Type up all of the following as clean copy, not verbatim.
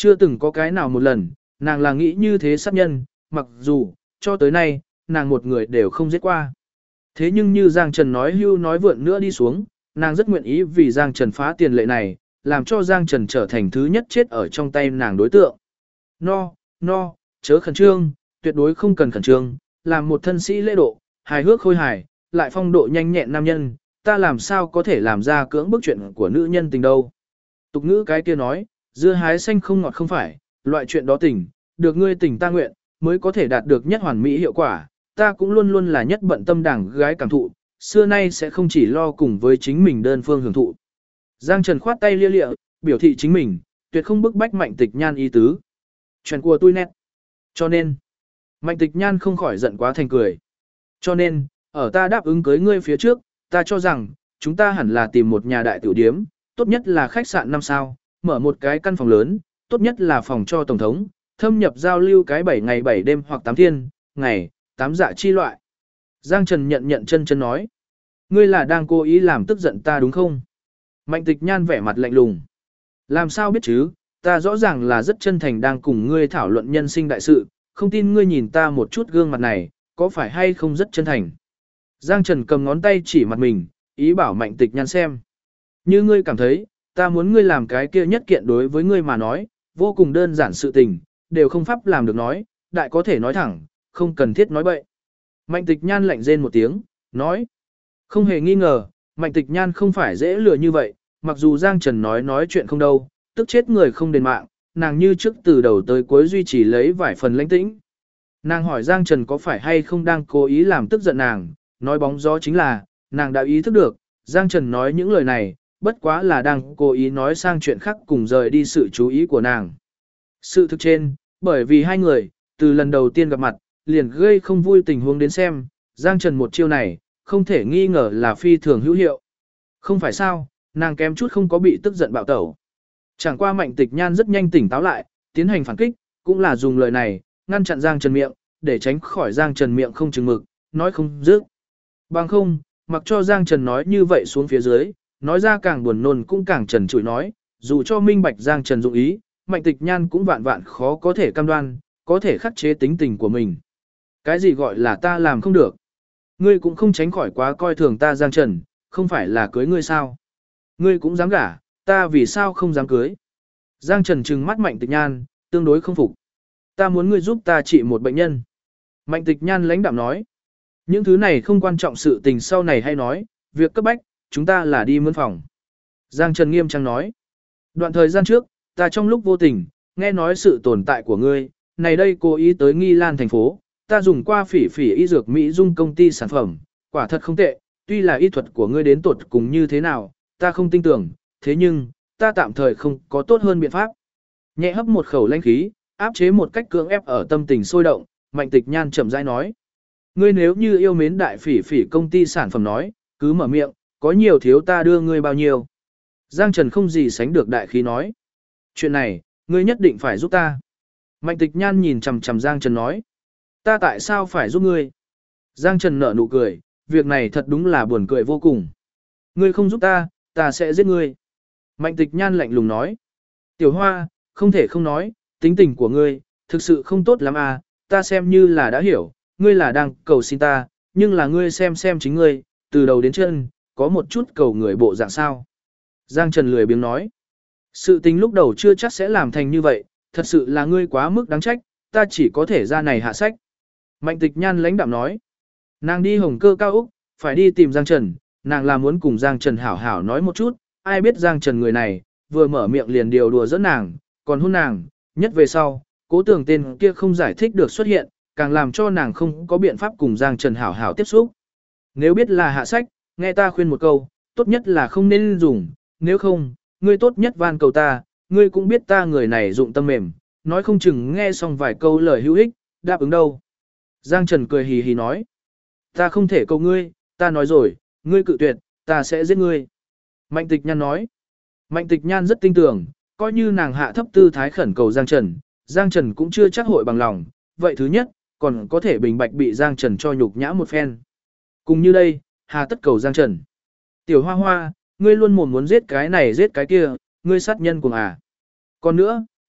Chưa từng có cái nào một lần, nàng là nghĩ như thế sát nhân, mặc dù, cho tới nay, nàng một người đều không giết qua. Thế nhưng như Giang Trần nói hưu nói vượn nữa đi xuống, nàng rất nguyện ý vì Giang Trần phá tiền lệ này, làm cho Giang Trần trở thành thứ nhất chết ở trong tay nàng đối tượng. No, chớ khẩn trương, tuyệt đối không cần khẩn trương, làm một thân sĩ lễ độ, hài hước khôi hài, lại phong độ nhanh nhẹn nam nhân, ta làm sao có thể làm ra cưỡng bức chuyện của nữ nhân tình đâu. Tục ngữ cái kia nói, dưa hái xanh không ngọt không phải, loại chuyện đó tình, được ngươi tình ta nguyện, mới có thể đạt được nhất hoàn mỹ hiệu quả, ta cũng luôn luôn là nhất bận tâm đảng gái cảm thụ, xưa nay sẽ không chỉ lo cùng với chính mình đơn phương hưởng thụ. Giang Trần khoát tay lia lịa, biểu thị chính mình, tuyệt không bức bách Mạnh Tịch Nhan ý tứ. Chuyện của tôi nét. Cho nên, Mạnh Tịch Nhan không khỏi giận quá thành cười. Cho nên, ở ta đáp ứng cưới ngươi phía trước, ta cho rằng, chúng ta hẳn là tìm một nhà đại tiểu điếm, tốt nhất là khách sạn 5 sao, mở một cái căn phòng lớn, tốt nhất là phòng cho tổng thống, thâm nhập giao lưu cái 7 ngày 7 đêm hoặc 8 thiên, ngày, 8 dạ chi loại. Giang Trần nhận chân nói. Ngươi là đang cố ý làm tức giận ta đúng không? Mạnh Tịch Nhan vẻ mặt lạnh lùng. Làm sao biết chứ, ta rõ ràng là rất chân thành đang cùng ngươi thảo luận nhân sinh đại sự, không tin ngươi nhìn ta một chút gương mặt này, có phải hay không rất chân thành. Giang Trần cầm ngón tay chỉ mặt mình, ý bảo Mạnh Tịch Nhan xem. Như ngươi cảm thấy, ta muốn ngươi làm cái kia nhất kiện đối với ngươi mà nói, vô cùng đơn giản sự tình, đều không pháp làm được nói, đại có thể nói thẳng, không cần thiết nói bậy. Mạnh Tịch Nhan lạnh rên một tiếng, nói. Không hề nghi ngờ, Mạnh Tịch Nhan không phải dễ lừa như vậy, mặc dù Giang Trần nói chuyện không đâu, tức chết người không đền mạng, nàng như trước từ đầu tới cuối duy trì lấy vài phần lãnh tĩnh. Nàng hỏi Giang Trần có phải hay không đang cố ý làm tức giận nàng, nói bóng gió chính là, nàng đã ý thức được, Giang Trần nói những lời này, bất quá là đang cố ý nói sang chuyện khác cùng rời đi sự chú ý của nàng. Sự thực trên, bởi vì hai người, từ lần đầu tiên gặp mặt, liền gây không vui tình huống đến xem, Giang Trần một chiêu này, không thể nghi ngờ là phi thường hữu hiệu. Không phải sao, nàng kém chút không có bị tức giận bạo tẩu. Chẳng qua Mạnh Tịch Nhan rất nhanh tỉnh táo lại, tiến hành phản kích, cũng là dùng lời này, ngăn chặn Giang Trần miệng, để tránh khỏi Giang Trần miệng không chừng mực, nói không dứt. Bằng không, mặc cho Giang Trần nói như vậy xuống phía dưới, nói ra càng buồn nôn cũng càng trần trụi nói, dù cho minh bạch Giang Trần dụng ý, Mạnh Tịch Nhan cũng vạn vạn khó có thể cam đoan, có thể khắc chế tính tình của mình. Cái gì gọi là ta làm không được? Ngươi cũng không tránh khỏi quá coi thường ta Giang Trần, không phải là cưới ngươi sao? Ngươi cũng dám gả, ta vì sao không dám cưới? Giang Trần trừng mắt Mạnh Tịch Nhan, tương đối không phục. Ta muốn ngươi giúp ta trị một bệnh nhân. Mạnh Tịch Nhan lãnh đạm nói. Những thứ này không quan trọng sự tình sau này hay nói, việc cấp bách, chúng ta là đi mướn phòng. Giang Trần nghiêm trang nói. Đoạn thời gian trước, ta trong lúc vô tình, nghe nói sự tồn tại của ngươi, này đây cố ý tới Nghi Lan thành phố, ta dùng qua phỉ y dược Mỹ Dung công ty sản phẩm, quả thật không tệ, tuy là y thuật của ngươi đến tuột cùng như thế nào, ta không tin tưởng, thế nhưng, ta tạm thời không có tốt hơn biện pháp. Nhẹ hấp một khẩu lãnh khí, áp chế một cách cưỡng ép ở tâm tình sôi động, Mạnh Tịch Nhan chậm rãi nói. Ngươi nếu như yêu mến đại phỉ công ty sản phẩm nói, cứ mở miệng, có nhiều thiếu ta đưa ngươi bao nhiêu. Giang Trần không gì sánh được đại khí nói. Chuyện này, ngươi nhất định phải giúp ta. Mạnh Tịch Nhan nhìn chằm chằm Giang Trần nói. Ta tại sao phải giúp ngươi? Giang Trần nở nụ cười, việc này thật đúng là buồn cười vô cùng. Ngươi không giúp ta, ta sẽ giết ngươi. Mạnh Tịch Nhan lạnh lùng nói. Tiểu Hoa, không thể không nói, tính tình của ngươi, thực sự không tốt lắm à, ta xem như là đã hiểu, ngươi là đang cầu xin ta, nhưng là ngươi xem chính ngươi, từ đầu đến chân, có một chút cầu người bộ dạng sao. Giang Trần lười biếng nói. Sự tình lúc đầu chưa chắc sẽ làm thành như vậy, thật sự là ngươi quá mức đáng trách, ta chỉ có thể ra này hạ sách. Mạnh Tịch Nhan lãnh đạm nói. Nàng đi Hồng Cơ Cao Úc, phải đi tìm Giang Trần, nàng là muốn cùng Giang Trần hảo hảo nói một chút, ai biết Giang Trần người này, vừa mở miệng liền điều đùa dẫn nàng, còn hôn nàng, nhất về sau, Cố Tưởng tên kia không giải thích được xuất hiện, càng làm cho nàng không có biện pháp cùng Giang Trần hảo hảo tiếp xúc. Nếu biết là hạ sách, nghe ta khuyên một câu, tốt nhất là không nên dùng, nếu không, ngươi tốt nhất van cầu ta, ngươi cũng biết ta người này dụng tâm mềm, nói không chừng nghe xong vài câu lời hữu ích, đáp ứng đâu. Giang Trần cười hì hì nói, ta không thể cầu ngươi, ta nói rồi, ngươi cự tuyệt, ta sẽ giết ngươi. Mạnh Tịch Nhan nói, Mạnh Tịch Nhan rất tin tưởng, coi như nàng hạ thấp tư thái khẩn cầu Giang Trần cũng chưa chắc hội bằng lòng, vậy thứ nhất, còn có thể bình bạch bị Giang Trần cho nhục nhã một phen. Cùng như đây, hà tất cầu Giang Trần. Tiểu Hoa Hoa, ngươi luôn muốn giết cái này giết cái kia, ngươi sát nhân cùng à. Còn nữa,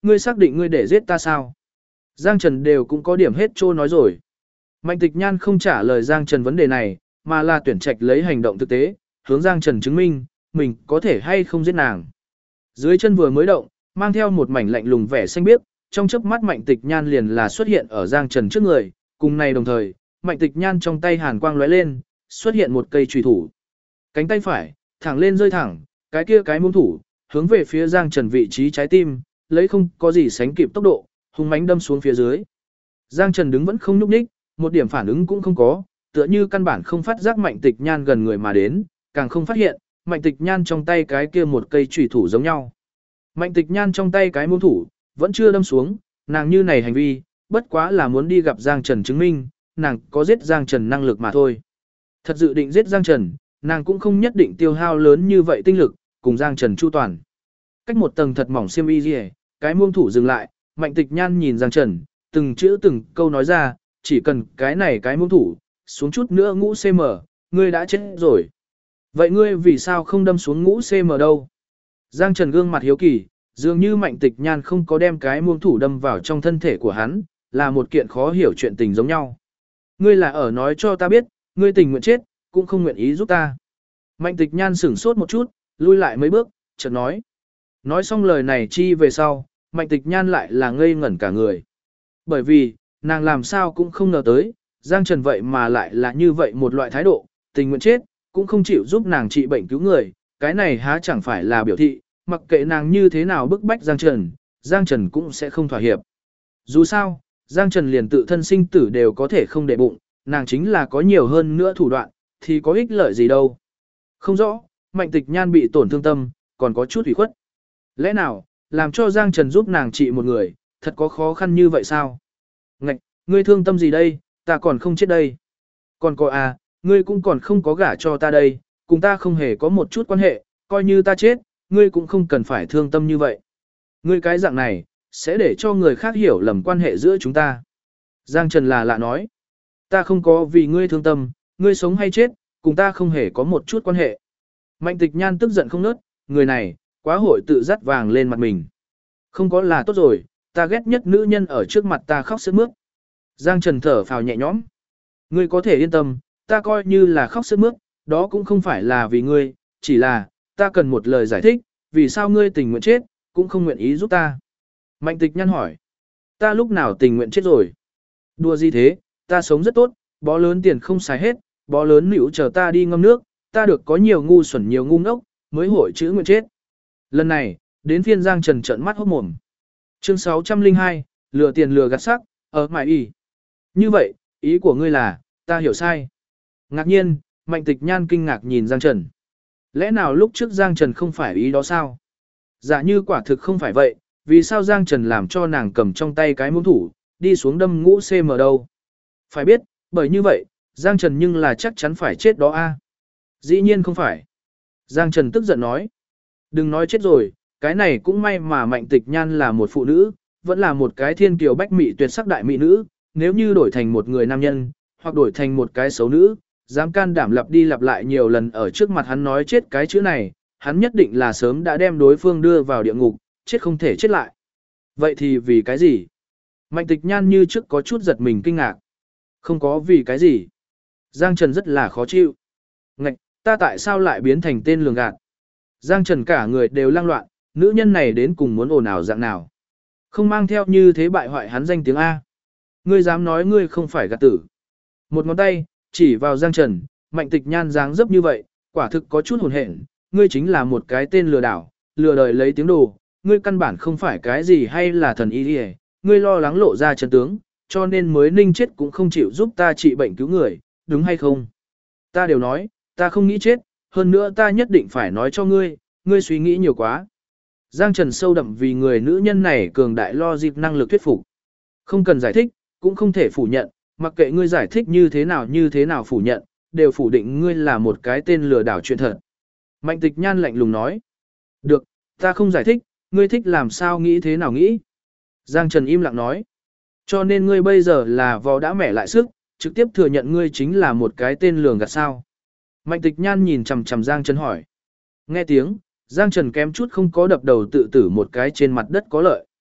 ngươi xác định ngươi để giết ta sao? Giang Trần đều cũng có điểm hết trô nói rồi. Mạnh Tịch Nhan không trả lời Giang Trần vấn đề này, mà là tuyển trạch lấy hành động thực tế, hướng Giang Trần chứng minh, mình có thể hay không giết nàng. Dưới chân vừa mới động, mang theo một mảnh lạnh lùng vẻ xanh biếc, trong chớp mắt Mạnh Tịch Nhan liền là xuất hiện ở Giang Trần trước người, cùng này đồng thời, Mạnh Tịch Nhan trong tay hàn quang lóe lên, xuất hiện một cây chùy thủ. Cánh tay phải, thẳng lên rơi thẳng, cái kia cái muông thủ, hướng về phía Giang Trần vị trí trái tim, lấy không có gì sánh kịp tốc độ, hung mãnh đâm xuống phía dưới. Giang Trần đứng vẫn không nhúc nhích, một điểm phản ứng cũng không có, tựa như căn bản không phát giác Mạnh Tịch Nhan gần người mà đến, càng không phát hiện, Mạnh Tịch Nhan trong tay cái kia một cây chùy thủ giống nhau. Mạnh Tịch Nhan trong tay cái muông thủ, vẫn chưa đâm xuống, nàng như này hành vi, bất quá là muốn đi gặp Giang Trần chứng minh, nàng có giết Giang Trần năng lực mà thôi. Thật dự định giết Giang Trần, nàng cũng không nhất định tiêu hao lớn như vậy tinh lực, cùng Giang Trần chu toàn. Cách một tầng thật mỏng xiêm y liề, cái muông thủ dừng lại, Mạnh Tịch Nhan nhìn Giang Trần, từng chữ từng câu nói ra, chỉ cần cái này cái muông thủ, xuống chút nữa ngũ cm, ngươi đã chết rồi. Vậy ngươi vì sao không đâm xuống ngũ cm đâu? Giang Trần gương mặt hiếu kỳ, dường như Mạnh Tịch Nhan không có đem cái muông thủ đâm vào trong thân thể của hắn, là một kiện khó hiểu chuyện tình giống nhau. Ngươi là ở nói cho ta biết, ngươi tình nguyện chết, cũng không nguyện ý giúp ta. Mạnh Tịch Nhan sửng sốt một chút, lui lại mấy bước, chợt nói. Nói xong lời này chi về sau, Mạnh Tịch Nhan lại là ngây ngẩn cả người. Bởi vì, nàng làm sao cũng không ngờ tới, Giang Trần vậy mà lại là như vậy một loại thái độ, tình nguyện chết, cũng không chịu giúp nàng trị bệnh cứu người, cái này há chẳng phải là biểu thị, mặc kệ nàng như thế nào bức bách Giang Trần cũng sẽ không thỏa hiệp. Dù sao, Giang Trần liền tự thân sinh tử đều có thể không để bụng, nàng chính là có nhiều hơn nữa thủ đoạn, thì có ích lợi gì đâu. Không rõ, Mạnh Tịch Nhan bị tổn thương tâm, còn có chút ủy khuất. Lẽ nào, làm cho Giang Trần giúp nàng trị một người, thật có khó khăn như vậy sao? Ngạch, ngươi thương tâm gì đây, ta còn không chết đây. Còn có à, ngươi cũng còn không có gả cho ta đây, cùng ta không hề có một chút quan hệ, coi như ta chết, ngươi cũng không cần phải thương tâm như vậy. Ngươi cái dạng này, sẽ để cho người khác hiểu lầm quan hệ giữa chúng ta. Giang Trần là lạ nói, ta không có vì ngươi thương tâm, ngươi sống hay chết, cùng ta không hề có một chút quan hệ. Mạnh Tịch Nhan tức giận không nớt, người này, quá hội tự dắt vàng lên mặt mình. Không có là tốt rồi, ta ghét nhất nữ nhân ở trước mặt ta khóc sướt mướt. Giang Trần thở phào nhẹ nhõm. Ngươi có thể yên tâm, ta coi như là khóc sướt mướt, đó cũng không phải là vì ngươi, chỉ là, ta cần một lời giải thích, vì sao ngươi tình nguyện chết, cũng không nguyện ý giúp ta. Mạnh Tịch Nhan hỏi, ta lúc nào tình nguyện chết rồi? Đùa gì thế, ta sống rất tốt, bó lớn tiền không xài hết, bó lớn nữ chờ ta đi ngâm nước, ta được có nhiều ngu xuẩn nhiều ngu ngốc, mới hội chữ nguyện chết. Lần này, đến phiên Giang Trần trợn mắt hốt mồm. Chương 602, lừa tiền lừa gạt sắc, ở mải y. Như vậy, ý của ngươi là, ta hiểu sai. Ngạc nhiên, Mạnh Tịch Nhan kinh ngạc nhìn Giang Trần. Lẽ nào lúc trước Giang Trần không phải ý đó sao? Dạ như quả thực không phải vậy, vì sao Giang Trần làm cho nàng cầm trong tay cái muỗng thủ, đi xuống đâm ngũ cm đâu? Phải biết, bởi như vậy, Giang Trần nhưng là chắc chắn phải chết đó a. Dĩ nhiên không phải. Giang Trần tức giận nói. Đừng nói chết rồi, cái này cũng may mà Mạnh Tịch Nhan là một phụ nữ, vẫn là một cái thiên kiều bách mỹ tuyệt sắc đại mỹ nữ, nếu như đổi thành một người nam nhân, hoặc đổi thành một cái xấu nữ, dám can đảm lặp đi lặp lại nhiều lần ở trước mặt hắn nói chết cái chữ này, hắn nhất định là sớm đã đem đối phương đưa vào địa ngục, chết không thể chết lại. Vậy thì vì cái gì? Mạnh Tịch Nhan như trước có chút giật mình kinh ngạc. Không có vì cái gì. Giang Trần rất là khó chịu. Ngạch, ta tại sao lại biến thành tên lường gạt? Giang Trần cả người đều lang loạn, nữ nhân này đến cùng muốn ồn ào dạng nào? Không mang theo như thế bại hoại hắn danh tiếng A. Ngươi dám nói ngươi không phải gạt tử. Một ngón tay, chỉ vào Giang Trần, Mạnh Tịch Nhan dáng dấp như vậy, quả thực có chút hồn hển. Ngươi chính là một cái tên lừa đảo, lừa đời lấy tiếng đồ, ngươi căn bản không phải cái gì hay là thần y đi, ngươi lo lắng lộ ra chân tướng, cho nên mới ninh chết cũng không chịu giúp ta trị bệnh cứu người, đúng hay không? Ta đều nói, ta không nghĩ chết, hơn nữa ta nhất định phải nói cho ngươi, ngươi suy nghĩ nhiều quá. Giang Trần sâu đậm vì người nữ nhân này cường đại lo dịp năng lực thuyết phục. Không cần giải thích, cũng không thể phủ nhận, mặc kệ ngươi giải thích như thế nào phủ nhận, đều phủ định ngươi là một cái tên lừa đảo chuyện thật. Mạnh Tịch Nhan lạnh lùng nói. Được, ta không giải thích, ngươi thích làm sao nghĩ thế nào nghĩ. Giang Trần im lặng nói. Cho nên ngươi bây giờ là vò đã mẻ lại sức, trực tiếp thừa nhận ngươi chính là một cái tên lường gạt sao. Mạnh Tịch Nhan nhìn chằm chằm Giang Trần hỏi. Nghe tiếng, Giang Trần kém chút không có đập đầu tự tử một cái trên mặt đất có lợi.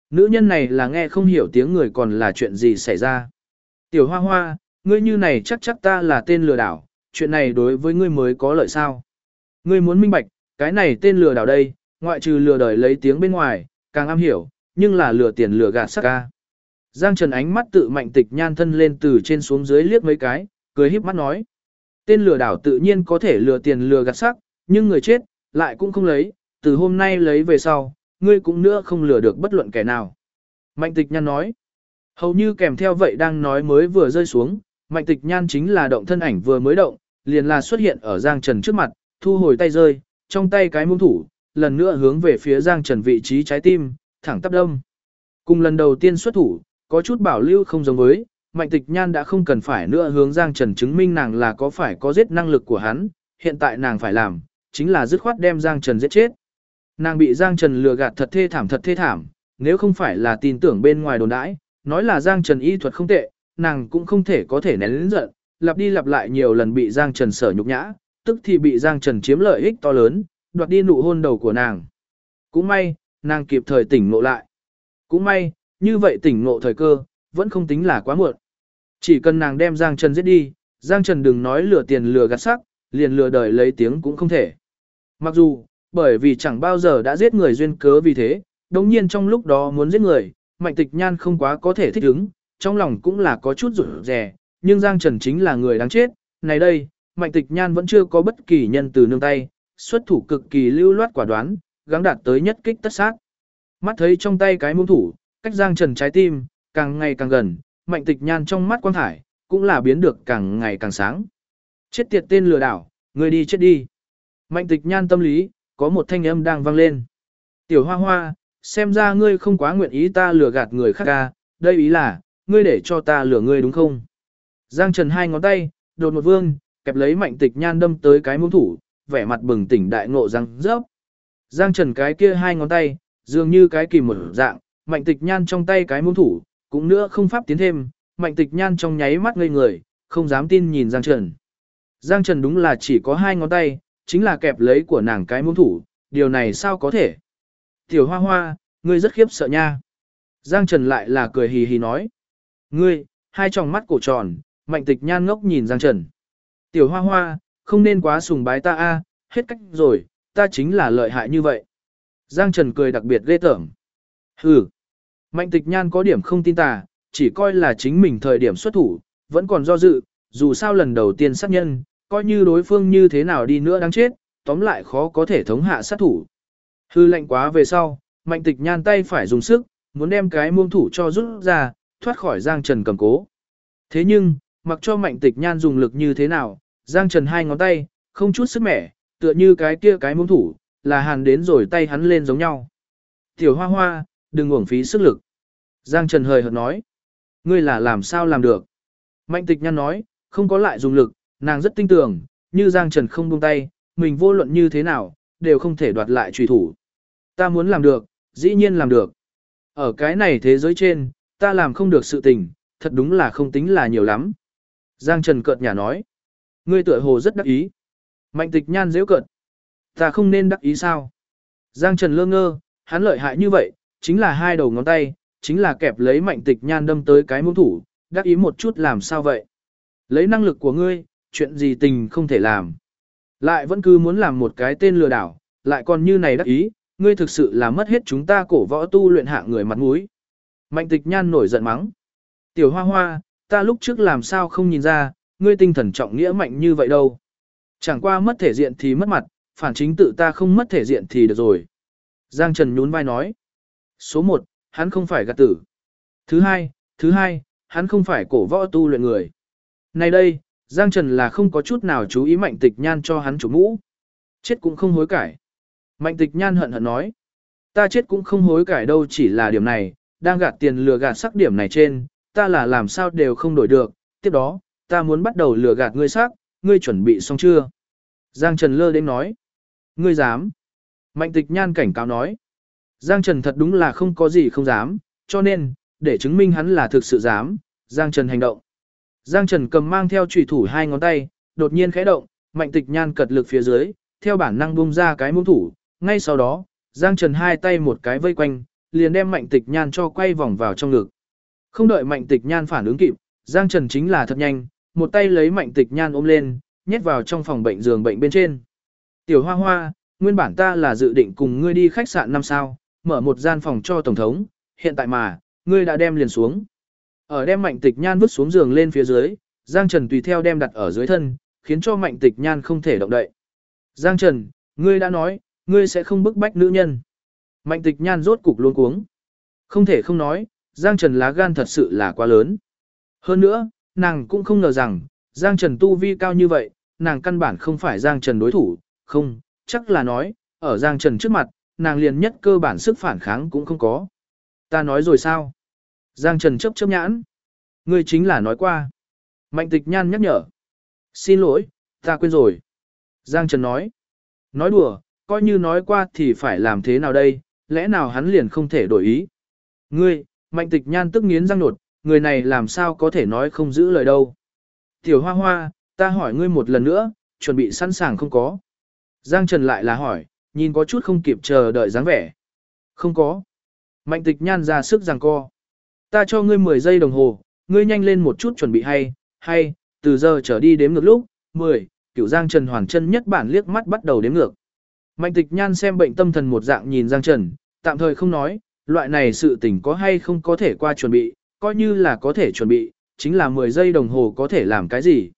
Nữ nhân này là nghe không hiểu tiếng người còn là chuyện gì xảy ra. Tiểu Hoa Hoa, ngươi như này chắc ta là tên lừa đảo, chuyện này đối với ngươi mới có lợi sao? Ngươi muốn minh bạch, cái này tên lừa đảo đây, ngoại trừ lừa đời lấy tiếng bên ngoài, càng am hiểu, nhưng là lừa tiền lừa gạt sắc ca. Giang Trần ánh mắt tự Mạnh Tịch Nhan thân lên từ trên xuống dưới liếc mấy cái, cười híp mắt nói. Tên lừa đảo tự nhiên có thể lừa tiền lừa gạt sắc, nhưng người chết, lại cũng không lấy, từ hôm nay lấy về sau, ngươi cũng nữa không lừa được bất luận kẻ nào. Mạnh Tịch Nhan nói. Hầu như kèm theo vậy đang nói mới vừa rơi xuống, Mạnh Tịch Nhan chính là động thân ảnh vừa mới động, liền là xuất hiện ở Giang Trần trước mặt, thu hồi tay rơi, trong tay cái muông thủ, lần nữa hướng về phía Giang Trần vị trí trái tim, thẳng tắp đâm. Cùng lần đầu tiên xuất thủ, có chút bảo lưu không giống với, Mạnh Tịch Nhan đã không cần phải nữa hướng Giang Trần chứng minh nàng là có phải có giết năng lực của hắn, hiện tại nàng phải làm, chính là dứt khoát đem Giang Trần giết chết. Nàng bị Giang Trần lừa gạt thật thê thảm, nếu không phải là tin tưởng bên ngoài đồn đãi, nói là Giang Trần y thuật không tệ, nàng cũng không thể có thể nén lớn giận, lặp đi lặp lại nhiều lần bị Giang Trần sở nhục nhã, tức thì bị Giang Trần chiếm lợi ích to lớn, đoạt đi nụ hôn đầu của nàng. Cũng may, nàng kịp thời tỉnh ngộ lại. Cũng may, như vậy tỉnh ngộ thời cơ, vẫn không tính là quá muộn. Chỉ cần nàng đem Giang Trần giết đi, Giang Trần đừng nói lừa tiền lừa gạt sắc, liền lừa đời lấy tiếng cũng không thể. Mặc dù, bởi vì chẳng bao giờ đã giết người duyên cớ vì thế, đồng nhiên trong lúc đó muốn giết người, Mạnh Tịch Nhan không quá có thể thích ứng, trong lòng cũng là có chút rụt rè, nhưng Giang Trần chính là người đáng chết, này đây, Mạnh Tịch Nhan vẫn chưa có bất kỳ nhân từ nương tay, xuất thủ cực kỳ lưu loát quả đoán, gắng đạt tới nhất kích tất sát. Mắt thấy trong tay cái muông thủ, cách Giang Trần trái tim, càng ngày càng gần, Mạnh Tịch Nhan trong mắt quang thải, cũng là biến được càng ngày càng sáng. Chết tiệt tên lừa đảo, người đi chết đi. Mạnh Tịch Nhan tâm lý, có một thanh âm đang vang lên. Tiểu Hoa Hoa, xem ra ngươi không quá nguyện ý ta lừa gạt người khác ca, đây ý là, ngươi để cho ta lừa ngươi đúng không? Giang Trần hai ngón tay, đột một vương, kẹp lấy Mạnh Tịch Nhan đâm tới cái muông thủ, vẻ mặt bừng tỉnh đại ngộ răng rớp. Giang Trần cái kia hai ngón tay, dường như cái kìm một dạng, Mạnh Tịch Nhan trong tay cái muông thủ, cũng nữa không pháp tiến thêm, Mạnh Tịch Nhan trong nháy mắt ngây người, không dám tin nhìn Giang Trần. Giang Trần đúng là chỉ có hai ngón tay, chính là kẹp lấy của nàng cái muông thủ, điều này sao có thể? Tiểu Hoa Hoa, ngươi rất khiếp sợ nha. Giang Trần lại là cười hì hì nói. Ngươi, hai tròng mắt cổ tròn, Mạnh Tịch Nhan ngốc nhìn Giang Trần. Tiểu Hoa Hoa, không nên quá sùng bái ta a, hết cách rồi, ta chính là lợi hại như vậy. Giang Trần cười đặc biệt ghê tởm. Hừ. Mạnh Tịch Nhan có điểm không tin tà, chỉ coi là chính mình thời điểm xuất thủ, vẫn còn do dự, dù sao lần đầu tiên sát nhân, coi như đối phương như thế nào đi nữa đáng chết, tóm lại khó có thể thống hạ sát thủ. Hư lạnh quá về sau, Mạnh Tịch Nhan tay phải dùng sức, muốn đem cái muông thủ cho rút ra, thoát khỏi Giang Trần cầm cố. Thế nhưng, mặc cho Mạnh Tịch Nhan dùng lực như thế nào, Giang Trần hai ngón tay, không chút sức mẻ, tựa như cái kia cái muông thủ, là hàn đến rồi tay hắn lên giống nhau. Tiểu Hoa Hoa, đừng uổng phí sức lực. Giang Trần hời hợt nói. Ngươi là làm sao làm được? Mạnh Tịch Nhan nói, không có lại dùng lực, nàng rất tin tưởng, như Giang Trần không buông tay, mình vô luận như thế nào, đều không thể đoạt lại truy thủ. Ta muốn làm được, dĩ nhiên làm được. Ở cái này thế giới trên, ta làm không được sự tình, thật đúng là không tính là nhiều lắm. Giang Trần cợt nhả nói. Ngươi tựa hồ rất đắc ý. Mạnh Tịch Nhan giễu cợt. Ta không nên đắc ý sao? Giang Trần lơ ngơ, hắn lợi hại như vậy, chính là hai đầu ngón tay, chính là kẹp lấy Mạnh Tịch Nhan đâm tới cái muông thủ, đắc ý một chút làm sao vậy? Lấy năng lực của ngươi, chuyện gì tình không thể làm. Lại vẫn cứ muốn làm một cái tên lừa đảo, lại còn như này đắc ý, ngươi thực sự là mất hết chúng ta cổ võ tu luyện hạng người mặt mũi. Mạnh Tịch Nhan nổi giận mắng. Tiểu Hoa Hoa, ta lúc trước làm sao không nhìn ra, ngươi tinh thần trọng nghĩa mạnh như vậy đâu. Chẳng qua mất thể diện thì mất mặt, phản chính tự ta không mất thể diện thì được rồi. Giang Trần nhún vai nói. Số 1, hắn không phải gạt tử. Thứ hai, hắn không phải cổ võ tu luyện người. Này đây, Giang Trần là không có chút nào chú ý Mạnh Tịch Nhan cho hắn chủ mũ. Chết cũng không hối cải. Mạnh Tịch Nhan hận hận nói. Ta chết cũng không hối cải đâu, chỉ là điểm này, đang gạt tiền lừa gạt sắc điểm này trên, ta là làm sao đều không đổi được. Tiếp đó, ta muốn bắt đầu lừa gạt ngươi sắc, ngươi chuẩn bị xong chưa? Giang Trần lơ đến nói. Ngươi dám. Mạnh Tịch Nhan cảnh cáo nói. Giang Trần thật đúng là không có gì không dám, cho nên, để chứng minh hắn là thực sự dám, Giang Trần hành động. Giang Trần cầm mang theo chủy thủ hai ngón tay, đột nhiên khẽ động, Mạnh Tịch Nhan cật lực phía dưới, theo bản năng bung ra cái muông thủ, ngay sau đó, Giang Trần hai tay một cái vây quanh, liền đem Mạnh Tịch Nhan cho quay vòng vào trong ngực. Không đợi Mạnh Tịch Nhan phản ứng kịp, Giang Trần chính là thật nhanh, một tay lấy Mạnh Tịch Nhan ôm lên, nhét vào trong phòng bệnh giường bệnh bên trên. Tiểu Hoa Hoa, nguyên bản ta là dự định cùng ngươi đi khách sạn 5 sao, mở một gian phòng cho tổng thống, hiện tại mà, ngươi đã đem liền xuống. Ở đem Mạnh Tịch Nhan vứt xuống giường lên phía dưới, Giang Trần tùy theo đem đặt ở dưới thân, khiến cho Mạnh Tịch Nhan không thể động đậy. Giang Trần, ngươi đã nói, ngươi sẽ không bức bách nữ nhân. Mạnh Tịch Nhan rốt cục luống cuống. Không thể không nói, Giang Trần lá gan thật sự là quá lớn. Hơn nữa, nàng cũng không ngờ rằng, Giang Trần tu vi cao như vậy, nàng căn bản không phải Giang Trần đối thủ, không, chắc là nói, ở Giang Trần trước mặt, nàng liền nhất cơ bản sức phản kháng cũng không có. Ta nói rồi sao? Giang Trần chớp chớp nhãn. Ngươi chính là nói qua. Mạnh Tịch Nhan nhắc nhở. Xin lỗi, ta quên rồi. Giang Trần nói. Nói đùa, coi như nói qua thì phải làm thế nào đây, lẽ nào hắn liền không thể đổi ý. Ngươi, Mạnh Tịch Nhan tức nghiến răng nột, người này làm sao có thể nói không giữ lời đâu. Tiểu Hoa Hoa, ta hỏi ngươi một lần nữa, chuẩn bị sẵn sàng không có. Giang Trần lại là hỏi, nhìn có chút không kịp chờ đợi dáng vẻ. Không có. Mạnh Tịch Nhan ra sức giằng co. Ta cho ngươi 10 giây đồng hồ, ngươi nhanh lên một chút chuẩn bị hay, từ giờ trở đi đếm ngược lúc, 10, Cửu Giang Trần hoàn chân nhất bản liếc mắt bắt đầu đếm ngược. Mạnh Tịch Nhan xem bệnh tâm thần một dạng nhìn Giang Trần, tạm thời không nói, loại này sự tình có hay không có thể qua chuẩn bị, coi như là có thể chuẩn bị, chính là 10 giây đồng hồ có thể làm cái gì.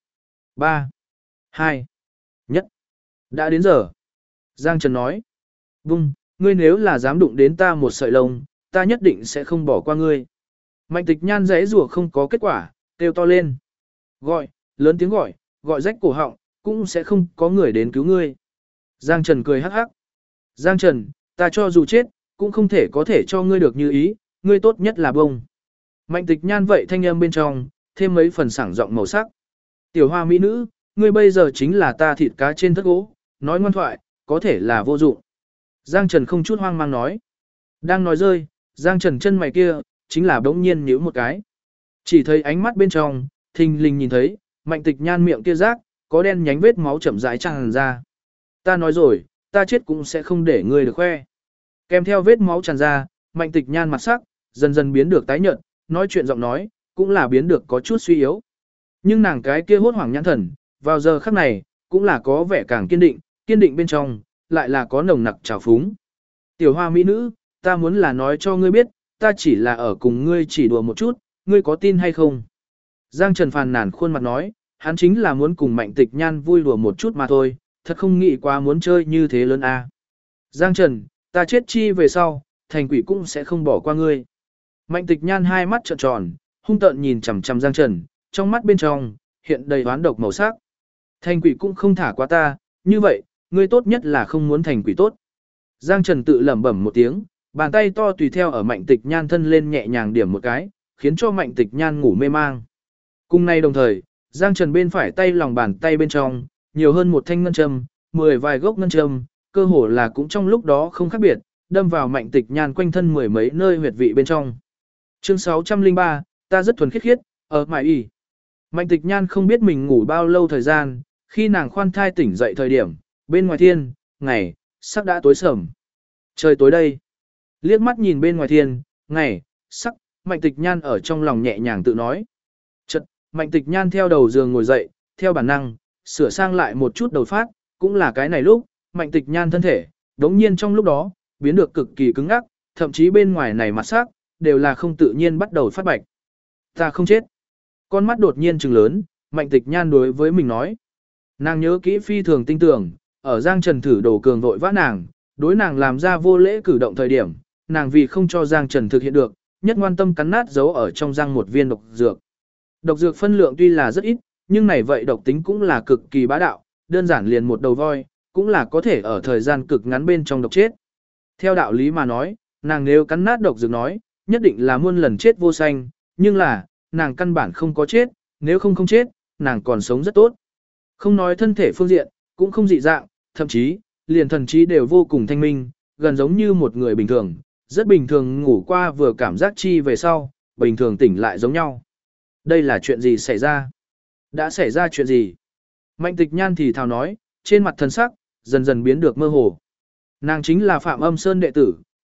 3, 2, 1. Đã đến giờ. Giang Trần nói. Bung, ngươi nếu là dám đụng đến ta một sợi lông, ta nhất định sẽ không bỏ qua ngươi. Mạnh Tịch Nhan giãy giụa không có kết quả, kêu to lên. Gọi, lớn tiếng gọi, gọi rách cổ họng, cũng sẽ không có người đến cứu ngươi. Giang Trần cười hắc hắc. Giang Trần, ta cho dù chết, cũng không thể có thể cho ngươi được như ý, ngươi tốt nhất là bông. Mạnh Tịch Nhan vậy thanh âm bên trong, thêm mấy phần sảng giọng màu sắc. Tiểu Hoa mỹ nữ, ngươi bây giờ chính là ta thịt cá trên thất gỗ, nói ngoan thoại, có thể là vô dụng. Giang Trần không chút hoang mang nói. Đang nói rơi, Giang Trần chân mày kia, chính là bỗng nhiên nhíu một cái. Chỉ thấy ánh mắt bên trong, thình lình nhìn thấy, Mạnh Tịch Nhan miệng kia rác, có đen nhánh vết máu chậm rãi tràn ra. Ta nói rồi, ta chết cũng sẽ không để ngươi được khoe. Kèm theo vết máu tràn ra, Mạnh Tịch Nhan mặt sắc, dần dần biến được tái nhợt, nói chuyện giọng nói, cũng là biến được có chút suy yếu. Nhưng nàng cái kia hốt hoảng nhãn thần, vào giờ khắc này, cũng là có vẻ càng kiên định bên trong, lại là có nồng nặc trào phúng. Tiểu Hoa mỹ nữ, ta muốn là nói cho ngươi biết, ta chỉ là ở cùng ngươi chỉ đùa một chút, ngươi có tin hay không? Giang Trần phàn nàn khuôn mặt nói, hắn chính là muốn cùng Mạnh Tịch Nhan vui đùa một chút mà thôi, thật không nghĩ quá muốn chơi như thế lớn a. Giang Trần, ta chết chi về sau, thành quỷ cũng sẽ không bỏ qua ngươi. Mạnh Tịch Nhan hai mắt trợn tròn, hung tợn nhìn chằm chằm Giang Trần, trong mắt bên trong hiện đầy oán độc màu sắc. Thành quỷ cũng không thả qua ta, như vậy, ngươi tốt nhất là không muốn thành quỷ tốt. Giang Trần tự lẩm bẩm một tiếng, bàn tay to tùy theo ở Mạnh Tịch Nhan thân lên nhẹ nhàng điểm một cái, khiến cho Mạnh Tịch Nhan ngủ mê mang. Cùng nay đồng thời, Giang Trần bên phải tay lòng bàn tay bên trong, nhiều hơn một thanh ngân châm, 10 vài gốc ngân châm, cơ hồ là cũng trong lúc đó không khác biệt, đâm vào Mạnh Tịch Nhan quanh thân mười mấy nơi huyệt vị bên trong. Chương 603, ta rất thuần khiết khiết, ở mại y. Mạnh Tịch Nhan không biết mình ngủ bao lâu thời gian, khi nàng khoan thai tỉnh dậy thời điểm, bên ngoài thiên, ngày, sắc đã tối sầm. Trời tối đây. Liếc mắt nhìn bên ngoài thiên, ngày, sắc, Mạnh Tịch Nhan ở trong lòng nhẹ nhàng tự nói. Chợt, Mạnh Tịch Nhan theo đầu giường ngồi dậy, theo bản năng, sửa sang lại một chút đầu phát, cũng là cái này lúc, Mạnh Tịch Nhan thân thể, đống nhiên trong lúc đó, biến được cực kỳ cứng ngắc, thậm chí bên ngoài này mặt sắc, đều là không tự nhiên bắt đầu phát bạch. Ta không chết. Con mắt đột nhiên trừng lớn, Mạnh Tịch Nhan đối với mình nói. Nàng nhớ kỹ phi thường tinh tưởng, ở Giang Trần thử đồ cường vội vã nàng, đối nàng làm ra vô lễ cử động thời điểm, nàng vì không cho Giang Trần thực hiện được, nhất ngoan tâm cắn nát giấu ở trong răng một viên độc dược. Độc dược phân lượng tuy là rất ít, nhưng này vậy độc tính cũng là cực kỳ bá đạo, đơn giản liền một đầu voi, cũng là có thể ở thời gian cực ngắn bên trong độc chết. Theo đạo lý mà nói, nàng nếu cắn nát độc dược nói, nhất định là muôn lần chết vô sanh, nhưng là, nàng căn bản không có chết, nếu không chết, nàng còn sống rất tốt. Không nói thân thể phương diện, cũng không dị dạng, thậm chí, liền thần trí đều vô cùng thanh minh, gần giống như một người bình thường, rất bình thường ngủ qua vừa cảm giác chi về sau, bình thường tỉnh lại giống nhau. Đây là chuyện gì xảy ra? Đã xảy ra chuyện gì? Mạnh Tịch Nhan thì thào nói, trên mặt thần sắc, dần dần biến được mơ hồ. Nàng chính là Phạm Âm Sơn đệ tử,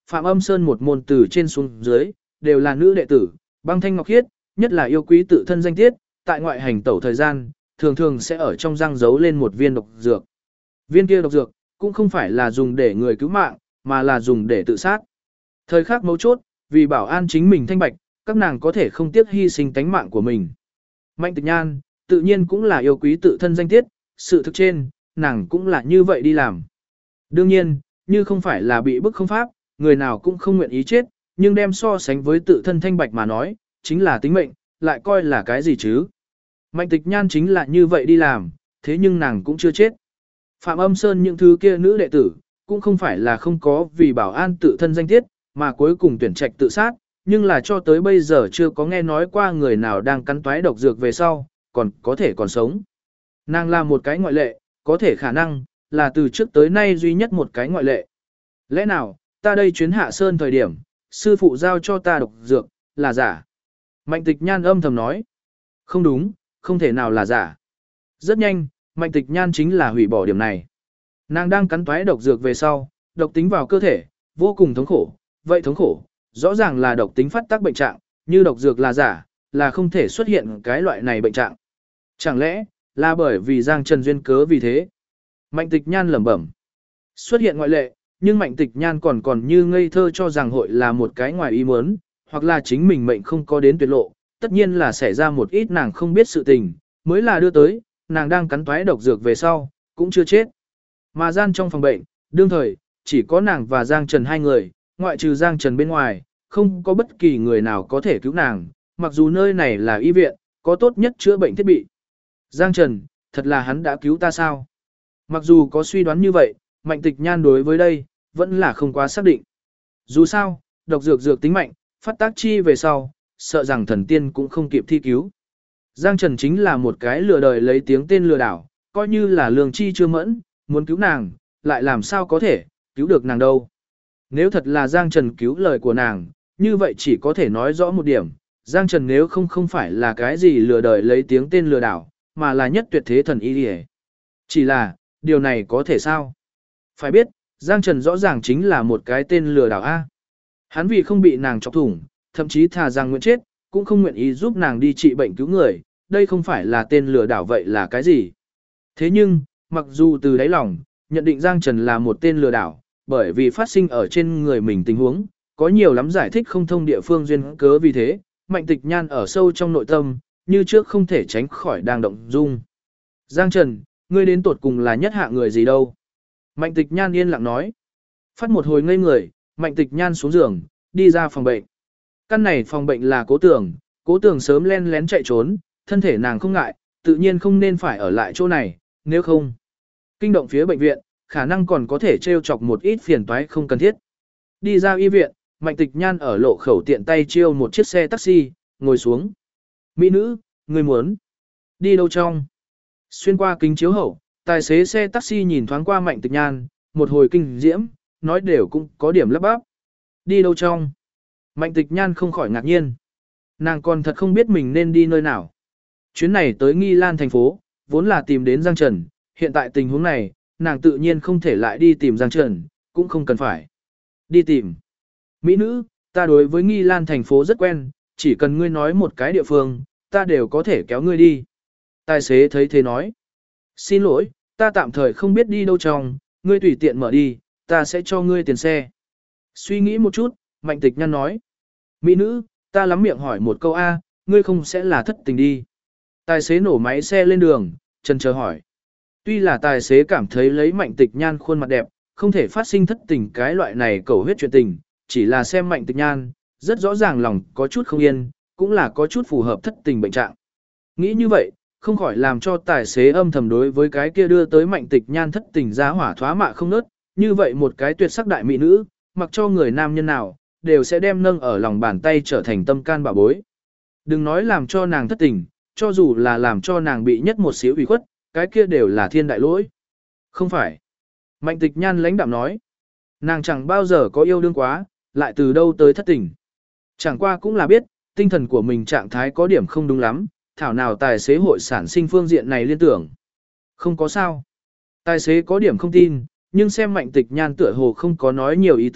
Phạm Âm Sơn một môn từ trên xuống dưới, đều là nữ đệ tử, băng thanh ngọc khiết, nhất là yêu quý tự thân danh tiết, tại ngoại hành tẩu thời gian, thường thường sẽ ở trong răng giấu lên một viên độc dược. Viên kia độc dược, cũng không phải là dùng để người cứu mạng, mà là dùng để tự sát. Thời khắc mấu chốt, vì bảo an chính mình thanh bạch, các nàng có thể không tiếc hy sinh tánh mạng của mình. Mạnh Tịch Nhan, tự nhiên cũng là yêu quý tự thân danh tiết, sự thực trên, nàng cũng là như vậy đi làm. Đương nhiên, như không phải là bị bức không pháp, người nào cũng không nguyện ý chết, nhưng đem so sánh với tự thân thanh bạch mà nói, chính là tính mệnh, lại coi là cái gì chứ. Mạnh Tịch Nhan chính là như vậy đi làm, thế nhưng nàng cũng chưa chết. Phạm Âm Sơn những thứ kia nữ đệ tử, cũng không phải là không có vì bảo an tự thân danh tiết, mà cuối cùng tuyển trạch tự sát, nhưng là cho tới bây giờ chưa có nghe nói qua người nào đang cắn toái độc dược về sau, còn có thể còn sống. Nàng là một cái ngoại lệ, có thể khả năng, là từ trước tới nay duy nhất một cái ngoại lệ. Lẽ nào, ta đây chuyến hạ sơn thời điểm, sư phụ giao cho ta độc dược, là giả. Mạnh Tịch Nhan âm thầm nói. Không đúng, không thể nào là giả. Rất nhanh, Mạnh Tịch Nhan chính là hủy bỏ điểm này. Nàng đang cắn toái độc dược về sau, độc tính vào cơ thể, vô cùng thống khổ. Vậy thống khổ, rõ ràng là độc tính phát tác bệnh trạng, như độc dược là giả, là không thể xuất hiện cái loại này bệnh trạng. Chẳng lẽ, là bởi vì Giang Trần duyên cớ vì thế? Mạnh Tịch Nhan lẩm bẩm. Xuất hiện ngoại lệ, nhưng Mạnh Tịch Nhan còn như ngây thơ cho rằng hội là một cái ngoài ý muốn, hoặc là chính mình mệnh không có đến tuyệt lộ, tất nhiên là xảy ra một ít nàng không biết sự tình, mới là đưa tới, nàng đang cắn toái độc dược về sau, cũng chưa chết. Mà gian trong phòng bệnh, đương thời, chỉ có nàng và Giang Trần hai người, ngoại trừ Giang Trần bên ngoài, không có bất kỳ người nào có thể cứu nàng, mặc dù nơi này là y viện, có tốt nhất chữa bệnh thiết bị. Giang Trần, thật là hắn đã cứu ta sao? Mặc dù có suy đoán như vậy, Mạnh Tịch Nhan đối với đây, vẫn là không quá xác định. Dù sao, độc dược tính mạnh, phát tác chi về sau, sợ rằng thần tiên cũng không kịp thi cứu. Giang Trần chính là một cái lừa đời lấy tiếng tên lừa đảo, coi như là lường chi chưa mẫn, muốn cứu nàng, lại làm sao có thể, cứu được nàng đâu. Nếu thật là Giang Trần cứu lời của nàng, như vậy chỉ có thể nói rõ một điểm, Giang Trần nếu không phải là cái gì lừa đời lấy tiếng tên lừa đảo, mà là nhất tuyệt thế thần y đi. Chỉ là, điều này có thể sao? Phải biết, Giang Trần rõ ràng chính là một cái tên lừa đảo A. Hắn vì không bị nàng chọc thủng, thậm chí thà rằng nguyện chết, cũng không nguyện ý giúp nàng đi trị bệnh cứu người, đây không phải là tên lừa đảo vậy là cái gì? Thế nhưng, mặc dù từ đáy lòng, nhận định Giang Trần là một tên lừa đảo, bởi vì phát sinh ở trên người mình tình huống, có nhiều lắm giải thích không thông địa phương duyên cớ vì thế, Mạnh Tịch Nhan ở sâu trong nội tâm, như trước không thể tránh khỏi đang động dung. Giang Trần, ngươi đến tột cùng là nhất hạ người gì đâu? Mạnh Tịch Nhan yên lặng nói. Phát một hồi ngây người, Mạnh Tịch Nhan xuống giường, đi ra phòng bệnh. Căn này phòng bệnh là Cố Tường sớm len lén chạy trốn, thân thể nàng không ngại, tự nhiên không nên phải ở lại chỗ này, nếu không. Kinh động phía bệnh viện, khả năng còn có thể trêu chọc một ít phiền toái không cần thiết. Đi ra y viện, Mạnh Tịch Nhan ở lộ khẩu tiện tay chiêu một chiếc xe taxi, ngồi xuống. Mỹ nữ, người muốn đi đâu trong? Xuyên qua kính chiếu hậu, tài xế xe taxi nhìn thoáng qua Mạnh Tịch Nhan, một hồi kinh diễm, nói đều cũng có điểm lắp bắp. Đi đâu trong? Mạnh Tịch Nhan không khỏi ngạc nhiên. Nàng còn thật không biết mình nên đi nơi nào. Chuyến này tới Nghi Lan thành phố, vốn là tìm đến Giang Trần, hiện tại tình huống này, nàng tự nhiên không thể lại đi tìm Giang Trần, cũng không cần phải. Đi tìm. Mỹ nữ, ta đối với Nghi Lan thành phố rất quen, chỉ cần ngươi nói một cái địa phương, ta đều có thể kéo ngươi đi. Tài xế thấy thế nói. Xin lỗi, ta tạm thời không biết đi đâu trong, ngươi tùy tiện mở đi, ta sẽ cho ngươi tiền xe. Suy nghĩ một chút, Mạnh Tịch Nhan nói. Mỹ nữ, ta lắm miệng hỏi một câu A, ngươi không sẽ là thất tình đi. Tài xế nổ máy xe lên đường, chần chờ hỏi. Tuy là tài xế cảm thấy lấy Mạnh Tịch Nhan khuôn mặt đẹp, không thể phát sinh thất tình cái loại này cầu huyết chuyện tình, chỉ là xem Mạnh Tịch Nhan, rất rõ ràng lòng có chút không yên, cũng là có chút phù hợp thất tình bệnh trạng. Nghĩ như vậy, không khỏi làm cho tài xế âm thầm đối với cái kia đưa tới Mạnh Tịch Nhan thất tình giá hỏa thoá mạ không nớt, như vậy một cái tuyệt sắc đại mỹ nữ, mặc cho người nam nhân nào, đều sẽ đem nâng ở lòng bàn tay trở thành tâm can bảo bối. Đừng nói làm cho nàng thất tình, cho dù là làm cho nàng bị nhất một xíu ủy khuất, cái kia đều là thiên đại lỗi. Không phải. Mạnh Tịch Nhan lãnh đạm nói. Nàng chẳng bao giờ có yêu đương quá, lại từ đâu tới thất tình. Chẳng qua cũng là biết, tinh thần của mình trạng thái có điểm không đúng lắm, thảo nào tài xế hội sản sinh phương diện này liên tưởng. Không có sao. Tài xế có điểm không tin, nhưng xem Mạnh Tịch Nhan tựa hồ không có nói nhiều ý tứ,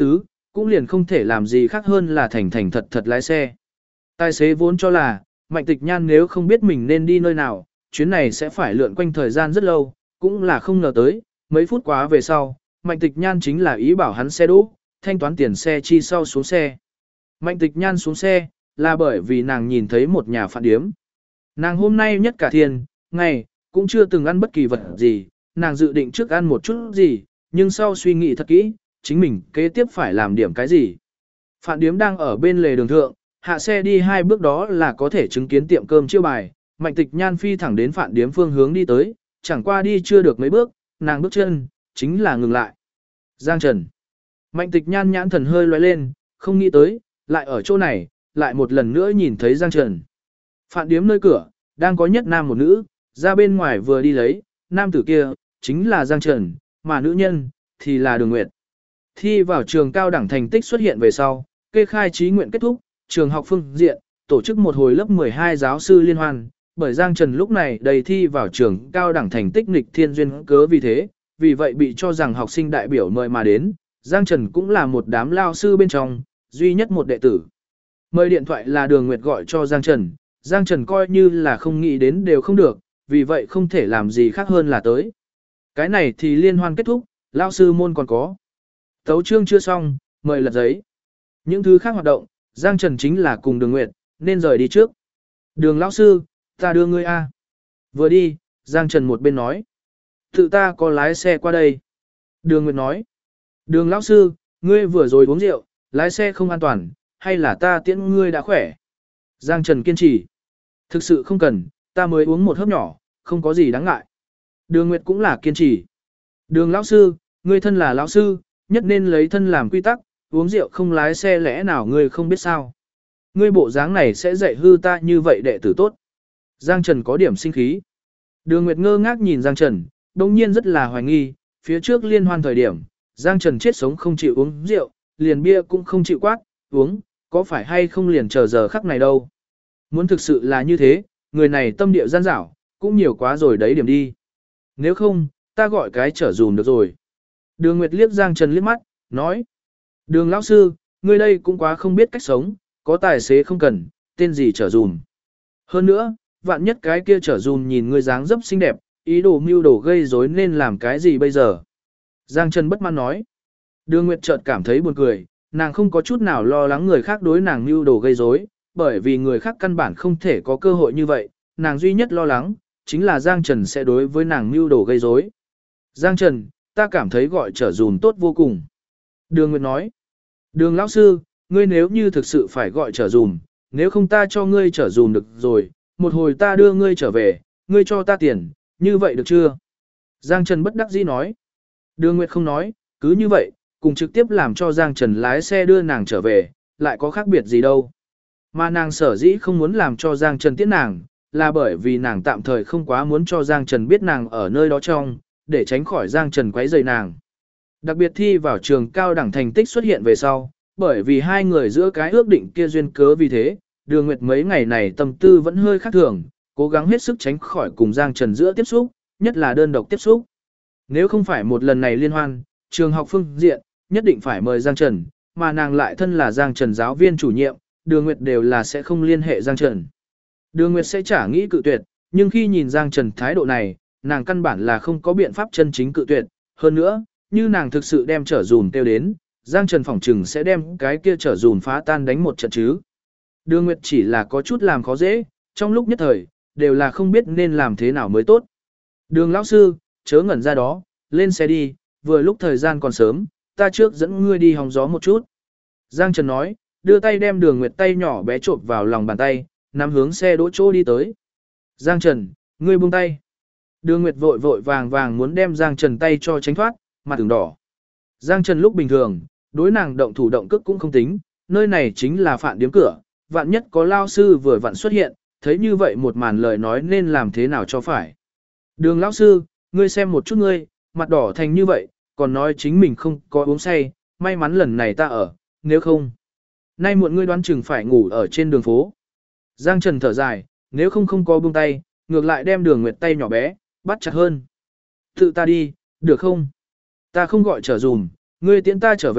cũng liền không thể làm gì khác hơn là thành thành thật thật lái xe. Tài xế vốn cho là, Mạnh Tịch Nhan nếu không biết mình nên đi nơi nào, chuyến này sẽ phải lượn quanh thời gian rất lâu, cũng là không ngờ tới, mấy phút quá về sau, Mạnh Tịch Nhan chính là ý bảo hắn xe đỗ, thanh toán tiền xe chi sau xuống xe. Mạnh Tịch Nhan xuống xe, là bởi vì nàng nhìn thấy một nhà phạn điếm. Nàng hôm nay nhất cả thiên, ngày, cũng chưa từng ăn bất kỳ vật gì, nàng dự định trước ăn một chút gì, nhưng sau suy nghĩ thật kỹ, chính mình kế tiếp phải làm điểm cái gì. Phạn điếm đang ở bên lề đường thượng, hạ xe đi 2 bước đó là có thể chứng kiến tiệm cơm chiêu bài. Mạnh Tịch Nhan phi thẳng đến phạn điếm phương hướng đi tới, chẳng qua đi chưa được mấy bước, nàng bước chân, chính là ngừng lại. Giang Trần. Mạnh Tịch Nhan nhãn thần hơi lóe lên, không nghĩ tới, lại ở chỗ này, lại một lần nữa nhìn thấy Giang Trần. Phạn điếm nơi cửa, đang có nhất nam một nữ, ra bên ngoài vừa đi lấy, nam tử kia, chính là Giang Trần, mà nữ nhân, thì là Đường Nguyệt. Thi vào trường cao đẳng thành tích xuất hiện về sau, kê khai trí nguyện kết thúc, trường học phương diện, tổ chức một hồi lớp 12 giáo sư liên hoan, bởi Giang Trần lúc này đầy thi vào trường cao đẳng thành tích nghịch thiên duyên cớ vì vậy bị cho rằng học sinh đại biểu mời mà đến, Giang Trần cũng là một đám lao sư bên trong, duy nhất một đệ tử. Mời điện thoại là Đường Nguyệt gọi cho Giang Trần coi như là không nghĩ đến đều không được, vì vậy không thể làm gì khác hơn là tới. Cái này thì liên hoan kết thúc, lao sư môn còn có. Tấu chương chưa xong, mời lật giấy. Những thứ khác hoạt động, Giang Trần chính là cùng Đường Nguyệt, nên rời đi trước. Đường lão sư, ta đưa ngươi a. Vừa đi, Giang Trần một bên nói. Tự ta có lái xe qua đây. Đường Nguyệt nói. Đường lão sư, ngươi vừa rồi uống rượu, lái xe không an toàn, hay là ta tiễn ngươi đã khỏe. Giang Trần kiên trì. Thực sự không cần, ta mới uống một hớp nhỏ, không có gì đáng ngại. Đường Nguyệt cũng là kiên trì. Đường lão sư, ngươi thân là lão sư, nhất nên lấy thân làm quy tắc, uống rượu không lái xe lẽ nào ngươi không biết sao. Ngươi bộ dáng này sẽ dạy hư ta như vậy đệ tử tốt. Giang Trần có điểm sinh khí. Đường Nguyệt ngơ ngác nhìn Giang Trần, đồng nhiên rất là hoài nghi, phía trước liên hoan thời điểm, Giang Trần chết sống không chịu uống rượu, liền bia cũng không chịu quát, uống, có phải hay không liền chờ giờ khắc này đâu. Muốn thực sự là như thế, người này tâm địa gian dảo, cũng nhiều quá rồi đấy điểm đi. Nếu không, ta gọi cái trở dùm được rồi. Đường Nguyệt liếc Giang Trần liếc mắt, nói. Đường lão sư, ngươi đây cũng quá không biết cách sống, có tài xế không cần, tên gì trở dùm. Hơn nữa, vạn nhất cái kia trở dùm nhìn ngươi dáng dấp xinh đẹp, ý đồ mưu đồ gây rối nên làm cái gì bây giờ. Giang Trần bất mãn nói. Đường Nguyệt chợt cảm thấy buồn cười, nàng không có chút nào lo lắng người khác đối nàng mưu đồ gây rối, bởi vì người khác căn bản không thể có cơ hội như vậy, nàng duy nhất lo lắng, chính là Giang Trần sẽ đối với nàng mưu đồ gây rối. Giang Trần, ta cảm thấy gọi trở dùm tốt vô cùng. Đường Nguyệt nói. Đường lão sư, ngươi nếu như thực sự phải gọi trở dùm, nếu không ta cho ngươi trở dùm được rồi, một hồi ta đưa ngươi trở về, ngươi cho ta tiền, như vậy được chưa? Giang Trần bất đắc dĩ nói. Đường Nguyệt không nói, cứ như vậy, cùng trực tiếp làm cho Giang Trần lái xe đưa nàng trở về, lại có khác biệt gì đâu. Mà nàng sở dĩ không muốn làm cho Giang Trần tiễn nàng, là bởi vì nàng tạm thời không quá muốn cho Giang Trần biết nàng ở nơi đó trong, để tránh khỏi Giang Trần quấy rầy nàng. Đặc biệt thi vào trường cao đẳng thành tích xuất hiện về sau, bởi vì hai người giữa cái ước định kia duyên cớ vì thế, Đường Nguyệt mấy ngày này tâm tư vẫn hơi khác thường, cố gắng hết sức tránh khỏi cùng Giang Trần giữa tiếp xúc, nhất là đơn độc tiếp xúc. Nếu không phải một lần này liên hoan, trường học phương diện, nhất định phải mời Giang Trần, mà nàng lại thân là Giang Trần giáo viên chủ nhiệm, Đường Nguyệt đều là sẽ không liên hệ Giang Trần. Đường Nguyệt sẽ chả nghĩ cự tuyệt, nhưng khi nhìn Giang Trần thái độ này, nàng căn bản là không có biện pháp chân chính cự tuyệt, hơn nữa, như nàng thực sự đem trở dùm tiêu đến, Giang Trần phỏng trừng sẽ đem cái kia trở dùm phá tan đánh một trận chứ. Đường Nguyệt chỉ là có chút làm khó dễ, trong lúc nhất thời, đều là không biết nên làm thế nào mới tốt. Đường lão sư, chớ ngẩn ra đó, lên xe đi, vừa lúc thời gian còn sớm, ta trước dẫn ngươi đi hóng gió một chút. Giang Trần nói, đưa tay đem Đường Nguyệt tay nhỏ bé trộn vào lòng bàn tay, nắm hướng xe đỗ chỗ đi tới. Giang Trần, ngươi buông tay. Đường Nguyệt vội vội vàng vàng muốn đem Giang Trần tay cho tránh thoát, mặt ửng đỏ. Giang Trần lúc bình thường, đối nàng động thủ động cước cũng không tính, nơi này chính là phạn điếm cửa, vạn nhất có lao sư vừa vặn xuất hiện, thấy như vậy một màn lời nói nên làm thế nào cho phải. Đường lão sư, ngươi xem một chút ngươi, mặt đỏ thành như vậy, còn nói chính mình không có uống say, may mắn lần này ta ở, nếu không. Nay muộn ngươi đoán chừng phải ngủ ở trên đường phố. Giang Trần thở dài, nếu không có buông tay, ngược lại đem Đường Nguyệt tay nhỏ bé, bắt chặt hơn. Tự ta đi, được không? Ta không gọi trở dùm, ngươi tiễn ta trở về,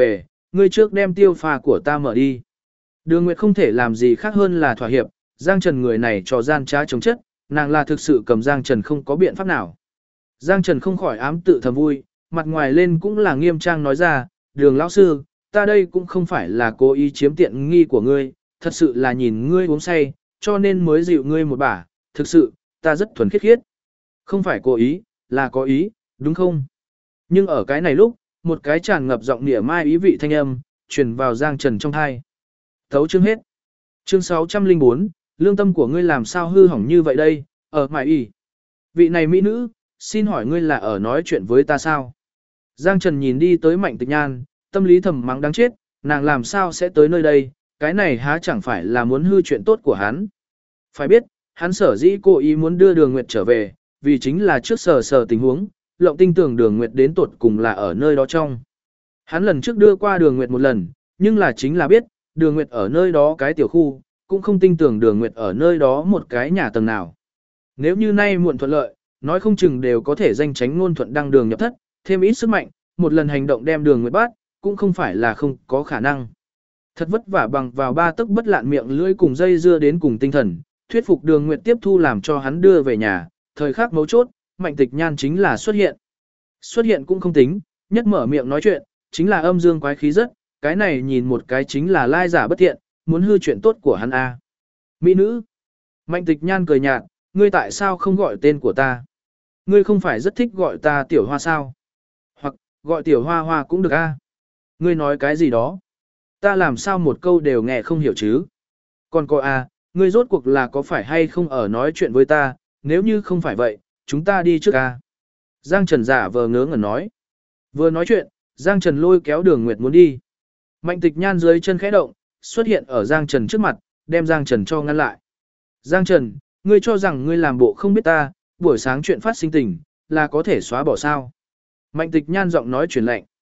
ngươi trước đem tiêu pha của ta mở đi. Đường Nguyệt không thể làm gì khác hơn là thỏa hiệp, Giang Trần người này trò gian trá chống chất, nàng là thực sự cầm Giang Trần không có biện pháp nào. Giang Trần không khỏi ám tự thầm vui, mặt ngoài lên cũng là nghiêm trang nói ra, Đường lão sư, ta đây cũng không phải là cố ý chiếm tiện nghi của ngươi, thật sự là nhìn ngươi uống say, cho nên mới dịu ngươi một bả, thực sự, ta rất thuần khiết khiết. Không phải cố ý, là có ý, đúng không? Nhưng ở cái này lúc, một cái tràn ngập giọng nịa mai ý vị thanh âm, truyền vào Giang Trần trong tai. Thấu chương hết. Chương 604, lương tâm của ngươi làm sao hư hỏng như vậy đây, ở mại ý. Vị này mỹ nữ, xin hỏi ngươi là ở nói chuyện với ta sao? Giang Trần nhìn đi tới Mạnh Tịch Nhan, tâm lý thầm mắng đáng chết, nàng làm sao sẽ tới nơi đây, cái này há chẳng phải là muốn hư chuyện tốt của hắn. Phải biết, hắn sở dĩ cố ý muốn đưa Đường Nguyệt trở về, vì chính là trước sờ tình huống, lộng tin tưởng Đường Nguyệt đến tột cùng là ở nơi đó trong. Hắn lần trước đưa qua Đường Nguyệt một lần, nhưng là chính là biết, Đường Nguyệt ở nơi đó cái tiểu khu, cũng không tin tưởng Đường Nguyệt ở nơi đó một cái nhà tầng nào. Nếu như nay muộn thuận lợi, nói không chừng đều có thể danh tránh ngôn thuận đăng đường nhập thất, thêm ít sức mạnh, một lần hành động đem Đường Nguyệt bắt, cũng không phải là không có khả năng. Thật vất vả bằng vào 3 tấc bất lạn miệng lưỡi cùng dây dưa đến cùng tinh thần, thuyết phục Đường Nguyệt tiếp thu làm cho hắn đưa về nhà, thời khắc mấu chốt, Mạnh Tịch Nhan chính là xuất hiện. Xuất hiện cũng không tính, nhất mở miệng nói chuyện, chính là âm dương quái khí rất, cái này nhìn một cái chính là lai giả bất thiện, muốn hư chuyện tốt của hắn a. Mỹ nữ. Mạnh Tịch Nhan cười nhạt, ngươi tại sao không gọi tên của ta? Ngươi không phải rất thích gọi ta tiểu hoa sao? Hoặc, gọi tiểu hoa hoa cũng được a. Ngươi nói cái gì đó? Ta làm sao một câu đều nghe không hiểu chứ? Còn cô a, ngươi rốt cuộc là có phải hay không ở nói chuyện với ta, nếu như không phải vậy, chúng ta đi trước a. Giang Trần giả vờ ngớ ngẩn nói. Vừa nói chuyện, Giang Trần lôi kéo Đường Nguyệt muốn đi. Mạnh Tịch Nhan dưới chân khẽ động, xuất hiện ở Giang Trần trước mặt, đem Giang Trần cho ngăn lại. Giang Trần, ngươi cho rằng ngươi làm bộ không biết ta, buổi sáng chuyện phát sinh tình, là có thể xóa bỏ sao? Mạnh Tịch Nhan giọng nói chuyển lạnh.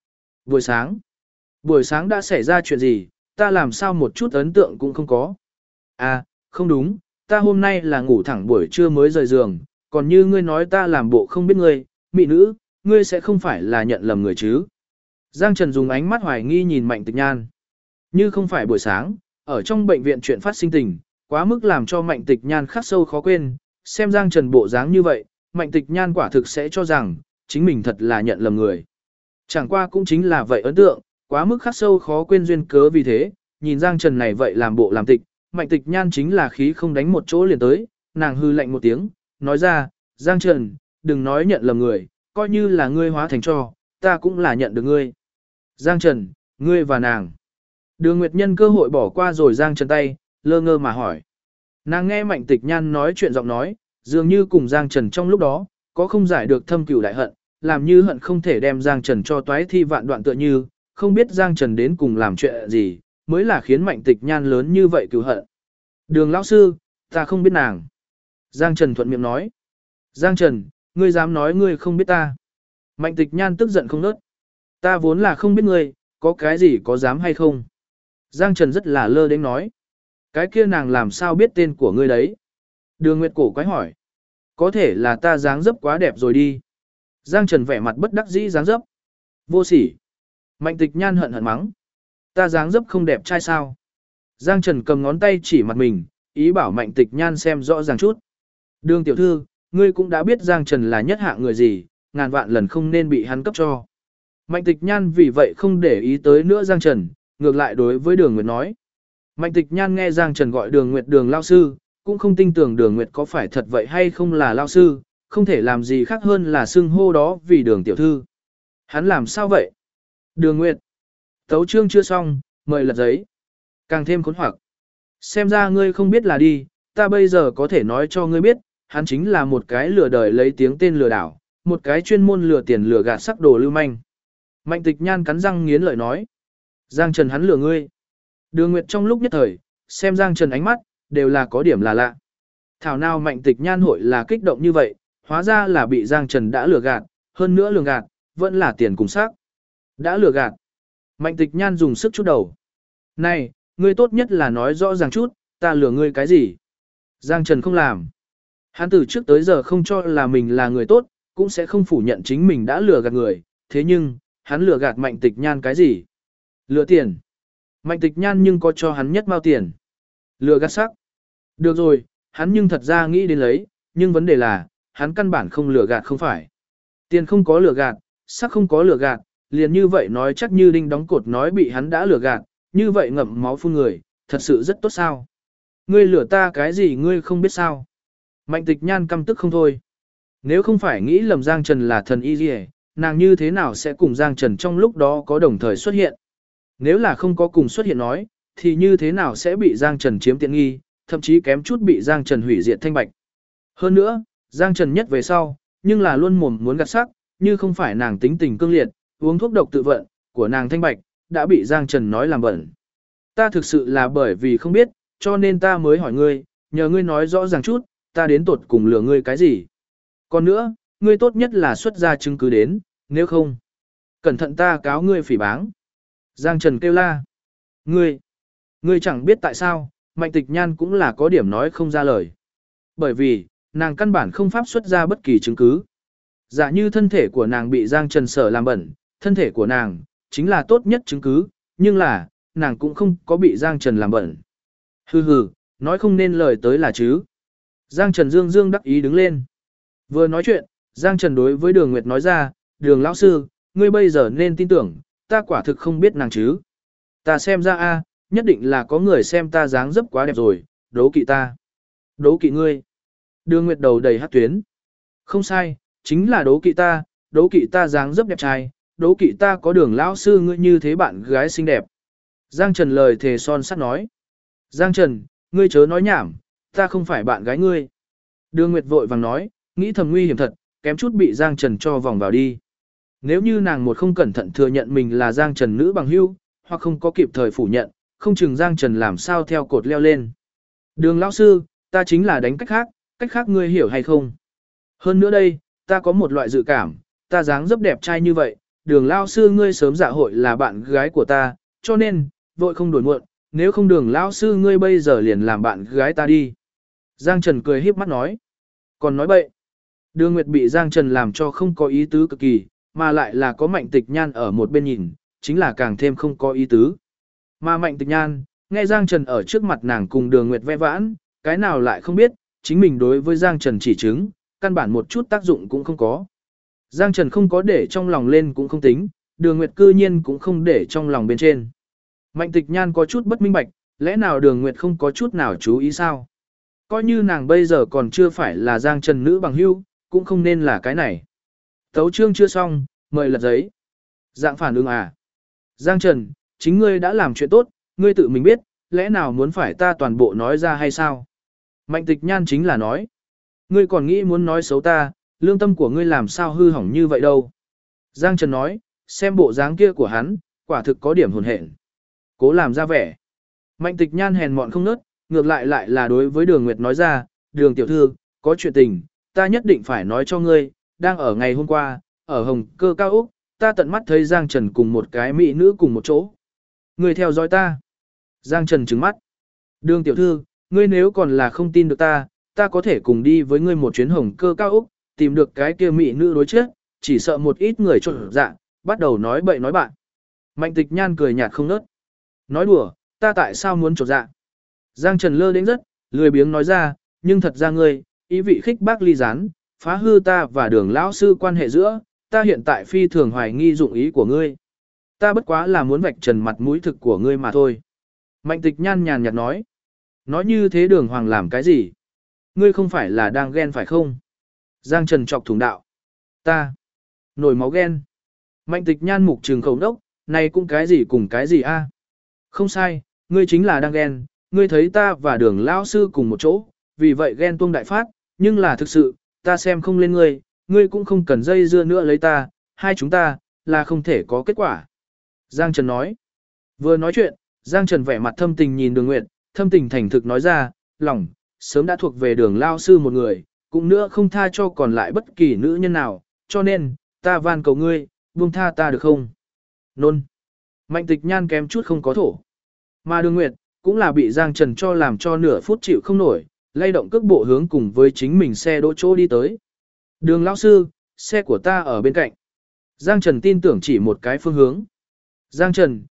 Buổi sáng đã xảy ra chuyện gì, ta làm sao một chút ấn tượng cũng không có. À, không đúng, ta hôm nay là ngủ thẳng buổi trưa mới rời giường, còn như ngươi nói ta làm bộ không biết ngươi, mỹ nữ, ngươi sẽ không phải là nhận lầm người chứ. Giang Trần dùng ánh mắt hoài nghi nhìn Mạnh Tịch Nhan. Như không phải buổi sáng, ở trong bệnh viện chuyện phát sinh tình, quá mức làm cho Mạnh Tịch Nhan khắc sâu khó quên, xem Giang Trần bộ dáng như vậy, Mạnh Tịch Nhan quả thực sẽ cho rằng, chính mình thật là nhận lầm người. Chẳng qua cũng chính là vậy ấn tượng, quá mức khắc sâu khó quên duyên cớ vì thế, nhìn Giang Trần này vậy làm bộ làm tịch, Mạnh Tịch Nhan chính là khí không đánh một chỗ liền tới, nàng hư lạnh một tiếng, nói ra, Giang Trần, đừng nói nhận lầm người, coi như là ngươi hóa thành cho, ta cũng là nhận được ngươi. Giang Trần, ngươi và nàng. Đường Nguyệt Nhân cơ hội bỏ qua rồi Giang Trần tay, lơ ngơ mà hỏi. Nàng nghe Mạnh Tịch Nhan nói chuyện giọng nói, dường như cùng Giang Trần trong lúc đó, có không giải được thâm cửu đại hận, làm như hận không thể đem Giang Trần cho toái thi vạn đoạn tựa như, không biết Giang Trần đến cùng làm chuyện gì, mới là khiến Mạnh Tịch Nhan lớn như vậy cửu hận. Đường lão sư, ta không biết nàng. Giang Trần thuận miệng nói. Giang Trần, ngươi dám nói ngươi không biết ta. Mạnh Tịch Nhan tức giận không nớt. Ta vốn là không biết ngươi, có cái gì có dám hay không. Giang Trần rất là lơ đến nói. Cái kia nàng làm sao biết tên của ngươi đấy? Đường Nguyệt cổ quái hỏi. Có thể là ta dáng dấp quá đẹp rồi đi. Giang Trần vẻ mặt bất đắc dĩ dáng dấp. Vô sỉ. Mạnh Tịch Nhan hận hận mắng. Ta dáng dấp không đẹp trai sao? Giang Trần cầm ngón tay chỉ mặt mình, ý bảo Mạnh Tịch Nhan xem rõ ràng chút. Đường tiểu thư, ngươi cũng đã biết Giang Trần là nhất hạng người gì, ngàn vạn lần không nên bị hắn cấp cho. Mạnh Tịch Nhan vì vậy không để ý tới nữa Giang Trần, ngược lại đối với Đường Nguyệt nói. Mạnh Tịch Nhan nghe Giang Trần gọi Đường Nguyệt Đường lao sư, cũng không tin tưởng Đường Nguyệt có phải thật vậy hay không là lao sư, không thể làm gì khác hơn là xưng hô đó vì Đường tiểu thư. Hắn làm sao vậy? Đường Nguyệt. Tấu chương chưa xong, mời lật giấy. Càng thêm khốn hoặc. Xem ra ngươi không biết là đi, ta bây giờ có thể nói cho ngươi biết, hắn chính là một cái lừa đời lấy tiếng tên lừa đảo, một cái chuyên môn lừa tiền lừa gạt sắc đồ lưu manh. Mạnh Tịch Nhan cắn răng nghiến lợi nói. Giang Trần hắn lừa ngươi. Đường Nguyệt trong lúc nhất thời, xem Giang Trần ánh mắt, đều là có điểm là lạ. Thảo nào Mạnh Tịch Nhan hội là kích động như vậy, hóa ra là bị Giang Trần đã lừa gạt, hơn nữa lừa gạt, vẫn là tiền cùng xác. Đã lừa gạt. Mạnh Tịch Nhan dùng sức chút đầu. Này, ngươi tốt nhất là nói rõ ràng chút, ta lừa ngươi cái gì? Giang Trần không làm. Hắn từ trước tới giờ không cho là mình là người tốt, cũng sẽ không phủ nhận chính mình đã lừa gạt người, thế nhưng, hắn lừa gạt Mạnh Tịch Nhan cái gì? Lừa tiền. Mạnh tịch nhan nhưng có cho hắn nhất mao tiền. Lừa gạt sắc. Được rồi, hắn nhưng thật ra nghĩ đến lấy, nhưng vấn đề là, hắn căn bản không lừa gạt không phải. Tiền không có lừa gạt, sắc không có lừa gạt, liền như vậy nói chắc như đinh đóng cột nói bị hắn đã lừa gạt, như vậy ngậm máu phun người, thật sự rất tốt sao. Ngươi lừa ta cái gì ngươi không biết sao. Mạnh tịch nhan căm tức không thôi. Nếu không phải nghĩ lầm Giang Trần là thần y gì, nàng như thế nào sẽ cùng Giang Trần trong lúc đó có đồng thời xuất hiện. Nếu là không có cùng xuất hiện nói, thì như thế nào sẽ bị Giang Trần chiếm tiện nghi, thậm chí kém chút bị Giang Trần hủy diệt thanh bạch. Hơn nữa, Giang Trần nhất về sau, nhưng là luôn mồm muốn gạt sắc, như không phải nàng tính tình cương liệt, uống thuốc độc tự vận, của nàng thanh bạch, đã bị Giang Trần nói làm bẩn. Ta thực sự là bởi vì không biết, cho nên ta mới hỏi ngươi, nhờ ngươi nói rõ ràng chút, ta đến tột cùng lừa ngươi cái gì. Còn nữa, ngươi tốt nhất là xuất ra chứng cứ đến, nếu không, cẩn thận ta cáo ngươi phỉ báng. Giang Trần kêu la. Ngươi chẳng biết tại sao, Mạnh Tịch Nhan cũng là có điểm nói không ra lời. Bởi vì, nàng căn bản không pháp xuất ra bất kỳ chứng cứ. Giả như thân thể của nàng bị Giang Trần sở làm bẩn, thân thể của nàng, chính là tốt nhất chứng cứ, nhưng là, nàng cũng không có bị Giang Trần làm bẩn. Hừ hừ, nói không nên lời tới là chứ. Giang Trần dương dương đắc ý đứng lên. Vừa nói chuyện, Giang Trần đối với Đường Nguyệt nói ra, Đường lão sư, ngươi bây giờ nên tin tưởng, ta quả thực không biết nàng chứ. Ta xem ra a, nhất định là có người xem ta dáng dấp quá đẹp rồi, đố kỵ ta. Đố kỵ ngươi. Đường Nguyệt đầu đầy hát tuyến. Không sai, chính là đố kỵ ta dáng dấp đẹp trai, đố kỵ ta có Đường lão sư ngươi như thế bạn gái xinh đẹp. Giang Trần lời thề son sắt nói. Giang Trần, ngươi chớ nói nhảm, ta không phải bạn gái ngươi. Đường Nguyệt vội vàng nói, nghĩ thầm nguy hiểm thật, kém chút bị Giang Trần cho vòng vào đi. Nếu như nàng một không cẩn thận thừa nhận mình là Giang Trần nữ bằng hữu, hoặc không có kịp thời phủ nhận, không chừng Giang Trần làm sao theo cột leo lên. Đường lão sư, ta chính là đánh cách khác ngươi hiểu hay không? Hơn nữa đây, ta có một loại dự cảm, ta dáng dấp đẹp trai như vậy, Đường lão sư ngươi sớm dạ hội là bạn gái của ta, cho nên, vội không đổi muộn, nếu không Đường lão sư ngươi bây giờ liền làm bạn gái ta đi. Giang Trần cười híp mắt nói. Còn nói bậy. Đường Nguyệt bị Giang Trần làm cho không có ý tứ cực kỳ, mà lại là có Mạnh Tịch Nhan ở một bên nhìn, chính là càng thêm không có ý tứ. Mà Mạnh Tịch Nhan, nghe Giang Trần ở trước mặt nàng cùng Đường Nguyệt vẽ vãn, cái nào lại không biết, chính mình đối với Giang Trần chỉ chứng, căn bản một chút tác dụng cũng không có. Giang Trần không có để trong lòng lên cũng không tính, Đường Nguyệt cư nhiên cũng không để trong lòng bên trên. Mạnh Tịch Nhan có chút bất minh bạch, lẽ nào Đường Nguyệt không có chút nào chú ý sao? Coi như nàng bây giờ còn chưa phải là Giang Trần nữ bằng hữu, cũng không nên là cái này. Tấu chương chưa xong, mời lật giấy. Dạng phản ứng à? Giang Trần, chính ngươi đã làm chuyện tốt, ngươi tự mình biết, lẽ nào muốn phải ta toàn bộ nói ra hay sao? Mạnh Tịch Nhan chính là nói. Ngươi còn nghĩ muốn nói xấu ta, lương tâm của ngươi làm sao hư hỏng như vậy đâu? Giang Trần nói, xem bộ dáng kia của hắn, quả thực có điểm hồn hện. Cố làm ra vẻ. Mạnh Tịch Nhan hèn mọn không nớt, ngược lại lại là đối với Đường Nguyệt nói ra, Đường tiểu thư, có chuyện tình, ta nhất định phải nói cho ngươi, đang ở ngày hôm qua, ở Hồng Cơ Cao Úc, ta tận mắt thấy Giang Trần cùng một cái mỹ nữ cùng một chỗ. Ngươi theo dõi ta. Giang Trần trừng mắt. Đường tiểu thư, ngươi nếu còn là không tin được ta, ta có thể cùng đi với ngươi một chuyến Hồng Cơ Cao Úc, tìm được cái kia mỹ nữ đối chết, chỉ sợ một ít người trộn dạ, bắt đầu nói bậy nói bạn. Mạnh Tịch Nhan cười nhạt không nớt. Nói đùa, ta tại sao muốn trộn dạ? Giang Trần lơ đến rất, lười biếng nói ra, nhưng thật ra ngươi, ý vị khích bác ly gián, phá hư ta và Đường lão sư quan hệ giữa, ta hiện tại phi thường hoài nghi dụng ý của ngươi. Ta bất quá là muốn vạch trần mặt mũi thực của ngươi mà thôi. Mạnh Tịch Nhan nhàn nhạt nói. Nói như thế Đường Hoàng làm cái gì? Ngươi không phải là đang ghen phải không? Giang Trần chọc thủng đạo. Ta. Nổi máu ghen. Mạnh Tịch Nhan mục trừng khẩu đốc, này cũng cái gì cùng cái gì a? Không sai, ngươi chính là đang ghen, ngươi thấy ta và Đường lão sư cùng một chỗ, vì vậy ghen tuông đại phát, nhưng là thực sự, ta xem không lên ngươi, ngươi cũng không cần dây dưa nữa lấy ta, hai chúng ta, là không thể có kết quả. Giang Trần nói. Vừa nói chuyện, Giang Trần vẻ mặt thâm tình nhìn Đường Nguyệt, thâm tình thành thực nói ra, lòng, sớm đã thuộc về Đường lão sư một người, cũng nữa không tha cho còn lại bất kỳ nữ nhân nào, cho nên, ta van cầu ngươi, buông tha ta được không? Nôn. Mạnh Tịch Nhan kém chút không có thổ. Mà Đường Nguyệt, cũng là bị Giang Trần cho làm cho nửa phút chịu không nổi, lay động cước bộ hướng cùng với chính mình xe đỗ chỗ đi tới. Đường lão sư, xe của ta ở bên cạnh. Giang Trần tin tưởng chỉ một cái phương hướng. Giang Trần,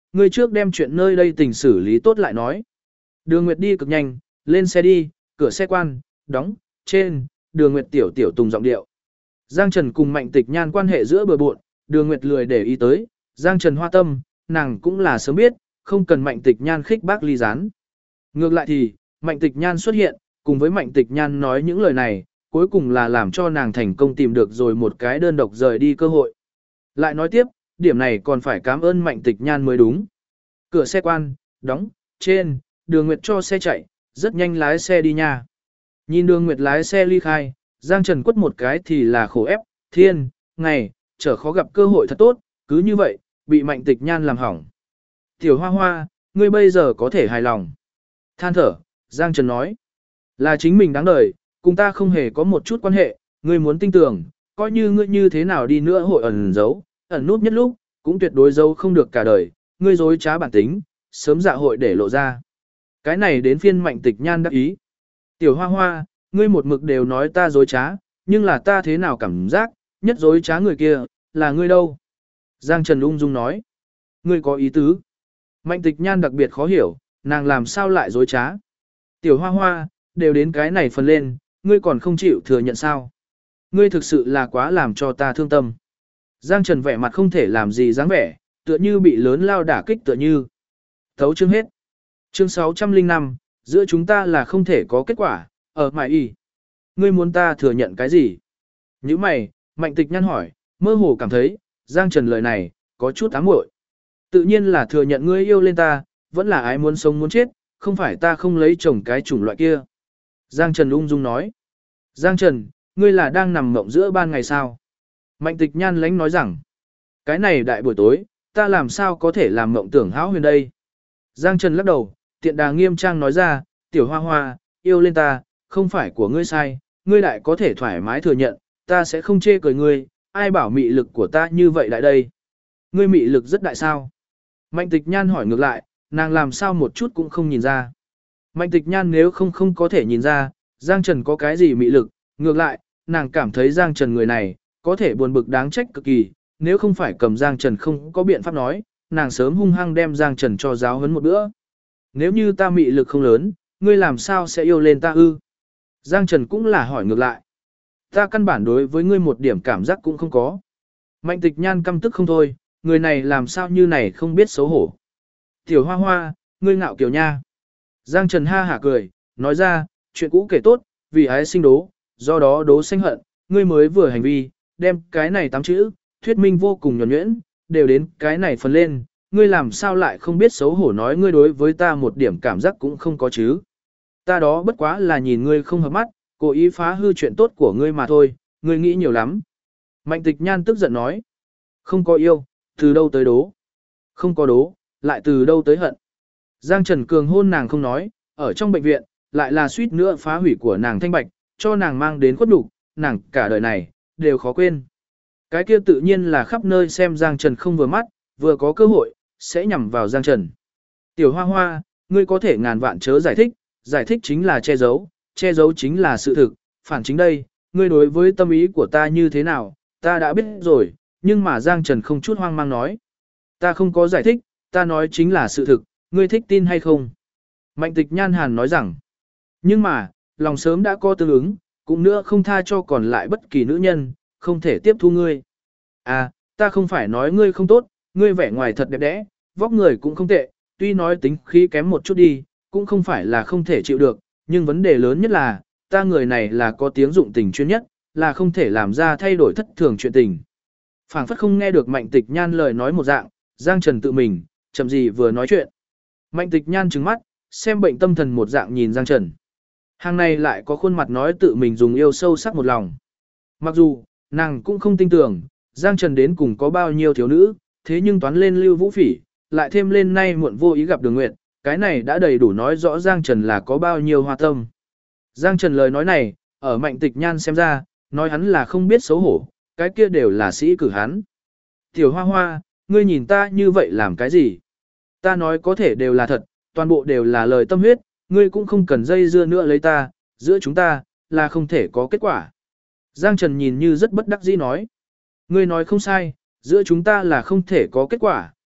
ngươi trước đem chuyện nơi đây tình xử lý tốt lại nói. Đường Nguyệt đi cực nhanh, lên xe đi, cửa xe quan, đóng, trên, Đường Nguyệt tiểu tiểu tùng giọng điệu. Giang Trần cùng Mạnh Tịch Nhan quan hệ giữa bờ bộn, Đường Nguyệt lười để ý tới, Giang Trần hoa tâm, nàng cũng là sớm biết, không cần Mạnh Tịch Nhan khích bác ly gián. Ngược lại thì, Mạnh Tịch Nhan xuất hiện, cùng với Mạnh Tịch Nhan nói những lời này, cuối cùng là làm cho nàng thành công tìm được rồi một cái đơn độc rời đi cơ hội. Lại nói tiếp, điểm này còn phải cảm ơn Mạnh Tịch Nhan mới đúng. Cửa xe quan, đóng, trên, Đường Nguyệt cho xe chạy, rất nhanh lái xe đi nha. Nhìn Đường Nguyệt lái xe ly khai, Giang Trần quất một cái thì là khổ ép, thiên, ngày, trở khó gặp cơ hội thật tốt, cứ như vậy, bị Mạnh Tịch Nhan làm hỏng. Tiểu Hoa Hoa, ngươi bây giờ có thể hài lòng. Than thở, Giang Trần nói, là chính mình đáng đời, cùng ta không hề có một chút quan hệ, ngươi muốn tin tưởng, coi như ngươi như thế nào đi nữa hội ẩn giấu, ẩn nút nhất lúc, cũng tuyệt đối giấu không được cả đời, ngươi dối trá bản tính, sớm dạ hội để lộ ra. Cái này đến phiên Mạnh Tịch Nhan đắc ý. Tiểu Hoa Hoa, ngươi một mực đều nói ta dối trá, nhưng là ta thế nào cảm giác, nhất dối trá người kia, là ngươi đâu? Giang Trần ung dung nói. Ngươi có ý tứ. Mạnh Tịch Nhan đặc biệt khó hiểu, nàng làm sao lại dối trá. Tiểu Hoa Hoa, đều đến cái này phần lên, ngươi còn không chịu thừa nhận sao. Ngươi thực sự là quá làm cho ta thương tâm. Giang Trần vẻ mặt không thể làm gì dáng vẻ, tựa như bị lớn lao đả kích tựa như. Thấu chương hết. Chương 605, giữa chúng ta là không thể có kết quả, ở mại y. Ngươi muốn ta thừa nhận cái gì? Như mày, Mạnh Tịch Nhan hỏi, mơ hồ cảm thấy, Giang Trần lời này, có chút ám muội. Tự nhiên là thừa nhận ngươi yêu lên ta, vẫn là ái muốn sống muốn chết, không phải ta không lấy chồng cái chủng loại kia. Giang Trần ung dung nói. Giang Trần, ngươi là đang nằm mộng giữa ban ngày sao? Mạnh Tịch Nhan lánh nói rằng, cái này đại buổi tối, ta làm sao có thể làm mộng tưởng hão huyền đây? Giang Trần lắc đầu, tiện đà nghiêm trang nói ra, Tiểu Hoa Hoa, yêu lên ta, không phải của ngươi sai, ngươi đại có thể thoải mái thừa nhận, ta sẽ không chê cười ngươi, ai bảo mị lực của ta như vậy đại đây? Ngươi mị lực rất đại sao? Mạnh Tịch Nhan hỏi ngược lại, nàng làm sao một chút cũng không nhìn ra. Mạnh Tịch Nhan nếu không có thể nhìn ra, Giang Trần có cái gì mị lực, ngược lại, nàng cảm thấy Giang Trần người này, có thể buồn bực đáng trách cực kỳ, nếu không phải cầm Giang Trần không có biện pháp nói, nàng sớm hung hăng đem Giang Trần cho giáo huấn một bữa. Nếu như ta mị lực không lớn, ngươi làm sao sẽ yêu lên ta ư? Giang Trần cũng là hỏi ngược lại. Ta căn bản đối với ngươi một điểm cảm giác cũng không có. Mạnh Tịch Nhan căm tức không thôi, người này làm sao như này không biết xấu hổ. Tiểu Hoa Hoa, ngươi ngạo kiều nha. Giang Trần ha hả cười, nói ra, chuyện cũ kể tốt, vì ái sinh đố, do đó đố sanh hận, ngươi mới vừa hành vi, đem cái này 8 chữ, thuyết minh vô cùng nhuần nhuyễn, đều đến cái này phần lên, ngươi làm sao lại không biết xấu hổ nói ngươi đối với ta một điểm cảm giác cũng không có chứ. Ta đó bất quá là nhìn ngươi không hợp mắt, cố ý phá hư chuyện tốt của ngươi mà thôi, ngươi nghĩ nhiều lắm. Mạnh Tịch Nhan tức giận nói, không có yêu, từ đâu tới đố. Không có đố, lại từ đâu tới hận. Giang Trần cường hôn nàng không nói, ở trong bệnh viện, lại là suýt nữa phá hủy của nàng thanh bạch, cho nàng mang đến khuất nhục, nàng cả đời này, đều khó quên. Cái kia tự nhiên là khắp nơi xem Giang Trần không vừa mắt, vừa có cơ hội, sẽ nhằm vào Giang Trần. Tiểu Hoa Hoa, ngươi có thể ngàn vạn chớ giải thích chính là che giấu chính là sự thực, phản chính đây, ngươi đối với tâm ý của ta như thế nào, ta đã biết rồi, nhưng mà Giang Trần không chút hoang mang nói. Ta không có giải thích, ta nói chính là sự thực, ngươi thích tin hay không? Mạnh Tịch Nhan hàn nói rằng, nhưng mà, lòng sớm đã có tương ứng, cũng nữa không tha cho còn lại bất kỳ nữ nhân, không thể tiếp thu ngươi. À, ta không phải nói ngươi không tốt, ngươi vẻ ngoài thật đẹp đẽ, vóc người cũng không tệ, tuy nói tính khí kém một chút đi, cũng không phải là không thể chịu được, nhưng vấn đề lớn nhất là, ta người này là có tiếng dụng tình chuyên nhất, là không thể làm ra thay đổi thất thường chuyện tình. Phảng phất không nghe được Mạnh Tịch Nhan lời nói một dạng, Giang Trần tự mình, chậm gì vừa nói chuyện. Mạnh Tịch Nhan trừng mắt, xem bệnh tâm thần một dạng nhìn Giang Trần. Hàng này lại có khuôn mặt nói tự mình dùng yêu sâu sắc một lòng. Mặc dù, nàng cũng không tin tưởng, Giang Trần đến cùng có bao nhiêu thiếu nữ, thế nhưng toán lên Lưu Vũ Phỉ, lại thêm lên nay muộn vô ý gặp Đường Nguyệt, cái này đã đầy đủ nói rõ Giang Trần là có bao nhiêu hoa tâm. Giang Trần lời nói này, ở Mạnh Tịch Nhan xem ra, nói hắn là không biết xấu hổ, cái kia đều là sĩ cử hắn. Tiểu Hoa Hoa, ngươi nhìn ta như vậy làm cái gì? Ta nói có thể đều là thật, toàn bộ đều là lời tâm huyết, ngươi cũng không cần dây dưa nữa lấy ta, giữa chúng ta, là không thể có kết quả. Giang Trần nhìn như rất bất đắc dĩ nói. Ngươi nói không sai, giữa chúng ta là không thể có kết quả,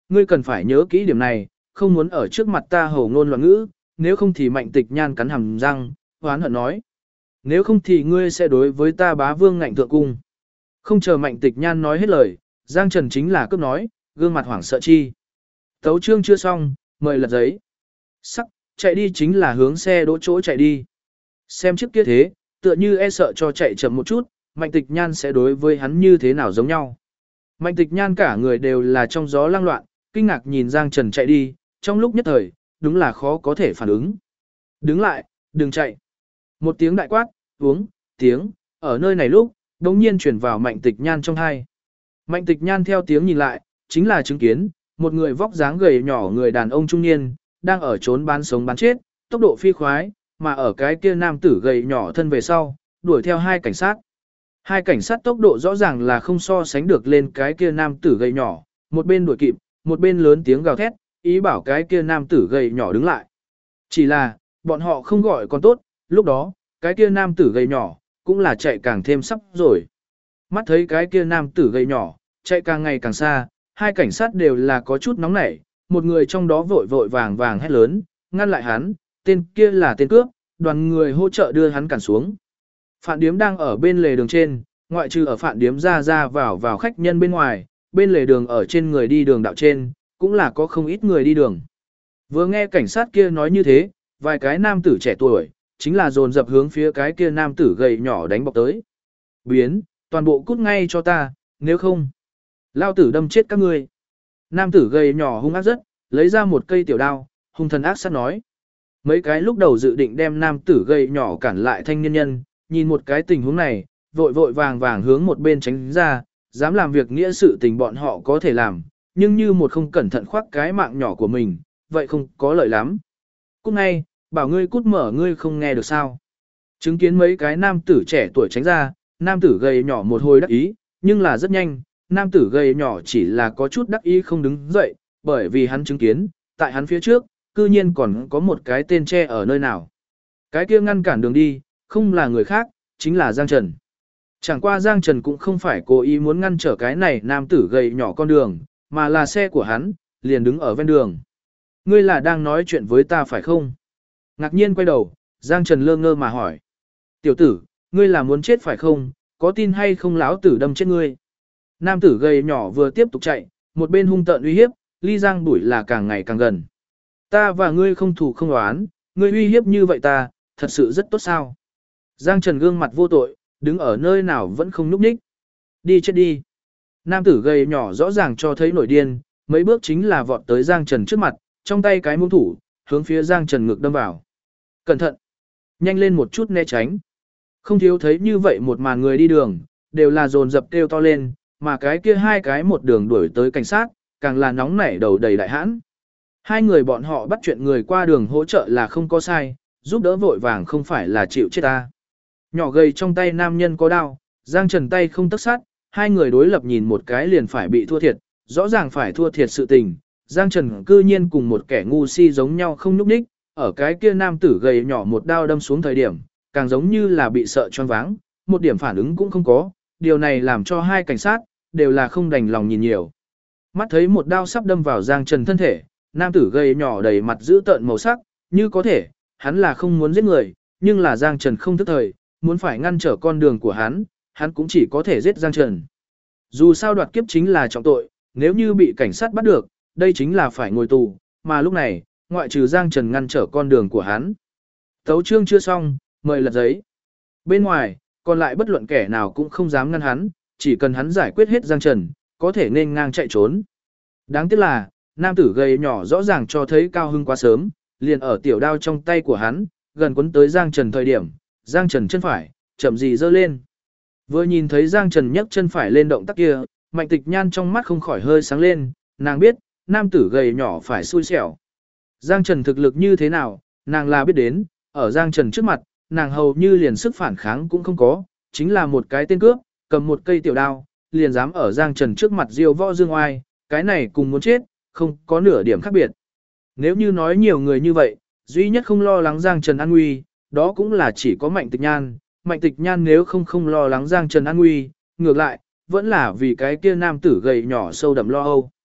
ngươi cần phải nhớ kỹ điểm này, không muốn ở trước mặt ta hổ ngôn loạn ngữ, nếu không thì Mạnh Tịch Nhan cắn hàm răng, oán hận nói. Nếu không thì ngươi sẽ đối với ta bá vương ngạnh thượng cung. Không chờ Mạnh Tịch Nhan nói hết lời, Giang Trần chính là cướp nói, gương mặt hoảng sợ chi. Tấu chương chưa xong, mời lật giấy. Sắc, chạy đi chính là hướng xe đỗ chỗ chạy đi. Xem trước kia thế, tựa như e sợ cho chạy chậm một chút, Mạnh Tịch Nhan sẽ đối với hắn như thế nào giống nhau. Mạnh Tịch Nhan cả người đều là trong gió lang loạn, kinh ngạc nhìn Giang Trần chạy đi, trong lúc nhất thời, đúng là khó có thể phản ứng. Đứng lại, đừng chạy. Một tiếng đại quát, uống, tiếng, ở nơi này lúc, đống nhiên chuyển vào Mạnh Tịch Nhan trong hai. Mạnh Tịch Nhan theo tiếng nhìn lại, chính là chứng kiến, một người vóc dáng gầy nhỏ người đàn ông trung niên, đang ở trốn bán sống bán chết, tốc độ phi khoái, mà ở cái kia nam tử gầy nhỏ thân về sau, đuổi theo hai cảnh sát. Hai cảnh sát tốc độ rõ ràng là không so sánh được lên cái kia nam tử gầy nhỏ, một bên đuổi kịp, một bên lớn tiếng gào thét, ý bảo cái kia nam tử gầy nhỏ đứng lại. Chỉ là, bọn họ không gọi còn tốt, lúc đó, cái kia nam tử gầy nhỏ, cũng là chạy càng thêm sắp rồi. Mắt thấy cái kia nam tử gầy nhỏ, chạy càng ngày càng xa, hai cảnh sát đều là có chút nóng nảy, một người trong đó vội vội vàng vàng hét lớn, ngăn lại hắn, tên kia là tên cướp, đoàn người hỗ trợ đưa hắn cản xuống. Phạn điếm đang ở bên lề đường trên, ngoại trừ ở phạn điếm ra vào khách nhân bên ngoài, bên lề đường ở trên người đi đường đạo trên, cũng là có không ít người đi đường. Vừa nghe cảnh sát kia nói như thế, vài cái nam tử trẻ tuổi, chính là dồn dập hướng phía cái kia nam tử gầy nhỏ đánh bọc tới. Biến, toàn bộ cút ngay cho ta, nếu không, lao tử đâm chết các ngươi. Nam tử gầy nhỏ hung ác rất, lấy ra một cây tiểu đao, hung thần ác sát nói. Mấy cái lúc đầu dự định đem nam tử gầy nhỏ cản lại thanh niên nhân, nhìn một cái tình huống này, vội vội vàng vàng hướng một bên tránh ra, dám làm việc nghĩa sự tình bọn họ có thể làm, nhưng như một không cẩn thận khoác cái mạng nhỏ của mình, vậy không có lợi lắm. Cút ngay, bảo ngươi cút mở ngươi không nghe được sao. Chứng kiến mấy cái nam tử trẻ tuổi tránh ra, nam tử gầy nhỏ một hồi đắc ý, nhưng là rất nhanh, nam tử gầy nhỏ chỉ là có chút đắc ý không đứng dậy, bởi vì hắn chứng kiến, tại hắn phía trước, cư nhiên còn có một cái tên tre ở nơi nào. Cái kia ngăn cản đường đi, không là người khác, chính là Giang Trần. Chẳng qua Giang Trần cũng không phải cố ý muốn ngăn trở cái này nam tử gầy nhỏ con đường, mà là xe của hắn, liền đứng ở ven đường. Ngươi là đang nói chuyện với ta phải không? Ngạc nhiên quay đầu, Giang Trần lơ ngơ mà hỏi. Tiểu tử, ngươi là muốn chết phải không? Có tin hay không lão tử đâm chết ngươi? Nam tử gầy nhỏ vừa tiếp tục chạy, một bên hung tợn uy hiếp, ly Giang Bụi là càng ngày càng gần. Ta và ngươi không thù không oán, ngươi uy hiếp như vậy ta, thật sự rất tốt sao? Giang Trần gương mặt vô tội, đứng ở nơi nào vẫn không núp ních. Đi chết đi. Nam tử gầy nhỏ rõ ràng cho thấy nổi điên, mấy bước chính là vọt tới Giang Trần trước mặt, trong tay cái muỗng thủ, hướng phía Giang Trần ngực đâm vào. Cẩn thận. Nhanh lên một chút né tránh. Không thiếu thấy như vậy một màn người đi đường, đều là dồn dập kêu to lên, mà cái kia hai cái một đường đuổi tới cảnh sát, càng là nóng nảy đầu đầy đại hãn. Hai người bọn họ bắt chuyện người qua đường hỗ trợ là không có sai, giúp đỡ vội vàng không phải là chịu chết ta. Nhỏ gầy trong tay nam nhân có đao, Giang Trần tay không tấc sát, hai người đối lập nhìn một cái liền phải bị thua thiệt, rõ ràng phải thua thiệt sự tình. Giang Trần cư nhiên cùng một kẻ ngu si giống nhau không nhúc nhích, ở cái kia nam tử gầy nhỏ một đao đâm xuống thời điểm, càng giống như là bị sợ choáng váng, một điểm phản ứng cũng không có, điều này làm cho hai cảnh sát đều là không đành lòng nhìn nhiều. Mắt thấy một đao sắp đâm vào Giang Trần thân thể, nam tử gầy nhỏ đầy mặt dữ tợn màu sắc, như có thể, hắn là không muốn giết người, nhưng là Giang Trần không thức thời, muốn phải ngăn trở con đường của hắn cũng chỉ có thể giết Giang Trần. Dù sao đoạt kiếp chính là trọng tội, nếu như bị cảnh sát bắt được, đây chính là phải ngồi tù, mà lúc này, ngoại trừ Giang Trần ngăn trở con đường của hắn. Tấu chương chưa xong, mời lật giấy. Bên ngoài, còn lại bất luận kẻ nào cũng không dám ngăn hắn, chỉ cần hắn giải quyết hết Giang Trần, có thể nên ngang chạy trốn. Đáng tiếc là, nam tử gầy nhỏ rõ ràng cho thấy cao hưng quá sớm, liền ở tiểu đao trong tay của hắn, gần quấn tới Giang Trần thời điểm, Giang Trần chân phải, chậm gì giơ lên. Vừa nhìn thấy Giang Trần nhấc chân phải lên động tác kia, Mạnh Tịch Nhan trong mắt không khỏi hơi sáng lên, nàng biết, nam tử gầy nhỏ phải xui xẻo. Giang Trần thực lực như thế nào, nàng là biết đến, ở Giang Trần trước mặt, nàng hầu như liền sức phản kháng cũng không có, chính là một cái tên cướp, cầm một cây tiểu đao, liền dám ở Giang Trần trước mặt diêu võ dương oai, cái này cùng muốn chết, không có nửa điểm khác biệt. Nếu như nói nhiều người như vậy, duy nhất không lo lắng Giang Trần an nguy, đó cũng là chỉ có Mạnh Tịch Nhan. Mạnh Tịch Nhan nếu không lo lắng Giang Trần an nguy, ngược lại, vẫn là vì cái kia nam tử gầy nhỏ sâu đậm lo âu.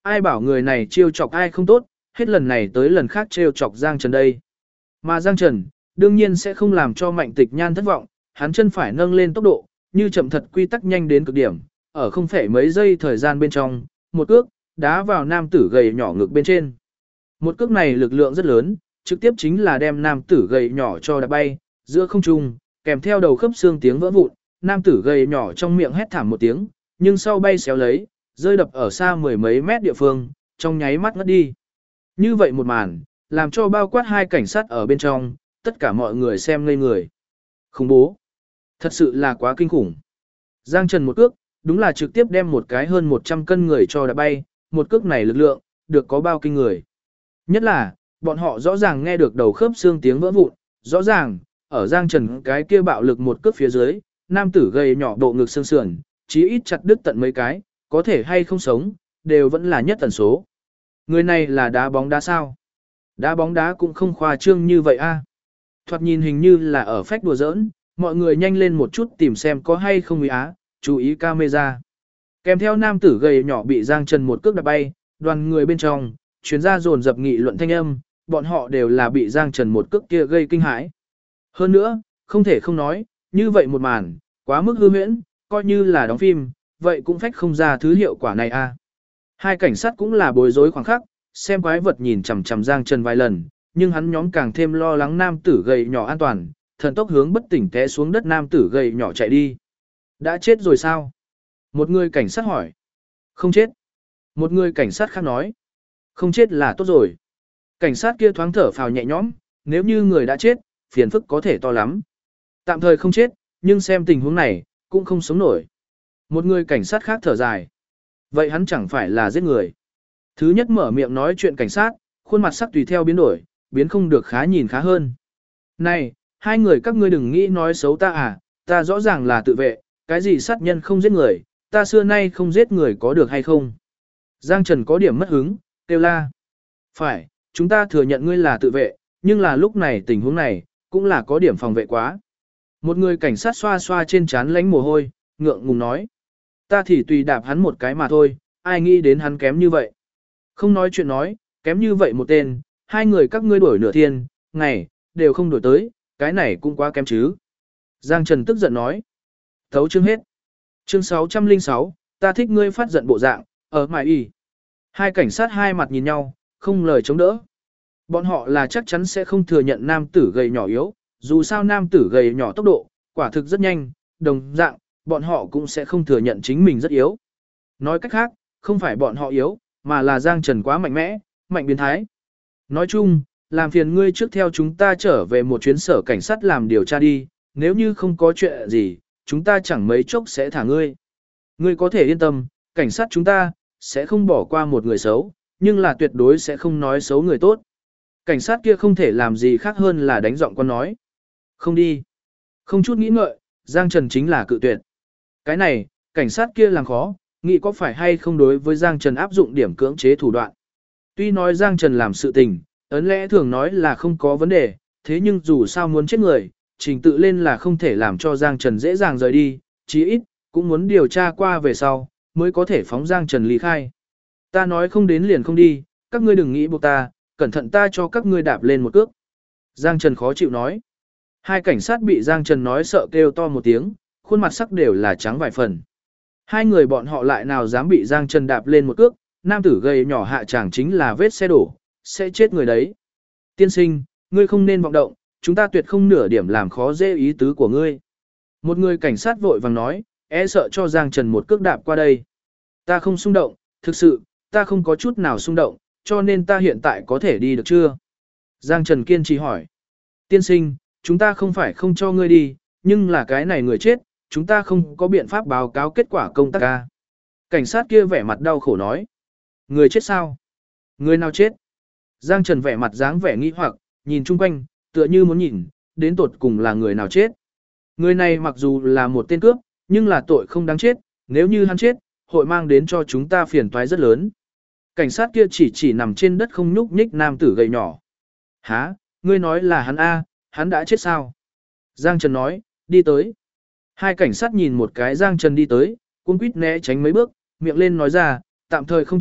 ai bảo người này trêu chọc ai không tốt, hết lần này tới lần khác trêu chọc Giang Trần đây. Mà Giang Trần, đương nhiên sẽ không làm cho Mạnh Tịch Nhan thất vọng, hắn chân phải nâng lên tốc độ, như chậm thật quy tắc nhanh đến cực điểm, ở không phải mấy giây thời gian bên trong, một cước đá vào nam tử gầy nhỏ ngực bên trên. Một cước này lực lượng rất lớn, trực tiếp chính là đem nam tử gầy nhỏ cho đá bay, giữa không trung, kèm theo đầu khớp xương tiếng vỡ vụn, nam tử gầy nhỏ trong miệng hét thảm một tiếng, nhưng sau bay xéo lấy, rơi đập ở xa mười mấy mét địa phương, trong nháy mắt ngất đi. Như vậy một màn, làm cho bao quát hai cảnh sát ở bên trong, tất cả mọi người xem ngây người. Khủng bố. Thật sự là quá kinh khủng. Giang Trần một cước, đúng là trực tiếp đem một cái hơn 100 cân người cho đá bay, một cước này lực lượng, được có bao kinh người. Nhất là, bọn họ rõ ràng nghe được đầu khớp xương tiếng vỡ vụn, rõ ràng, ở Giang Trần cái kia bạo lực một cước phía dưới, nam tử gầy nhỏ độ ngực xương sườn, chí ít chặt đứt tận mấy cái, có thể hay không sống, đều vẫn là nhất tần số. Người này là đá bóng đá sao? Đá bóng đá cũng không khoa trương như vậy a. Thoạt nhìn hình như là ở phách đùa giỡn, mọi người nhanh lên một chút tìm xem có hay không ý á, chú ý camera. Kèm theo nam tử gầy nhỏ bị Giang Trần một cước đạp bay, đoàn người bên trong, chuyên gia dồn dập nghị luận thanh âm, bọn họ đều là bị Giang Trần một cước kia gây kinh hãi. Hơn nữa, không thể không nói, như vậy một màn, quá mức hư huyễn, coi như là đóng phim, vậy cũng phách không ra thứ hiệu quả này a. Hai cảnh sát cũng là bối rối khoảng khắc, xem quái vật nhìn chằm chằm Giang Trần vài lần, nhưng hắn nhóm càng thêm lo lắng nam tử gầy nhỏ an toàn, thần tốc hướng bất tỉnh té xuống đất nam tử gầy nhỏ chạy đi. Đã chết rồi sao? Một người cảnh sát hỏi. Không chết. Một người cảnh sát khác nói. Không chết là tốt rồi. Cảnh sát kia thoáng thở phào nhẹ nhõm, nếu như người đã chết, phiền phức có thể to lắm. Tạm thời không chết, nhưng xem tình huống này, cũng không sống nổi. Một người cảnh sát khác thở dài. Vậy hắn chẳng phải là giết người. Thứ nhất mở miệng nói chuyện cảnh sát, khuôn mặt sắc tùy theo biến đổi, biến không được khá nhìn khá hơn. Này, hai người các ngươi đừng nghĩ nói xấu ta à, ta rõ ràng là tự vệ, cái gì sát nhân không giết người, ta xưa nay không giết người có được hay không. Giang Trần có điểm mất hứng, kêu la. Phải, chúng ta thừa nhận ngươi là tự vệ, nhưng là lúc này tình huống này, cũng là có điểm phòng vệ quá. Một người cảnh sát xoa xoa trên trán lánh mồ hôi, ngượng ngùng nói. Ta thì tùy đạp hắn một cái mà thôi, ai nghĩ đến hắn kém như vậy. Không nói chuyện nói, kém như vậy một tên, hai người các ngươi đuổi nửa thiên, ngày, đều không đuổi tới, cái này cũng quá kém chứ. Giang Trần tức giận nói. Thấu chương hết. Chương 606, ta thích ngươi phát giận bộ dạng, ở mải y. Hai cảnh sát hai mặt nhìn nhau, không lời chống đỡ. Bọn họ là chắc chắn sẽ không thừa nhận nam tử gầy nhỏ yếu, dù sao nam tử gầy nhỏ tốc độ, quả thực rất nhanh, đồng dạng, bọn họ cũng sẽ không thừa nhận chính mình rất yếu. Nói cách khác, không phải bọn họ yếu, mà là Giang Trần quá mạnh mẽ, mạnh biến thái. Nói chung, làm phiền ngươi trước theo chúng ta trở về một chuyến sở cảnh sát làm điều tra đi, nếu như không có chuyện gì, chúng ta chẳng mấy chốc sẽ thả ngươi. Ngươi có thể yên tâm, cảnh sát chúng ta, sẽ không bỏ qua một người xấu, nhưng là tuyệt đối sẽ không nói xấu người tốt. Cảnh sát kia không thể làm gì khác hơn là đánh giọng con nói. Không đi. Không chút nghĩ ngợi, Giang Trần chính là cự tuyệt. Cái này, cảnh sát kia làm khó, nghĩ có phải hay không đối với Giang Trần áp dụng điểm cưỡng chế thủ đoạn. Tuy nói Giang Trần làm sự tình, ấn lẽ thường nói là không có vấn đề, thế nhưng dù sao muốn chết người, trình tự lên là không thể làm cho Giang Trần dễ dàng rời đi, chí ít, cũng muốn điều tra qua về sau, mới có thể phóng Giang Trần ly khai. Ta nói không đến liền không đi, các ngươi đừng nghĩ buộc ta, cẩn thận ta cho các ngươi đạp lên một cước. Giang Trần khó chịu nói. Hai cảnh sát bị Giang Trần nói sợ kêu to một tiếng, khuôn mặt sắc đều là trắng vài phần. Hai người bọn họ lại nào dám bị Giang Trần đạp lên một cước, nam tử gầy nhỏ hạ chàng chính là vết xe đổ, sẽ chết người đấy. Tiên sinh, ngươi không nên vọng động, chúng ta tuyệt không nửa điểm làm khó dễ ý tứ của ngươi. Một người cảnh sát vội vàng nói, e sợ cho Giang Trần một cước đạp qua đây. Ta không xung động, thực sự, ta không có chút nào xung động, cho nên ta hiện tại có thể đi được chưa? Giang Trần kiên trì hỏi. Tiên sinh, chúng ta không phải không cho ngươi đi, nhưng là cái này người chết, chúng ta không có biện pháp báo cáo kết quả công tác ca. Cảnh sát kia vẻ mặt đau khổ nói. Người chết sao? Người nào chết? Giang Trần vẻ mặt dáng vẻ nghi hoặc, nhìn chung quanh, tựa như muốn nhìn, đến tột cùng là người nào chết. Người này mặc dù là một tên cướp, nhưng là tội không đáng chết, nếu như hắn chết, hội mang đến cho chúng ta phiền toái rất lớn. Cảnh sát kia chỉ nằm trên đất không nhúc nhích nam tử gầy nhỏ. Hả, ngươi nói là hắn A, hắn đã chết sao? Giang Trần nói, đi tới. Hai cảnh sát nhìn một cái Giang Trần đi tới, cuống quýt né tránh mấy bước, miệng lên nói ra, tạm thời không chết,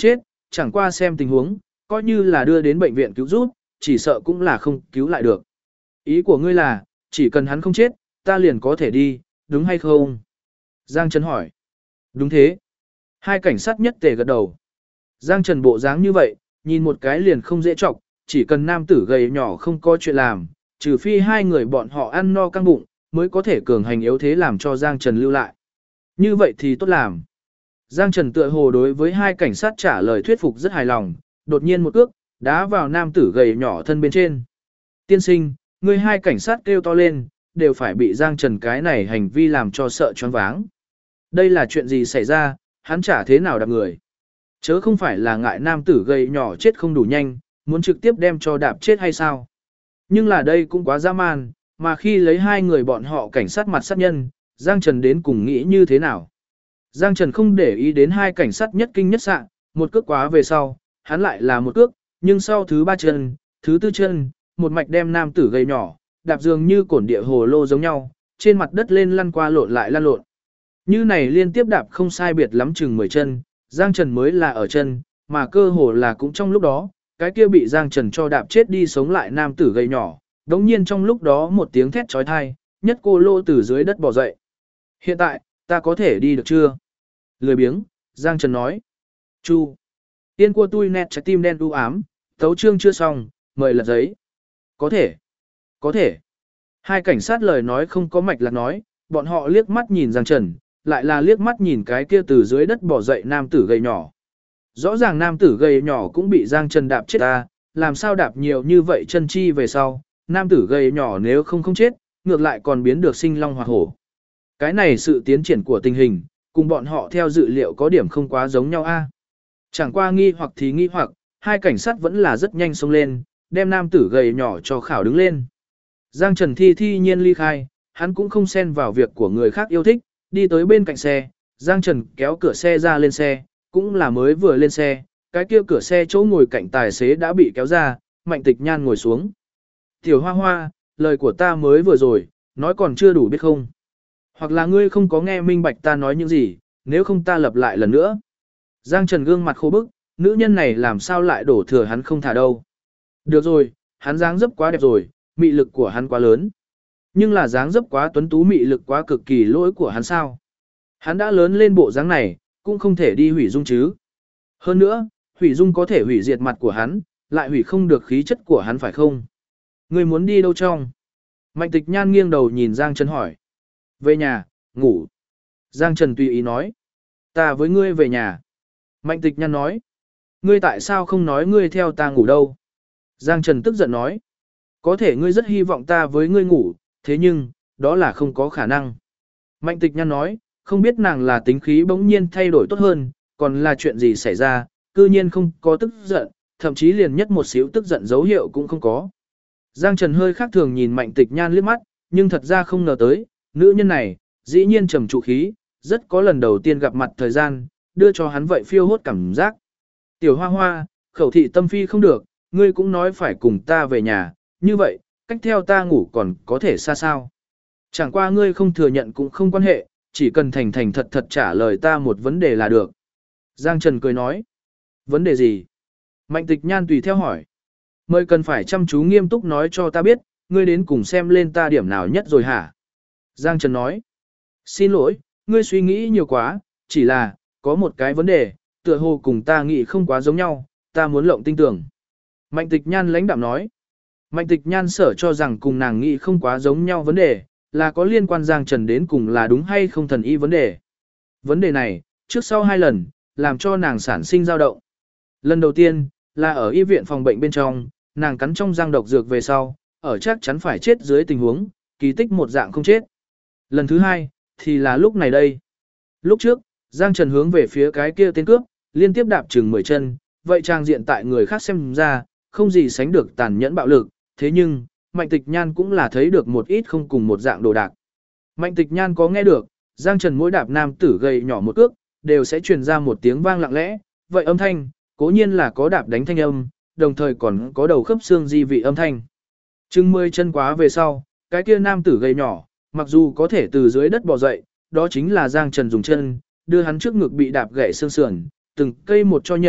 chẳng qua xem tình huống, coi như là đưa đến bệnh viện cứu giúp, chỉ sợ cũng là không cứu lại được. Ý của ngươi là, chỉ cần hắn không chết, ta liền có thể đi, đúng hay không? Giang Trần hỏi. Đúng thế. Hai cảnh sát nhất tề gật đầu. Giang Trần bộ dáng như vậy, nhìn một cái liền không dễ chọc, chỉ cần nam tử gầy nhỏ không có chuyện làm, trừ phi hai người bọn họ ăn no căng bụng, mới có thể cường hành yếu thế làm cho Giang Trần lưu lại. Như vậy thì tốt làm. Giang Trần tựa hồ đối với hai cảnh sát trả lời thuyết phục rất hài lòng, đột nhiên một cước, đá vào nam tử gầy nhỏ thân bên trên. Tiên sinh, người hai cảnh sát kêu to lên, đều phải bị Giang Trần cái này hành vi làm cho sợ choáng váng. Đây là chuyện gì xảy ra, hắn chả thế nào đạp người. Chớ không phải là ngại nam tử gầy nhỏ chết không đủ nhanh, muốn trực tiếp đem cho đạp chết hay sao. Nhưng là đây cũng quá dã man, mà khi lấy hai người bọn họ cảnh sát mặt sát nhân, Giang Trần đến cùng nghĩ như thế nào. Giang Trần không để ý đến hai cảnh sát nhất kinh nhất sạng, một cước quá về sau, hắn lại là một cước, nhưng sau thứ ba chân, thứ tư chân, một mạch đem nam tử gầy nhỏ, đạp dường như cổn địa hồ lô giống nhau, trên mặt đất lên lăn qua lộn lại lăn lộn. Như này liên tiếp đạp không sai biệt lắm chừng 10 chân, Giang Trần mới là ở chân, mà cơ hồ là cũng trong lúc đó, cái kia bị Giang Trần cho đạp chết đi sống lại nam tử gầy nhỏ, đống nhiên trong lúc đó một tiếng thét trói thai, nhất cô lô từ dưới đất bò dậy. Hiện tại, ta có thể đi được chưa? Lười biếng, Giang Trần nói. Chu. Tiên của tôi nét trái tim đen u ám, tấu chương chưa xong, mời lật giấy. Có thể. Có thể. Hai cảnh sát lời nói không có mạch lạc nói, bọn họ liếc mắt nhìn Giang Trần, lại là liếc mắt nhìn cái kia từ dưới đất bò dậy nam tử gầy nhỏ. Rõ ràng nam tử gầy nhỏ cũng bị Giang Trần đạp chết ta, làm sao đạp nhiều như vậy chân chi về sau, nam tử gầy nhỏ nếu không chết, ngược lại còn biến được sinh long hoạt hổ. Cái này sự tiến triển của tình hình, cùng bọn họ theo dự liệu có điểm không quá giống nhau a. Chẳng qua nghi hoặc thì nghi hoặc, hai cảnh sát vẫn là rất nhanh xông lên, đem nam tử gầy nhỏ cho khảo đứng lên. Giang Trần thi nhiên ly khai, hắn cũng không xen vào việc của người khác yêu thích, đi tới bên cạnh xe, Giang Trần kéo cửa xe ra lên xe, cũng là mới vừa lên xe, cái kia cửa xe chỗ ngồi cạnh tài xế đã bị kéo ra, Mạnh Tịch Nhan ngồi xuống. Tiểu Hoa Hoa, lời của ta mới vừa rồi, nói còn chưa đủ biết không? Hoặc là ngươi không có nghe minh bạch ta nói những gì, nếu không ta lặp lại lần nữa. Giang Trần gương mặt khô bức, nữ nhân này làm sao lại đổ thừa hắn không thả đâu. Được rồi, hắn dáng dấp quá đẹp rồi, mị lực của hắn quá lớn. Nhưng là dáng dấp quá tuấn tú mị lực quá cực kỳ lỗi của hắn sao? Hắn đã lớn lên bộ dáng này, cũng không thể đi hủy dung chứ. Hơn nữa, hủy dung có thể hủy diệt mặt của hắn, lại hủy không được khí chất của hắn phải không? Ngươi muốn đi đâu trong? Mạnh Tịch Nhan nghiêng đầu nhìn Giang Trần hỏi. Về nhà, ngủ. Giang Trần tùy ý nói. Ta với ngươi về nhà. Mạnh Tịch Nhan nói. Ngươi tại sao không nói ngươi theo ta ngủ đâu? Giang Trần tức giận nói. Có thể ngươi rất hy vọng ta với ngươi ngủ, thế nhưng, đó là không có khả năng. Mạnh Tịch Nhan nói, không biết nàng là tính khí bỗng nhiên thay đổi tốt hơn, còn là chuyện gì xảy ra, cư nhiên không có tức giận, thậm chí liền nhất một xíu tức giận dấu hiệu cũng không có. Giang Trần hơi khác thường nhìn Mạnh Tịch Nhan liếc mắt, nhưng thật ra không ngờ tới, nữ nhân này, dĩ nhiên trầm trụ khí, rất có lần đầu tiên gặp mặt thời gian, đưa cho hắn vậy phiêu hốt cảm giác. Tiểu Hoa Hoa, khẩu thị tâm phi không được, ngươi cũng nói phải cùng ta về nhà, như vậy, cách theo ta ngủ còn có thể xa sao. Chẳng qua ngươi không thừa nhận cũng không quan hệ, chỉ cần thành thành thật thật trả lời ta một vấn đề là được. Giang Trần cười nói. Vấn đề gì? Mạnh Tịch Nhan tùy theo hỏi. Mời cần phải chăm chú nghiêm túc nói cho ta biết, ngươi đến cùng xem lên ta điểm nào nhất rồi hả? Giang Trần nói. Xin lỗi, ngươi suy nghĩ nhiều quá, chỉ là, có một cái vấn đề, tựa hồ cùng ta nghĩ không quá giống nhau, ta muốn lộng tinh tưởng. Mạnh Tịch Nhan lãnh đạm nói. Mạnh Tịch Nhan sở cho rằng cùng nàng nghĩ không quá giống nhau vấn đề, là có liên quan Giang Trần đến cùng là đúng hay không thần y vấn đề. Vấn đề này, trước sau 2 lần, làm cho nàng sản sinh dao động. Lần đầu tiên, là ở y viện phòng bệnh bên trong, nàng cắn trong răng độc dược về sau, ở chắc chắn phải chết dưới tình huống, kỳ tích một dạng không chết. Lần thứ 2, thì là lúc này đây. Lúc trước, Giang Trần hướng về phía cái kia tên cướp, liên tiếp đạp chừng 10 chân, vậy trang diện tại người khác xem ra, không gì sánh được tàn nhẫn bạo lực, thế nhưng, Mạnh Tịch Nhan cũng là thấy được một ít không cùng một dạng đồ đạc. Mạnh Tịch Nhan có nghe được, Giang Trần mỗi đạp nam tử gầy nhỏ một cước, đều sẽ truyền ra một tiếng vang lặng lẽ, vậy âm thanh, cố nhiên là có đạp đánh thanh âm, đồng thời còn có đầu khớp xương di vị âm thanh. Chừng 10 chân quá về sau, cái kia nam tử gầy nhỏ, mặc dù có thể từ dưới đất bò dậy, đó chính là Giang Trần dùng chân, đưa hắn trước ngực bị đạp gãy xương sườn, từng cây một cho nhận,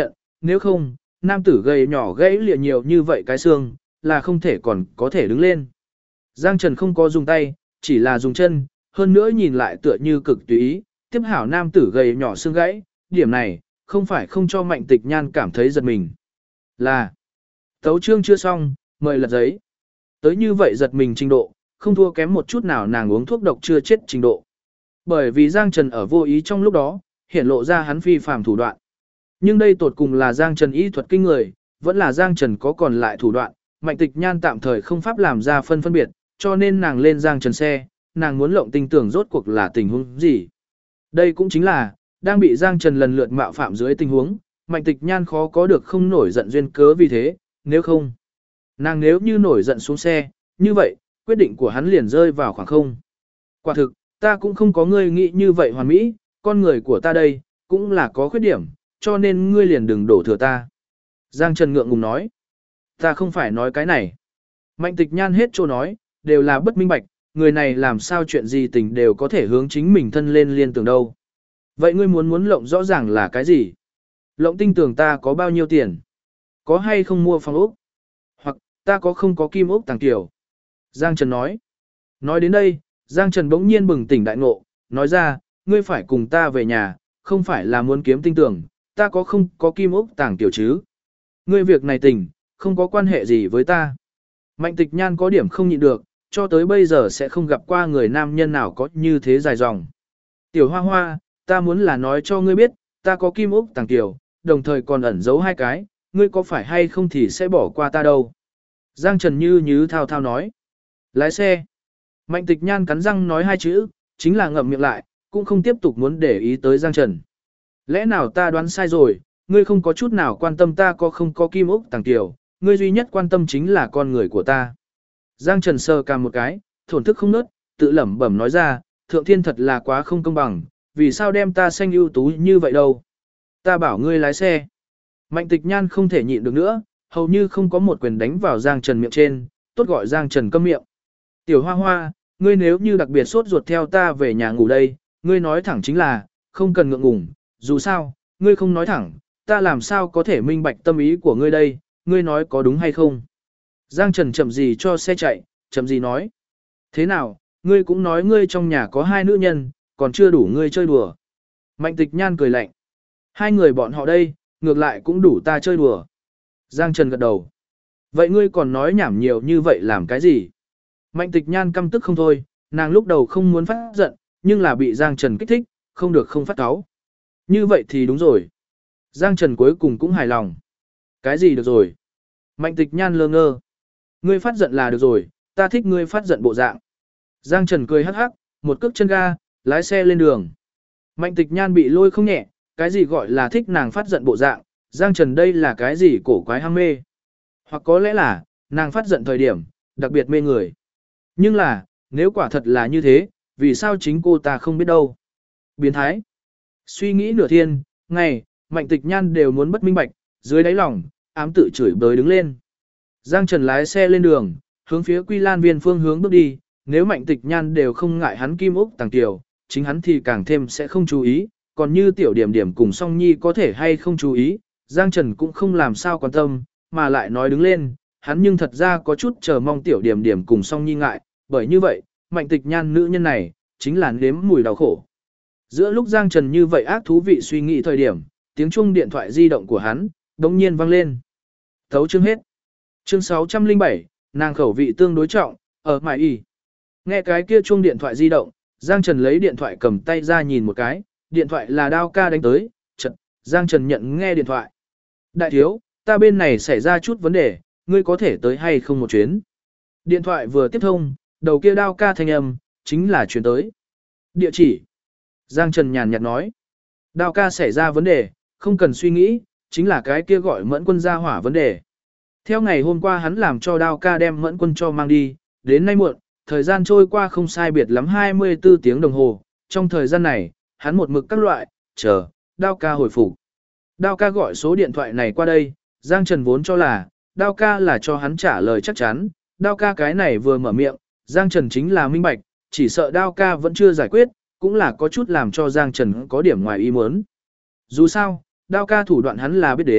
nếu không, nam tử gầy nhỏ gãy lìa nhiều như vậy cái xương, là không thể còn có thể đứng lên. Giang Trần không có dùng tay, chỉ là dùng chân, hơn nữa nhìn lại tựa như cực tùy ý, tiếp hảo nam tử gầy nhỏ xương gãy, điểm này, không phải không cho Mạnh Tịch Nhan cảm thấy giật mình. Là, tấu chương chưa xong, mời lật giấy. Tới như vậy giật mình trình độ, không thua kém một chút nào nàng uống thuốc độc chưa chết trình độ. Bởi vì Giang Trần ở vô ý trong lúc đó, hiện lộ ra hắn phi phàm thủ đoạn. Nhưng đây tột cùng là Giang Trần y thuật kinh người, vẫn là Giang Trần có còn lại thủ đoạn, Mạnh Tịch Nhan tạm thời không pháp làm ra phân biệt, cho nên nàng lên Giang Trần xe, nàng muốn lộng tinh tưởng rốt cuộc là tình huống gì. Đây cũng chính là, đang bị Giang Trần lần lượt mạo phạm dưới tình huống, Mạnh Tịch Nhan khó có được không nổi giận duyên cớ vì thế, nếu không. Nàng nếu như nổi giận xuống xe, như vậy, quyết định của hắn liền rơi vào khoảng không. Quả thực, ta cũng không có ngươi nghĩ như vậy hoàn mỹ, con người của ta đây, cũng là có khuyết điểm, cho nên ngươi liền đừng đổ thừa ta. Giang Trần ngượng ngùng nói. Ta không phải nói cái này. Mạnh Tịch Nhan hết trô nói, đều là bất minh bạch, người này làm sao chuyện gì tình đều có thể hướng chính mình thân lên liên tưởng đâu. Vậy ngươi muốn lộng rõ ràng là cái gì? Lộng tinh tưởng ta có bao nhiêu tiền? Có hay không mua phòng ốc? Hoặc, ta có không có kim ốc tàng tiểu? Giang Trần nói. Nói đến đây, Giang Trần bỗng nhiên bừng tỉnh đại ngộ, nói ra, ngươi phải cùng ta về nhà, không phải là muốn kiếm tinh tưởng, ta có không có kim ốc tàng tiểu chứ? Ngươi việc này tình, không có quan hệ gì với ta. Mạnh Tịch Nhan có điểm không nhịn được, cho tới bây giờ sẽ không gặp qua người nam nhân nào có như thế dài dòng. Tiểu Hoa Hoa, ta muốn là nói cho ngươi biết, ta có kim ốc tàng tiểu, đồng thời còn ẩn giấu hai cái, ngươi có phải hay không thì sẽ bỏ qua ta đâu. Giang Trần như thao thao nói. Lái xe. Mạnh Tịch Nhan cắn răng nói hai chữ, chính là ngậm miệng lại, cũng không tiếp tục muốn để ý tới Giang Trần. Lẽ nào ta đoán sai rồi, ngươi không có chút nào quan tâm ta có không có kim ốc tàng tiểu, ngươi duy nhất quan tâm chính là con người của ta. Giang Trần sờ cằm một cái, thổn thức không nớt, tự lẩm bẩm nói ra, thượng thiên thật là quá không công bằng, vì sao đem ta xanh ưu tú như vậy đâu. Ta bảo ngươi lái xe. Mạnh Tịch Nhan không thể nhịn được nữa, hầu như không có một quyền đánh vào Giang Trần miệng trên, tốt gọi Giang Trần câm miệng. Tiểu Hoa Hoa, ngươi nếu như đặc biệt sốt ruột theo ta về nhà ngủ đây, ngươi nói thẳng chính là, không cần ngượng ngùng, dù sao, ngươi không nói thẳng, ta làm sao có thể minh bạch tâm ý của ngươi đây, ngươi nói có đúng hay không. Giang Trần chậm gì cho xe chạy, chậm gì nói. Thế nào, ngươi cũng nói ngươi trong nhà có hai nữ nhân, còn chưa đủ ngươi chơi đùa. Mạnh Tịch Nhan cười lạnh. Hai người bọn họ đây, ngược lại cũng đủ ta chơi đùa. Giang Trần gật đầu. Vậy ngươi còn nói nhảm nhiều như vậy làm cái gì? Mạnh Tịch Nhan căm tức không thôi, nàng lúc đầu không muốn phát giận, nhưng là bị Giang Trần kích thích, không được không phát cáu. Như vậy thì đúng rồi. Giang Trần cuối cùng cũng hài lòng. Cái gì được rồi? Mạnh Tịch Nhan lơ ngơ. Ngươi phát giận là được rồi, ta thích ngươi phát giận bộ dạng. Giang Trần cười hắc hắc, một cước chân ga, lái xe lên đường. Mạnh Tịch Nhan bị lôi không nhẹ, cái gì gọi là thích nàng phát giận bộ dạng, Giang Trần đây là cái gì cổ quái ham mê. Hoặc có lẽ là, nàng phát giận thời điểm, đặc biệt mê người. Nhưng là, nếu quả thật là như thế, vì sao chính cô ta không biết đâu. Biến thái. Suy nghĩ nửa thiên, ngày, Mạnh Tịch Nhan đều muốn bất minh bạch, dưới đáy lòng, ám tự chửi bới đứng lên. Giang Trần lái xe lên đường, hướng phía Quy Lan Viên phương hướng bước đi, nếu Mạnh Tịch Nhan đều không ngại hắn kim ốc tàng tiểu, chính hắn thì càng thêm sẽ không chú ý, còn như tiểu điểm điểm cùng song nhi có thể hay không chú ý, Giang Trần cũng không làm sao quan tâm, mà lại nói đứng lên, hắn nhưng thật ra có chút chờ mong tiểu điểm điểm cùng song nhi ngại, bởi như vậy, Mạnh Tịch Nhan nữ nhân này, chính là nếm mùi đau khổ. Giữa lúc Giang Trần như vậy ác thú vị suy nghĩ thời điểm, tiếng chuông điện thoại di động của hắn, đống nhiên vang lên. Thấu chương hết. Chương 607, nàng khẩu vị tương đối trọng, ở mại y. Nghe cái kia chuông điện thoại di động, Giang Trần lấy điện thoại cầm tay ra nhìn một cái, điện thoại là Đao ca đánh tới, chật, Giang Trần nhận nghe điện thoại. Đại thiếu, ta bên này xảy ra chút vấn đề, ngươi có thể tới hay không một chuyến. Điện thoại vừa tiếp thông, đầu kia Đao ca thanh âm, chính là chuyến tới. Địa chỉ. Giang Trần nhàn nhạt nói. Đao ca xảy ra vấn đề, không cần suy nghĩ, chính là cái kia gọi Mẫn Quân ra hỏa vấn đề. Theo ngày hôm qua hắn làm cho Đao ca đem Mẫn Quân cho mang đi, đến nay muộn, thời gian trôi qua không sai biệt lắm 24 tiếng đồng hồ, trong thời gian này, hắn một mực các loại, chờ, Đao ca hồi phục. Đao ca gọi số điện thoại này qua đây, Giang Trần vốn cho là, Đao ca là cho hắn trả lời chắc chắn, Đao ca cái này vừa mở miệng, Giang Trần chính là minh bạch, chỉ sợ Đao ca vẫn chưa giải quyết, cũng là có chút làm cho Giang Trần có điểm ngoài ý muốn. Dù sao, Đao ca thủ đoạn hắn là biết đến,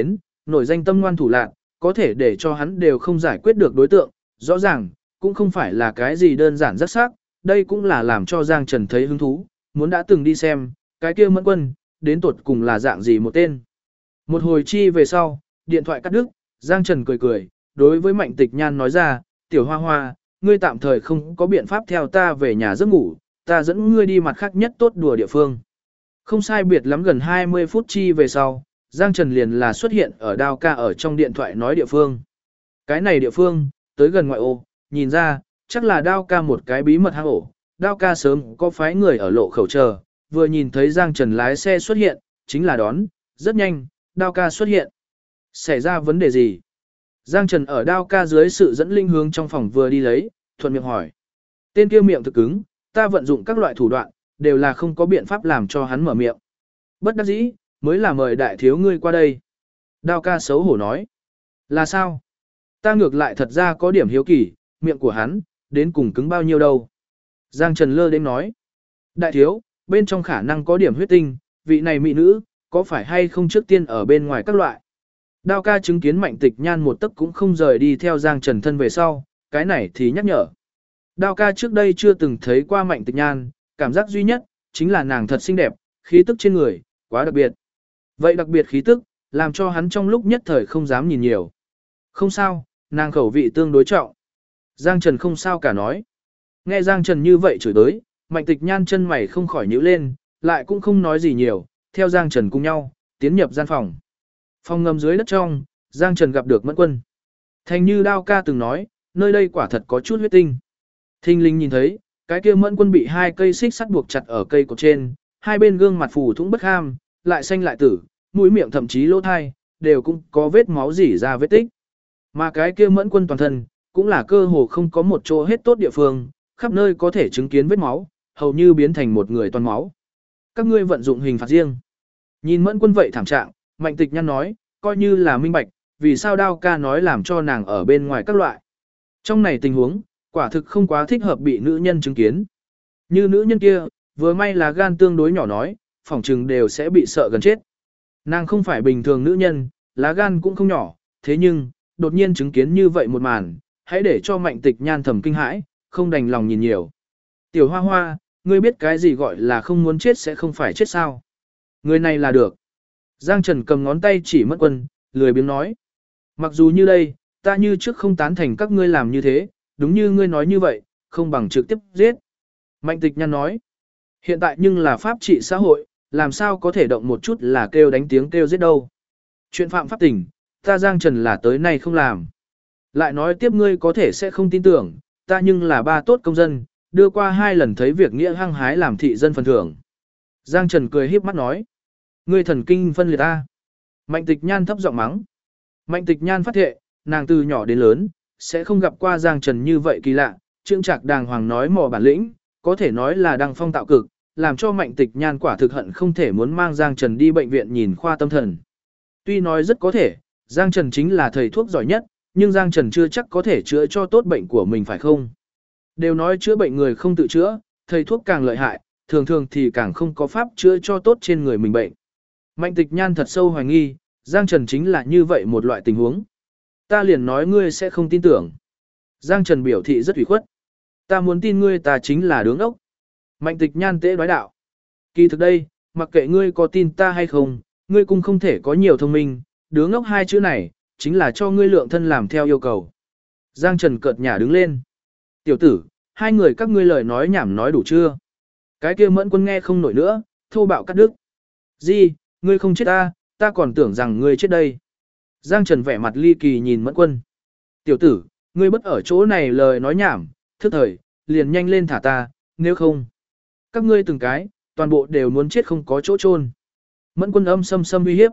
nổi danh tâm ngoan thủ lạn, có thể để cho hắn đều không giải quyết được đối tượng, rõ ràng, cũng không phải là cái gì đơn giản rất sắc, đây cũng là làm cho Giang Trần thấy hứng thú, muốn đã từng đi xem, cái kia Mẫn Quân, đến tột cùng là dạng gì một tên. Một hồi chi về sau, điện thoại cắt đứt, Giang Trần cười cười, đối với Mạnh Tịch Nhan nói ra, tiểu hoa hoa, ngươi tạm thời không có biện pháp theo ta về nhà giấc ngủ, ta dẫn ngươi đi mặt khác nhất tốt đùa địa phương. Không sai biệt lắm gần 20 phút chi về sau, Giang Trần liền là xuất hiện ở Đao Ca ở trong điện thoại nói địa phương. Cái này địa phương, tới gần ngoại ô, nhìn ra, chắc là Đao Ca một cái bí mật hang ổ. Đao Ca sớm có phái người ở lộ khẩu chờ, vừa nhìn thấy Giang Trần lái xe xuất hiện, chính là đón, rất nhanh, Đao Ca xuất hiện. Xảy ra vấn đề gì? Giang Trần ở Đao Ca dưới sự dẫn linh hướng trong phòng vừa đi lấy, thuận miệng hỏi. Tên kia miệng thực cứng, ta vận dụng các loại thủ đoạn, đều là không có biện pháp làm cho hắn mở miệng. Bất đắc dĩ, mới là mời đại thiếu ngươi qua đây. Đao Ca xấu hổ nói. Là sao? Ta ngược lại thật ra có điểm hiếu kỳ, miệng của hắn, đến cùng cứng bao nhiêu đâu. Giang Trần lơ đến nói. Đại thiếu, bên trong khả năng có điểm huyết tinh, vị này mỹ nữ, có phải hay không trước tiên ở bên ngoài các loại. Đao Ca chứng kiến Mạnh Tịch Nhan một tấc cũng không rời đi theo Giang Trần thân về sau, cái này thì nhắc nhở. Đao Ca trước đây chưa từng thấy qua Mạnh Tịch Nhan, cảm giác duy nhất, chính là nàng thật xinh đẹp, khí tức trên người, quá đặc biệt. Vậy đặc biệt khí tức, làm cho hắn trong lúc nhất thời không dám nhìn nhiều. Không sao, nàng khẩu vị tương đối trọng. Giang Trần không sao cả nói. Nghe Giang Trần như vậy chửi tới, Mạnh Tịch Nhan chân mày không khỏi nhíu lên, lại cũng không nói gì nhiều, theo Giang Trần cùng nhau, tiến nhập gian phòng. Phòng ngầm dưới đất trong, Giang Trần gặp được Mẫn Quân. Thành như Đao Ca từng nói, nơi đây quả thật có chút huyết tinh. Thinh linh nhìn thấy, cái kia Mẫn Quân bị hai cây xích sắt buộc chặt ở cây cột trên, hai bên gương mặt phù thủng bất ham, lại xanh lại tử, mũi miệng thậm chí lỗ thai, đều cũng có vết máu rỉ ra vết tích. Mà cái kia Mẫn Quân toàn thân, cũng là cơ hồ không có một chỗ hết tốt địa phương, khắp nơi có thể chứng kiến vết máu, hầu như biến thành một người toàn máu. Các ngươi vận dụng hình phạt riêng. Nhìn Mẫn Quân vậy thảm trạng, Mạnh Tịch Nhan nói, coi như là minh bạch, vì sao Đao Ca nói làm cho nàng ở bên ngoài các loại. Trong này tình huống, quả thực không quá thích hợp bị nữ nhân chứng kiến. Như nữ nhân kia, vừa may là gan tương đối nhỏ nói, phỏng chừng đều sẽ bị sợ gần chết. Nàng không phải bình thường nữ nhân, lá gan cũng không nhỏ, thế nhưng, đột nhiên chứng kiến như vậy một màn, hãy để cho Mạnh Tịch Nhan thầm kinh hãi, không đành lòng nhìn nhiều. Tiểu Hoa Hoa, ngươi biết cái gì gọi là không muốn chết sẽ không phải chết sao? Người này là được. Giang Trần cầm ngón tay chỉ Mẫn Quân, lười biếng nói. Mặc dù như đây, ta như trước không tán thành các ngươi làm như thế, đúng như ngươi nói như vậy, không bằng trực tiếp giết. Mạnh Tịch Nhan nói. Hiện tại nhưng là pháp trị xã hội, làm sao có thể động một chút là kêu đánh tiếng kêu giết đâu. Chuyện phạm pháp tình, ta Giang Trần là tới nay không làm. Lại nói tiếp ngươi có thể sẽ không tin tưởng, ta nhưng là ba tốt công dân, đưa qua 2 lần thấy việc nghĩa hăng hái làm thị dân phần thưởng. Giang Trần cười híp mắt nói. Ngươi thần kinh phân liệt ta. Mạnh Tịch Nhan thấp giọng mắng. Mạnh Tịch Nhan phát thệ, nàng từ nhỏ đến lớn, sẽ không gặp qua Giang Trần như vậy kỳ lạ, trương trạc đàng hoàng nói mò bản lĩnh, có thể nói là đăng phong tạo cực, làm cho Mạnh Tịch Nhan quả thực hận không thể muốn mang Giang Trần đi bệnh viện nhìn khoa tâm thần. Tuy nói rất có thể, Giang Trần chính là thầy thuốc giỏi nhất, nhưng Giang Trần chưa chắc có thể chữa cho tốt bệnh của mình phải không? Đều nói chữa bệnh người không tự chữa, thầy thuốc càng lợi hại, thường thường thì càng không có pháp chữa cho tốt trên người mình bệnh. Mạnh Tịch Nhan thật sâu hoài nghi, Giang Trần chính là như vậy một loại tình huống. Ta liền nói ngươi sẽ không tin tưởng. Giang Trần biểu thị rất ủy khuất. Ta muốn tin ngươi ta chính là đứng ốc. Mạnh Tịch Nhan tế nói đạo. Kỳ thực đây, mặc kệ ngươi có tin ta hay không, ngươi cũng không thể có nhiều thông minh, đứa ngốc 2 chữ này, chính là cho ngươi lượng thân làm theo yêu cầu. Giang Trần cợt nhả đứng lên. Tiểu tử, 2 người các ngươi lời nói nhảm nói đủ chưa? Cái kia Mẫn Quân nghe không nổi nữa, thô bạo cắt đứt. Gì, ngươi không chết ta còn tưởng rằng ngươi chết đây. Giang Trần vẻ mặt ly kỳ nhìn Mẫn Quân. Tiểu tử, ngươi bất ở chỗ này lời nói nhảm, thức thời, liền nhanh lên thả ta, nếu không. Các ngươi từng cái, toàn bộ đều muốn chết không có chỗ chôn. Mẫn Quân âm sâm sâm uy hiếp.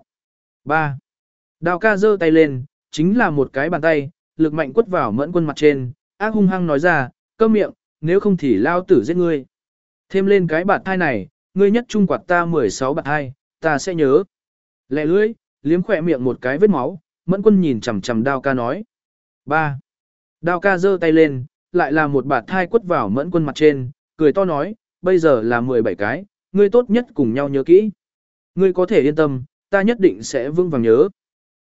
3. Đao Ca giơ tay lên, chính là một cái bàn tay, lực mạnh quất vào Mẫn Quân mặt trên, ác hung hăng nói ra, câm miệng, nếu không thì lao tử giết ngươi. Thêm lên cái bạt thai này, ngươi nhất trung quạt ta 16 bạt thai, ta sẽ nhớ. Lẹ lưỡi, liếm khỏe miệng một cái vết máu, Mẫn Quân nhìn chằm chằm Đao Ca nói. 3. Đao Ca giơ tay lên, lại là một bạt thai quất vào Mẫn Quân mặt trên, cười to nói, bây giờ là 17 cái, ngươi tốt nhất cùng nhau nhớ kỹ. Ngươi có thể yên tâm, ta nhất định sẽ vững vàng nhớ.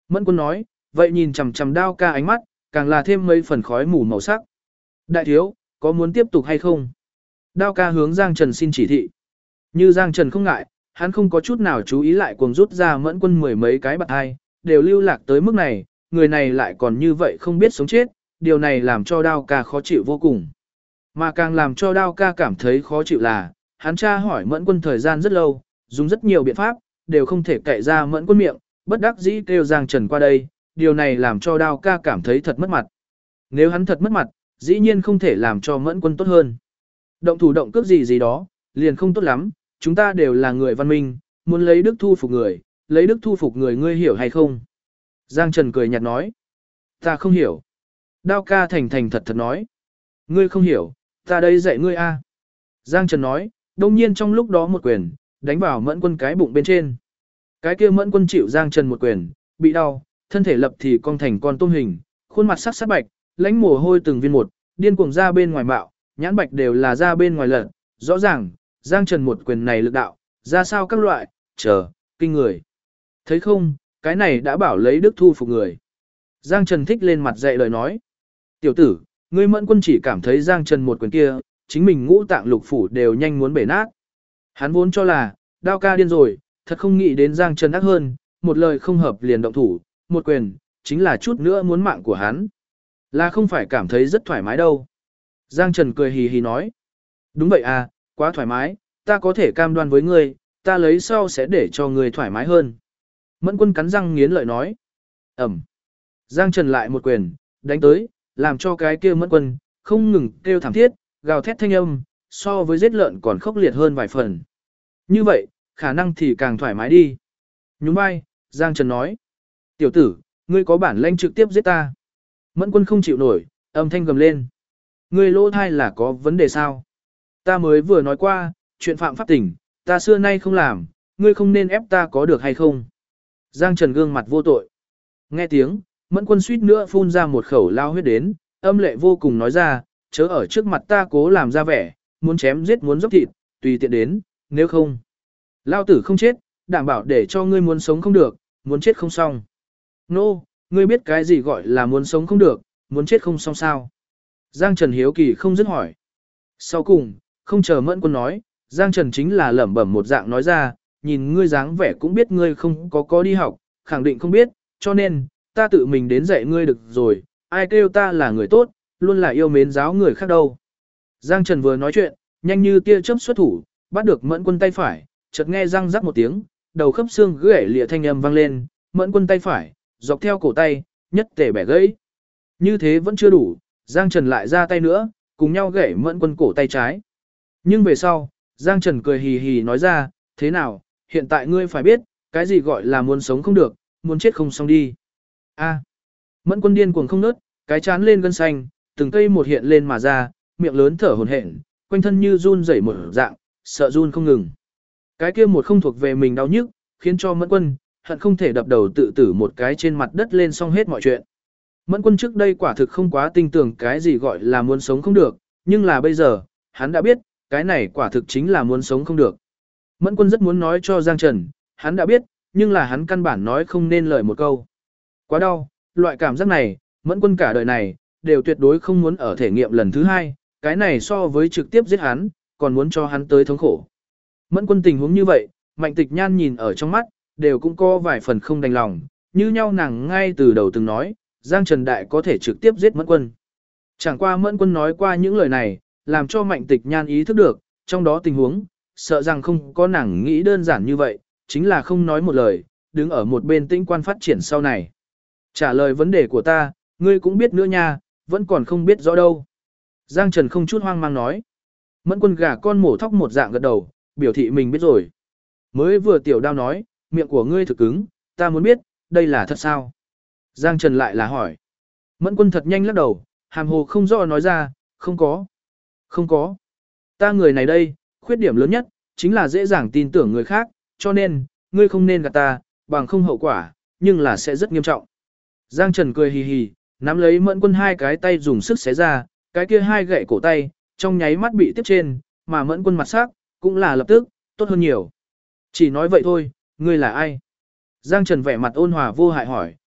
Mẫn Quân nói, vậy nhìn chằm chằm Đao ca ánh mắt, càng là thêm mấy phần khói mù màu sắc. Đại thiếu, có muốn tiếp tục hay không? Đao ca hướng Giang Trần xin chỉ thị. Như Giang Trần không ngại, hắn không có chút nào chú ý lại cuồng rút ra Mẫn Quân mười mấy cái bạc hai, đều lưu lạc tới mức này, người này lại còn như vậy không biết sống chết, điều này làm cho Đao ca khó chịu vô cùng. Mà càng làm cho Đao ca cảm thấy khó chịu là, hắn tra hỏi Mẫn Quân thời gian rất lâu, dùng rất nhiều biện pháp, đều không thể cậy ra Mẫn Quân miệng, bất đắc dĩ kêu Giang Trần qua đây, điều này làm cho Đao ca cảm thấy thật mất mặt. Nếu hắn thật mất mặt, dĩ nhiên không thể làm cho Mẫn Quân tốt hơn. Động thủ động cước gì gì đó, liền không tốt lắm, chúng ta đều là người văn minh, muốn lấy đức thu phục người, lấy đức thu phục người ngươi hiểu hay không? Giang Trần cười nhạt nói, ta không hiểu. Đao ca thành thành thật thật nói, ngươi không hiểu, ta đây dạy ngươi a. Giang Trần nói, đông nhiên trong lúc đó một quyền, đánh vào Mẫn Quân cái bụng bên trên. Cái kia Mẫn Quân chịu Giang Trần một quyền, bị đau, thân thể lập thì cong thành con tôm hình, khuôn mặt sắc sắc bạch, lãnh mồ hôi từng viên một, điên cuồng ra bên ngoài bạo, nhãn bạch đều là ra bên ngoài lật, rõ ràng, Giang Trần một quyền này lực đạo, ra sao các loại, kinh người. Thấy không, cái này đã bảo lấy đức thu phục người. Giang Trần thích lên mặt dạy lời nói. Tiểu tử, ngươi Mẫn Quân chỉ cảm thấy Giang Trần một quyền kia, chính mình ngũ tạng lục phủ đều nhanh muốn bể nát. Hắn vốn cho là, Đao ca điên rồi, thật không nghĩ đến Giang Trần ác hơn, một lời không hợp liền động thủ, một quyền, chính là chút nữa muốn mạng của hắn. Là không phải cảm thấy rất thoải mái đâu. Giang Trần cười hì hì nói. Đúng vậy à, quá thoải mái, ta có thể cam đoan với ngươi, ta lấy sau sẽ để cho ngươi thoải mái hơn. Mẫn Quân cắn răng nghiến lợi nói. Ẩm. Giang Trần lại một quyền, đánh tới, làm cho cái kia Mẫn Quân, không ngừng kêu thảm thiết, gào thét thanh âm, so với giết lợn còn khốc liệt hơn vài phần. Như vậy, khả năng thì càng thoải mái đi. Nhún vai, Giang Trần nói. Tiểu tử, ngươi có bản lĩnh trực tiếp giết ta. Mẫn Quân không chịu nổi, âm thanh gầm lên. Ngươi lỗ thai là có vấn đề sao? Ta mới vừa nói qua, chuyện phạm pháp tình, ta xưa nay không làm, ngươi không nên ép ta có được hay không? Giang Trần gương mặt vô tội. Nghe tiếng, Mẫn Quân suýt nữa phun ra một khẩu lao huyết đến, âm lệ vô cùng nói ra, chớ ở trước mặt ta cố làm ra vẻ, muốn chém giết muốn dốc thịt, tùy tiện đến, nếu không. Lao tử không chết, đảm bảo để cho ngươi muốn sống không được, muốn chết không xong. Nô, ngươi biết cái gì gọi là muốn sống không được, muốn chết không xong sao? Giang Trần hiếu kỳ không dứt hỏi. Sau cùng, không chờ Mẫn Quân nói, Giang Trần chính là lẩm bẩm một dạng nói ra, nhìn ngươi dáng vẻ cũng biết ngươi không có đi học, khẳng định không biết, cho nên, ta tự mình đến dạy ngươi được rồi, ai kêu ta là người tốt, luôn là yêu mến giáo người khác đâu. Giang Trần vừa nói chuyện, nhanh như tia chớp xuất thủ, bắt được Mẫn Quân tay phải, chợt nghe răng rắc một tiếng, đầu khớp xương gãy lìa thanh âm vang lên, Mẫn Quân tay phải, dọc theo cổ tay, nhất tể bẻ gãy. Như thế vẫn chưa đủ, Giang Trần lại ra tay nữa, cùng nhau gãy Mẫn Quân cổ tay trái. Nhưng về sau, Giang Trần cười hì hì nói ra, thế nào, hiện tại ngươi phải biết, cái gì gọi là muốn sống không được, muốn chết không xong đi. A. Mẫn Quân điên cuồng không nớt, cái chán lên gân xanh, từng cây một hiện lên mà ra, miệng lớn thở hổn hển, quanh thân như run rẩy một dạng, sợ run không ngừng. Cái kia một không thuộc về mình đau nhức, khiến cho Mẫn Quân hận không thể đập đầu tự tử một cái trên mặt đất lên xong hết mọi chuyện. Mẫn Quân trước đây quả thực không quá tin tưởng cái gì gọi là muốn sống không được, nhưng là bây giờ, hắn đã biết, cái này quả thực chính là muốn sống không được. Mẫn Quân rất muốn nói cho Giang Trần, hắn đã biết, nhưng là hắn căn bản nói không nên lời một câu. Quá đau, loại cảm giác này, Mẫn Quân cả đời này, đều tuyệt đối không muốn ở thể nghiệm lần thứ hai, cái này so với trực tiếp giết hắn, còn muốn cho hắn tới thống khổ. Mẫn Quân tình huống như vậy, Mạnh Tịch Nhan nhìn ở trong mắt, đều cũng có vài phần không đành lòng, như nhau nàng ngay từ đầu từng nói, Giang Trần Đại có thể trực tiếp giết Mẫn Quân. Chẳng qua Mẫn Quân nói qua những lời này, làm cho Mạnh Tịch Nhan ý thức được, trong đó tình huống, sợ rằng không có nàng nghĩ đơn giản như vậy, chính là không nói một lời, đứng ở một bên tĩnh quan phát triển sau này. Trả lời vấn đề của ta, ngươi cũng biết nữa nha, vẫn còn không biết rõ đâu. Giang Trần không chút hoang mang nói. Mẫn Quân gà con mổ thóc một dạng gật đầu, biểu thị mình biết rồi. Mới vừa Tiểu Đao nói, miệng của ngươi thực cứng, ta muốn biết, đây là thật sao? Giang Trần lại là hỏi. Mẫn Quân thật nhanh lắc đầu, hàm hồ không rõ nói ra, không có. Không có. Ta người này đây, khuyết điểm lớn nhất, chính là dễ dàng tin tưởng người khác, cho nên, ngươi không nên gạt ta, bằng không hậu quả, nhưng là sẽ rất nghiêm trọng. Giang Trần cười hì hì, nắm lấy Mẫn Quân hai cái tay dùng sức xé ra, cái kia hai gậy cổ tay, trong nháy mắt bị tiếp trên, mà Mẫn Quân mặt sắc, cũng là lập tức, tốt hơn nhiều. Chỉ nói vậy thôi, ngươi là ai? Giang Trần vẻ mặt ôn hòa vô hại hỏi,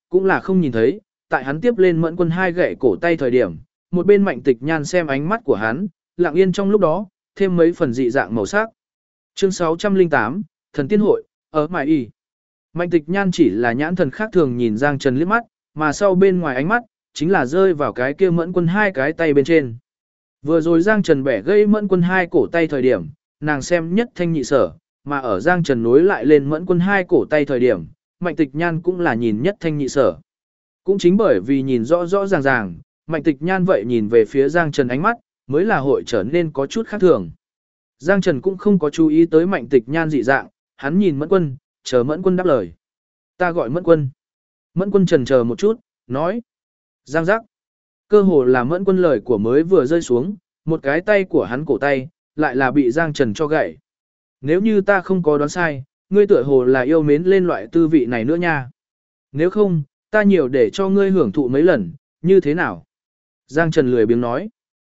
cũng là không nhìn thấy, tại hắn tiếp lên Mẫn Quân hai gậy cổ tay thời điểm, một bên Mạnh Tịch Nhan xem ánh mắt của hắn, lặng yên trong lúc đó, thêm mấy phần dị dạng màu sắc. Chương 608, Thần Tiên Hội, ở Mại Y. Mạnh Tịch Nhan chỉ là nhãn thần khác thường nhìn Giang Trần liếc mắt, mà sau bên ngoài ánh mắt, chính là rơi vào cái kia Mẫn Quân hai cái tay bên trên. Vừa rồi Giang Trần bẻ gây Mẫn Quân hai cổ tay thời điểm, nàng xem nhất thanh nhị sở, mà ở Giang Trần nối lại lên Mẫn Quân hai cổ tay thời điểm, Mạnh Tịch Nhan cũng là nhìn nhất thanh nhị sở. Cũng chính bởi vì nhìn rõ rõ ràng ràng, Mạnh Tịch Nhan vậy nhìn về phía Giang Trần ánh mắt, mới là hội trở nên có chút khác thường. Giang Trần cũng không có chú ý tới Mạnh Tịch Nhan dị dạng, hắn nhìn Mẫn Quân, chờ Mẫn Quân đáp lời. Ta gọi Mẫn Quân. Mẫn Quân chần chờ một chút, nói. Giang giác. Cơ hồ là Mẫn Quân lời của mới vừa rơi xuống, một cái tay của hắn cổ tay, lại là bị Giang Trần cho gãy. Nếu như ta không có đoán sai, ngươi tựa hồ là yêu mến lên loại tư vị này nữa nha. Nếu không, ta nhiều để cho ngươi hưởng thụ mấy lần, như thế nào? Giang Trần lười biếng nói.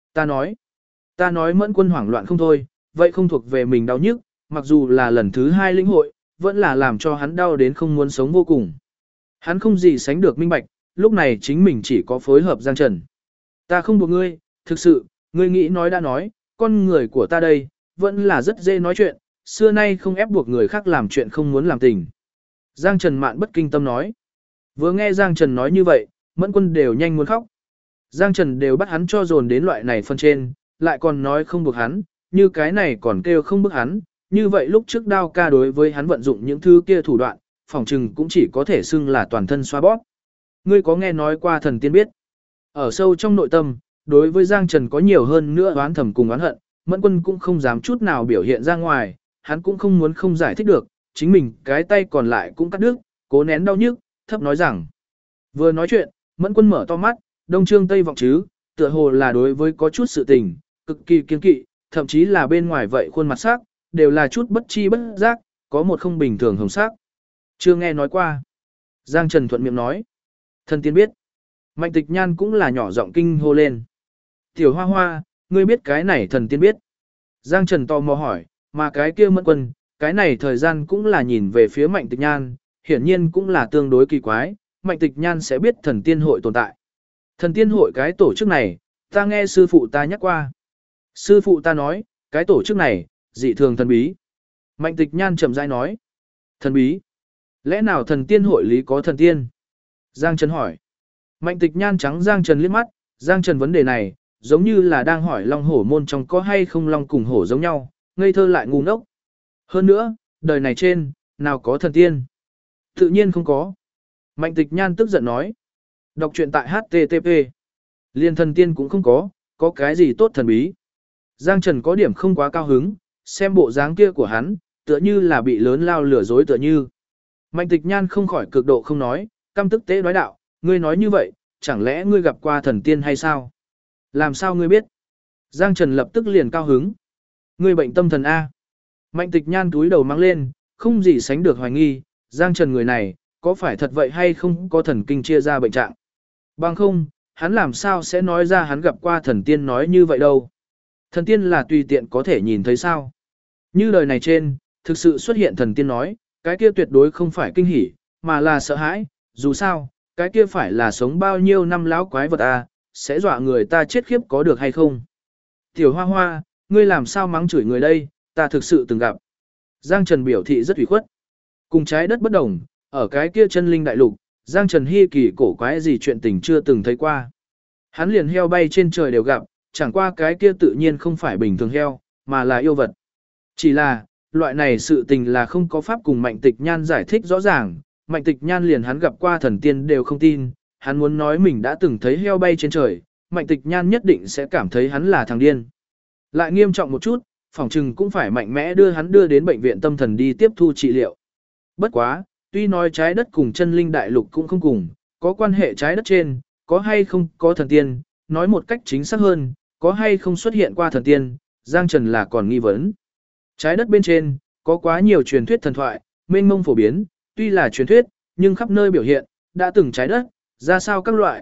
Ta nói Mẫn Quân hoảng loạn không thôi, vậy không thuộc về mình đau nhức, mặc dù là lần thứ hai lĩnh hội, vẫn là làm cho hắn đau đến không muốn sống vô cùng. Hắn không gì sánh được minh bạch, lúc này chính mình chỉ có phối hợp Giang Trần. Ta không buộc ngươi, thực sự, ngươi nghĩ nói đã nói, con người của ta đây, vẫn là rất dễ nói chuyện, xưa nay không ép buộc người khác làm chuyện không muốn làm tình. Giang Trần mạn bất kinh tâm nói. Vừa nghe Giang Trần nói như vậy, Mẫn Quân đều nhanh muốn khóc. Giang Trần đều bắt hắn cho dồn đến loại này phân trên, lại còn nói không buộc hắn, như cái này còn kêu không bức hắn, như vậy lúc trước Đao ca đối với hắn vận dụng những thứ kia thủ đoạn, phỏng chừng cũng chỉ có thể xưng là toàn thân xoa bóp. Ngươi có nghe nói qua thần tiên biết? Ở sâu trong nội tâm, đối với Giang Trần có nhiều hơn nữa oán thầm cùng oán hận, Mẫn Quân cũng không dám chút nào biểu hiện ra ngoài, hắn cũng không muốn không giải thích được, chính mình cái tay còn lại cũng cắt đứt, cố nén đau nhức, thấp nói rằng. Vừa nói chuyện, Mẫn Quân mở to mắt, đông trương tây vọng chứ, tựa hồ là đối với có chút sự tình, cực kỳ kiên kỵ, thậm chí là bên ngoài vậy khuôn mặt sắc, đều là chút bất chi bất giác, có một không bình thường hồng sắc. Chưa nghe nói qua. Giang Trần thuận miệng nói. Thần tiên biết. Mạnh Tịch Nhan cũng là nhỏ giọng kinh hô lên. Tiểu Hoa Hoa, ngươi biết cái này thần tiên biết. Giang Trần tò mò hỏi, mà cái kia Mẫn Quân, cái này thời gian cũng là nhìn về phía Mạnh Tịch Nhan, hiển nhiên cũng là tương đối kỳ quái, Mạnh Tịch Nhan sẽ biết thần tiên hội tồn tại. Thần tiên hội cái tổ chức này, ta nghe sư phụ ta nhắc qua. Sư phụ ta nói, cái tổ chức này, dị thường thần bí. Mạnh Tịch Nhan chậm rãi nói. Thần bí? Lẽ nào thần tiên hội lý có thần tiên? Giang Trần hỏi. Mạnh Tịch Nhan trắng Giang Trần liếc mắt, Giang Trần vấn đề này, giống như là đang hỏi long hổ môn trong có hay không long cùng hổ giống nhau, ngây thơ lại ngu ngốc. Hơn nữa, đời này trên, nào có thần tiên? Tự nhiên không có. Mạnh Tịch Nhan tức giận nói. Đọc truyện tại HTTP. Liên thần tiên cũng không có cái gì tốt thần bí. Giang Trần có điểm không quá cao hứng, xem bộ dáng kia của hắn, tựa như là bị lớn lao lừa dối tựa như. Mạnh Tịch Nhan không khỏi cực độ không nói, căm tức tế nói đạo, ngươi nói như vậy, chẳng lẽ ngươi gặp qua thần tiên hay sao? Làm sao ngươi biết? Giang Trần lập tức liền cao hứng. Ngươi bệnh tâm thần A. Mạnh Tịch Nhan túi đầu mang lên, không gì sánh được hoài nghi, Giang Trần người này, có phải thật vậy hay không có thần kinh chia ra bệnh trạng? Bằng không, hắn làm sao sẽ nói ra hắn gặp qua thần tiên nói như vậy đâu? Thần tiên là tùy tiện có thể nhìn thấy sao? Như lời này trên, thực sự xuất hiện thần tiên nói, cái kia tuyệt đối không phải kinh hỉ, mà là sợ hãi, dù sao, cái kia phải là sống bao nhiêu năm lão quái vật à, sẽ dọa người ta chết khiếp có được hay không? Tiểu Hoa Hoa, ngươi làm sao mắng chửi người đây, ta thực sự từng gặp. Giang Trần biểu thị rất ủy khuất. Cùng trái đất bất đồng, ở cái kia chân linh đại lục, Giang Trần hi kỳ cổ quái gì chuyện tình chưa từng thấy qua. Hắn liền heo bay trên trời đều gặp, chẳng qua cái kia tự nhiên không phải bình thường heo, mà là yêu vật. Chỉ là, loại này sự tình là không có pháp cùng Mạnh Tịch Nhan giải thích rõ ràng, Mạnh Tịch Nhan liền hắn gặp qua thần tiên đều không tin, hắn muốn nói mình đã từng thấy heo bay trên trời, Mạnh Tịch Nhan nhất định sẽ cảm thấy hắn là thằng điên. Lại nghiêm trọng một chút, phỏng chừng cũng phải mạnh mẽ đưa hắn đưa đến bệnh viện tâm thần đi tiếp thu trị liệu. Bất quá, tuy nói trái đất cùng chân linh đại lục cũng không cùng, có quan hệ trái đất trên, có hay không có thần tiên, nói một cách chính xác hơn, có hay không xuất hiện qua thần tiên, Giang Trần là còn nghi vấn. Trái đất bên trên, có quá nhiều truyền thuyết thần thoại, mênh mông phổ biến, tuy là truyền thuyết, nhưng khắp nơi biểu hiện, đã từng trái đất, ra sao các loại,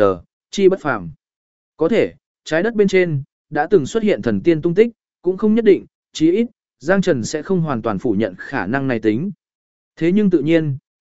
chi bất phàm. Có thể, trái đất bên trên, đã từng xuất hiện thần tiên tung tích, cũng không nhất định, chí ít, Giang Trần sẽ không hoàn toàn phủ nhận khả năng này tính. Thế nhưng tự nhiên,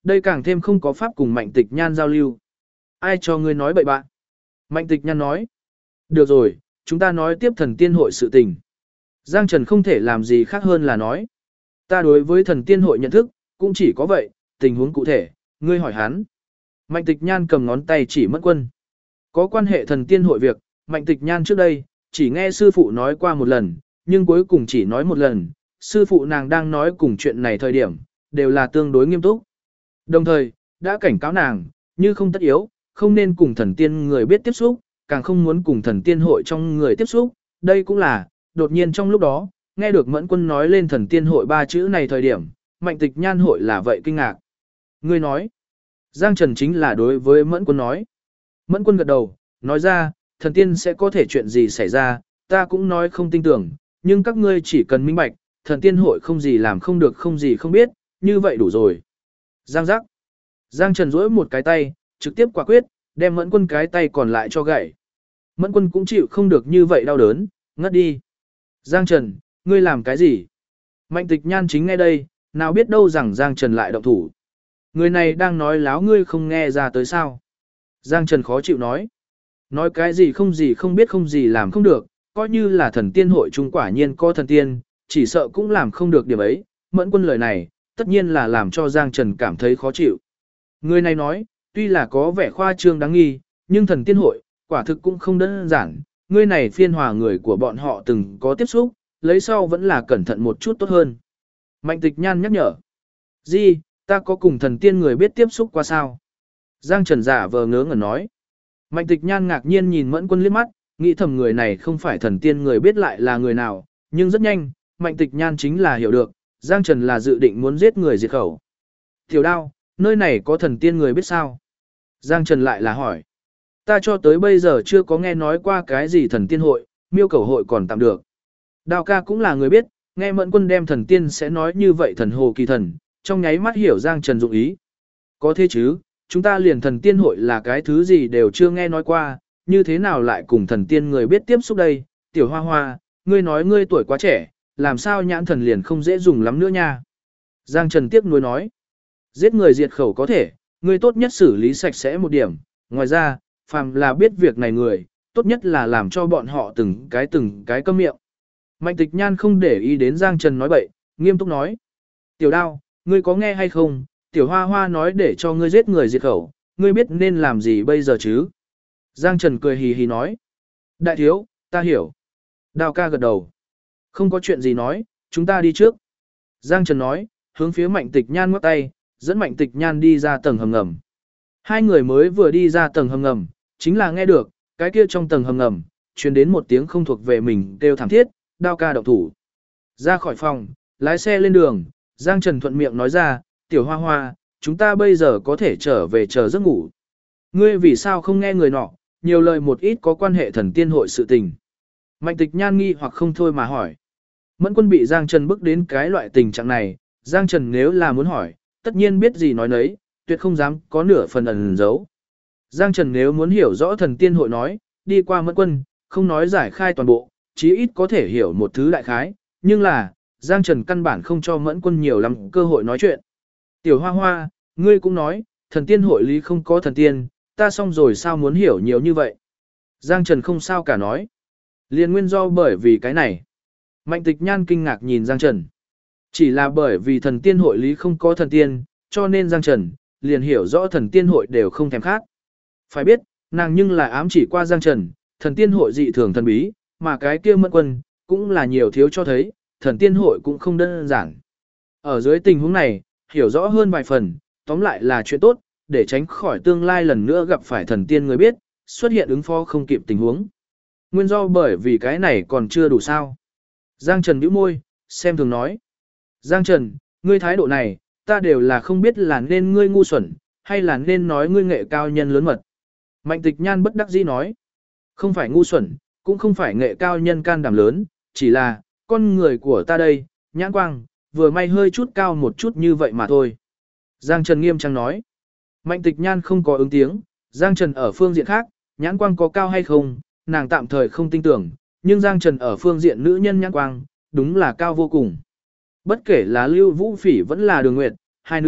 đây càng thêm không có pháp cùng Mạnh Tịch Nhan giao lưu. Ai cho ngươi nói bậy bạn? Mạnh Tịch Nhan nói. Được rồi, chúng ta nói tiếp thần tiên hội sự tình. Giang Trần không thể làm gì khác hơn là nói. Ta đối với thần tiên hội nhận thức, cũng chỉ có vậy, tình huống cụ thể, ngươi hỏi hắn. Mạnh Tịch Nhan cầm ngón tay chỉ Mẫn Quân. Có quan hệ thần tiên hội việc, Mạnh Tịch Nhan trước đây, chỉ nghe sư phụ nói qua một lần, nhưng cuối cùng chỉ nói một lần, sư phụ nàng đang nói cùng chuyện này thời điểm, đều là tương đối nghiêm túc. Đồng thời, đã cảnh cáo nàng, như không tất yếu, không nên cùng thần tiên người biết tiếp xúc, càng không muốn cùng thần tiên hội trong người tiếp xúc, đây cũng là, đột nhiên trong lúc đó, nghe được Mẫn Quân nói lên thần tiên hội ba chữ này thời điểm, Mạnh Tịch Nhan hội là vậy kinh ngạc. Ngươi nói, Giang Trần chính là đối với Mẫn Quân nói. Mẫn Quân gật đầu, nói ra, thần tiên sẽ có thể chuyện gì xảy ra, ta cũng nói không tin tưởng, nhưng các ngươi chỉ cần minh bạch, thần tiên hội không gì làm không được không gì không biết, như vậy đủ rồi. Giang giác. Giang Trần duỗi một cái tay, trực tiếp quả quyết, đem Mẫn Quân cái tay còn lại cho gãy. Mẫn Quân cũng chịu không được như vậy đau đớn, ngất đi. Giang Trần, ngươi làm cái gì? Mạnh Tịch Nhan chính ngay đây, nào biết đâu rằng Giang Trần lại động thủ. Người này đang nói láo ngươi không nghe ra tới sao. Giang Trần khó chịu nói. Nói cái gì không biết không gì làm không được, coi như là thần tiên hội trung quả nhiên có thần tiên, chỉ sợ cũng làm không được điểm ấy. Mẫn Quân lời này, tất nhiên là làm cho Giang Trần cảm thấy khó chịu. Người này nói, tuy là có vẻ khoa trương đáng nghi, nhưng thần tiên hội, quả thực cũng không đơn giản. Người này phiên hòa người của bọn họ từng có tiếp xúc, lấy sau vẫn là cẩn thận một chút tốt hơn. Mạnh Tịch Nhan nhắc nhở. Gì, ta có cùng thần tiên người biết tiếp xúc qua sao? Giang Trần giả vờ ngớ ngẩn nói. Mạnh Tịch Nhan ngạc nhiên nhìn Mẫn Quân liếc mắt, nghĩ thầm người này không phải thần tiên người biết lại là người nào, nhưng rất nhanh, Mạnh Tịch Nhan chính là hiểu được, Giang Trần là dự định muốn giết người diệt khẩu. Tiểu Đao, nơi này có thần tiên người biết sao? Giang Trần lại là hỏi. Ta cho tới bây giờ chưa có nghe nói qua cái gì thần tiên hội, Miêu Cẩu hội còn tạm được. Đao ca cũng là người biết, nghe Mẫn Quân đem thần tiên sẽ nói như vậy thần hồ kỳ thần, trong nháy mắt hiểu Giang Trần dụng ý. Có thế chứ, chúng ta liền thần tiên hội là cái thứ gì đều chưa nghe nói qua, như thế nào lại cùng thần tiên người biết tiếp xúc đây, Tiểu Hoa Hoa, ngươi nói ngươi tuổi quá trẻ, làm sao nhãn thần liền không dễ dùng lắm nữa nha. Giang Trần tiếc nuối nói, giết người diệt khẩu có thể, ngươi tốt nhất xử lý sạch sẽ một điểm, ngoài ra, phàm là biết việc này người, tốt nhất là làm cho bọn họ từng cái câm miệng. Mạnh Tịch Nhan không để ý đến Giang Trần nói bậy, nghiêm túc nói, Tiểu Đao, ngươi có nghe hay không, Tiểu Hoa Hoa nói để cho ngươi giết người diệt khẩu, ngươi biết nên làm gì bây giờ chứ? Giang Trần cười hì hì nói. Đại thiếu, ta hiểu. Đao ca gật đầu. Không có chuyện gì nói, chúng ta đi trước. Giang Trần nói, hướng phía Mạnh Tịch Nhan ngoắc tay, dẫn Mạnh Tịch Nhan đi ra tầng hầm ngầm. Hai người mới vừa đi ra tầng hầm ngầm, chính là nghe được, cái kia trong tầng hầm ngầm, truyền đến một tiếng không thuộc về mình kêu thảm thiết, Đao ca động thủ. Ra khỏi phòng, lái xe lên đường, Giang Trần thuận miệng nói ra, Tiểu Hoa Hoa, chúng ta bây giờ có thể trở về chờ giấc ngủ. Ngươi vì sao không nghe người nọ, nhiều lời một ít có quan hệ thần tiên hội sự tình. Mạnh Tịch Nhan nghi hoặc không thôi mà hỏi. Mẫn Quân bị Giang Trần bức đến cái loại tình trạng này, Giang Trần nếu là muốn hỏi, tất nhiên biết gì nói nấy, tuyệt không dám có nửa phần ẩn giấu. Giang Trần nếu muốn hiểu rõ thần tiên hội nói, đi qua Mẫn Quân, không nói giải khai toàn bộ, chí ít có thể hiểu một thứ đại khái, nhưng là, Giang Trần căn bản không cho Mẫn Quân nhiều lắm cơ hội nói chuyện. Tiểu Hoa Hoa, ngươi cũng nói, thần tiên hội lý không có thần tiên, ta xong rồi sao muốn hiểu nhiều như vậy. Giang Trần không sao cả nói. Liên nguyên do bởi vì cái này. Mạnh Tịch Nhan kinh ngạc nhìn Giang Trần. Chỉ là bởi vì thần tiên hội lý không có thần tiên, cho nên Giang Trần, liền hiểu rõ thần tiên hội đều không thèm khác. Phải biết, nàng nhưng là ám chỉ qua Giang Trần, thần tiên hội dị thường thần bí, mà cái kia Mẫn Quân, cũng là nhiều thiếu cho thấy, thần tiên hội cũng không đơn giản. Ở dưới tình huống này, hiểu rõ hơn vài phần, tóm lại là chuyện tốt, để tránh khỏi tương lai lần nữa gặp phải thần tiên người biết, xuất hiện ứng phó không kịp tình huống. Nguyên do bởi vì cái này còn chưa đủ sao. Giang Trần nhíu môi, xem thường nói. Giang Trần, ngươi thái độ này, ta đều là không biết là nên ngươi ngu xuẩn, hay là nên nói ngươi nghệ cao nhân lớn mật. Mạnh Tịch Nhan bất đắc dĩ nói. Không phải ngu xuẩn, cũng không phải nghệ cao nhân can đảm lớn, chỉ là, con người của ta đây, nhãn quang, vừa may hơi chút cao một chút như vậy mà thôi. Giang Trần nghiêm trang nói. Mạnh Tịch Nhan không có ứng tiếng, Giang Trần ở phương diện khác, nhãn quang có cao hay không, nàng tạm thời không tin tưởng, nhưng Giang Trần ở phương diện nữ nhân nhãn quang, đúng là cao vô cùng. Bất kể là Lưu Vũ Phỉ vẫn là Đường Nguyệt, hai nữ,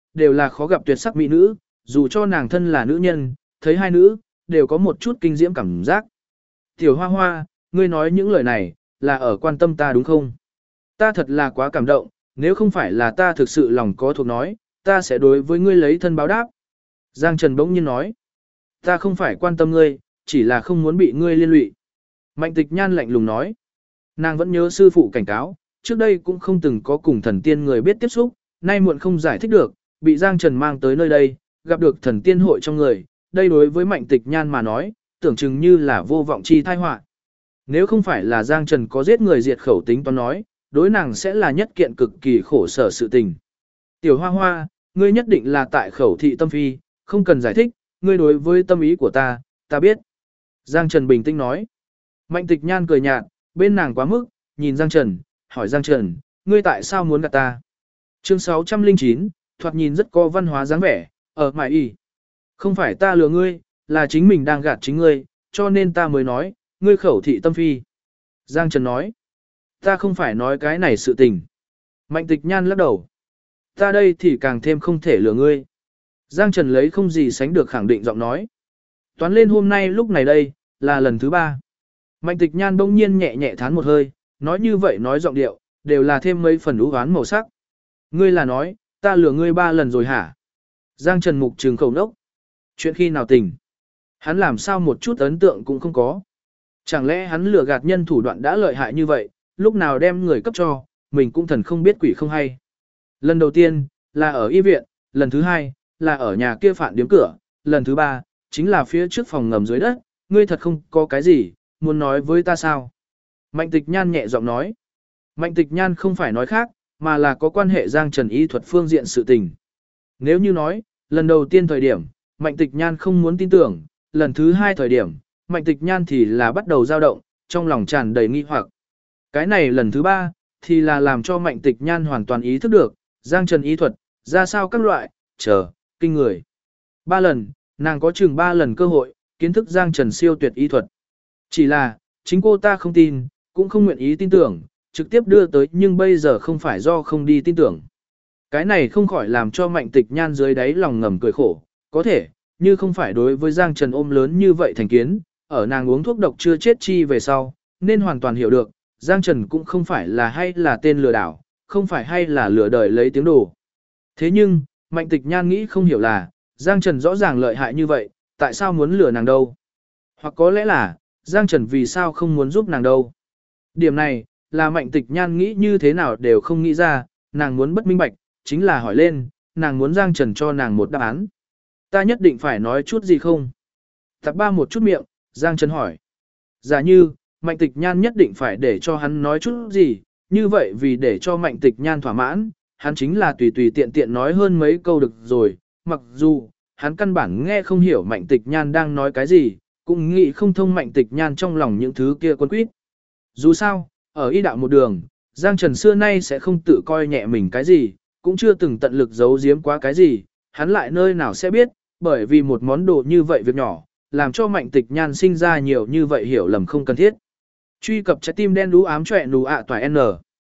đều là khó gặp tuyệt sắc mỹ nữ, dù cho nàng thân là nữ nhân, thấy hai nữ, đều có một chút kinh diễm cảm giác. Tiểu Hoa Hoa, ngươi nói những lời này, là ở quan tâm ta đúng không? Ta thật là quá cảm động, nếu không phải là ta thực sự lòng có thuộc nói, ta sẽ đối với ngươi lấy thân báo đáp. Giang Trần bỗng nhiên nói, ta không phải quan tâm ngươi, chỉ là không muốn bị ngươi liên lụy. Mạnh Tịch Nhan lạnh lùng nói, nàng vẫn nhớ sư phụ cảnh cáo, trước đây cũng không từng có cùng thần tiên người biết tiếp xúc, nay muộn không giải thích được, bị Giang Trần mang tới nơi đây, gặp được thần tiên hội trong người, đây đối với Mạnh Tịch Nhan mà nói, tưởng chừng như là vô vọng chi tai họa. Nếu không phải là Giang Trần có giết người diệt khẩu tính toán nói, đối nàng sẽ là nhất kiện cực kỳ khổ sở sự tình. Tiểu Hoa Hoa, ngươi nhất định là tại khẩu thị tâm phi, không cần giải thích, ngươi đối với tâm ý của ta, ta biết. Giang Trần bình tĩnh nói. Mạnh Tịch Nhan cười nhạt, bên nàng quá mức, nhìn Giang Trần, hỏi Giang Trần, ngươi tại sao muốn gặp ta? Chương 609, thoạt nhìn rất có văn hóa dáng vẻ, ở mải y. Không phải ta lừa ngươi, là chính mình đang gạt chính ngươi, cho nên ta mới nói, ngươi khẩu thị tâm phi. Giang Trần nói, ta không phải nói cái này sự tình. Mạnh Tịch Nhan lắc đầu. Ta đây thì càng thêm không thể lừa ngươi. Giang Trần lấy không gì sánh được khẳng định giọng nói. Toán lên hôm nay lúc này đây, là lần thứ 3. Mạnh Tịch Nhan bỗng nhiên nhẹ nhẹ thán một hơi, nói như vậy nói giọng điệu, đều là thêm mấy phần ú oán màu sắc. Ngươi là nói, ta lừa ngươi 3 lần rồi hả? Giang Trần mục trừng khẩu đốc. Chuyện khi nào tình? Hắn làm sao một chút ấn tượng cũng không có. Chẳng lẽ hắn lừa gạt nhân thủ đoạn đã lợi hại như vậy, lúc nào đem người cấp cho, mình cũng thần không biết quỷ không hay. Lần đầu tiên, là ở y viện, lần thứ 2, là ở nhà kia phản điếm cửa, lần thứ 3, chính là phía trước phòng ngầm dưới đất, ngươi thật không có cái gì, muốn nói với ta sao? Mạnh Tịch Nhan nhẹ giọng nói. Mạnh Tịch Nhan không phải nói khác, mà là có quan hệ Giang Trần y thuật phương diện sự tình. Nếu như nói, lần đầu tiên thời điểm, Mạnh Tịch Nhan không muốn tin tưởng, lần thứ 2 thời điểm, Mạnh Tịch Nhan thì là bắt đầu dao động, trong lòng tràn đầy nghi hoặc. Cái này lần thứ 3, thì là làm cho Mạnh Tịch Nhan hoàn toàn ý thức được, Giang Trần y thuật, ra sao các loại, kinh người. 3 lần, nàng có chừng 3 lần cơ hội, kiến thức Giang Trần siêu tuyệt y thuật. Chỉ là, chính cô ta không tin, cũng không nguyện ý tin tưởng, trực tiếp đưa tới nhưng bây giờ không phải do không đi tin tưởng. Cái này không khỏi làm cho Mạnh Tịch Nhan dưới đáy lòng ngầm cười khổ, có thể, như không phải đối với Giang Trần ôm lớn như vậy thành kiến, ở nàng uống thuốc độc chưa chết chi về sau, nên hoàn toàn hiểu được, Giang Trần cũng không phải là hay là tên lừa đảo, không phải hay là lừa đời lấy tiếng đồ. Thế nhưng, Mạnh Tịch Nhan nghĩ không hiểu là, Giang Trần rõ ràng lợi hại như vậy, tại sao muốn lừa nàng đâu? Hoặc có lẽ là, Giang Trần vì sao không muốn giúp nàng đâu? Điểm này, là Mạnh Tịch Nhan nghĩ như thế nào đều không nghĩ ra, nàng muốn bất minh bạch, chính là hỏi lên, nàng muốn Giang Trần cho nàng một đáp án. Ta nhất định phải nói chút gì không? Tạp ba một chút miệng, Giang Trần hỏi. Giả như, Mạnh Tịch Nhan nhất định phải để cho hắn nói chút gì, như vậy vì để cho Mạnh Tịch Nhan thỏa mãn, hắn chính là tùy tùy tiện tiện nói hơn mấy câu được rồi, mặc dù, hắn căn bản nghe không hiểu Mạnh Tịch Nhan đang nói cái gì, cũng nghĩ không thông Mạnh Tịch Nhan trong lòng những thứ kia quân quýt. Dù sao, ở y đạo một đường, Giang Trần xưa nay sẽ không tự coi nhẹ mình cái gì, cũng chưa từng tận lực giấu giếm quá cái gì, hắn lại nơi nào sẽ biết, bởi vì một món đồ như vậy việc nhỏ, làm cho Mạnh Tịch Nhan sinh ra nhiều như vậy hiểu lầm không cần thiết. Truy cập trái tim đen đú ám chọe nù ạ toài N.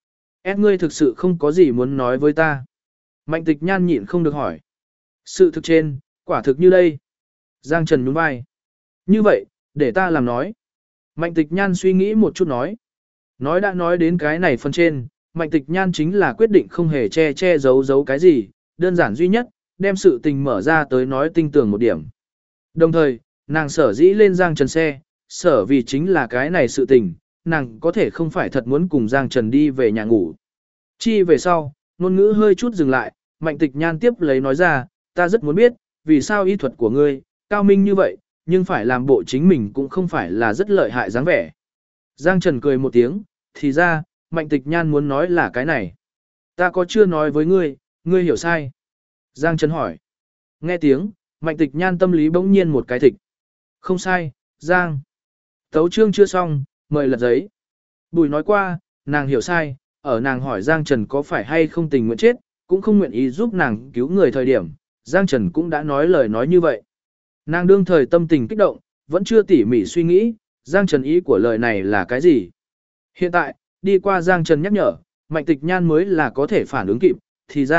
Ngươi thực sự không có gì muốn nói với ta. Mạnh Tịch Nhan nhịn không được hỏi. Sự thực trên, quả thực như đây. Giang Trần nhún vai. Như vậy, để ta làm nói. Mạnh Tịch Nhan suy nghĩ một chút nói. Nói đã nói đến cái này phần trên, Mạnh Tịch Nhan chính là quyết định không hề che giấu cái gì, đơn giản duy nhất, đem sự tình mở ra tới nói tinh tường một điểm. Đồng thời, nàng sở dĩ lên Giang Trần xe, sở vì chính là cái này sự tình, nàng có thể không phải thật muốn cùng Giang Trần đi về nhà ngủ. Chi về sau, ngôn ngữ hơi chút dừng lại, Mạnh Tịch Nhan tiếp lấy nói ra, ta rất muốn biết, vì sao y thuật của ngươi, cao minh như vậy, nhưng phải làm bộ chính mình cũng không phải là rất lợi hại dáng vẻ. Giang Trần cười một tiếng, thì ra, Mạnh Tịch Nhan muốn nói là cái này. Ta có chưa nói với ngươi, ngươi hiểu sai. Giang Trần hỏi. Nghe tiếng, Mạnh Tịch Nhan tâm lý bỗng nhiên một cái thịch. Không sai, Giang. Tấu chương chưa xong, mời lật giấy. Bùi nói qua, nàng hiểu sai, ở nàng hỏi Giang Trần có phải hay không tình nguyện chết, cũng không nguyện ý giúp nàng cứu người thời điểm, Giang Trần cũng đã nói lời nói như vậy. Nàng đương thời tâm tình kích động, vẫn chưa tỉ mỉ suy nghĩ, Giang Trần ý của lời này là cái gì. Hiện tại, đi qua Giang Trần nhắc nhở, Mạnh Tịch Nhan mới là có thể phản ứng kịp, thì ra,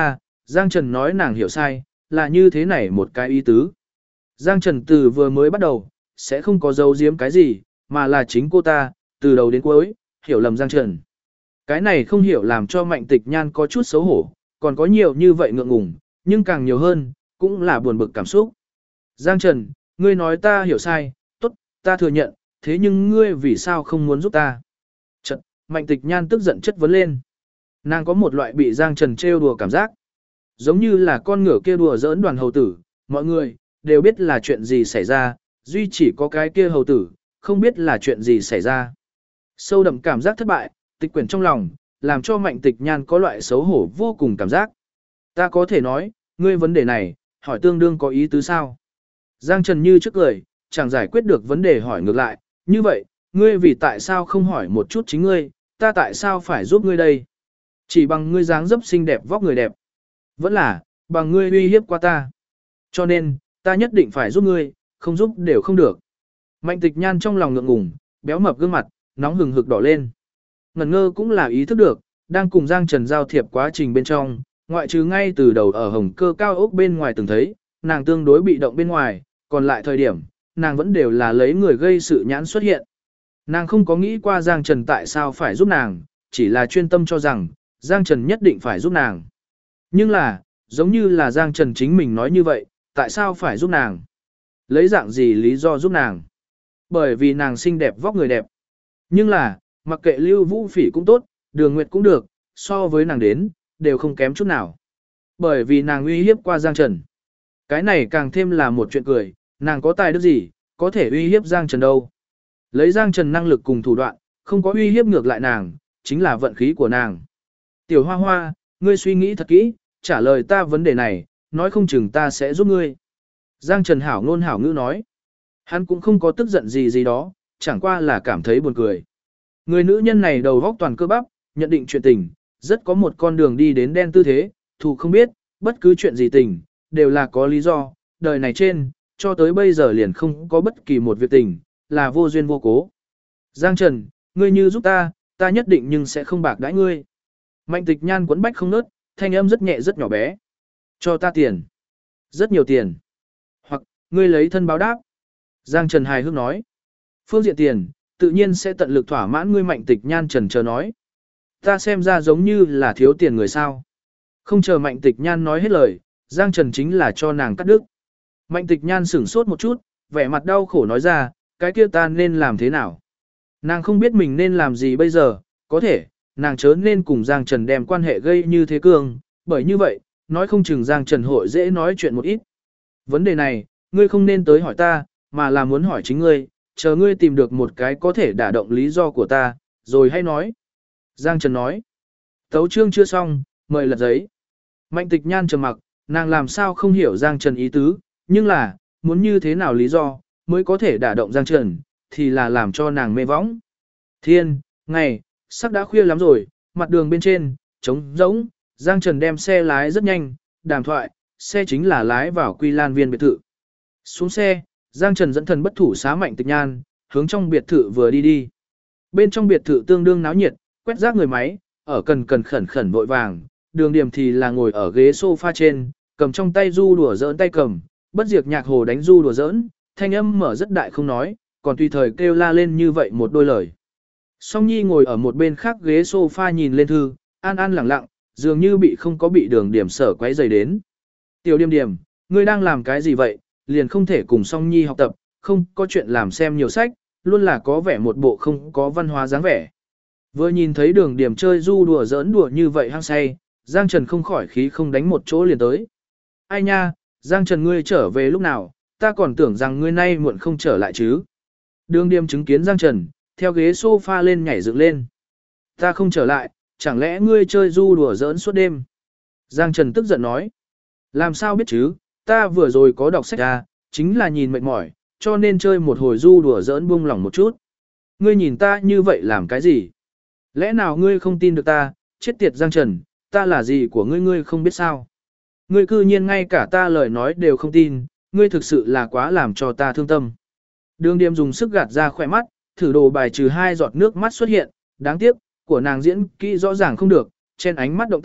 Giang Trần nói nàng hiểu sai, là như thế này một cái ý tứ. Giang Trần từ vừa mới bắt đầu, sẽ không có giấu giếm cái gì, mà là chính cô ta, từ đầu đến cuối, hiểu lầm Giang Trần. Cái này không hiểu làm cho Mạnh Tịch Nhan có chút xấu hổ, còn có nhiều như vậy ngượng ngùng, nhưng càng nhiều hơn, cũng là buồn bực cảm xúc. Giang Trần, ngươi nói ta hiểu sai, tốt, ta thừa nhận, thế nhưng ngươi vì sao không muốn giúp ta? Chật, Mạnh Tịch Nhan tức giận chất vấn lên. Nàng có một loại bị Giang Trần trêu đùa cảm giác. Giống như là con ngựa kia đùa giỡn đoàn hầu tử, mọi người đều biết là chuyện gì xảy ra, duy chỉ có cái kia hầu tử, không biết là chuyện gì xảy ra. Sâu đậm cảm giác thất bại, tịch quyển trong lòng, làm cho Mạnh Tịch Nhan có loại xấu hổ vô cùng cảm giác. Ta có thể nói, ngươi vấn đề này, hỏi tương đương có ý tứ sao? Giang Trần như trước cười, chẳng giải quyết được vấn đề hỏi ngược lại, như vậy, ngươi vì tại sao không hỏi một chút chính ngươi, ta tại sao phải giúp ngươi đây? Chỉ bằng ngươi dáng dấp xinh đẹp vóc người đẹp. Vẫn là, bằng ngươi uy hiếp qua ta. Cho nên, ta nhất định phải giúp ngươi, không giúp đều không được. Mạnh Tịch Nhan trong lòng ngượng ngùng, béo mập gương mặt, nóng hừng hực đỏ lên. Ngẩn ngơ cũng là ý thức được, đang cùng Giang Trần giao thiệp quá trình bên trong, ngoại trừ ngay từ đầu ở Hồng Cơ cao ốc bên ngoài từng thấy, nàng tương đối bị động bên ngoài, còn lại thời điểm, nàng vẫn đều là lấy người gây sự nhãn xuất hiện. Nàng không có nghĩ qua Giang Trần tại sao phải giúp nàng, chỉ là chuyên tâm cho rằng, Giang Trần nhất định phải giúp nàng. Nhưng là, giống như là Giang Trần chính mình nói như vậy, tại sao phải giúp nàng? Lấy dạng gì lý do giúp nàng? Bởi vì nàng xinh đẹp vóc người đẹp. Nhưng là, mặc kệ Lưu Vũ Phỉ cũng tốt, Đường Nguyệt cũng được, so với nàng đến, đều không kém chút nào. Bởi vì nàng uy hiếp qua Giang Trần. Cái này càng thêm là một chuyện cười, nàng có tài đức gì, có thể uy hiếp Giang Trần đâu. Lấy Giang Trần năng lực cùng thủ đoạn, không có uy hiếp ngược lại nàng, chính là vận khí của nàng. Tiểu Hoa Hoa, ngươi suy nghĩ thật kỹ, trả lời ta vấn đề này, nói không chừng ta sẽ giúp ngươi. Giang Trần hảo ngôn hảo ngữ nói. Hắn cũng không có tức giận gì gì đó, chẳng qua là cảm thấy buồn cười. Người nữ nhân này đầu góc toàn cơ bắp, nhận định chuyện tình, rất có một con đường đi đến đen tư thế, thù không biết, bất cứ chuyện gì tình, đều là có lý do, đời này trên, cho tới bây giờ liền không có bất kỳ một việc tình, là vô duyên vô cố. Giang Trần, ngươi như giúp ta, ta nhất định nhưng sẽ không bạc đãi ngươi. Mạnh Tịch Nhan quấn bách không nớt, thanh âm rất nhẹ rất nhỏ bé. Cho ta tiền. Rất nhiều tiền. Hoặc, ngươi lấy thân báo đáp. Giang Trần hài hước nói. Phương diện tiền, tự nhiên sẽ tận lực thỏa mãn ngươi. Mạnh Tịch Nhan trần chờ nói. Ta xem ra giống như là thiếu tiền người sao. Không chờ Mạnh Tịch Nhan nói hết lời, Giang Trần chính là cho nàng cắt đứt. Mạnh Tịch Nhan sửng sốt một chút, vẻ mặt đau khổ nói ra, cái kia ta nên làm thế nào? Nàng không biết mình nên làm gì bây giờ, có thể, nàng chớ nên cùng Giang Trần đem quan hệ gây như thế cường, bởi như vậy, nói không chừng Giang Trần hội dễ nói chuyện một ít. Vấn đề này, ngươi không nên tới hỏi ta, mà là muốn hỏi chính ngươi, chờ ngươi tìm được một cái có thể đả động lý do của ta, rồi hay nói. Giang Trần nói, tấu chương chưa xong, mời lật giấy. Mạnh Tịch Nhan trầm mặc, nàng làm sao không hiểu Giang Trần ý tứ, nhưng là, muốn như thế nào lý do, mới có thể đả động Giang Trần, thì là làm cho nàng mê võng. Thiên, ngày, sắc đã khuya lắm rồi, mặt đường bên trên, trống rỗng, Giang Trần đem xe lái rất nhanh, đàm thoại, xe chính là lái vào Quy Lan Viên biệt thự. Xuống xe, Giang Trần dẫn thần bất thủ xá Mạnh Tịch Nhan, hướng trong biệt thự vừa đi đi. Bên trong biệt thự tương đương náo nhiệt, quét rác người máy, ở cần khẩn khẩn vội vàng, Đường Điểm thì là ngồi ở ghế sofa trên, cầm trong tay du đùa giỡn tay cầm, bất diệt nhạc hồ đánh du đùa giỡn, thanh âm mở rất đại không nói, còn tùy thời kêu la lên như vậy một đôi lời. Song Nhi ngồi ở một bên khác ghế sofa nhìn lên thư, an an lẳng lặng, dường như không có bị Đường Điểm sở quấy rầy đến. Tiểu Điểm Điểm, ngươi đang làm cái gì vậy, liền không thể cùng Song Nhi học tập, không có chuyện làm xem nhiều sách, luôn là có vẻ một bộ không có văn hóa dáng vẻ. Vừa nhìn thấy Đường Điểm chơi du đùa giỡn đùa như vậy hăng say, Giang Trần không khỏi khí không đánh một chỗ liền tới. Ai nha, Giang Trần ngươi trở về lúc nào, ta còn tưởng rằng ngươi nay muộn không trở lại chứ. Đường Điểm chứng kiến Giang Trần, theo ghế sofa lên nhảy dựng lên. Ta không trở lại, chẳng lẽ ngươi chơi du đùa giỡn suốt đêm? Giang Trần tức giận nói. Làm sao biết chứ, ta vừa rồi có đọc sách ra, chính là nhìn mệt mỏi, cho nên chơi một hồi du đùa giỡn buông lỏng một chút. Ngươi nhìn ta như vậy làm cái gì? Lẽ nào ngươi không tin được ta, chết tiệt Giang Trần, ta là gì của ngươi ngươi không biết sao? Ngươi cư nhiên ngay cả ta lời nói đều không tin, ngươi thực sự là quá làm cho ta thương tâm. Đường Điểm dùng sức gạt ra khỏe mắt, thử đồ bài trừ 2 giọt nước mắt xuất hiện, đáng tiếc, của nàng diễn kỹ rõ ràng không được, trên ánh mắt động tác,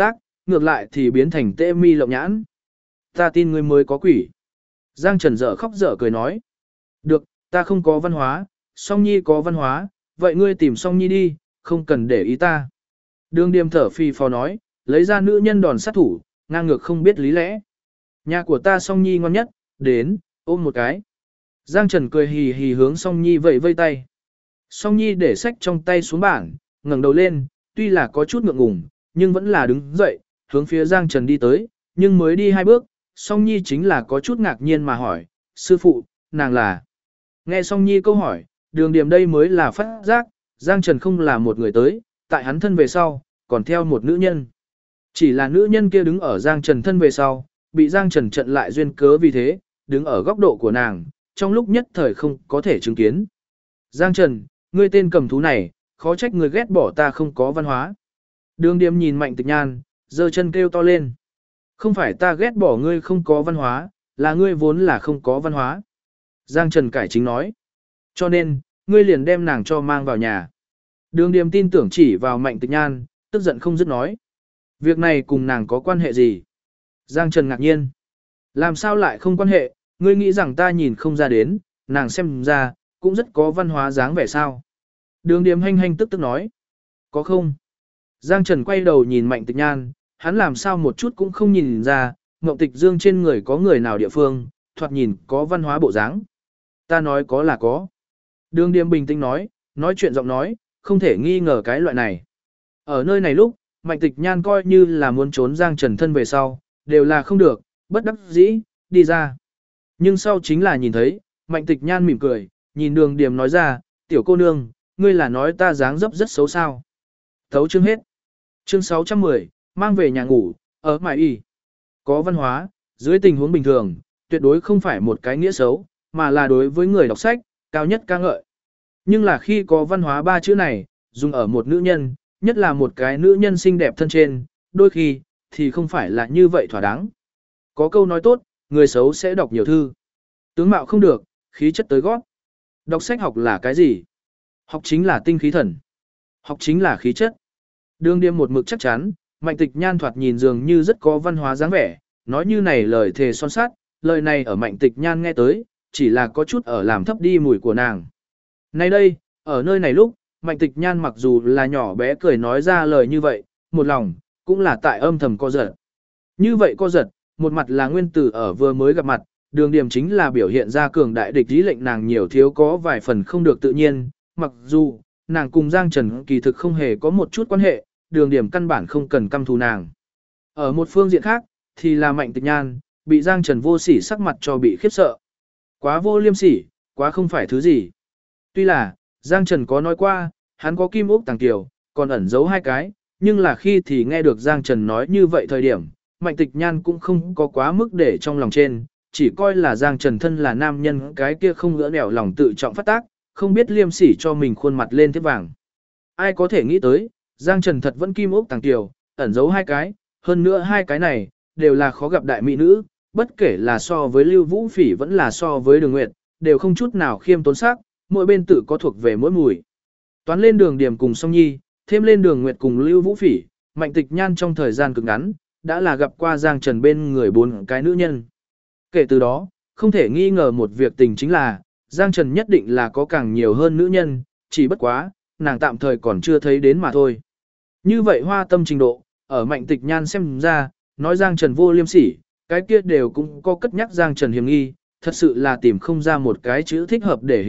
ngược lại thì biến thành tê mi lộng nhãn. Ta tin ngươi mới có quỷ. Giang Trần dở khóc dở cười nói. Được, ta không có văn hóa, Song Nhi có văn hóa, vậy ngươi tìm Song Nhi đi, không cần để ý ta. Đường Điềm thở phì phò nói, lấy ra nữ nhân đòn sát thủ, ngang ngược không biết lý lẽ. Nhà của ta Song Nhi ngon nhất, đến, ôm một cái. Giang Trần cười hì hì hướng Song Nhi vẫy vây tay. Song Nhi để sách trong tay xuống bảng, ngẩng đầu lên, tuy là có chút ngượng ngùng, nhưng vẫn là đứng dậy, hướng phía Giang Trần đi tới, nhưng mới đi 2 bước, Song Nhi chính là có chút ngạc nhiên mà hỏi, sư phụ, nàng là. Nghe Song Nhi câu hỏi, Đường Điềm đây mới là phát giác, Giang Trần không là một người tới, tại hắn thân về sau, còn theo một nữ nhân. Chỉ là nữ nhân kia đứng ở Giang Trần thân về sau, bị Giang Trần chặn lại duyên cớ vì thế, đứng ở góc độ của nàng, trong lúc nhất thời không có thể chứng kiến. Giang Trần, ngươi tên cầm thú này, khó trách ngươi ghét bỏ ta không có văn hóa. Đường Điềm nhìn Mạnh Tịch Nhan, giơ chân kêu to lên. Không phải ta ghét bỏ ngươi không có văn hóa, là ngươi vốn là không có văn hóa. Giang Trần cải chính nói. Cho nên, ngươi liền đem nàng cho mang vào nhà. Đường Điềm tin tưởng chỉ vào Mạnh Tịch Nhan, tức giận không dứt nói. Việc này cùng nàng có quan hệ gì? Giang Trần ngạc nhiên. Làm sao lại không quan hệ, ngươi nghĩ rằng ta nhìn không ra đến, nàng xem ra, cũng rất có văn hóa dáng vẻ sao. Đường Điềm hanh hanh tức tức nói. Có không? Giang Trần quay đầu nhìn Mạnh Tịch Nhan, hắn làm sao một chút cũng không nhìn ra, Ngộng Tịch Dương trên người có người nào địa phương, thoạt nhìn có văn hóa bộ dáng. Ta nói có là có. Đường Điềm bình tĩnh nói chuyện giọng nói, không thể nghi ngờ cái loại này. Ở nơi này lúc, Mạnh Tịch Nhan coi như là muốn trốn Giang Trần thân về sau, đều là không được, bất đắc dĩ, đi ra. Nhưng sau chính là nhìn thấy, Mạnh Tịch Nhan mỉm cười, nhìn Đường Điềm nói ra, tiểu cô nương, ngươi là nói ta dáng dấp rất xấu sao. Thấu chương hết. Chương 610, mang về nhà ngủ, ở mải y. Có văn hóa, dưới tình huống bình thường, tuyệt đối không phải một cái nghĩa xấu, mà là đối với người đọc sách, cao nhất ca ngợi. Nhưng là khi có văn hóa 3 chữ này, dùng ở một nữ nhân, nhất là một cái nữ nhân xinh đẹp thân trên, đôi khi, thì không phải là như vậy thỏa đáng. Có câu nói tốt, người xấu sẽ đọc nhiều thư. Tướng mạo không được, khí chất tới gót. Đọc sách học là cái gì? Học chính là tinh khí thần. Học chính là khí chất. Đường Điềm một mực chắc chắn, Mạnh Tịch Nhan thoạt nhìn dường như rất có văn hóa dáng vẻ, nói như này lời thề son sắt, lời này ở Mạnh Tịch Nhan nghe tới, chỉ là có chút ở làm thấp đi mùi của nàng. Nay đây, ở nơi này lúc, Mạnh Tịch Nhan mặc dù là nhỏ bé cười nói ra lời như vậy, một lòng, cũng là tại âm thầm co giật. Như vậy co giật, một mặt là nguyên tử ở vừa mới gặp mặt, Đường Điềm chính là biểu hiện ra cường đại địch ý lệnh nàng nhiều thiếu có vài phần không được tự nhiên, mặc dù, nàng cùng Giang Trần kỳ thực không hề có một chút quan hệ, Đường Điềm căn bản không cần căm thù nàng. Ở một phương diện khác, thì là Mạnh Tịch Nhan, bị Giang Trần vô sỉ sắc mặt cho bị khiếp sợ. Quá vô liêm sỉ, quá không phải thứ gì. Tuy là, Giang Trần có nói qua, hắn có kim ốc tàng tiểu, còn ẩn giấu 2 cái, nhưng là khi thì nghe được Giang Trần nói như vậy thời điểm, Mạnh Tịch Nhan cũng không có quá mức để trong lòng trên, chỉ coi là Giang Trần thân là nam nhân cái kia không gỡ nẻo lòng tự trọng phát tác, không biết liêm sỉ cho mình khuôn mặt lên thiết vàng. Ai có thể nghĩ tới, Giang Trần thật vẫn kim ốc tàng tiểu, ẩn giấu 2 cái, hơn nữa 2 cái này, đều là khó gặp đại mỹ nữ, bất kể là so với Lưu Vũ Phỉ vẫn là so với Đường Nguyệt, đều không chút nào khiêm tốn sắc, mỗi bên tự có thuộc về mỗi mùi. Toán lên Đường Điềm cùng Song Nhi, thêm lên Đường Nguyệt cùng Lưu Vũ Phỉ, Mạnh Tịch Nhan trong thời gian cực ngắn, đã là gặp qua Giang Trần bên người 4 cái nữ nhân. Kể từ đó, không thể nghi ngờ một việc tình chính là, Giang Trần nhất định là có càng nhiều hơn nữ nhân, chỉ bất quá, nàng tạm thời còn chưa thấy đến mà thôi. Như vậy hoa tâm trình độ, ở Mạnh Tịch Nhan xem ra, nói Giang Trần vô liêm sỉ, cái kia đều cũng có cất nhắc Giang Trần hiểm nghi, thật sự là tìm không ra một cái chữ thích hợp để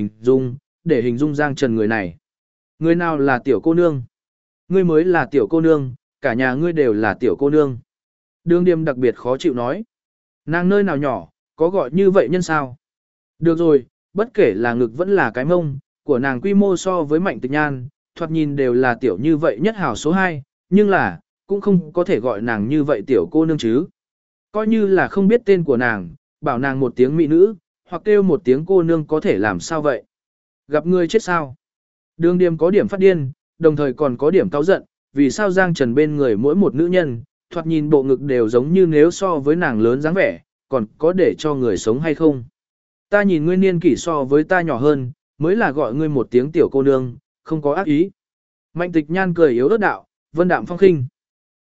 hình dung Giang Trần người này. Người nào là tiểu cô nương? Ngươi mới là tiểu cô nương, cả nhà ngươi đều là tiểu cô nương. Đường Điềm đặc biệt khó chịu nói. Nàng nơi nào nhỏ, có gọi như vậy nhân sao? Được rồi, bất kể là ngực vẫn là cái mông, của nàng quy mô so với Mạnh Tịch Nhan, thoạt nhìn đều là tiểu như vậy nhất hảo số 2, nhưng là, cũng không có thể gọi nàng như vậy tiểu cô nương chứ. Coi như là không biết tên của nàng, bảo nàng một tiếng mỹ nữ, hoặc kêu một tiếng cô nương có thể làm sao vậy? Gặp người chết sao? Đường Điềm có điểm phát điên, đồng thời còn có điểm cáu giận, vì sao Giang Trần bên người mỗi một nữ nhân, thoạt nhìn bộ ngực đều giống như nếu so với nàng lớn dáng vẻ, còn có để cho người sống hay không? Ta nhìn ngươi niên kỷ so với ta nhỏ hơn, mới là gọi ngươi một tiếng tiểu cô nương, không có ác ý. Mạnh Tịch Nhan cười yếu ớt đạo, vân đạm phong khinh.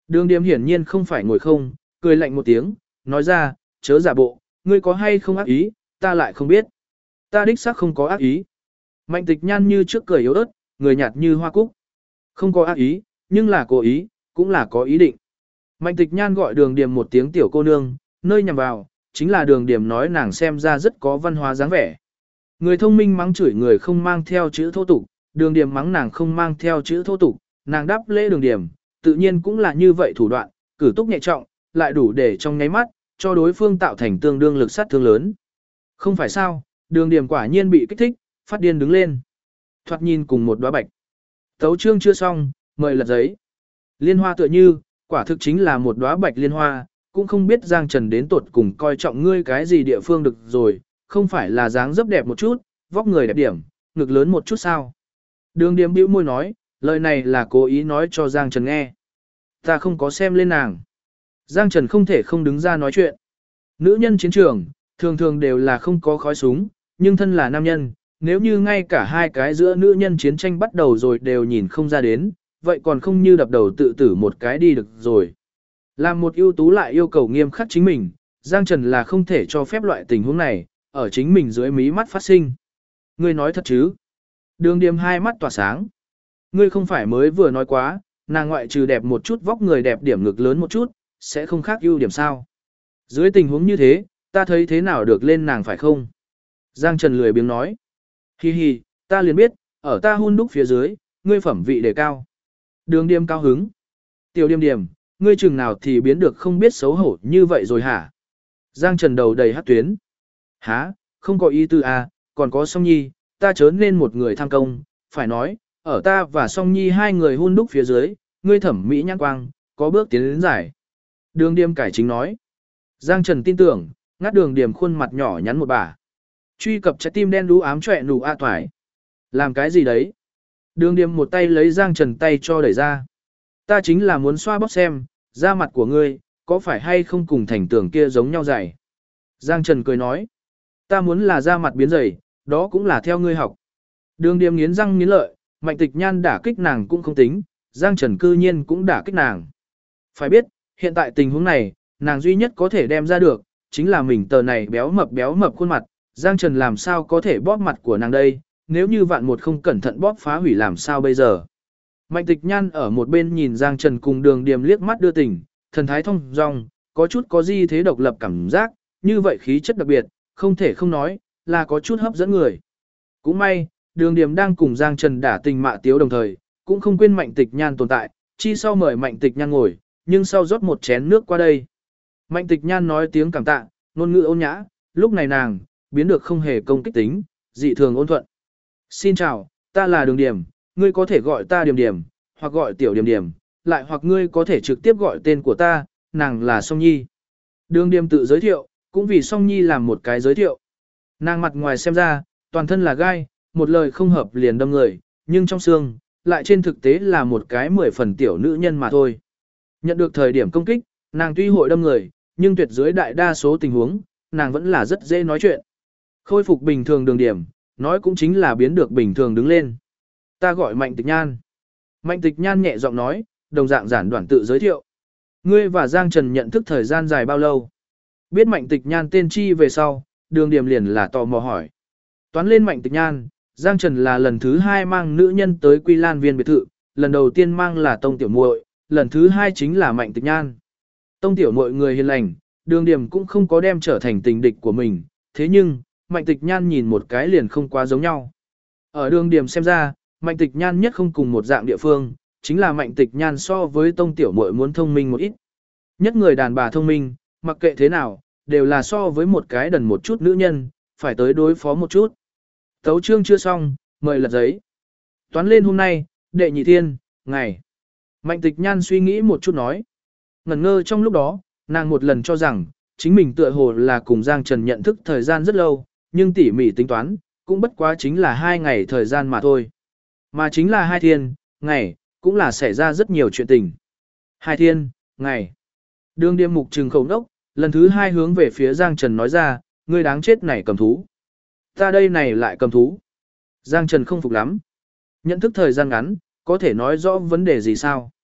Đường Điềm hiển nhiên không phải ngồi không, cười lạnh một tiếng, nói ra, chớ giả bộ, ngươi có hay không ác ý, ta lại không biết. Ta đích xác không có ác ý. Mạnh Tịch Nhan như trước cười yếu ớt, người nhạt như hoa cúc. Không có ác ý, nhưng là cố ý, cũng là có ý định. Mạnh Tịch Nhan gọi Đường Điềm một tiếng tiểu cô nương, nơi nhằm vào, chính là Đường Điềm nói nàng xem ra rất có văn hóa dáng vẻ. Người thông minh mắng chửi người không mang theo chữ thô tục, Đường Điềm mắng nàng không mang theo chữ thô tục, nàng đáp lễ Đường Điềm, tự nhiên cũng là như vậy thủ đoạn, cử túc nhẹ trọng, lại đủ để trong nháy mắt, cho đối phương tạo thành tương đương lực sát thương lớn. Không phải sao, Đường Điềm quả nhiên bị kích thích, phát điên đứng lên. Thoạt nhìn cùng một đóa bạch. Tấu chương chưa xong, mời lật giấy. Liên hoa tựa như, quả thực chính là một đóa bạch liên hoa, cũng không biết Giang Trần đến tột cùng coi trọng ngươi cái gì địa phương được rồi, không phải là dáng dấp đẹp một chút, vóc người đẹp điểm, ngực lớn một chút sao. Đường Điềm bĩu môi nói, lời này là cố ý nói cho Giang Trần nghe. Ta không có xem lên nàng. Giang Trần không thể không đứng ra nói chuyện. Nữ nhân chiến trường, thường thường đều là không có khói súng, nhưng thân là nam nhân, nếu như ngay cả hai cái giữa nữ nhân chiến tranh bắt đầu rồi đều nhìn không ra đến, vậy còn không như đập đầu tự tử một cái đi được rồi. Làm một ưu tú lại yêu cầu nghiêm khắc chính mình, Giang Trần là không thể cho phép loại tình huống này, ở chính mình dưới mí mắt phát sinh. Ngươi nói thật chứ? Đường Điềm hai mắt tỏa sáng. Ngươi không phải mới vừa nói quá, nàng ngoại trừ đẹp một chút vóc người đẹp điểm ngực lớn một chút, sẽ không khác ưu điểm sao? Dưới tình huống như thế, ta thấy thế nào được lên nàng phải không? Giang Trần lười biếng nói. Hi hi, ta liền biết, ở ta hun đúc phía dưới, ngươi phẩm vị đề cao. Đường Điềm cao hứng. Tiểu Điềm Điềm, ngươi chừng nào thì biến được không biết xấu hổ như vậy rồi hả? Giang Trần đầu đầy hát tuyến. Hả, không có ý tư à, còn có Song Nhi, ta chớ nên một người tham công, phải nói, ở ta và Song Nhi hai người hun đúc phía dưới, ngươi thẩm mỹ nhãn quang, có bước tiến đến giải. Đường Điềm cải chính nói. Giang Trần tin tưởng, ngắt Đường Điềm khuôn mặt nhỏ nhắn một bà. Truy cập trái tim đen đú ám chọe nụ a toải. Làm cái gì đấy? Đường Điềm một tay lấy Giang Trần tay cho đẩy ra. Ta chính là muốn xoa bóp xem, da mặt của ngươi, có phải hay không cùng thành tưởng kia giống nhau dày. Giang Trần cười nói. Ta muốn là da mặt biến dày, đó cũng là theo ngươi học. Đường Điềm nghiến răng nghiến lợi, Mạnh Tịch Nhan đả kích nàng cũng không tính, Giang Trần cư nhiên cũng đả kích nàng. Phải biết, hiện tại tình huống này, nàng duy nhất có thể đem ra được, chính là mình tờ này béo mập khuôn mặt, Giang Trần làm sao có thể bóp mặt của nàng đây, nếu như vạn một không cẩn thận bóp phá hủy làm sao bây giờ. Mạnh Tịch Nhan ở một bên nhìn Giang Trần cùng Đường Điềm liếc mắt đưa tình, thần thái thông dong, có chút có gì thế độc lập cảm giác, như vậy khí chất đặc biệt, không thể không nói, là có chút hấp dẫn người. Cũng may, Đường Điềm đang cùng Giang Trần đả tình mạ tiếu đồng thời, cũng không quên Mạnh Tịch Nhan tồn tại, chi sau mời Mạnh Tịch Nhan ngồi, nhưng sau rót một chén nước qua đây. Mạnh Tịch Nhan nói tiếng cảm tạ, ngôn ngữ ôn nhã, lúc này nàng, biến được không hề công kích tính, dị thường ôn thuận. Xin chào, ta là Đường Điềm, ngươi có thể gọi ta Điềm Điềm, hoặc gọi Tiểu Điềm Điềm, lại hoặc ngươi có thể trực tiếp gọi tên của ta, nàng là Song Nhi. Đường Điềm tự giới thiệu, cũng vì Song Nhi làm một cái giới thiệu. Nàng mặt ngoài xem ra, toàn thân là gai, một lời không hợp liền đâm người, nhưng trong xương, lại trên thực tế là một cái 10 phần tiểu nữ nhân mà thôi. Nhận được thời điểm công kích, nàng tuy hội đâm người, nhưng tuyệt dưới đại đa số tình huống, nàng vẫn là rất dễ nói chuyện. Khôi phục bình thường Đường Điềm, nói cũng chính là biến được bình thường đứng lên. Ta gọi Mạnh Tịch Nhan. Mạnh Tịch Nhan nhẹ giọng nói, đồng dạng giản đoạn tự giới thiệu. Ngươi và Giang Trần nhận thức thời gian dài bao lâu? Biết Mạnh Tịch Nhan tên chi về sau, Đường Điềm liền là tò mò hỏi. Toán lên Mạnh Tịch Nhan, Giang Trần là lần thứ 2 mang nữ nhân tới Quy Lan Viên biệt thự, lần đầu tiên mang là Tông Tiểu Muội, lần thứ 2 chính là Mạnh Tịch Nhan. Tông Tiểu Muội người hiền lành, Đường Điềm cũng không có đem trở thành tình địch của mình, thế nhưng, Mạnh Tịch Nhan nhìn một cái liền không quá giống nhau. Ở Đường Điềm xem ra, Mạnh Tịch Nhan nhất không cùng một dạng địa phương, chính là Mạnh Tịch Nhan so với Tông Tiểu Muội muốn thông minh một ít. Nhất người đàn bà thông minh, mặc kệ thế nào, đều là so với một cái đần một chút nữ nhân, phải tới đối phó một chút. Tấu chương chưa xong, mời lật giấy. Toán lên hôm nay, đệ nhị thiên, ngày. Mạnh Tịch Nhan suy nghĩ một chút nói. Ngẩn ngơ trong lúc đó, nàng một lần cho rằng, chính mình tựa hồ là cùng Giang Trần nhận thức thời gian rất lâu, nhưng tỉ mỉ tính toán, cũng bất quá chính là 2 ngày thời gian mà thôi. Mà chính là 2 thiên, ngày, cũng là xảy ra rất nhiều chuyện tình. 2 thiên, ngày. Đường Điềm mục trừng khẩu đốc, lần thứ 2 hướng về phía Giang Trần nói ra, ngươi đáng chết này cầm thú. Ta đây này lại cầm thú. Giang Trần không phục lắm. Nhận thức thời gian ngắn, có thể nói rõ vấn đề gì sao?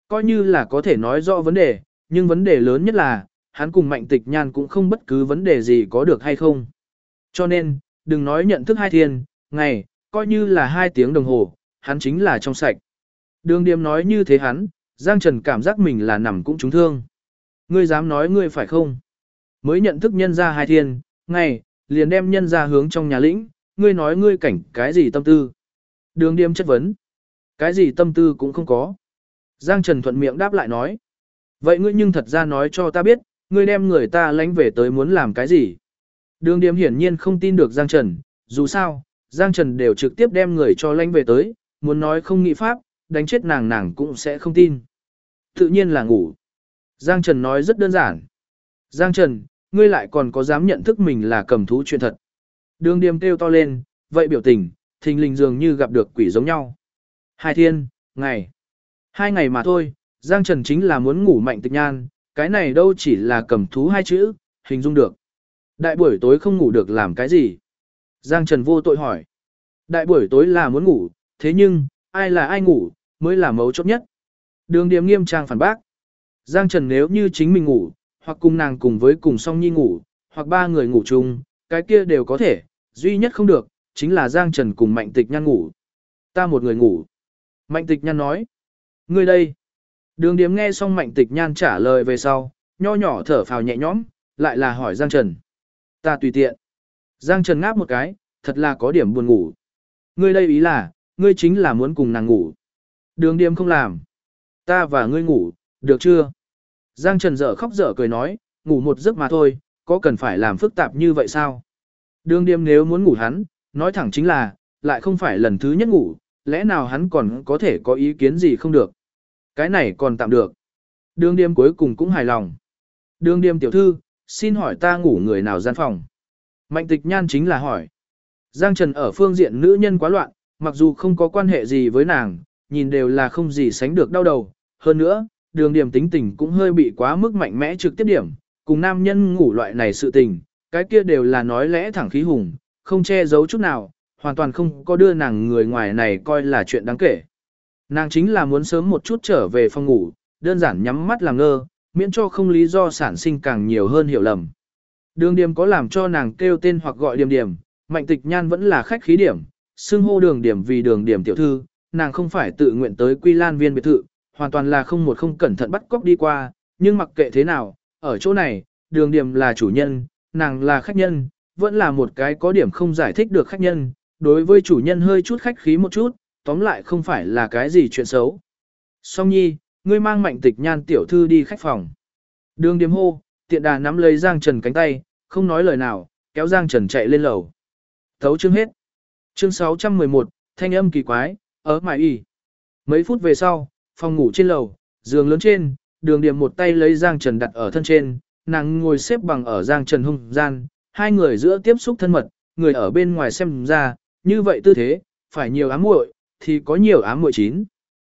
coi như là có thể nói rõ vấn đề, nhưng vấn đề lớn nhất là, hắn cùng Mạnh Tịch Nhan cũng không bất cứ vấn đề gì có được hay không. Cho nên, đừng nói nhận thức 2 thiên, ngày, coi như là 2 tiếng đồng hồ, hắn chính là trong sạch. Đường Điềm nói như thế hắn, Giang Trần cảm giác mình là nằm cũng trúng thương. Ngươi dám nói ngươi phải không? Mới nhận thức nhân ra 2 thiên, ngày, liền đem nhân ra hướng trong nhà lĩnh, ngươi nói ngươi cảnh cái gì tâm tư? Đường Điềm chất vấn. Cái gì tâm tư cũng không có. Giang Trần thuận miệng đáp lại nói. Vậy ngươi nhưng thật ra nói cho ta biết, ngươi đem người ta lánh về tới muốn làm cái gì? Đường Điềm hiển nhiên không tin được Giang Trần, dù sao, Giang Trần đều trực tiếp đem người cho lánh về tới, muốn nói không nghĩ pháp, đánh chết nàng cũng sẽ không tin. Tự nhiên là ngủ. Giang Trần nói rất đơn giản. Giang Trần, ngươi lại còn có dám nhận thức mình là cầm thú chuyện thật. Đường Điềm kêu to lên, vậy biểu tình, thình lình dường như gặp được quỷ giống nhau. 2 thiên, ngày. 2 ngày mà thôi, Giang Trần chính là muốn ngủ Mạnh Tịch Nhan, cái này đâu chỉ là cầm thú 2 chữ, hình dung được. Đại buổi tối không ngủ được làm cái gì? Giang Trần vô tội hỏi. Đại buổi tối là muốn ngủ, thế nhưng, ai là ai ngủ, mới là mấu chốt nhất. Đường Điềm nghiêm trang phản bác. Giang Trần nếu như chính mình ngủ, hoặc cùng nàng cùng với cùng Song Nhi ngủ, hoặc 3 người ngủ chung, cái kia đều có thể, duy nhất không được, chính là Giang Trần cùng Mạnh Tịch Nhan ngủ. Ta một người ngủ. Mạnh Tịch Nhan nói. Ngươi đây. Đường Điềm nghe xong Mạnh Tịch Nhan trả lời về sau, nho nhỏ thở phào nhẹ nhõm, lại là hỏi Giang Trần. Ta tùy tiện. Giang Trần ngáp một cái, thật là có điểm buồn ngủ. Ngươi đây ý là, ngươi chính là muốn cùng nàng ngủ. Đường Điềm không làm. Ta và ngươi ngủ, được chưa? Giang Trần dở khóc dở cười nói, ngủ một giấc mà thôi, có cần phải làm phức tạp như vậy sao? Đường Điềm nếu muốn ngủ hắn, nói thẳng chính là, lại không phải lần thứ nhất ngủ, lẽ nào hắn còn có thể có ý kiến gì không được? Cái này còn tạm được. Đường Điềm cuối cùng cũng hài lòng. Đường Điềm tiểu thư, xin hỏi ta ngủ người nào gian phòng? Mạnh Tịch Nhan chính là hỏi. Giang Trần ở phương diện nữ nhân quá loạn, mặc dù không có quan hệ gì với nàng, nhìn đều là không gì sánh được đau đầu. Hơn nữa, Đường Điềm tính tình cũng hơi bị quá mức mạnh mẽ trực tiếp điểm, cùng nam nhân ngủ loại này sự tình, cái kia đều là nói lẽ thẳng khí hùng, không che giấu chút nào, hoàn toàn không có đưa nàng người ngoài này coi là chuyện đáng kể. Nàng chính là muốn sớm một chút trở về phòng ngủ, đơn giản nhắm mắt làm ngơ, miễn cho không lý do sản sinh càng nhiều hơn hiểu lầm. Đường Điềm có làm cho nàng kêu tên hoặc gọi Điềm Điềm, Mạnh Tịch Nhan vẫn là khách khí điểm, xưng hô Đường Điềm vì Đường Điềm tiểu thư, nàng không phải tự nguyện tới Quy Lan Viên biệt thự, hoàn toàn là không cẩn thận bắt cóc đi qua, nhưng mặc kệ thế nào, ở chỗ này, Đường Điềm là chủ nhân, nàng là khách nhân, vẫn là một cái có điểm không giải thích được khách nhân, đối với chủ nhân hơi chút khách khí một chút, tóm lại không phải là cái gì chuyện xấu. Song Nhi, ngươi mang Mạnh Tịch Nhan tiểu thư đi khách phòng. Đường Điềm hô, tiện đà nắm lấy Giang Trần cánh tay, không nói lời nào, kéo Giang Trần chạy lên lầu. Thấu chương hết. Chương 611, thanh âm kỳ quái, ở mải y. Mấy phút về sau, phòng ngủ trên lầu, giường lớn trên, Đường Điềm một tay lấy Giang Trần đặt ở thân trên, nàng ngồi xếp bằng ở Giang Trần hông gian, hai người giữa tiếp xúc thân mật, người ở bên ngoài xem ra, như vậy tư thế, phải nhiều ám muội thì có nhiều ám muội chín.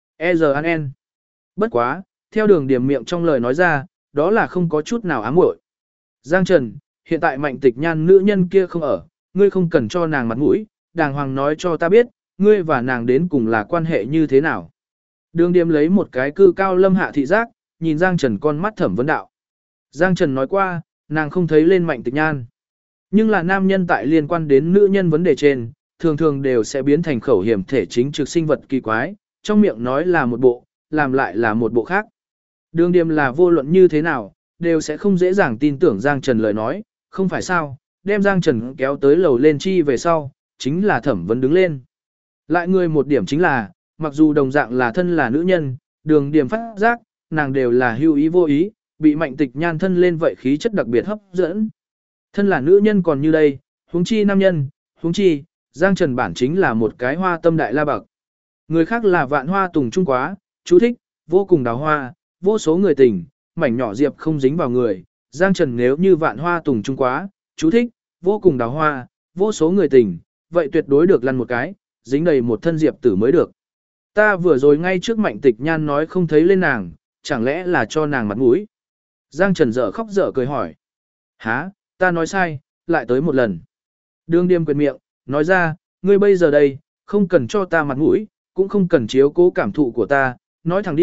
E-G-N. Bất quá, theo Đường Điềm miệng trong lời nói ra, đó là không có chút nào ám muội. Giang Trần, hiện tại Mạnh Tịch Nhan nữ nhân kia không ở, ngươi không cần cho nàng mặt mũi, đàng hoàng nói cho ta biết, ngươi và nàng đến cùng là quan hệ như thế nào. Đường Điềm lấy một cái cư cao lâm hạ thị giác, nhìn Giang Trần con mắt thẩm vấn đạo. Giang Trần nói qua, nàng không thấy lên Mạnh Tịch Nhan. Nhưng là nam nhân tại liên quan đến nữ nhân vấn đề trên, thường thường đều sẽ biến thành khẩu hiểm thể chính trực sinh vật kỳ quái, trong miệng nói là một bộ, làm lại là một bộ khác. Đường Điềm là vô luận như thế nào, đều sẽ không dễ dàng tin tưởng Giang Trần lời nói, không phải sao, đem Giang Trần kéo tới lầu lên chi về sau, chính là thẩm vấn đứng lên. Lại người một điểm chính là, mặc dù đồng dạng là thân là nữ nhân, Đường Điềm phát giác, nàng đều là hữu ý vô ý, bị Mạnh Tịch Nhan thân lên vậy khí chất đặc biệt hấp dẫn. Thân là nữ nhân còn như đây, huống chi nam nhân, huống chi, Giang Trần bản chính là một cái hoa tâm đại la bậc. Người khác là vạn hoa tùng trung quá, chú thích, vô cùng đào hoa, vô số người tình, mảnh nhỏ diệp không dính vào người. Giang Trần nếu như vạn hoa tùng trung quá, chú thích, vô cùng đào hoa, vô số người tình, vậy tuyệt đối được lăn một cái, dính đầy một thân diệp tử mới được. Ta vừa rồi ngay trước Mạnh Tịch Nhan nói không thấy lên nàng, chẳng lẽ là cho nàng mặt mũi? Giang Trần dở khóc dở cười hỏi. Hả, ta nói sai, lại tới một lần. Đường Điềm quyền miệng, nói ra, ngươi bây giờ đây, không cần cho ta mặt mũi, cũng không cần chiếu cố cảm thụ của ta, nói thẳng đi,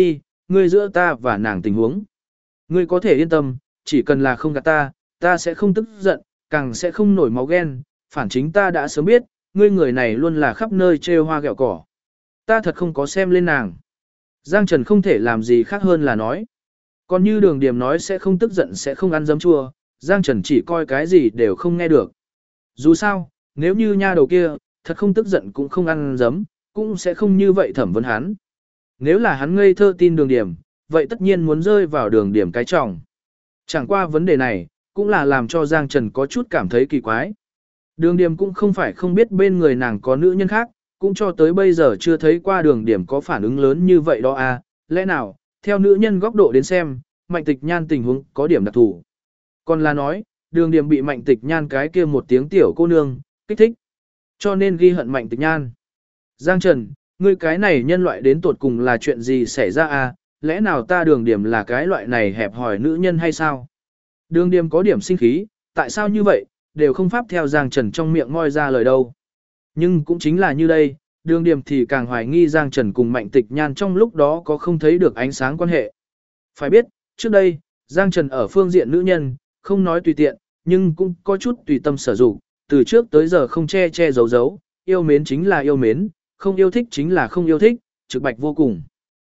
ngươi giữa ta và nàng tình huống. Ngươi có thể yên tâm, chỉ cần là không gạt ta sẽ không tức giận, càng sẽ không nổi máu ghen, phản chính ta đã sớm biết, ngươi người này luôn là khắp nơi trêu hoa ghẹo cỏ. Ta thật không có xem lên nàng. Giang Trần không thể làm gì khác hơn là nói. Còn như Đường Điềm nói sẽ không tức giận sẽ không ăn giấm chua, Giang Trần chỉ coi cái gì đều không nghe được. Dù sao, nếu như nha đầu kia, thật không tức giận cũng không ăn giấm, cũng sẽ không như vậy thẩm vấn hắn. Nếu là hắn ngây thơ tin Đường Điềm, vậy tất nhiên muốn rơi vào Đường Điềm cái trọng. Chẳng qua vấn đề này, cũng là làm cho Giang Trần có chút cảm thấy kỳ quái. Đường Điềm cũng không phải không biết bên người nàng có nữ nhân khác, cũng cho tới bây giờ chưa thấy qua Đường Điềm có phản ứng lớn như vậy đó à, lẽ nào, theo nữ nhân góc độ đến xem, Mạnh Tịch Nhan tình huống có điểm đặc thù. Còn là nói, Đường Điềm bị Mạnh Tịch Nhan cái kia một tiếng tiểu cô nương, kích thích. Cho nên ghi hận Mạnh Tịch Nhan. Giang Trần, ngươi cái này nhân loại đến tột cùng là chuyện gì xảy ra à, lẽ nào ta Đường Điềm là cái loại này hẹp hòi nữ nhân hay sao? Đường Điềm có điểm sinh khí, tại sao như vậy, đều không pháp theo Giang Trần trong miệng ngoi ra lời đâu. Nhưng cũng chính là như đây, Đường Điềm thì càng hoài nghi Giang Trần cùng Mạnh Tịch Nhan trong lúc đó có không thấy được ánh sáng quan hệ. Phải biết, trước đây, Giang Trần ở phương diện nữ nhân, không nói tùy tiện, nhưng cũng có chút tùy tâm sở dụng, từ trước tới giờ không che che giấu giấu, yêu mến chính là yêu mến, không yêu thích chính là không yêu thích, trực bạch vô cùng.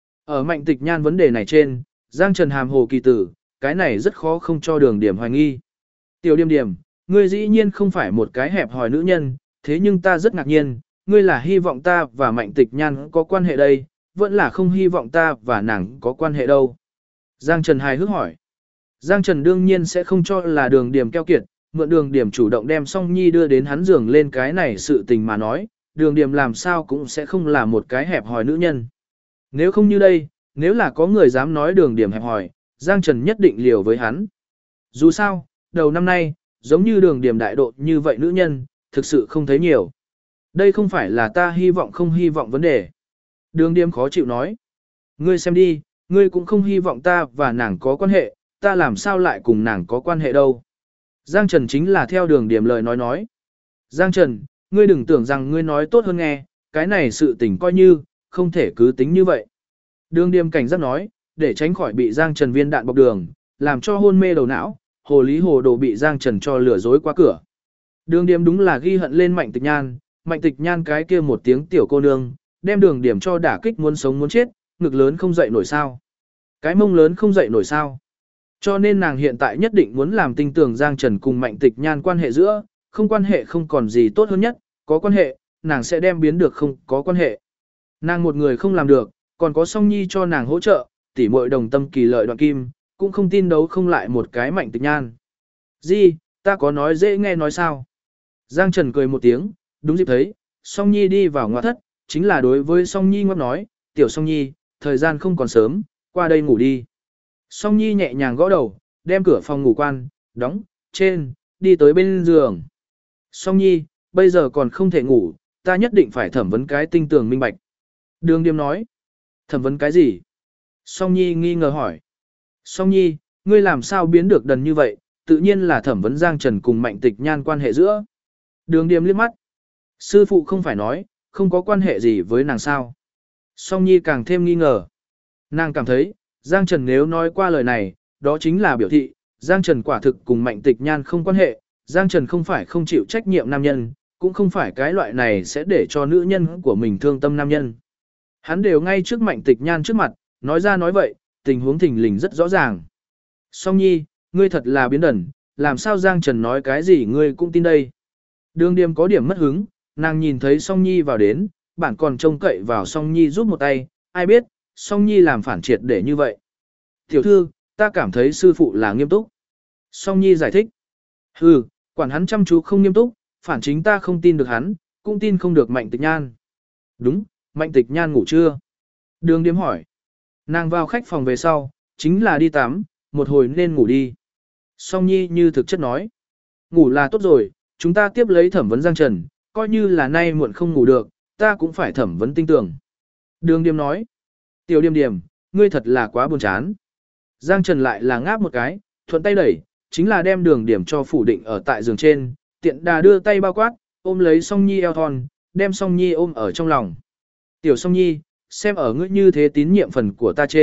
Ở Mạnh Tịch Nhan vấn đề này trên, Giang Trần hàm hồ kỳ tử, cái này rất khó không cho Đường Điềm hoài nghi. Tiểu Điềm Điềm, ngươi dĩ nhiên không phải một cái hẹp hòi nữ nhân, thế nhưng ta rất ngạc nhiên, ngươi là hy vọng ta và Mạnh Tịch Nhan có quan hệ đây, vẫn là không hy vọng ta và nàng có quan hệ đâu. Giang Trần hài hước hỏi. Giang Trần đương nhiên sẽ không cho là Đường Điềm keo kiệt, mượn Đường Điềm chủ động đem Song Nhi đưa đến hắn giường lên cái này sự tình mà nói, Đường Điềm làm sao cũng sẽ không là một cái hẹp hòi nữ nhân. Nếu không như đây, nếu là có người dám nói Đường Điềm hẹp hòi, Giang Trần nhất định liều với hắn. Dù sao, đầu năm nay, giống như Đường Điềm đại độ như vậy nữ nhân, thực sự không thấy nhiều. Đây không phải là ta hy vọng không hy vọng vấn đề. Đường Điềm khó chịu nói. Ngươi xem đi, ngươi cũng không hy vọng ta và nàng có quan hệ, ta làm sao lại cùng nàng có quan hệ đâu. Giang Trần chính là theo Đường Điềm lời nói. Giang Trần, ngươi đừng tưởng rằng ngươi nói tốt hơn nghe, cái này sự tình coi như, không thể cứ tính như vậy. Đường Điềm cảnh giác nói, để tránh khỏi bị Giang Trần viên đạn bọc đường, làm cho hôn mê đầu não, hồ lý hồ đồ bị Giang Trần cho lừa dối qua cửa. Đường Điềm đúng là ghi hận lên Mạnh Tịch Nhan cái kia một tiếng tiểu cô nương, đem Đường Điềm cho đả kích muốn sống muốn chết, ngực lớn không dậy nổi sao. Cái mông lớn không dậy nổi sao. Cho nên nàng hiện tại nhất định muốn làm tin tưởng Giang Trần cùng Mạnh Tịch Nhan quan hệ giữa, không quan hệ không còn gì tốt hơn nhất, có quan hệ, nàng sẽ đem biến được không có quan hệ. Nàng một người không làm được, còn có Song Nhi cho nàng hỗ trợ, tỉ muội đồng tâm kỳ lợi đoạn kim, cũng không tin đấu không lại một cái Mạnh Tịch Nhan. Gì, ta có nói dễ nghe nói sao? Giang Trần cười một tiếng, đúng dịp thấy, Song Nhi đi vào ngoại thất, chính là đối với Song Nhi ngóc nói, tiểu Song Nhi, thời gian không còn sớm, qua đây ngủ đi. Song Nhi nhẹ nhàng gõ đầu, đem cửa phòng ngủ quan, đóng, trên, đi tới bên giường. Song Nhi, bây giờ còn không thể ngủ, ta nhất định phải thẩm vấn cái tinh tường minh bạch. Đường Điềm nói, thẩm vấn cái gì? Song Nhi nghi ngờ hỏi. Song Nhi, ngươi làm sao biến được đần như vậy, tự nhiên là thẩm vấn Giang Trần cùng Mạnh Tịch Nhan quan hệ giữa. Đường Điềm liếc mắt. Sư phụ không phải nói, không có quan hệ gì với nàng sao. Song Nhi càng thêm nghi ngờ. Nàng cảm thấy, Giang Trần nếu nói qua lời này, đó chính là biểu thị, Giang Trần quả thực cùng Mạnh Tịch Nhan không quan hệ, Giang Trần không phải không chịu trách nhiệm nam nhân, cũng không phải cái loại này sẽ để cho nữ nhân của mình thương tâm nam nhân. Hắn đều ngay trước Mạnh Tịch Nhan trước mặt, nói ra nói vậy, tình huống thình lình rất rõ ràng. Song Nhi, ngươi thật là biến đần, làm sao Giang Trần nói cái gì ngươi cũng tin đây. Đường Điềm có điểm mất hứng, nàng nhìn thấy Song Nhi vào đến, bản còn trông cậy vào Song Nhi giúp một tay, ai biết, Song Nhi làm phản triệt để như vậy. Tiểu thư, ta cảm thấy sư phụ là nghiêm túc. Song Nhi giải thích. Hừ, quản hắn chăm chú không nghiêm túc, phản chính ta không tin được hắn, cũng tin không được Mạnh Tịch Nhan. Đúng, Mạnh Tịch Nhan ngủ chưa? Đường Điềm hỏi. Nàng vào khách phòng về sau, chính là đi tắm, một hồi nên ngủ đi. Song Nhi như thực chất nói. Ngủ là tốt rồi, chúng ta tiếp lấy thẩm vấn Giang Trần, coi như là nay muộn không ngủ được, ta cũng phải thẩm vấn tinh tường. Đường Điềm nói. Tiểu Điềm Điềm, ngươi thật là quá buồn chán. Giang Trần lại là ngáp một cái, thuận tay đẩy, chính là đem Đường Điềm cho phủ định ở tại giường trên, tiện đà đưa tay bao quát, ôm lấy Song Nhi eo thon, đem Song Nhi ôm ở trong lòng. Tiểu Song Nhi, xem ở ngươi như thế tín nhiệm phần của ta trên,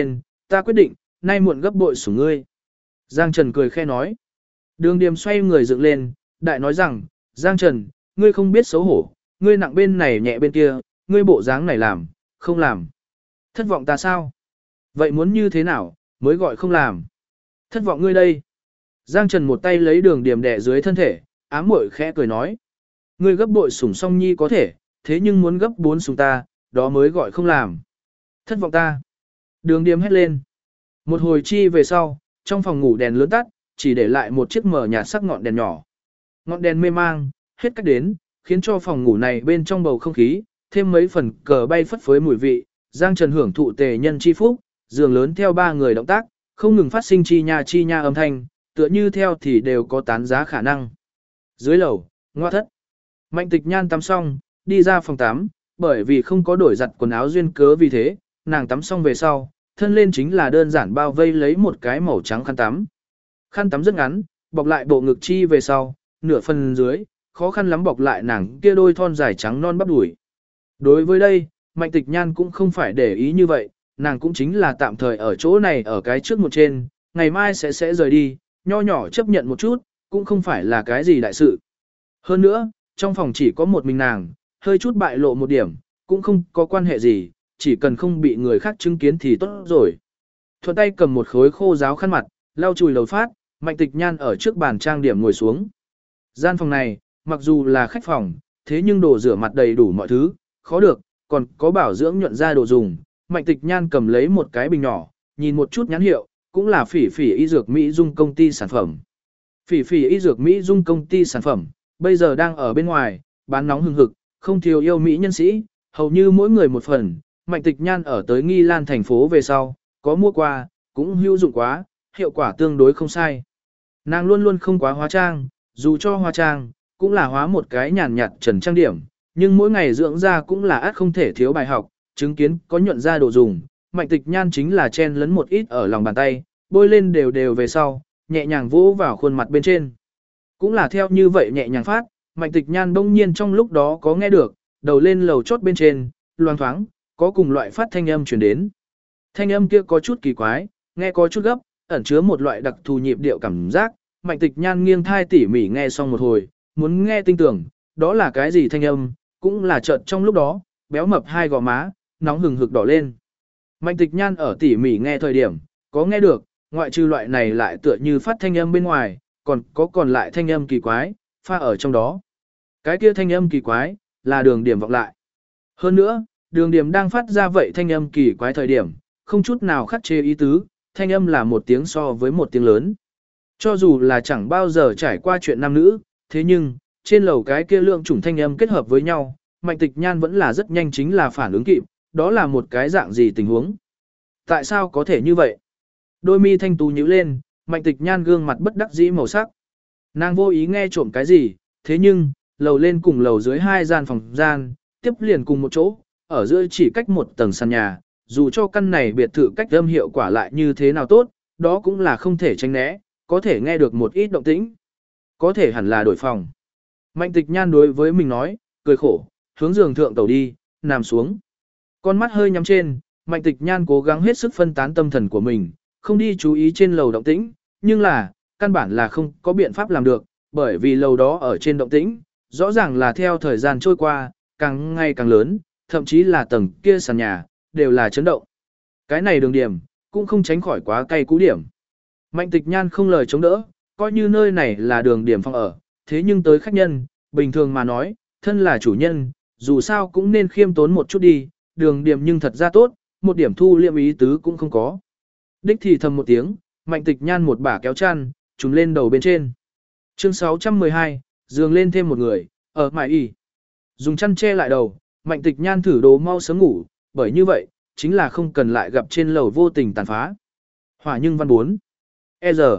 ta quyết định, nay muộn gấp bội sủng ngươi. Giang Trần cười khẽ nói. Đường Điềm xoay người dựng lên, đại nói rằng, Giang Trần, ngươi không biết xấu hổ, ngươi nặng bên này nhẹ bên kia, ngươi bộ dáng này làm, không làm. Thất vọng ta sao? Vậy muốn như thế nào, mới gọi không làm? Thất vọng ngươi đây. Giang Trần một tay lấy Đường Điềm đè dưới thân thể, ám muội khẽ cười nói. Ngươi gấp bội sủng song nhi có thể, thế nhưng muốn gấp 4 sủng ta, đó mới gọi không làm. Thất vọng ta. Đường Điềm hét lên. Một hồi chi về sau, trong phòng ngủ đèn lớn tắt, chỉ để lại một chiếc mở nhạt sắc ngọn đèn nhỏ. Ngọn đèn mê mang, hết cách đến, khiến cho phòng ngủ này bên trong bầu không khí, thêm mấy phần cờ bay phất phới mùi vị. Giang Trần hưởng thụ tề nhân chi phúc, giường lớn theo ba người động tác, không ngừng phát sinh chi nha âm thanh, tựa như theo thì đều có tán giá khả năng. Dưới lầu, ngoa thất. Mạnh Tịch Nhan tắm xong, đi ra phòng tắm, bởi vì không có đổi giặt quần áo duyên cớ vì thế, nàng tắm xong về sau, thân lên chính là đơn giản bao vây lấy một cái màu trắng khăn tắm. Khăn tắm rất ngắn, bọc lại bộ ngực chi về sau, nửa phần dưới, khó khăn lắm bọc lại nàng kia đôi thon dài trắng non bắp đùi. Đối với đây, Mạnh Tịch Nhan cũng không phải để ý như vậy, nàng cũng chính là tạm thời ở chỗ này ở cái trước một trên, ngày mai sẽ rời đi, nho nhỏ chấp nhận một chút, cũng không phải là cái gì đại sự. Hơn nữa, trong phòng chỉ có một mình nàng, hơi chút bại lộ một điểm, cũng không có quan hệ gì, chỉ cần không bị người khác chứng kiến thì tốt rồi. Thuận tay cầm một khối khô ráo khăn mặt, lau chùi lầu phát, Mạnh Tịch Nhan ở trước bàn trang điểm ngồi xuống. Gian phòng này, mặc dù là khách phòng, thế nhưng đồ rửa mặt đầy đủ mọi thứ, khó được, còn có bảo dưỡng nhuận da đồ dùng. Mạnh Tịch Nhan cầm lấy một cái bình nhỏ, nhìn một chút nhãn hiệu, cũng là Phỉ Phỉ Y Dược Mỹ Dung công ty sản phẩm. Phỉ Phỉ Y Dược Mỹ Dung công ty sản phẩm, bây giờ đang ở bên ngoài, bán nóng hừng hực, không thiếu yêu Mỹ nhân sĩ, hầu như mỗi người một phần. Mạnh Tịch Nhan ở tới Nghi Lan thành phố về sau, có mua qua, cũng hữu dụng quá, hiệu quả tương đối không sai. Nàng luôn luôn không quá hóa trang, dù cho hóa trang, cũng là hóa một cái nhàn nhạt trần trang điểm, nhưng mỗi ngày dưỡng da cũng là át không thể thiếu bài học, chứng kiến có nhuận da đồ dùng, Mạnh Tịch Nhan chính là chen lấn một ít ở lòng bàn tay, bôi lên đều đều về sau, nhẹ nhàng vỗ vào khuôn mặt bên trên. Cũng là theo như vậy nhẹ nhàng phát, Mạnh Tịch Nhan bỗng nhiên trong lúc đó có nghe được, đầu lên lầu chốt bên trên, loang thoáng, có cùng loại phát thanh âm truyền đến. Thanh âm kia có chút kỳ quái, nghe có chút gấp, ẩn chứa một loại đặc thù nhịp điệu cảm giác. Mạnh Tịch Nhan nghiêng thai tỉ mỉ nghe xong một hồi, muốn nghe tinh tưởng, đó là cái gì thanh âm, cũng là chợt trong lúc đó, béo mập hai gò má, nóng hừng hực đỏ lên. Mạnh Tịch Nhan ở tỉ mỉ nghe thời điểm, có nghe được, ngoại trừ loại này lại tựa như phát thanh âm bên ngoài, còn lại thanh âm kỳ quái, pha ở trong đó. Cái kia thanh âm kỳ quái, là Đường Điểm vọng lại. Hơn nữa, Đường Điểm đang phát ra vậy thanh âm kỳ quái thời điểm, không chút nào khắc chế ý tứ, thanh âm là một tiếng so với một tiếng lớn. Cho dù là chẳng bao giờ trải qua chuyện nam nữ, thế nhưng, trên lầu cái kia lượng chủng thanh âm kết hợp với nhau, Mạnh Tịch Nhan vẫn là rất nhanh chính là phản ứng kịp, đó là một cái dạng gì tình huống. Tại sao có thể như vậy? Đôi mi thanh tú nhíu lên, Mạnh Tịch Nhan gương mặt bất đắc dĩ màu sắc. Nàng vô ý nghe trộm cái gì, thế nhưng, lầu lên cùng lầu dưới hai gian phòng gian, tiếp liền cùng một chỗ, ở giữa chỉ cách một tầng sàn nhà, dù cho căn này biệt thự cách âm hiệu quả lại như thế nào tốt, đó cũng là không thể tránh né, có thể nghe được một ít động tĩnh. Có thể hẳn là đổi phòng. Mạnh Tịch Nhan đối với mình nói, cười khổ, hướng giường thượng tàu đi, nằm xuống. Con mắt hơi nhắm trên, Mạnh Tịch Nhan cố gắng hết sức phân tán tâm thần của mình, không đi chú ý trên lầu động tĩnh, nhưng là, căn bản là không có biện pháp làm được, bởi vì lầu đó ở trên động tĩnh, rõ ràng là theo thời gian trôi qua, càng ngày càng lớn, thậm chí là tầng kia sàn nhà, đều là chấn động. Cái này Đường Điểm, cũng không tránh khỏi quá cay cú điểm. Mạnh Tịch Nhan không lời chống đỡ, coi như nơi này là Đường Điểm phòng ở, thế nhưng tới khách nhân, bình thường mà nói, thân là chủ nhân, dù sao cũng nên khiêm tốn một chút đi, Đường Điểm nhưng thật ra tốt, một điểm thu liệm ý tứ cũng không có. Đích thì thầm một tiếng, Mạnh Tịch Nhan một bả kéo chăn, trùm lên đầu bên trên. Chương 612, giường lên thêm một người, ở mải y. Dùng chăn che lại đầu, Mạnh Tịch Nhan thử đồ mau sớm ngủ, bởi như vậy, chính là không cần lại gặp trên lầu vô tình tàn phá. Hỏa nhưng văn 4. E R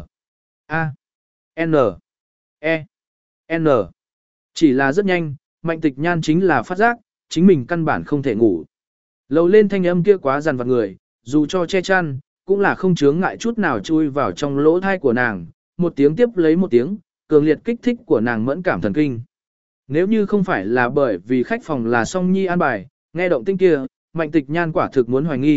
A N E N. Chỉ là rất nhanh, Mạnh Tịch Nhan chính là phát giác, chính mình căn bản không thể ngủ. Lầu lên thanh âm kia quá dằn vặt người, dù cho che chăn, cũng là không chướng ngại chút nào chui vào trong lỗ thai của nàng, một tiếng tiếp lấy một tiếng, cường liệt kích thích của nàng mẫn cảm thần kinh. Nếu như không phải là bởi vì khách phòng là Song Nhi an bài, nghe động tĩnh kia, Mạnh Tịch Nhan quả thực muốn hoài nghi,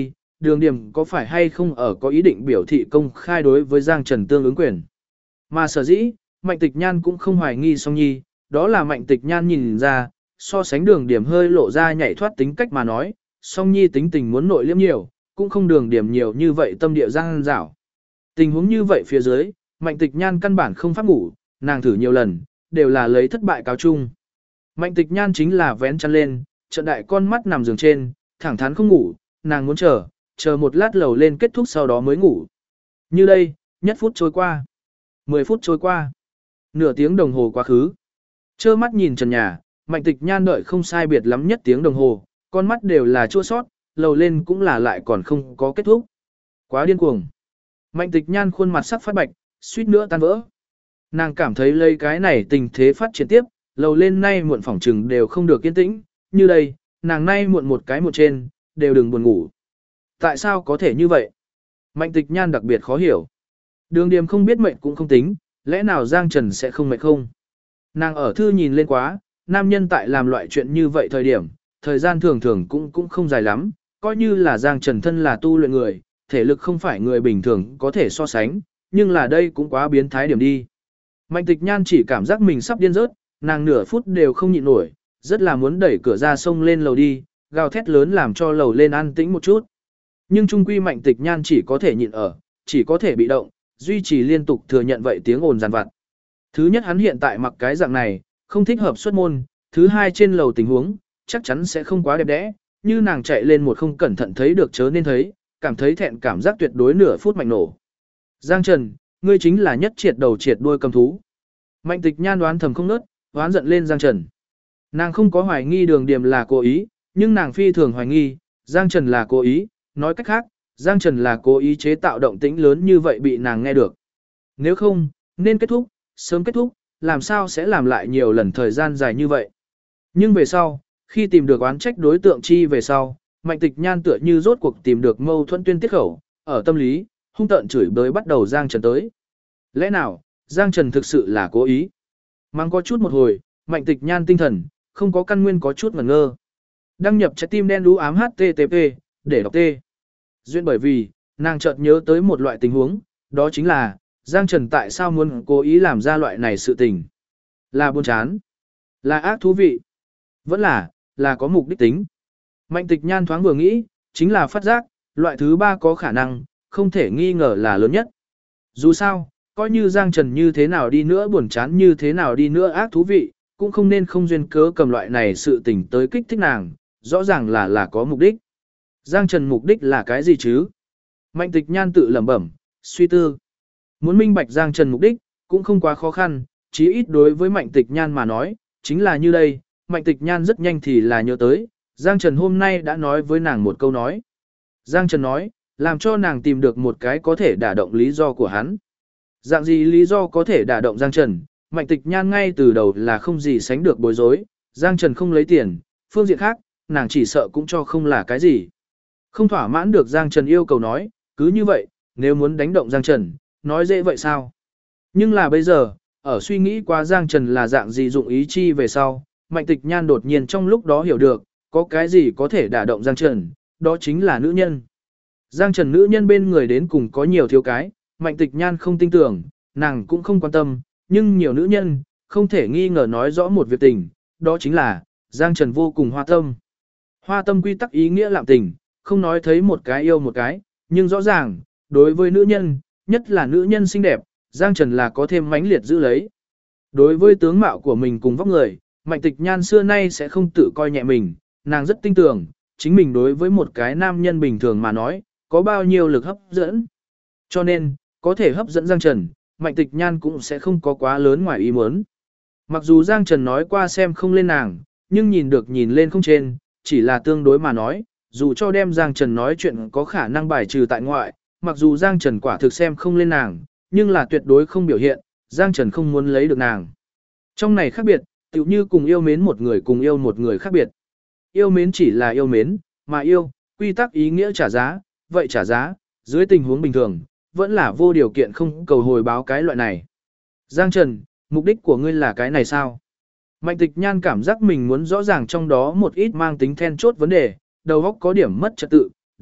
đường điểm có phải hay không ở có ý định biểu thị công khai đối với Giang Trần tương ứng quyền. Mà sở dĩ, Mạnh Tịch Nhan cũng không hoài nghi Song Nhi, đó là Mạnh Tịch Nhan nhìn ra, so sánh đường điểm hơi lộ ra nhảy thoát tính cách mà nói, Song Nhi tính tình muốn nội liễm nhiều, cũng không đường điểm nhiều như vậy tâm địa giang dảo. Tình huống như vậy phía dưới, Mạnh Tịch Nhan căn bản không pháp ngủ, nàng thử nhiều lần, đều là lấy thất bại cáo chung. Mạnh Tịch Nhan chính là vén chăn lên, trận đại con mắt nằm giường trên, thẳng thắn không ngủ, nàng muốn chờ một lát lầu lên kết thúc sau đó mới ngủ. Như đây, nhất phút trôi qua, 10 phút trôi qua, nửa tiếng đồng hồ quá khứ. Trơ mắt nhìn trần nhà, Mạnh Tịch Nhan đợi không sai biệt lắm nhất tiếng đồng hồ, con mắt đều là chua sót, lầu lên cũng là lại còn không có kết thúc. Quá điên cuồng. Mạnh Tịch Nhan khuôn mặt sắc phát bạch, suýt nữa tan vỡ. Nàng cảm thấy lấy cái này tình thế phát triển tiếp, lầu lên nay muộn phỏng trừng đều không được yên tĩnh, như đây, nàng nay muộn một cái một trên, đều đừng buồn ngủ. Tại sao có thể như vậy? Mạnh Tịch Nhan đặc biệt khó hiểu. Đường Điềm không biết mệnh cũng không tính, lẽ nào Giang Trần sẽ không mệt không? Nàng ở thư nhìn lên quá, nam nhân tại làm loại chuyện như vậy thời gian thường thường cũng không dài lắm, coi như là Giang Trần thân là tu luyện người, thể lực không phải người bình thường có thể so sánh, nhưng là đây cũng quá biến thái điểm đi. Mạnh Tịch Nhan chỉ cảm giác mình sắp điên rớt, nàng nửa phút đều không nhịn nổi, rất là muốn đẩy cửa ra xông lên lầu đi, gào thét lớn làm cho lầu lên an tĩnh một chút. Nhưng trung quy Mạnh Tịch Nhan chỉ có thể nhịn ở, chỉ có thể bị động, duy trì liên tục thừa nhận vậy tiếng ồn dằn vặt. Thứ nhất hắn hiện tại mặc cái dạng này, không thích hợp xuất môn, thứ hai trên lầu tình huống, chắc chắn sẽ không quá đẹp đẽ, như nàng chạy lên một không cẩn thận thấy được chớ nên thấy, cảm thấy thẹn cảm giác tuyệt đối nửa phút mạnh nổ. Giang Trần, ngươi chính là nhất triệt đầu triệt đuôi cầm thú. Mạnh Tịch Nhan đoán thầm không nớt, đoán giận lên Giang Trần. Nàng không có hoài nghi Đường Điềm là cố ý, nhưng nàng phi thường hoài nghi, Giang Trần là cố ý, nói cách khác, Giang Trần là cố ý chế tạo động tĩnh lớn như vậy bị nàng nghe được. Nếu không, nên kết thúc, sớm kết thúc, làm sao sẽ làm lại nhiều lần thời gian dài như vậy. Nhưng về sau, khi tìm được oán trách đối tượng chi về sau, Mạnh Tịch Nhan tựa như rốt cuộc tìm được mâu thuẫn tuyên tiết khẩu, ở tâm lý, hung tợn chửi bới bắt đầu Giang Trần tới. Lẽ nào, Giang Trần thực sự là cố ý? Mang có chút một hồi, Mạnh Tịch Nhan tinh thần, không có căn nguyên có chút ngẩn ngơ. Đăng nhập trái tim đen đú ám HTTP, để đọc T. Duyên bởi vì, nàng chợt nhớ tới một loại tình huống, đó chính là, Giang Trần tại sao muốn cố ý làm ra loại này sự tình? Là buồn chán? Là ác thú vị? Vẫn là có mục đích tính. Mạnh Tịch Nhan thoáng vừa nghĩ, chính là phát giác, loại thứ ba có khả năng, không thể nghi ngờ là lớn nhất. Dù sao, coi như Giang Trần như thế nào đi nữa buồn chán như thế nào đi nữa ác thú vị, cũng không nên không duyên cớ cầm loại này sự tình tới kích thích nàng, rõ ràng là có mục đích. Giang Trần mục đích là cái gì chứ? Mạnh Tịch Nhan tự lẩm bẩm, suy tư. Muốn minh bạch Giang Trần mục đích, cũng không quá khó khăn, chí ít đối với Mạnh Tịch Nhan mà nói, chính là như đây, Mạnh Tịch Nhan rất nhanh thì là nhớ tới, Giang Trần hôm nay đã nói với nàng một câu nói. Giang Trần nói, làm cho nàng tìm được một cái có thể đả động lý do của hắn. Dạng gì lý do có thể đả động Giang Trần, Mạnh Tịch Nhan ngay từ đầu là không gì sánh được bối rối, Giang Trần không lấy tiền, phương diện khác, nàng chỉ sợ cũng cho không là cái gì. Không thỏa mãn được Giang Trần yêu cầu nói, cứ như vậy, nếu muốn đánh động Giang Trần, nói dễ vậy sao? Nhưng là bây giờ, ở suy nghĩ qua Giang Trần là dạng gì dụng ý chi về sau, Mạnh Tịch Nhan đột nhiên trong lúc đó hiểu được, có cái gì có thể đả động Giang Trần, đó chính là nữ nhân. Giang Trần nữ nhân bên người đến cùng có nhiều thiếu cái, Mạnh Tịch Nhan không tin tưởng, nàng cũng không quan tâm, nhưng nhiều nữ nhân, không thể nghi ngờ nói rõ một việc tình, đó chính là, Giang Trần vô cùng hoa tâm. Hoa tâm quy tắc ý nghĩa lạm tình, không nói thấy một cái yêu một cái, nhưng rõ ràng, đối với nữ nhân, nhất là nữ nhân xinh đẹp, Giang Trần là có thêm mãnh liệt giữ lấy. Đối với tướng mạo của mình cùng vóc người, Mạnh Tịch Nhan xưa nay sẽ không tự coi nhẹ mình, nàng rất tin tưởng, chính mình đối với một cái nam nhân bình thường mà nói, có bao nhiêu lực hấp dẫn. Cho nên, có thể hấp dẫn Giang Trần, Mạnh Tịch Nhan cũng sẽ không có quá lớn ngoài ý muốn. Mặc dù Giang Trần nói qua xem không lên nàng, nhưng nhìn được nhìn lên không trên, chỉ là tương đối mà nói, dù cho đem Giang Trần nói chuyện có khả năng bài trừ tại ngoại, mặc dù Giang Trần quả thực xem không lên nàng, nhưng là tuyệt đối không biểu hiện, Giang Trần không muốn lấy được nàng. Trong này khác biệt, tựu như cùng yêu mến một người cùng yêu một người khác biệt. Yêu mến chỉ là yêu mến, mà yêu, quy tắc ý nghĩa trả giá, vậy trả giá, dưới tình huống bình thường, vẫn là vô điều kiện không cầu hồi báo cái loại này. Giang Trần, mục đích của ngươi là cái này sao? Mạnh Tịch Nhan cảm giác mình muốn rõ ràng trong đó một ít mang tính then chốt vấn đề, đầu óc có điểm mất trật tự,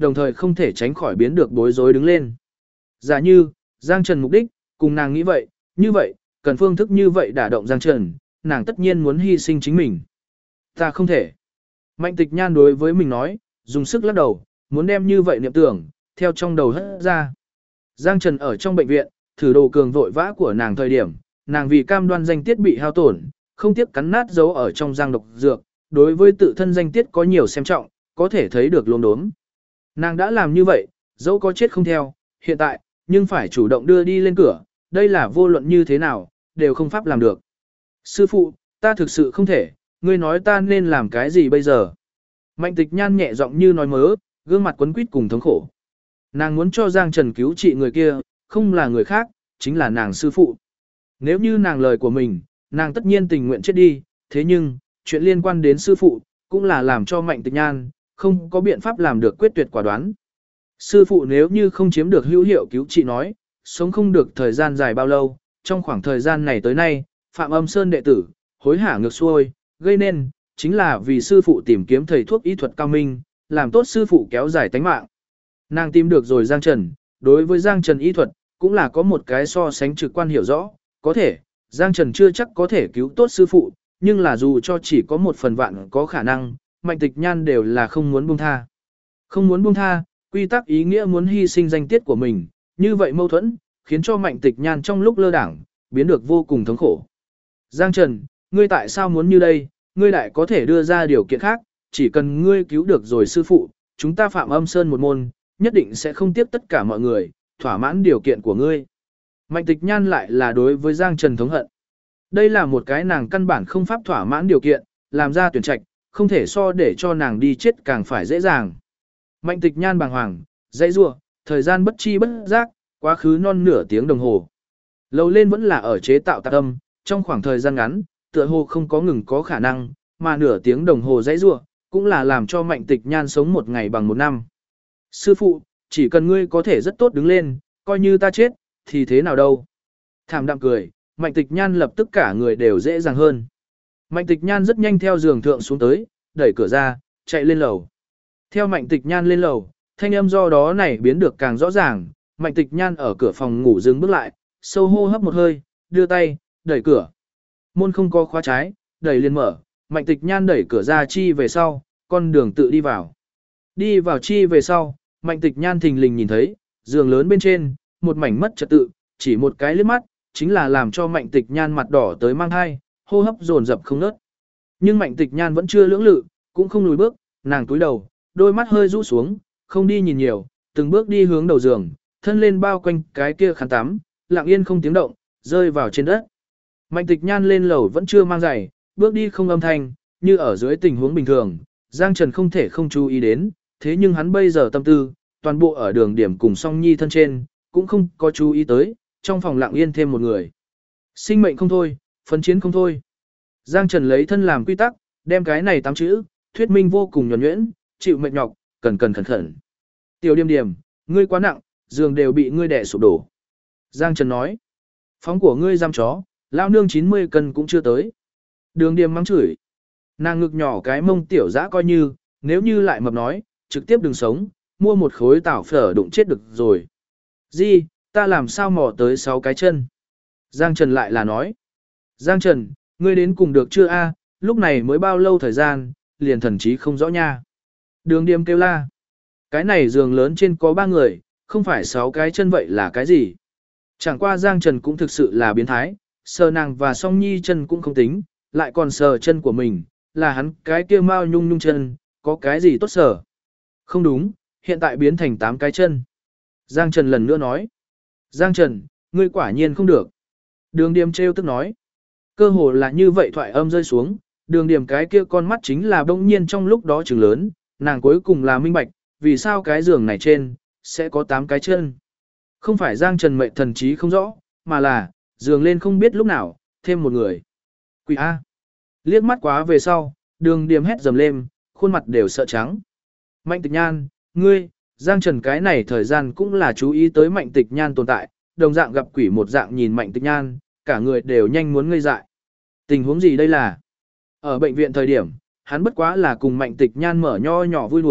đồng thời không thể tránh khỏi biến được bối rối đứng lên. Giả như, Giang Trần mục đích, cùng nàng nghĩ vậy, như vậy, cần phương thức như vậy đả động Giang Trần, nàng tất nhiên muốn hy sinh chính mình. Ta không thể. Mạnh Tịch Nhan đối với mình nói, dùng sức lắc đầu, muốn đem như vậy niệm tưởng, theo trong đầu hất ra. Giang Trần ở trong bệnh viện, thử đồ cường vội vã của nàng thời điểm, nàng vì cam đoan danh tiết bị hao tổn, không tiếc cắn nát dấu ở trong răng độc dược, đối với tự thân danh tiết có nhiều xem trọng, có thể thấy được luống đốm. Nàng đã làm như vậy, dẫu có chết không theo, hiện tại, nhưng phải chủ động đưa đi lên cửa, đây là vô luận như thế nào, đều không pháp làm được. Sư phụ, ta thực sự không thể, ngươi nói ta nên làm cái gì bây giờ? Mạnh Tịch Nhan nhẹ giọng như nói mớ, gương mặt quấn quýt cùng thống khổ. Nàng muốn cho Giang Trần cứu trị người kia, không là người khác, chính là nàng sư phụ. Nếu như nàng lời của mình, nàng tất nhiên tình nguyện chết đi, thế nhưng, chuyện liên quan đến sư phụ, cũng là làm cho Mạnh Tịch Nhan, không có biện pháp làm được quyết tuyệt quả đoán. Sư phụ nếu như không chiếm được hữu hiệu cứu trị nói, sống không được thời gian dài bao lâu, trong khoảng thời gian này tới nay, Phạm Âm Sơn đệ tử, hối hả ngược xuôi, gây nên, chính là vì sư phụ tìm kiếm thầy thuốc y thuật cao minh, làm tốt sư phụ kéo dài tánh mạng. Nàng tìm được rồi Giang Trần, đối với Giang Trần y thuật, cũng là có một cái so sánh trực quan hiểu rõ, có thể, Giang Trần chưa chắc có thể cứu tốt sư phụ, nhưng là dù cho chỉ có một phần vạn có khả năng, Mạnh Tịch Nhan đều là không muốn buông tha. Không muốn buông tha, quy tắc ý nghĩa muốn hy sinh danh tiết của mình, như vậy mâu thuẫn, khiến cho Mạnh Tịch Nhan trong lúc lơ đảng, biến được vô cùng thống khổ. Giang Trần, ngươi tại sao muốn như đây, ngươi lại có thể đưa ra điều kiện khác, chỉ cần ngươi cứu được rồi sư phụ, chúng ta Phạm Âm Sơn một môn, nhất định sẽ không tiếp tất cả mọi người, thỏa mãn điều kiện của ngươi. Mạnh Tịch Nhan lại là đối với Giang Trần thống hận. Đây là một cái nàng căn bản không pháp thỏa mãn điều kiện, làm ra tuyển trạch, không thể so để cho nàng đi chết càng phải dễ dàng. Mạnh Tịch Nhan bàng hoàng, dãy rủa, thời gian bất chi bất giác, quá khứ non nửa tiếng đồng hồ. Lầu lên vẫn là ở chế tạo tạc âm, trong khoảng thời gian ngắn, tựa hồ không có ngừng có khả năng, mà nửa tiếng đồng hồ dãy rủa, cũng là làm cho Mạnh Tịch Nhan sống một ngày bằng một năm. Sư phụ, chỉ cần ngươi có thể rất tốt đứng lên, coi như ta chết, thì thế nào đâu. Thảm đạm cười, Mạnh Tịch Nhan lập tức cả người đều dễ dàng hơn. Mạnh Tịch Nhan rất nhanh theo giường thượng xuống tới, đẩy cửa ra, chạy lên lầu. Theo Mạnh Tịch Nhan lên lầu, thanh âm do đó này biến được càng rõ ràng, Mạnh Tịch Nhan ở cửa phòng ngủ dừng bước lại, sâu hô hấp một hơi, đưa tay, đẩy cửa. Môn không có khóa trái, đẩy liền mở, Mạnh Tịch Nhan đẩy cửa ra chi về sau, con đường tự đi vào. Đi vào chi về sau, Mạnh Tịch Nhan thình lình nhìn thấy, giường lớn bên trên, một mảnh mất trật tự, chỉ một cái liếc mắt, chính là làm cho Mạnh Tịch Nhan mặt đỏ tới mang hai, hô hấp dồn dập không ngớt. Nhưng Mạnh Tịch Nhan vẫn chưa lưỡng lự, cũng không lùi bước, nàng cúi đầu, đôi mắt hơi rũ xuống, không đi nhìn nhiều, từng bước đi hướng đầu giường, thân lên bao quanh cái kia khăn tắm, lặng yên không tiếng động, rơi vào trên đất. Mạnh Tịch Nhan lên lầu vẫn chưa mang giày, bước đi không âm thanh, như ở dưới tình huống bình thường, Giang Trần không thể không chú ý đến, thế nhưng hắn bây giờ tâm tư, toàn bộ ở đường điểm cùng Song Nhi thân trên, cũng không có chú ý tới, trong phòng lặng yên thêm một người. Sinh mệnh không thôi, phấn chiến không thôi. Giang Trần lấy thân làm quy tắc, đem cái này 8 chữ, thuyết minh vô cùng nhuần nhuyễn, chịu mệt nhọc, cần khẩn khẩn. Tiểu Điềm Điềm, ngươi quá nặng, giường đều bị ngươi đè sụp đổ. Giang Trần nói, phóng của ngươi giam chó, lão nương 90 cân cũng chưa tới. Đường Điềm mắng chửi. Nàng ngực nhỏ cái mông tiểu dã coi như, nếu như lại mập nói, trực tiếp đừng sống, mua một khối tảo phở đụng chết được rồi. Gì, ta làm sao mò tới 6 cái chân? Giang Trần lại là nói. Giang Trần, ngươi đến cùng được chưa a? Lúc này mới bao lâu thời gian, liền thần trí không rõ nha. Đường Điềm kêu la. Cái này giường lớn trên có 3 người, không phải 6 cái chân vậy là cái gì? Chẳng qua Giang Trần cũng thực sự là biến thái, sờ nàng và Song Nhi chân cũng không tính, lại còn sờ chân của mình, là hắn cái kia mau nhung nhung chân, có cái gì tốt sờ? Không đúng, hiện tại biến thành 8 cái chân. Giang Trần lần nữa nói. Giang Trần, ngươi quả nhiên không được. Đường Điềm trêu tức nói. Cơ hồ là như vậy thoại âm rơi xuống, Đường Điềm cái kia con mắt chính là bỗng nhiên trong lúc đó trừng lớn, nàng cuối cùng là minh bạch, vì sao cái giường này trên, sẽ có 8 cái chân. Không phải Giang Trần mệnh thần trí không rõ, mà là, giường lên không biết lúc nào, thêm một người. Quỷ A. Liếc mắt quá về sau, Đường Điềm hét dầm lên, khuôn mặt đều sợ trắng. Mạnh Tịch Nhan, ngươi, Giang Trần cái này thời gian cũng là chú ý tới Mạnh Tịch Nhan tồn tại, đồng dạng gặp quỷ một dạng nhìn Mạnh Tịch Nhan, cả người đều nhanh muốn ngây dại. Tình huống gì đây là? Ở bệnh viện thời điểm, hắn bất quá là cùng Mạnh Tịch Nhan mở nho nhỏ vui đùa,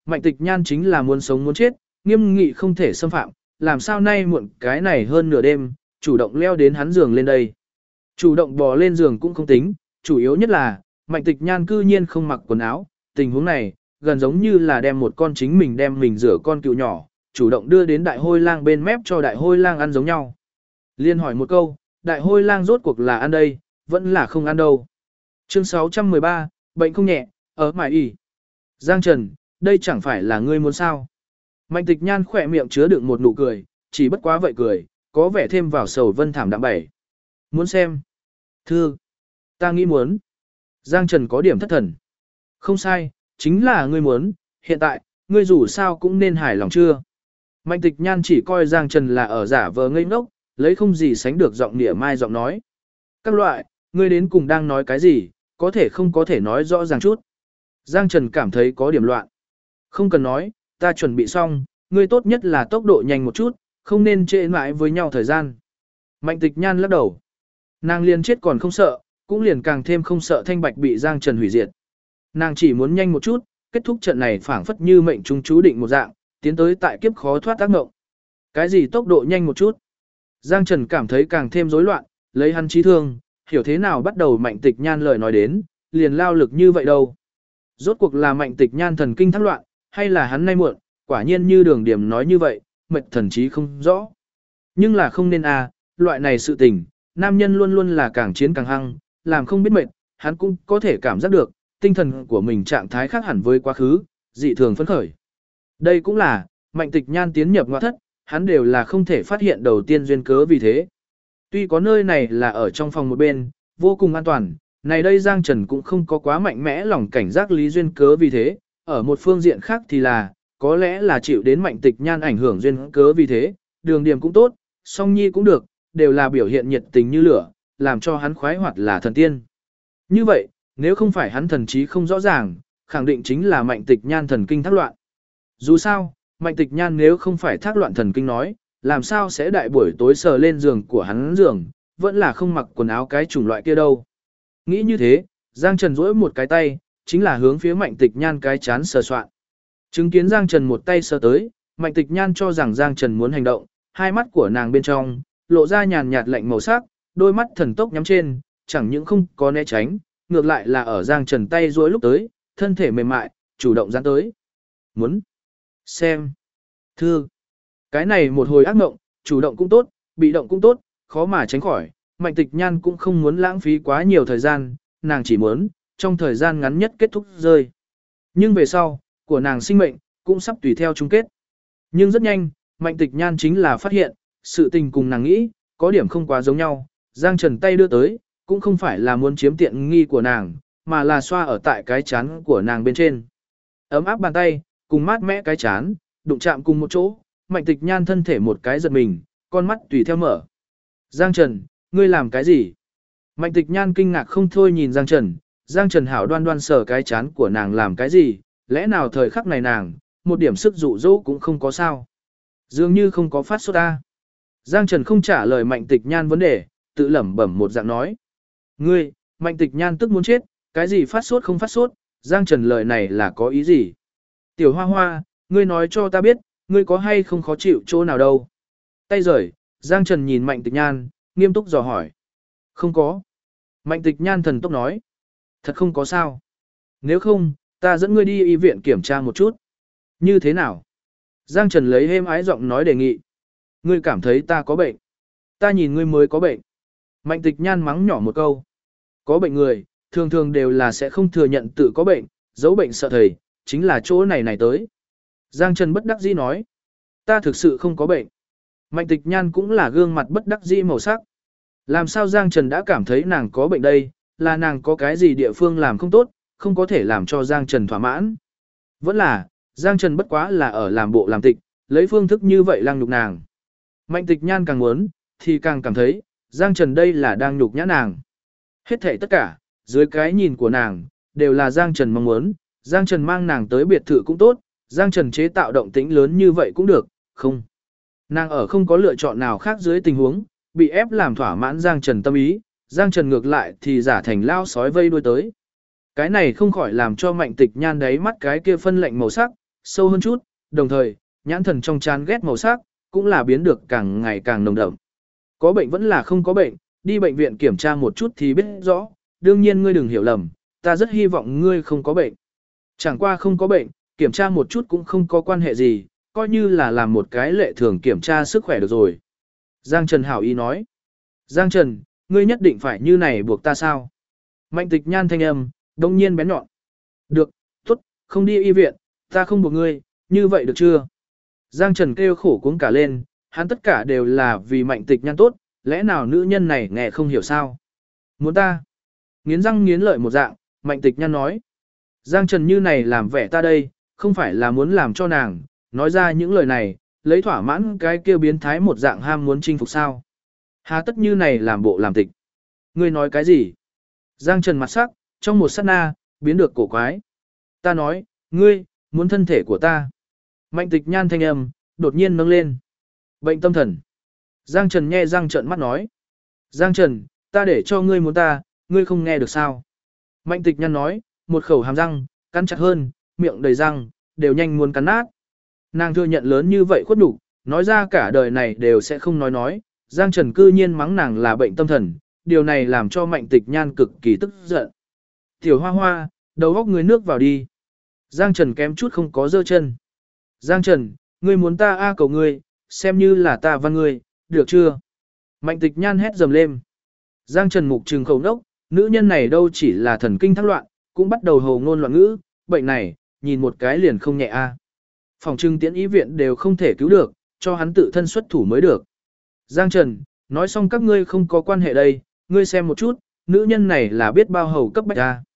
Mạnh Tịch Nhan chính là muốn sống muốn chết, nghiêm nghị không thể xâm phạm, làm sao nay muộn cái này hơn nửa đêm, chủ động leo đến hắn giường lên đây. Chủ động bò lên giường cũng không tính, chủ yếu nhất là, Mạnh Tịch Nhan cư nhiên không mặc quần áo, tình huống này, gần giống như là đem một con chính mình đem mình rửa con cừu nhỏ, chủ động đưa đến đại hôi lang bên mép cho đại hôi lang ăn giống nhau. Liên hỏi một câu, đại hôi lang rốt cuộc là ăn đây, vẫn là không ăn đâu. Chương 613, bệnh không nhẹ, ở mải ỉ. Giang Trần, đây chẳng phải là ngươi muốn sao. Mạnh Tịch Nhan khỏe miệng chứa đựng một nụ cười, chỉ bất quá vậy cười, có vẻ thêm vào sầu vân thảm đạm bảy. Muốn xem. Thưa. Ta nghĩ muốn. Giang Trần có điểm thất thần. Không sai, chính là ngươi muốn, hiện tại, ngươi dù sao cũng nên hài lòng chưa. Mạnh Tịch Nhan chỉ coi Giang Trần là ở giả vờ ngây ngốc, lấy không gì sánh được giọng nịa mai giọng nói. Các loại, ngươi đến cùng đang nói cái gì, có thể nói rõ ràng chút. Giang Trần cảm thấy có điểm loạn. Không cần nói, ta chuẩn bị xong, ngươi tốt nhất là tốc độ nhanh một chút, không nên trễ mãi với nhau thời gian. Mạnh Tịch Nhan lắc đầu. Nàng liền chết còn không sợ, cũng liền càng thêm không sợ Thanh Bạch bị Giang Trần hủy diệt. Nàng chỉ muốn nhanh một chút, kết thúc trận này phảng phất như mệnh trung chú định một dạng, tiến tới tại kiếp khó thoát ác mộng. Cái gì tốc độ nhanh một chút? Giang Trần cảm thấy càng thêm rối loạn, lấy hắn trí thương, hiểu thế nào bắt đầu Mạnh Tịch Nhan lời nói đến, liền lao lực như vậy đâu. Rốt cuộc là Mạnh Tịch Nhan thần kinh thác loạn, hay là hắn nay muộn, quả nhiên như Đường Điểm nói như vậy, mệt thần trí không rõ. Nhưng là không nên loại này sự tình, nam nhân luôn luôn là càng chiến càng hăng, làm không biết mệt, hắn cũng có thể cảm giác được, tinh thần của mình trạng thái khác hẳn với quá khứ, dị thường phấn khởi. Đây cũng là, Mạnh Tịch Nhan tiến nhập ngoại thất, hắn đều là không thể phát hiện đầu tiên duyên cớ vì thế. Tuy có nơi này là ở trong phòng một bên, vô cùng an toàn, này đây Giang Trần cũng không có quá mạnh mẽ lòng cảnh giác lý duyên cớ vì thế, ở một phương diện khác thì là, có lẽ là chịu đến Mạnh Tịch Nhan ảnh hưởng duyên cớ vì thế, Đường Điểm cũng tốt, Song Nhi cũng được, đều là biểu hiện nhiệt tình như lửa, làm cho hắn khoái hoạt là thần tiên. Như vậy, nếu không phải hắn thần trí không rõ ràng, khẳng định chính là Mạnh Tịch Nhan thần kinh thác loạn. Dù sao, Mạnh Tịch Nhan nếu không phải thác loạn thần kinh nói, làm sao sẽ đại buổi tối sờ lên giường của hắn giường, vẫn là không mặc quần áo cái chủng loại kia đâu. Nghĩ như thế, Giang Trần duỗi một cái tay, chính là hướng phía Mạnh Tịch Nhan cái chán sờ soạn. Chứng kiến Giang Trần một tay sờ tới, Mạnh Tịch Nhan cho rằng Giang Trần muốn hành động, hai mắt của nàng bên trong, lộ ra nhàn nhạt lạnh màu sắc, đôi mắt thần tốc nhắm trên, chẳng những không có né tránh, ngược lại là ở Giang Trần tay duỗi lúc tới, thân thể mềm mại, chủ động dán tới. Muốn xem. Thưa. Cái này một hồi ác mộng, chủ động cũng tốt, bị động cũng tốt, khó mà tránh khỏi. Mạnh Tịch Nhan cũng không muốn lãng phí quá nhiều thời gian, nàng chỉ muốn, trong thời gian ngắn nhất kết thúc rơi. Nhưng về sau, của nàng sinh mệnh, cũng sắp tùy theo chung kết. Nhưng rất nhanh, Mạnh Tịch Nhan chính là phát hiện, sự tình cùng nàng nghĩ, có điểm không quá giống nhau. Giang Trần tay đưa tới, cũng không phải là muốn chiếm tiện nghi của nàng, mà là xoa ở tại cái chán của nàng bên trên. Ấm áp bàn tay, cùng mát mẽ cái chán, đụng chạm cùng một chỗ, Mạnh Tịch Nhan thân thể một cái giật mình, con mắt tùy theo mở. Giang Trần, ngươi làm cái gì? Mạnh Tịch Nhan kinh ngạc không thôi nhìn Giang Trần, Giang Trần hảo đoan đoan sờ cái chán của nàng làm cái gì, lẽ nào thời khắc này nàng, một điểm sức dụ dỗ cũng không có sao. Dường như không có phát sốt ta. Giang Trần không trả lời Mạnh Tịch Nhan vấn đề, tự lẩm bẩm một dạng nói. Ngươi, Mạnh Tịch Nhan tức muốn chết, cái gì phát sốt không phát sốt, Giang Trần lời này là có ý gì? Tiểu Hoa Hoa, ngươi nói cho ta biết, ngươi có hay không khó chịu chỗ nào đâu? Tay rời, Giang Trần nhìn Mạnh Tịch Nhan, nghiêm túc dò hỏi. Không có. Mạnh Tịch Nhan thần tốc nói. Thật không có sao. Nếu không, ta dẫn ngươi đi y viện kiểm tra một chút. Như thế nào? Giang Trần lấy êm ái giọng nói đề nghị. Ngươi cảm thấy ta có bệnh. Ta nhìn ngươi mới có bệnh. Mạnh Tịch Nhan mắng nhỏ một câu. Có bệnh người, thường thường đều là sẽ không thừa nhận tự có bệnh, giấu bệnh sợ thầy, chính là chỗ này tới. Giang Trần bất đắc dĩ nói. Ta thực sự không có bệnh. Mạnh Tịch Nhan cũng là gương mặt bất đắc dĩ màu sắc. Làm sao Giang Trần đã cảm thấy nàng có bệnh đây, là nàng có cái gì địa phương làm không tốt, không có thể làm cho Giang Trần thỏa mãn. Vẫn là, Giang Trần bất quá là ở làm bộ làm tịch, lấy phương thức như vậy lăng nhục nàng. Mạnh Tịch Nhan càng muốn, thì càng cảm thấy, Giang Trần đây là đang nhục nhã nàng. Hết thảy tất cả, dưới cái nhìn của nàng, đều là Giang Trần mong muốn, Giang Trần mang nàng tới biệt thự cũng tốt, Giang Trần chế tạo động tĩnh lớn như vậy cũng được, không. Nàng ở không có lựa chọn nào khác dưới tình huống, bị ép làm thỏa mãn Giang Trần tâm ý, Giang Trần ngược lại thì giả thành lao sói vây đuôi tới. Cái này không khỏi làm cho Mạnh Tịch Nhan đáy mắt cái kia phân lệnh màu sắc, sâu hơn chút, đồng thời, nhãn thần trong chán ghét màu sắc, cũng là biến được càng ngày càng nồng đậm. Có bệnh vẫn là không có bệnh, đi bệnh viện kiểm tra một chút thì biết rõ, đương nhiên ngươi đừng hiểu lầm, ta rất hy vọng ngươi không có bệnh. Chẳng qua không có bệnh, kiểm tra một chút cũng không có quan hệ gì, coi như là làm một cái lệ thường kiểm tra sức khỏe được rồi. Giang Trần hảo ý nói. Giang Trần, ngươi nhất định phải như này buộc ta sao? Mạnh Tịch Nhan thanh âm, đông nhiên bén nhọn. Được, tốt, không đi y viện, ta không buộc ngươi, như vậy được chưa? Giang Trần kêu khổ cuống cả lên, hắn tất cả đều là vì Mạnh Tịch Nhan tốt, lẽ nào nữ nhân này nghe không hiểu sao? Muốn ta? Nghiến răng nghiến lợi một dạng, Mạnh Tịch Nhan nói. Giang Trần như này làm vẻ ta đây, không phải là muốn làm cho nàng, nói ra những lời này, lấy thỏa mãn cái kia biến thái một dạng ham muốn chinh phục sao. Hà tất như này làm bộ làm tịch. Ngươi nói cái gì? Giang Trần mặt sắc, trong một sát na, biến được cổ quái. Ta nói, ngươi, muốn thân thể của ta. Mạnh Tịch Nhan thanh âm, đột nhiên nâng lên. Bệnh tâm thần. Giang Trần nhe răng trợn mắt nói. Giang Trần, ta để cho ngươi muốn ta, ngươi không nghe được sao? Mạnh Tịch Nhan nói, một khẩu hàm răng, cắn chặt hơn, miệng đầy răng, đều nhanh muốn cắn nát. Nàng thừa nhận lớn như vậy khuất nhục, nói ra cả đời này đều sẽ không nói. Giang Trần cư nhiên mắng nàng là bệnh tâm thần, điều này làm cho Mạnh Tịch Nhan cực kỳ tức giận. Tiểu Hoa Hoa, đầu góc người nước vào đi. Giang Trần kém chút không có giơ chân. Giang Trần, ngươi muốn ta cầu ngươi, xem như là ta văn ngươi, được chưa? Mạnh Tịch Nhan hét dầm lên. Giang Trần mục trừng khẩu nốc, nữ nhân này đâu chỉ là thần kinh thác loạn, cũng bắt đầu hồ ngôn loạn ngữ, bệnh này, nhìn một cái liền không nhẹ Phòng trưng tiễn ý viện đều không thể cứu được, cho hắn tự thân xuất thủ mới được. Giang Trần, nói xong các ngươi không có quan hệ đây, ngươi xem một chút, nữ nhân này là biết bao hầu cấp bách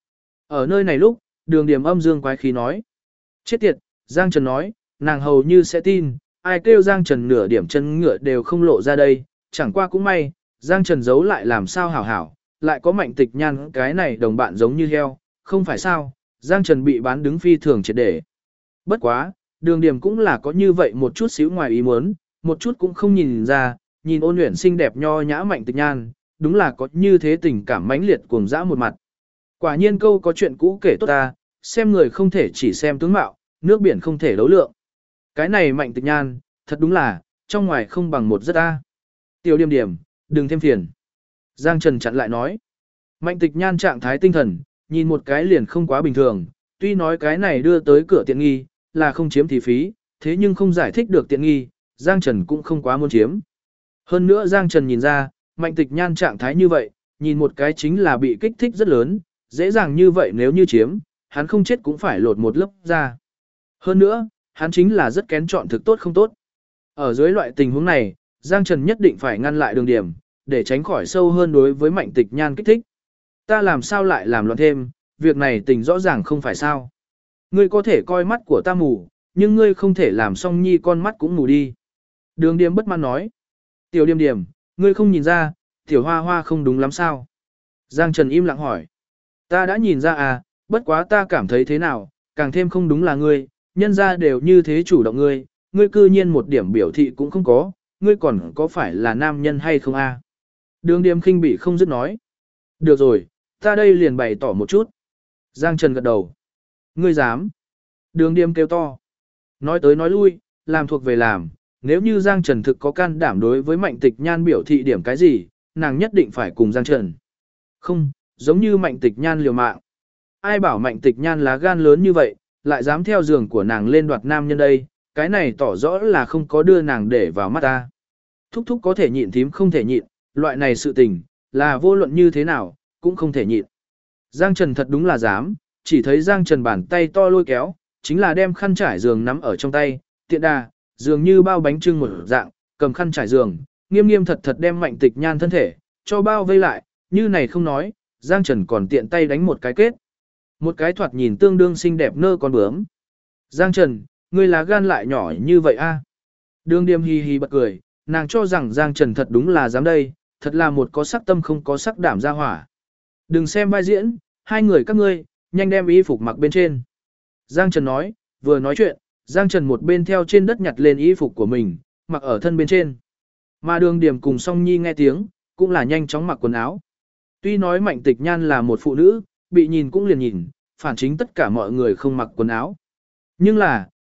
Ở nơi này lúc, Đường Điểm âm dương quái khí nói. Chết tiệt, Giang Trần nói, nàng hầu như sẽ tin, ai kêu Giang Trần nửa điểm chân ngựa đều không lộ ra đây, chẳng qua cũng may, Giang Trần giấu lại làm sao hảo hảo, lại có Mạnh Tịch Nhan cái này đồng bạn giống như heo, không phải sao, Giang Trần bị bán đứng phi thường triệt để. Bất quá, Đường Điểm cũng là có như vậy một chút xíu ngoài ý muốn, một chút cũng không nhìn ra, nhìn ôn luyện xinh đẹp nho nhã Mạnh Tịch Nhan, đúng là có như thế tình cảm mãnh liệt cuồng dã một mặt. Quả nhiên câu có chuyện cũ kể tốt ta, xem người không thể chỉ xem tướng mạo, nước biển không thể đấu lượng. Cái này Mạnh Tịch Nhan, thật đúng là, trong ngoài không bằng một rất Tiểu Điểm Điểm, đừng thêm phiền. Giang Trần chặn lại nói. Mạnh Tịch Nhan trạng thái tinh thần, nhìn một cái liền không quá bình thường, tuy nói cái này đưa tới cửa tiện nghi, là không chiếm thì phí, thế nhưng không giải thích được tiện nghi, Giang Trần cũng không quá muốn chiếm. Hơn nữa Giang Trần nhìn ra, Mạnh Tịch Nhan trạng thái như vậy, nhìn một cái chính là bị kích thích rất lớn, dễ dàng như vậy nếu như chiếm, hắn không chết cũng phải lột một lớp ra. Hơn nữa, hắn chính là rất kén chọn thực tốt không tốt. Ở dưới loại tình huống này, Giang Trần nhất định phải ngăn lại Đường Điểm, để tránh khỏi sâu hơn đối với Mạnh Tịch Nhan kích thích. Ta làm sao lại làm loạn thêm, việc này tình rõ ràng không phải sao. Ngươi có thể coi mắt của ta mù, nhưng ngươi không thể làm Song Nhi con mắt cũng mù đi. Đường Điểm bất mãn nói. Tiểu Điểm Điểm, ngươi không nhìn ra, Tiểu Hoa Hoa không đúng lắm sao? Giang Trần im lặng hỏi. Ta đã nhìn ra bất quá ta cảm thấy thế nào, càng thêm không đúng là ngươi, nhân ra đều như thế chủ động ngươi cư nhiên một điểm biểu thị cũng không có, ngươi còn có phải là nam nhân hay không Đường Điểm khinh bỉ không dứt nói. Được rồi, ta đây liền bày tỏ một chút. Giang Trần gật đầu. Ngươi dám. Đường Điểm kêu to. Nói tới nói lui, làm thuộc về làm, nếu như Giang Trần thực có can đảm đối với Mạnh Tịch Nhan biểu thị điểm cái gì, nàng nhất định phải cùng Giang Trần. Không, giống như Mạnh Tịch Nhan liều mạng. Ai bảo Mạnh Tịch Nhan lá gan lớn như vậy, lại dám theo giường của nàng lên đoạt nam nhân đây, cái này tỏ rõ là không có đưa nàng để vào mắt ta. Thúc thúc có thể nhịn thím không thể nhịn, loại này sự tình, là vô luận như thế nào, cũng không thể nhịn. Giang Trần thật đúng là dám, chỉ thấy Giang Trần bàn tay to lôi kéo, chính là đem khăn trải giường nắm ở trong tay, tiện đà, dường như bao bánh trưng một dạng, cầm khăn trải giường, nghiêm nghiêm thật thật đem Mạnh Tịch Nhan thân thể, cho bao vây lại, như này không nói, Giang Trần còn tiện tay đánh một cái kết. Một cái thoạt nhìn tương đương xinh đẹp nơ con bướm. Giang Trần, ngươi lá gan lại nhỏ như vậy Đường Điểm hi hi bật cười, nàng cho rằng Giang Trần thật đúng là dám đây, thật là một có sắc tâm không có sắc đảm ra hỏa. Đừng xem vai diễn, hai người các ngươi, nhanh đem y phục mặc bên trên. Giang Trần nói, vừa nói chuyện, Giang Trần một bên theo trên đất nhặt lên y phục của mình, mặc ở thân bên trên. Mà Đường Điểm cùng Song Nhi nghe tiếng, cũng là nhanh chóng mặc quần áo. Tuy nói Mạnh Tịch Nhan là một phụ nữ, bị nhìn cũng liền nhìn, phản chính tất cả mọi người không mặc quần áo. Nhưng là,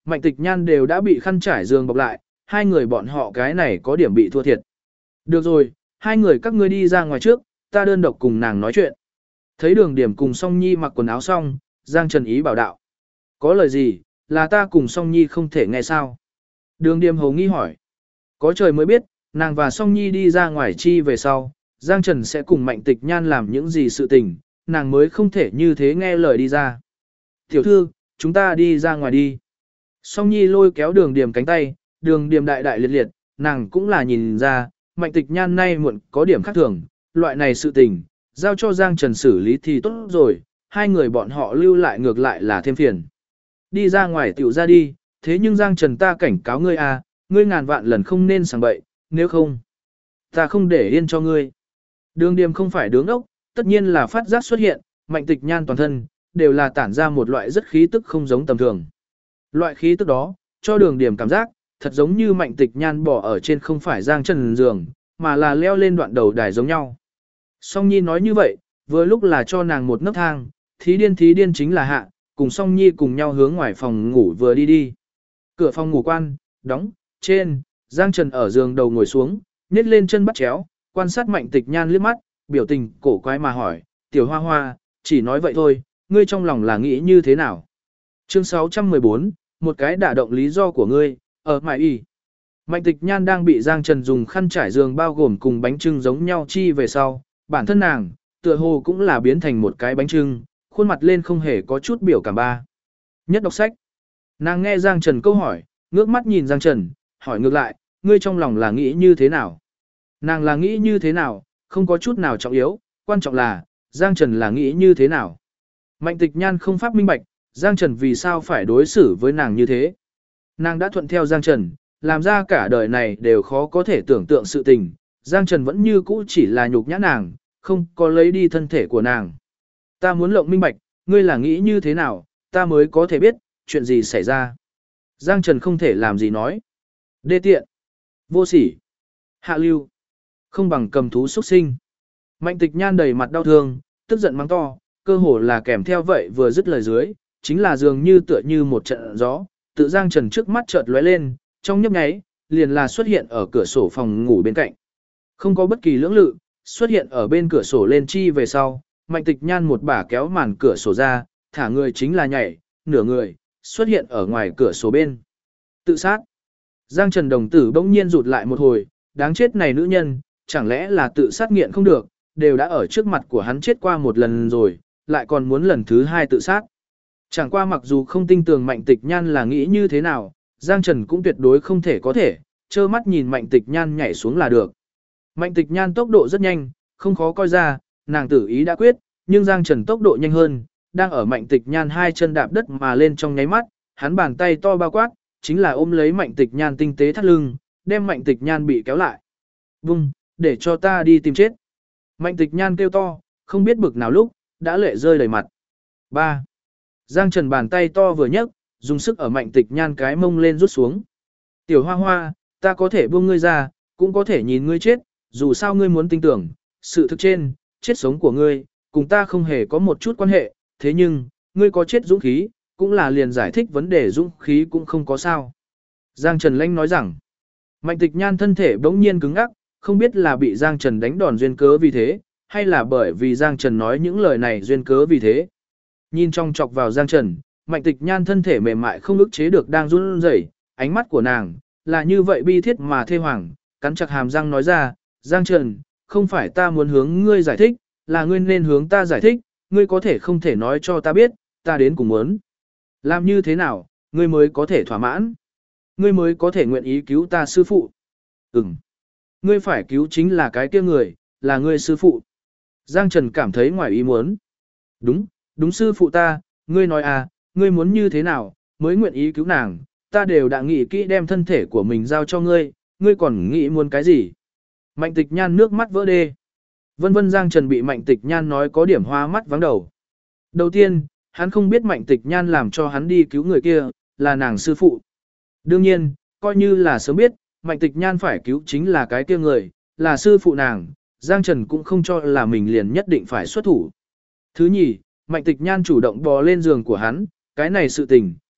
Mạnh Tịch Nhan đều đã bị khăn trải giường bọc lại, hai người bọn họ cái này có điểm bị thua thiệt. Được rồi, hai người các ngươi đi ra ngoài trước, ta đơn độc cùng nàng nói chuyện. Thấy Đường Điểm cùng Song Nhi mặc quần áo xong, Giang Trần ý bảo đạo. Có lời gì, là ta cùng Song Nhi không thể nghe sao? Đường Điểm hầu nghi hỏi. Có trời mới biết, nàng và Song Nhi đi ra ngoài chi về sau, Giang Trần sẽ cùng Mạnh Tịch Nhan làm những gì sự tình, nàng mới không thể như thế nghe lời đi ra. Tiểu thư, chúng ta đi ra ngoài đi. Song Nhi lôi kéo Đường Điểm cánh tay, Đường Điểm đại đại liệt liệt, nàng cũng là nhìn ra, Mạnh Tịch Nhan nay muộn có điểm khác thường, loại này sự tình, giao cho Giang Trần xử lý thì tốt rồi, hai người bọn họ lưu lại ngược lại là thêm phiền. Đi ra ngoài tiểu ra đi, thế nhưng Giang Trần ta cảnh cáo ngươi à, ngươi ngàn vạn lần không nên sảng bậy, nếu không, ta không để yên cho ngươi. Đường Điểm không phải đứng ốc, tất nhiên là phát giác xuất hiện, Mạnh Tịch Nhan toàn thân, đều là tản ra một loại rất khí tức không giống tầm thường. Loại khí tức đó, cho Đường Điểm cảm giác, thật giống như Mạnh Tịch Nhan bỏ ở trên không phải Giang Trần giường, mà là leo lên đoạn đầu đài giống nhau. Song Nhi nói như vậy, vừa lúc là cho nàng một nấc thang, thí điên chính là hạ, cùng Song Nhi cùng nhau hướng ngoài phòng ngủ vừa đi đi. Cửa phòng ngủ quan, đóng, trên, Giang Trần ở giường đầu ngồi xuống, nhét lên chân bắt chéo, quan sát Mạnh Tịch Nhan liếc mắt, biểu tình cổ quái mà hỏi, tiểu hoa hoa, chỉ nói vậy thôi, ngươi trong lòng là nghĩ như thế nào? Chương 614, một cái đả động lý do của ngươi, ở mại y. Mạnh Tịch Nhan đang bị Giang Trần dùng khăn trải giường bao gồm cùng bánh trưng giống nhau chi về sau, bản thân nàng, tựa hồ cũng là biến thành một cái bánh trưng, khuôn mặt lên không hề có chút biểu cảm ba. Nhất đọc sách. Nàng nghe Giang Trần câu hỏi, ngước mắt nhìn Giang Trần, hỏi ngược lại, ngươi trong lòng là nghĩ như thế nào? Nàng là nghĩ như thế nào, không có chút nào trọng yếu, quan trọng là, Giang Trần là nghĩ như thế nào? Mạnh Tịch Nhan không pháp minh bạch, Giang Trần vì sao phải đối xử với nàng như thế? Nàng đã thuận theo Giang Trần, làm ra cả đời này đều khó có thể tưởng tượng sự tình, Giang Trần vẫn như cũ chỉ là nhục nhã nàng, không có lấy đi thân thể của nàng. Ta muốn lộng minh bạch, ngươi là nghĩ như thế nào, ta mới có thể biết, chuyện gì xảy ra. Giang Trần không thể làm gì nói. Đê tiện, vô sỉ, hạ lưu, không bằng cầm thú xuất sinh. Mạnh Tịch Nhan đầy mặt đau thương, tức giận mắng to, cơ hồ là kèm theo vậy vừa dứt lời dưới, chính là dường như tựa như một trận gió, tự Giang Trần trước mắt chợt lóe lên, trong nhấp nháy, liền là xuất hiện ở cửa sổ phòng ngủ bên cạnh. Không có bất kỳ lưỡng lự, xuất hiện ở bên cửa sổ lên chi về sau, Mạnh Tịch Nhan một bả kéo màn cửa sổ ra, thả người chính là nhảy, nửa người, xuất hiện ở ngoài cửa sổ bên. Tự sát. Giang Trần đồng tử bỗng nhiên rụt lại một hồi, đáng chết này nữ nhân, chẳng lẽ là tự sát nghiện không được, đều đã ở trước mặt của hắn chết qua một lần rồi, lại còn muốn lần thứ hai tự sát. Chẳng qua mặc dù không tin tưởng Mạnh Tịch Nhan là nghĩ như thế nào, Giang Trần cũng tuyệt đối không thể có thể, trơ mắt nhìn Mạnh Tịch Nhan nhảy xuống là được. Mạnh Tịch Nhan tốc độ rất nhanh, không khó coi ra, nàng tử ý đã quyết, nhưng Giang Trần tốc độ nhanh hơn, đang ở Mạnh Tịch Nhan hai chân đạp đất mà lên trong nháy mắt, hắn bàn tay to bao quát, chính là ôm lấy Mạnh Tịch Nhan tinh tế thắt lưng, đem Mạnh Tịch Nhan bị kéo lại. Vung, để cho ta đi tìm chết. Mạnh Tịch Nhan kêu to, không biết bực nào lúc, đã lệ rơi đầy mặt. 3. Giang Trần bàn tay to vừa nhấc, dùng sức ở Mạnh Tịch Nhan cái mông lên rút xuống. Tiểu hoa hoa, ta có thể buông ngươi ra, cũng có thể nhìn ngươi chết, dù sao ngươi muốn tin tưởng, sự thực trên, chết sống của ngươi, cùng ta không hề có một chút quan hệ, thế nhưng, ngươi có chết dũng khí, cũng là liền giải thích vấn đề dũng khí cũng không có sao. Giang Trần Lanh nói rằng, Mạnh Tịch Nhan thân thể bỗng nhiên cứng ngắc, không biết là bị Giang Trần đánh đòn duyên cớ vì thế, hay là bởi vì Giang Trần nói những lời này duyên cớ vì thế. Nhìn trong chọc vào Giang Trần, Mạnh Tịch Nhan thân thể mềm mại không ức chế được đang run rẩy, ánh mắt của nàng là như vậy bi thiết mà thê hoàng, cắn chặt hàm răng nói ra, Giang Trần, không phải ta muốn hướng ngươi giải thích, là ngươi nên hướng ta giải thích, ngươi có thể không thể nói cho ta biết, ta đến cùng muốn. Làm như thế nào, ngươi mới có thể thỏa mãn? Ngươi mới có thể nguyện ý cứu ta sư phụ? Ngươi phải cứu chính là cái kia người, là ngươi sư phụ. Giang Trần cảm thấy ngoài ý muốn. Đúng sư phụ ta, ngươi nói à, ngươi muốn như thế nào, mới nguyện ý cứu nàng, ta đều đã nghĩ kỹ đem thân thể của mình giao cho ngươi, ngươi còn nghĩ muốn cái gì? Mạnh Tịch Nhan nước mắt vỡ đê. Vân vân Giang Trần bị Mạnh Tịch Nhan nói có điểm hoa mắt vắng đầu. Đầu tiên, hắn không biết Mạnh Tịch Nhan làm cho hắn đi cứu người kia, là nàng sư phụ. Đương nhiên, coi như là sớm biết, Mạnh Tịch Nhan phải cứu chính là cái kia người, là sư phụ nàng, Giang Trần cũng không cho là mình liền nhất định phải xuất thủ. Thứ nhì, Mạnh Tịch Nhan chủ động bò lên giường của hắn, cái này sự tình,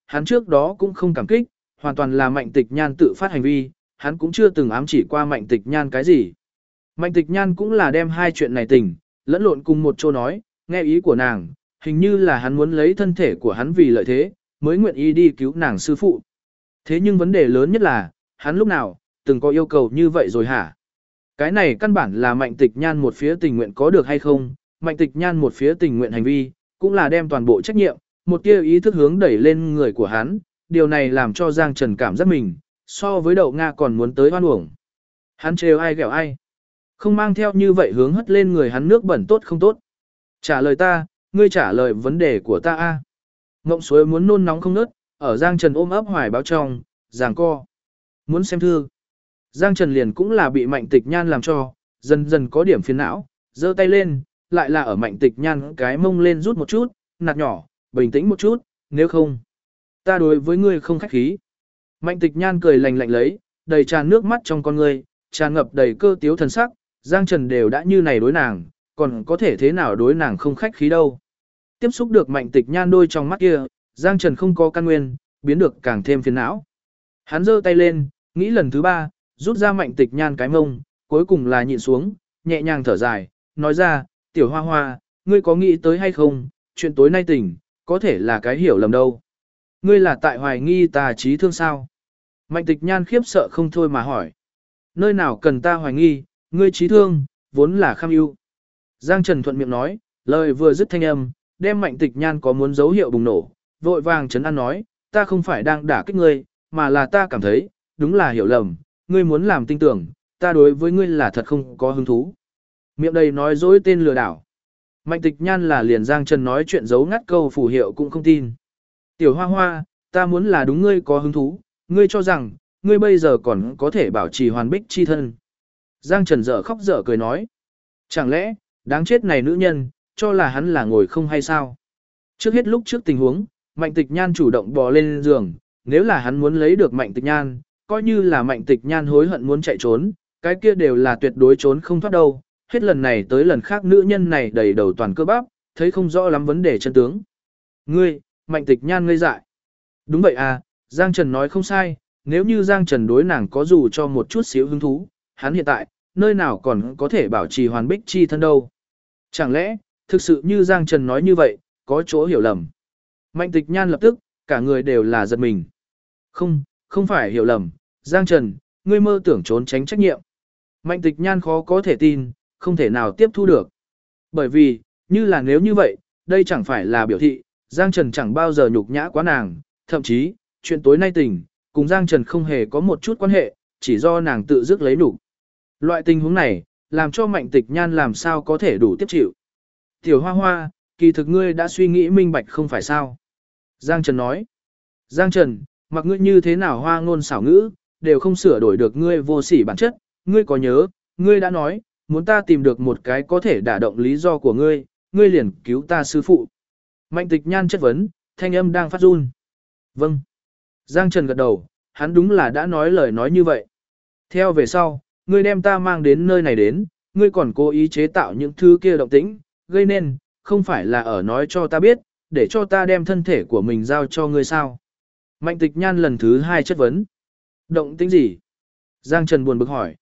hắn trước đó cũng không cảm kích, hoàn toàn là Mạnh Tịch Nhan tự phát hành vi, hắn cũng chưa từng ám chỉ qua Mạnh Tịch Nhan cái gì. Mạnh Tịch Nhan cũng là đem hai chuyện này tình, lẫn lộn cùng một chỗ nói, nghe ý của nàng, hình như là hắn muốn lấy thân thể của hắn vì lợi thế, mới nguyện ý đi cứu nàng sư phụ. Thế nhưng vấn đề lớn nhất là, hắn lúc nào, từng có yêu cầu như vậy rồi hả? Cái này căn bản là Mạnh Tịch Nhan một phía tình nguyện có được hay không, Mạnh Tịch Nhan một phía tình nguyện hành vi, cũng là đem toàn bộ trách nhiệm, một tia ý thức hướng đẩy lên người của hắn, điều này làm cho Giang Trần cảm giác mình, so với đậu Nga còn muốn tới hoan uổng. Hắn trêu ai ghẹo ai, không mang theo như vậy hướng hất lên người hắn nước bẩn tốt không tốt. Trả lời ta, ngươi trả lời vấn đề của ta a. Ngộng suối muốn nôn nóng không nớt, ở Giang Trần ôm ấp hoài báo trong, giằng co. Muốn xem thư. Giang Trần liền cũng là bị Mạnh Tịch Nhan làm cho, dần dần có điểm phiền não, giơ tay lên, lại là ở Mạnh Tịch Nhan cái mông lên rút một chút, nạt nhỏ, bình tĩnh một chút, nếu không, ta đối với ngươi không khách khí. Mạnh Tịch Nhan cười lạnh lạnh lấy, đầy tràn nước mắt trong con ngươi, tràn ngập đầy cơ tiếu thần sắc, Giang Trần đều đã như này đối nàng, còn có thể thế nào đối nàng không khách khí đâu. Tiếp xúc được Mạnh Tịch Nhan đôi trong mắt kia, Giang Trần không có căn nguyên, biến được càng thêm phiền não. Hắn giơ tay lên, nghĩ lần thứ ba, rút ra Mạnh Tịch Nhan cái mông, cuối cùng là nhịn xuống, nhẹ nhàng thở dài, nói ra, tiểu hoa hoa, ngươi có nghĩ tới hay không, chuyện tối nay tỉnh, có thể là cái hiểu lầm đâu. Ngươi là tại hoài nghi ta trí thương sao? Mạnh Tịch Nhan khiếp sợ không thôi mà hỏi. Nơi nào cần ta hoài nghi, ngươi trí thương, vốn là kham ưu. Giang Trần thuận miệng nói, lời vừa dứt thanh âm, đem Mạnh Tịch Nhan có muốn dấu hiệu bùng nổ, vội vàng trấn an nói, ta không phải đang đả kích ngươi, mà là ta cảm thấy, đúng là hiểu lầm, ngươi muốn làm tin tưởng, ta đối với ngươi là thật không có hứng thú. Miệng đầy nói dối tên lừa đảo. Mạnh Tịch Nhan là liền Giang Trần nói chuyện giấu ngắt câu phù hiệu cũng không tin. Tiểu hoa hoa, ta muốn là đúng ngươi có hứng thú, ngươi cho rằng, ngươi bây giờ còn có thể bảo trì hoàn bích chi thân. Giang Trần dở khóc dở cười nói. Chẳng lẽ, đáng chết này nữ nhân, cho là hắn là ngồi không hay sao? Trước hết lúc trước tình huống, Mạnh Tịch Nhan chủ động bò lên giường, nếu là hắn muốn lấy được Mạnh Tịch Nhan, coi như là Mạnh Tịch Nhan hối hận muốn chạy trốn, cái kia đều là tuyệt đối trốn không thoát đâu. Hết lần này tới lần khác nữ nhân này đầy đầu toàn cơ bắp, thấy không rõ lắm vấn đề chân tướng. Ngươi, Mạnh Tịch Nhan ngây dại. Đúng vậy à, Giang Trần nói không sai, nếu như Giang Trần đối nàng có dù cho một chút xíu hứng thú, hắn hiện tại, nơi nào còn có thể bảo trì hoàn bích chi thân đâu. Chẳng lẽ, thực sự như Giang Trần nói như vậy, có chỗ hiểu lầm. Mạnh Tịch Nhan lập tức, cả người đều là giật mình. Không, không phải hiểu lầm, Giang Trần, ngươi mơ tưởng trốn tránh trách nhiệm. Mạnh Tịch Nhan khó có thể tin, không thể nào tiếp thu được. Bởi vì, như là nếu như vậy, đây chẳng phải là biểu thị, Giang Trần chẳng bao giờ nhục nhã quá nàng, thậm chí, chuyện tối nay tình, cùng Giang Trần không hề có một chút quan hệ, chỉ do nàng tự dứt lấy nhục. Loại tình huống này, làm cho Mạnh Tịch Nhan làm sao có thể đủ tiếp chịu. Tiểu hoa hoa, kỳ thực ngươi đã suy nghĩ minh bạch không phải sao. Giang Trần nói. Giang Trần, mặc ngươi như thế nào hoa ngôn xảo ngữ, đều không sửa đổi được ngươi vô sỉ bản chất. Ngươi có nhớ, ngươi đã nói, muốn ta tìm được một cái có thể đả động lý do của ngươi, ngươi liền cứu ta sư phụ. Mạnh Tịch Nhan chất vấn, thanh âm đang phát run. Vâng. Giang Trần gật đầu, hắn đúng là đã nói lời nói như vậy. Theo về sau, ngươi đem ta mang đến nơi này đến, ngươi còn cố ý chế tạo những thứ kia động tĩnh, gây nên, không phải là ở nói cho ta biết, để cho ta đem thân thể của mình giao cho ngươi sao. Mạnh Tịch Nhan lần thứ hai chất vấn. Động tĩnh gì? Giang Trần buồn bực hỏi.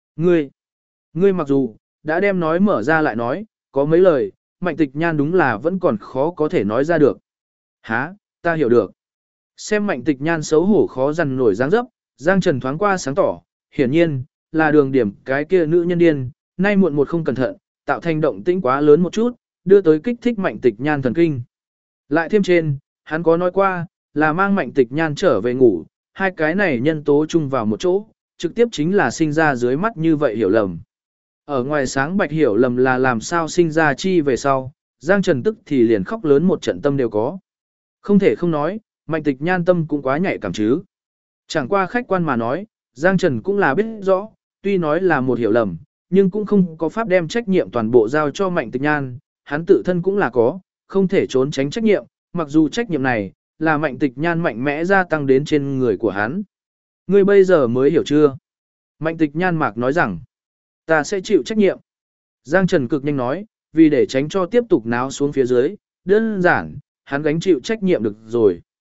Ngươi mặc dù, đã đem nói mở ra lại nói, có mấy lời, Mạnh Tịch Nhan đúng là vẫn còn khó có thể nói ra được. Hả, ta hiểu được. Xem Mạnh Tịch Nhan xấu hổ khó dằn nổi dáng dấp, Giang Trần thoáng qua sáng tỏ, hiển nhiên, là đường điểm cái kia nữ nhân điên, nay muộn một không cẩn thận, tạo thành động tĩnh quá lớn một chút, đưa tới kích thích Mạnh Tịch Nhan thần kinh. Lại thêm trên, hắn có nói qua, là mang Mạnh Tịch Nhan trở về ngủ, hai cái này nhân tố chung vào một chỗ, trực tiếp chính là sinh ra dưới mắt như vậy hiểu lầm. Ở ngoài sáng bạch hiểu lầm là làm sao sinh ra chi về sau, Giang Trần tức thì liền khóc lớn một trận tâm đều có. Không thể không nói, Mạnh Tịch Nhan tâm cũng quá nhạy cảm chứ. Chẳng qua khách quan mà nói, Giang Trần cũng là biết rõ, tuy nói là một hiểu lầm, nhưng cũng không có pháp đem trách nhiệm toàn bộ giao cho Mạnh Tịch Nhan, hắn tự thân cũng là có, không thể trốn tránh trách nhiệm, mặc dù trách nhiệm này, là Mạnh Tịch Nhan mạnh mẽ gia tăng đến trên người của hắn. Ngươi bây giờ mới hiểu chưa? Mạnh Tịch Nhan mạc nói rằng, ta sẽ chịu trách nhiệm. Giang Trần cực nhanh nói, vì để tránh cho tiếp tục náo xuống phía dưới, đơn giản, hắn gánh chịu trách nhiệm được rồi.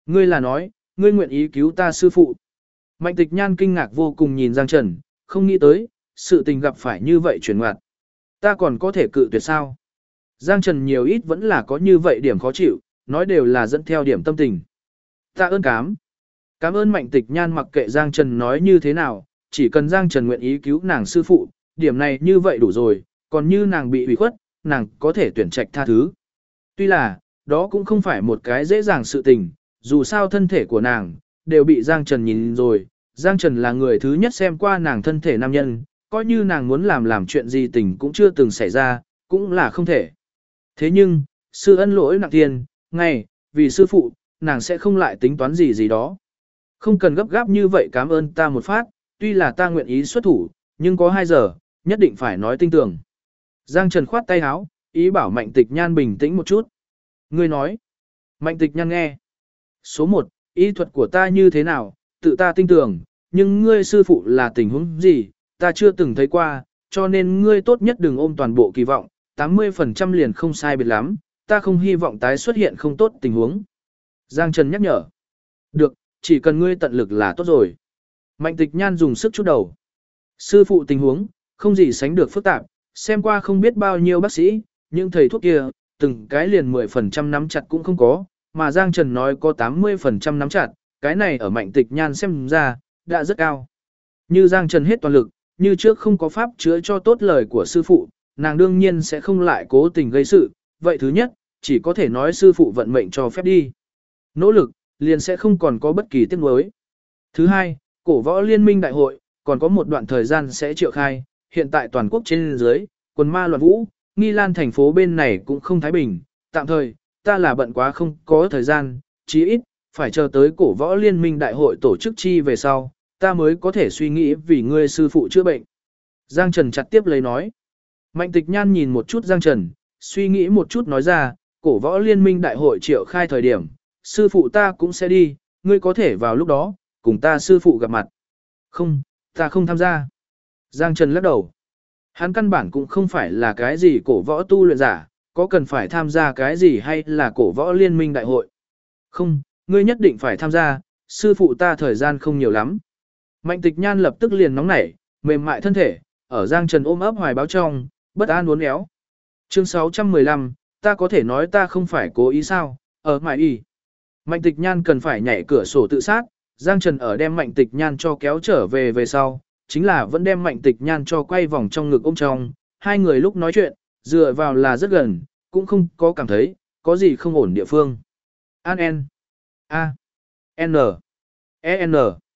Ngươi là nói, ngươi nguyện ý cứu ta sư phụ. Mạnh tịch nhan kinh ngạc vô cùng nhìn Giang Trần, không nghĩ tới, sự tình gặp phải như vậy chuyển ngoặt. Ta còn có thể cự tuyệt sao? Giang Trần nhiều ít vẫn là có như vậy điểm khó chịu, nói đều là dẫn theo điểm tâm tình. Ta ơn cám. Cảm ơn Mạnh tịch nhan mặc kệ Giang Trần nói như thế nào, chỉ cần Giang Trần nguyện ý cứu nàng sư phụ, điểm này như vậy đủ rồi, còn như nàng bị ủy khuất, nàng có thể tuyển trạch tha thứ. Tuy là, đó cũng không phải một cái dễ dàng sự tình, dù sao thân thể của nàng, đều bị Giang Trần nhìn rồi, Giang Trần là người thứ nhất xem qua nàng thân thể nam nhân, coi như nàng muốn làm chuyện gì tình cũng chưa từng xảy ra, cũng là không thể. Thế nhưng, sư ân lỗi nặng tiền, ngay, vì sư phụ, nàng sẽ không lại tính toán gì gì đó. Không cần gấp gáp như vậy cảm ơn ta một phát, tuy là ta nguyện ý xuất thủ, nhưng có 2 giờ, nhất định phải nói tinh tường. Giang Trần khoát tay áo, ý bảo Mạnh tịch nhan bình tĩnh một chút. Ngươi nói. Mạnh tịch nhan nghe. Số 1, y thuật của ta như thế nào, tự ta tin tưởng, nhưng ngươi sư phụ là tình huống gì, ta chưa từng thấy qua, cho nên ngươi tốt nhất đừng ôm toàn bộ kỳ vọng, 80% liền không sai biệt lắm, ta không hy vọng tái xuất hiện không tốt tình huống. Giang Trần nhắc nhở. Được, chỉ cần ngươi tận lực là tốt rồi. Mạnh tịch nhan dùng sức chút đầu. Sư phụ tình huống, không gì sánh được phức tạp, xem qua không biết bao nhiêu bác sĩ, những thầy thuốc kia, từng cái liền 10% nắm chặt cũng không có, mà Giang Trần nói có 80% nắm chặt, cái này ở Mạnh tịch nhan xem ra, đã rất cao. Như Giang Trần hết toàn lực, như trước không có pháp chữa cho tốt lời của sư phụ, nàng đương nhiên sẽ không lại cố tình gây sự, vậy thứ nhất, chỉ có thể nói sư phụ vận mệnh cho phép đi. Nỗ lực, liền sẽ không còn có bất kỳ tiếc nuối. Thứ hai, cổ võ liên minh đại hội, còn có một đoạn thời gian sẽ triệu khai, hiện tại toàn quốc trên dưới, quần ma loạn vũ, Nghi Lan thành phố bên này cũng không thái bình, tạm thời, ta là bận quá không có thời gian, chí ít, phải chờ tới cổ võ liên minh đại hội tổ chức chi về sau, ta mới có thể suy nghĩ vì ngươi sư phụ chữa bệnh. Giang Trần chặt tiếp lấy nói. Mạnh tịch nhan nhìn một chút Giang Trần, suy nghĩ một chút nói ra, cổ võ liên minh đại hội triệu khai thời điểm, sư phụ ta cũng sẽ đi, ngươi có thể vào lúc đó, cùng ta sư phụ gặp mặt. Không, ta không tham gia. Giang Trần lắc đầu. Hắn căn bản cũng không phải là cái gì cổ võ tu luyện giả, có cần phải tham gia cái gì hay là cổ võ liên minh đại hội. Không, ngươi nhất định phải tham gia, sư phụ ta thời gian không nhiều lắm. Mạnh tịch nhan lập tức liền nóng nảy, mềm mại thân thể, ở Giang Trần ôm ấp hoài báo trong, bất an uốn éo. Chương 615, ta có thể nói ta không phải cố ý sao, ở mại y. Mạnh tịch nhan cần phải nhảy cửa sổ tự sát, Giang Trần ở đem mạnh tịch nhan cho kéo trở về sau, chính là vẫn đem mạnh tịch nhan cho quay vòng trong ngực ôm trong, hai người lúc nói chuyện, dựa vào là rất gần, cũng không có cảm thấy, có gì không ổn địa phương. An N A N E N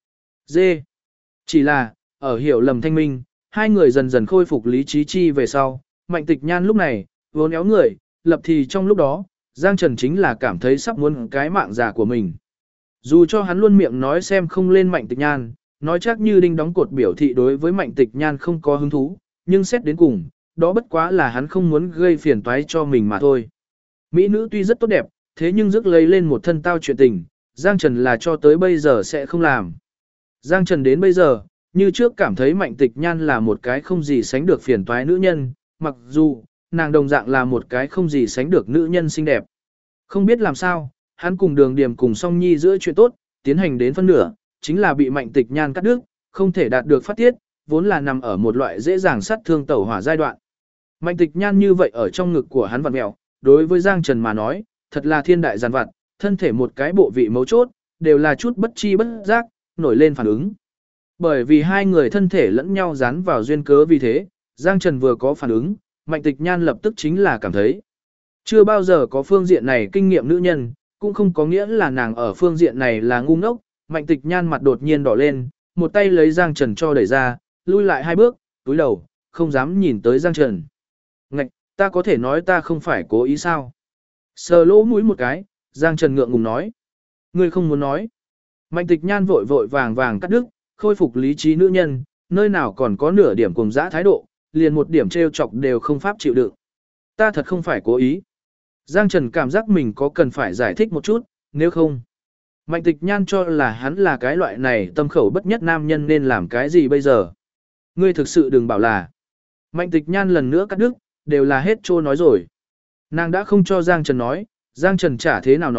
D. Chỉ là, ở hiểu lầm thanh minh, hai người dần dần khôi phục lý trí chi về sau, mạnh tịch nhan lúc này, vốn éo người, lập thì trong lúc đó, Giang Trần chính là cảm thấy sắp muốn cái mạng già của mình. Dù cho hắn luôn miệng nói xem không lên mạnh tịch nhan, nói chắc như đinh đóng cột biểu thị đối với mạnh tịch nhan không có hứng thú, nhưng xét đến cùng, đó bất quá là hắn không muốn gây phiền toái cho mình mà thôi. Mỹ nữ tuy rất tốt đẹp, thế nhưng rước lấy lên một thân tao chuyện tình, Giang Trần là cho tới bây giờ sẽ không làm. Giang Trần đến bây giờ, như trước cảm thấy mạnh tịch nhan là một cái không gì sánh được phiền toái nữ nhân, mặc dù, nàng đồng dạng là một cái không gì sánh được nữ nhân xinh đẹp. Không biết làm sao, hắn cùng Đường Điềm cùng Song Nhi giữa chuyện tốt, tiến hành đến phân nửa, chính là bị mạnh tịch nhan cắt đứt, không thể đạt được phát tiết, vốn là nằm ở một loại dễ dàng sát thương tẩu hỏa giai đoạn. Mạnh tịch nhan như vậy ở trong ngực của hắn vặn mẹo, đối với Giang Trần mà nói, thật là thiên đại giàn vặt, thân thể một cái bộ vị mấu chốt, đều là chút bất chi bất giác, nổi lên phản ứng. Bởi vì hai người thân thể lẫn nhau dán vào duyên cớ vì thế, Giang Trần vừa có phản ứng, mạnh tịch nhan lập tức chính là cảm thấy. Chưa bao giờ có phương diện này kinh nghiệm nữ nhân, cũng không có nghĩa là nàng ở phương diện này là ngu ngốc, mạnh tịch nhan mặt đột nhiên đỏ lên, một tay lấy Giang Trần cho đẩy ra, lui lại 2 bước, túi đầu, không dám nhìn tới Giang Trần. Ngạch, ta có thể nói ta không phải cố ý sao? Sờ lỗ mũi một cái, Giang Trần ngượng ngùng nói. Ngươi không muốn nói. Mạnh tịch nhan vội vội vàng vàng cắt đứt, khôi phục lý trí nữ nhân, nơi nào còn có nửa điểm cuồng dã thái độ, liền một điểm trêu chọc đều không pháp chịu đựng. Ta thật không phải cố ý. Giang Trần cảm giác mình có cần phải giải thích một chút, nếu không. Mạnh tịch nhan cho là hắn là cái loại này tâm khẩu bất nhất nam nhân nên làm cái gì bây giờ. Ngươi thực sự đừng bảo là. Mạnh tịch nhan lần nữa cắt đứt, đều là hết trô nói rồi. Nàng đã không cho Giang Trần nói, Giang Trần chả thế nào nói,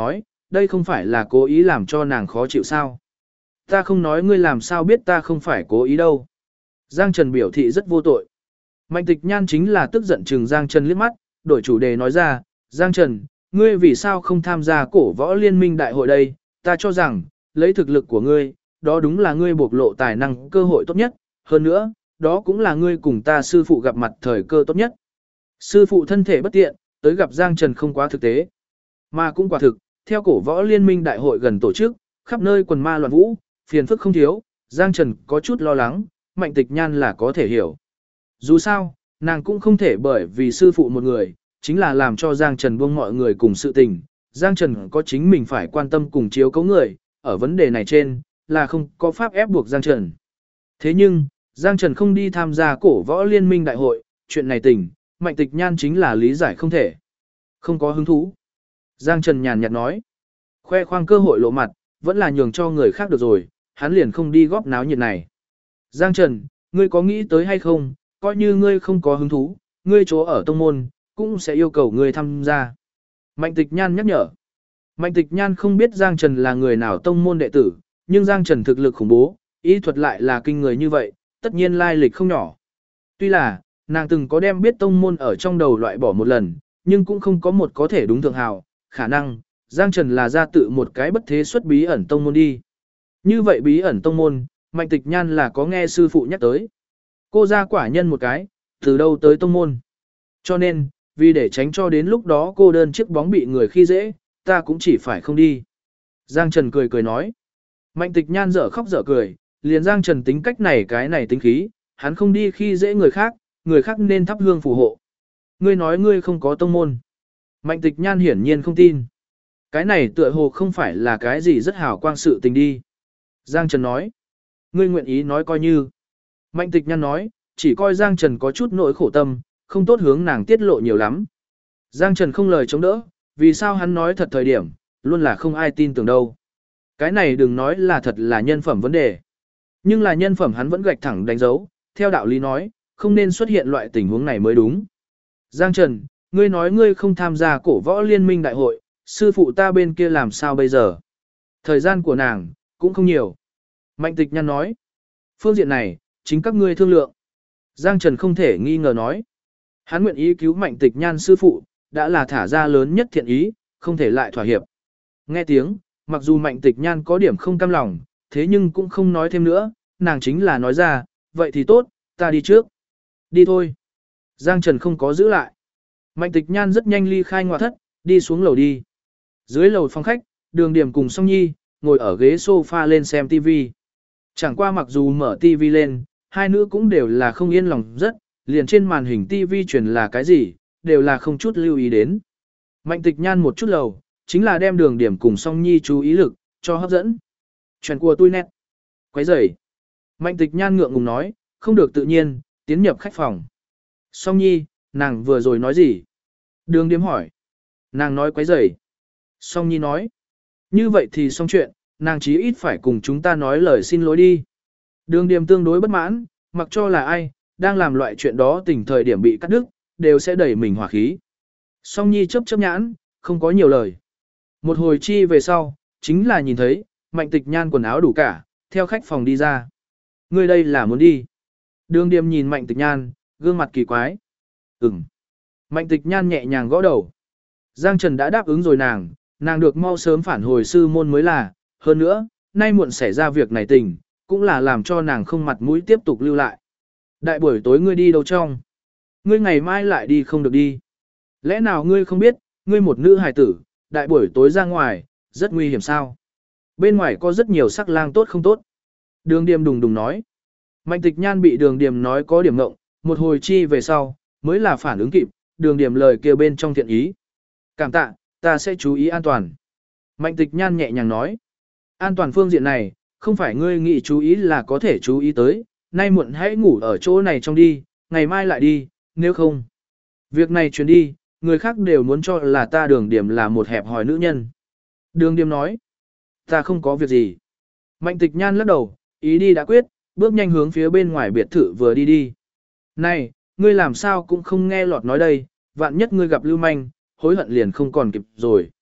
đây không phải là cố ý làm cho nàng khó chịu sao. Ta không nói ngươi làm sao biết ta không phải cố ý đâu. Giang Trần biểu thị rất vô tội. Mạnh Tịch Nhan chính là tức giận chừng Giang Trần liếc mắt, đổi chủ đề nói ra, Giang Trần, ngươi vì sao không tham gia cổ võ liên minh đại hội đây, ta cho rằng, lấy thực lực của ngươi, đó đúng là ngươi bộc lộ tài năng cơ hội tốt nhất, hơn nữa, đó cũng là ngươi cùng ta sư phụ gặp mặt thời cơ tốt nhất. Sư phụ thân thể bất tiện, tới gặp Giang Trần không quá thực tế, mà cũng quả thực, theo cổ võ liên minh đại hội gần tổ chức, khắp nơi quần ma loạn vũ, phiền phức không thiếu, Giang Trần có chút lo lắng, Mạnh Tịch Nhan là có thể hiểu. Dù sao, nàng cũng không thể bởi vì sư phụ một người, chính là làm cho Giang Trần buông mọi người cùng sự tình. Giang Trần có chính mình phải quan tâm cùng chiếu cấu người, ở vấn đề này trên, là không có pháp ép buộc Giang Trần. Thế nhưng, Giang Trần không đi tham gia cổ võ liên minh đại hội, chuyện này tình, Mạnh Tịch Nhan chính là lý giải không thể. Không có hứng thú. Giang Trần nhàn nhạt nói, khoe khoang cơ hội lộ mặt, vẫn là nhường cho người khác được rồi, hắn liền không đi góp náo nhiệt này. Giang Trần, ngươi có nghĩ tới hay không, coi như ngươi không có hứng thú, ngươi chỗ ở tông môn, cũng sẽ yêu cầu ngươi tham gia. Mạnh Tịch Nhan nhắc nhở. Mạnh Tịch Nhan không biết Giang Trần là người nào tông môn đệ tử, nhưng Giang Trần thực lực khủng bố, ý thuật lại là kinh người như vậy, tất nhiên lai lịch không nhỏ. Tuy là, nàng từng có đem biết tông môn ở trong đầu loại bỏ một lần, nhưng cũng không có một có thể đúng thượng hào, khả năng, Giang Trần là ra tự một cái bất thế xuất bí ẩn tông môn đi. Như vậy bí ẩn tông môn, Mạnh Tịch Nhan là có nghe sư phụ nhắc tới. Cô ra quả nhân một cái, từ đâu tới tông môn. Cho nên, vì để tránh cho đến lúc đó cô đơn chiếc bóng bị người khi dễ, ta cũng chỉ phải không đi. Giang Trần cười cười nói. Mạnh Tịch Nhan dở khóc dở cười, liền Giang Trần tính cách này cái này tính khí, hắn không đi khi dễ người khác nên thắp hương phù hộ. Ngươi nói ngươi không có tông môn. Mạnh Tịch Nhan hiển nhiên không tin. Cái này tựa hồ không phải là cái gì rất hào quang sự tình đi. Giang Trần nói. Ngươi nguyện ý nói coi như. Mạnh Tịch Nhan nói, chỉ coi Giang Trần có chút nỗi khổ tâm, không tốt hướng nàng tiết lộ nhiều lắm. Giang Trần không lời chống đỡ, vì sao hắn nói thật thời điểm, luôn là không ai tin tưởng đâu. Cái này đừng nói là thật là nhân phẩm vấn đề. Nhưng là nhân phẩm hắn vẫn gạch thẳng đánh dấu, theo đạo lý nói, không nên xuất hiện loại tình huống này mới đúng. Giang Trần, ngươi nói ngươi không tham gia cổ võ liên minh đại hội, sư phụ ta bên kia làm sao bây giờ? Thời gian của nàng, cũng không nhiều. Mạnh Tịch Nhan nói, phương diện này, chính các ngươi thương lượng. Giang Trần không thể nghi ngờ nói. Hắn nguyện ý cứu Mạnh Tịch Nhan sư phụ, đã là thả ra lớn nhất thiện ý, không thể lại thỏa hiệp. Nghe tiếng, mặc dù Mạnh Tịch Nhan có điểm không cam lòng, thế nhưng cũng không nói thêm nữa, nàng chính là nói ra, vậy thì tốt, ta đi trước. Đi thôi. Giang Trần không có giữ lại. Mạnh Tịch Nhan rất nhanh ly khai ngoại thất, đi xuống lầu đi. Dưới lầu phòng khách, Đường Điểm cùng Song Nhi, ngồi ở ghế sofa lên xem TV. Chẳng qua mặc dù mở TV lên, hai nữ cũng đều là không yên lòng rất, liền trên màn hình TV truyền là cái gì, đều là không chút lưu ý đến. Mạnh Tịch Nhan một chút lầu, chính là đem Đường Điểm cùng Song Nhi chú ý lực, cho hấp dẫn. Chuyện của tôi nét. Quấy rầy. Mạnh Tịch Nhan ngượng ngùng nói, không được tự nhiên, tiến nhập khách phòng. Song Nhi, nàng vừa rồi nói gì? Đường Điểm hỏi. Nàng nói quấy rầy. Song Nhi nói. Như vậy thì xong chuyện, nàng chí ít phải cùng chúng ta nói lời xin lỗi đi. Đường Điểm tương đối bất mãn, mặc cho là ai, đang làm loại chuyện đó tình thời điểm bị cắt đứt, đều sẽ đẩy mình hỏa khí. Song Nhi chớp chớp nhãn, không có nhiều lời. Một hồi chi về sau, chính là nhìn thấy, Mạnh Tịch Nhan quần áo đủ cả, theo khách phòng đi ra. Ngươi đây là muốn đi. Đường Điểm nhìn Mạnh Tịch Nhan, gương mặt kỳ quái. Ừm. Mạnh Tịch Nhan nhẹ nhàng gõ đầu. Giang Trần đã đáp ứng rồi nàng được mau sớm phản hồi sư môn mới là, hơn nữa, nay muộn xảy ra việc này tình, cũng là làm cho nàng không mặt mũi tiếp tục lưu lại. Đại buổi tối ngươi đi đâu trong? Ngươi ngày mai lại đi không được đi. Lẽ nào ngươi không biết, ngươi một nữ hài tử, đại buổi tối ra ngoài, rất nguy hiểm sao? Bên ngoài có rất nhiều sắc lang tốt không tốt. Đường Điểm đùng đùng nói. Mạnh Tịch Nhan bị Đường Điểm nói có điểm ngộng, một hồi chi về sau, mới là phản ứng kịp, Đường Điểm lời kêu bên trong thiện ý. Cảm tạ, ta sẽ chú ý an toàn. Mạnh Tịch Nhan nhẹ nhàng nói. An toàn phương diện này, không phải ngươi nghĩ chú ý là có thể chú ý tới, nay muộn hãy ngủ ở chỗ này trong đi, ngày mai lại đi, nếu không. Việc này chuyển đi, người khác đều muốn cho là ta Đường Điểm là một hẹp hòi nữ nhân. Đường Điểm nói. Ta không có việc gì. Mạnh Tịch Nhan lắc đầu, ý đi đã quyết, bước nhanh hướng phía bên ngoài biệt thự vừa đi đi. Này, ngươi làm sao cũng không nghe lọt nói đây, vạn nhất ngươi gặp lưu manh, hối hận liền không còn kịp rồi.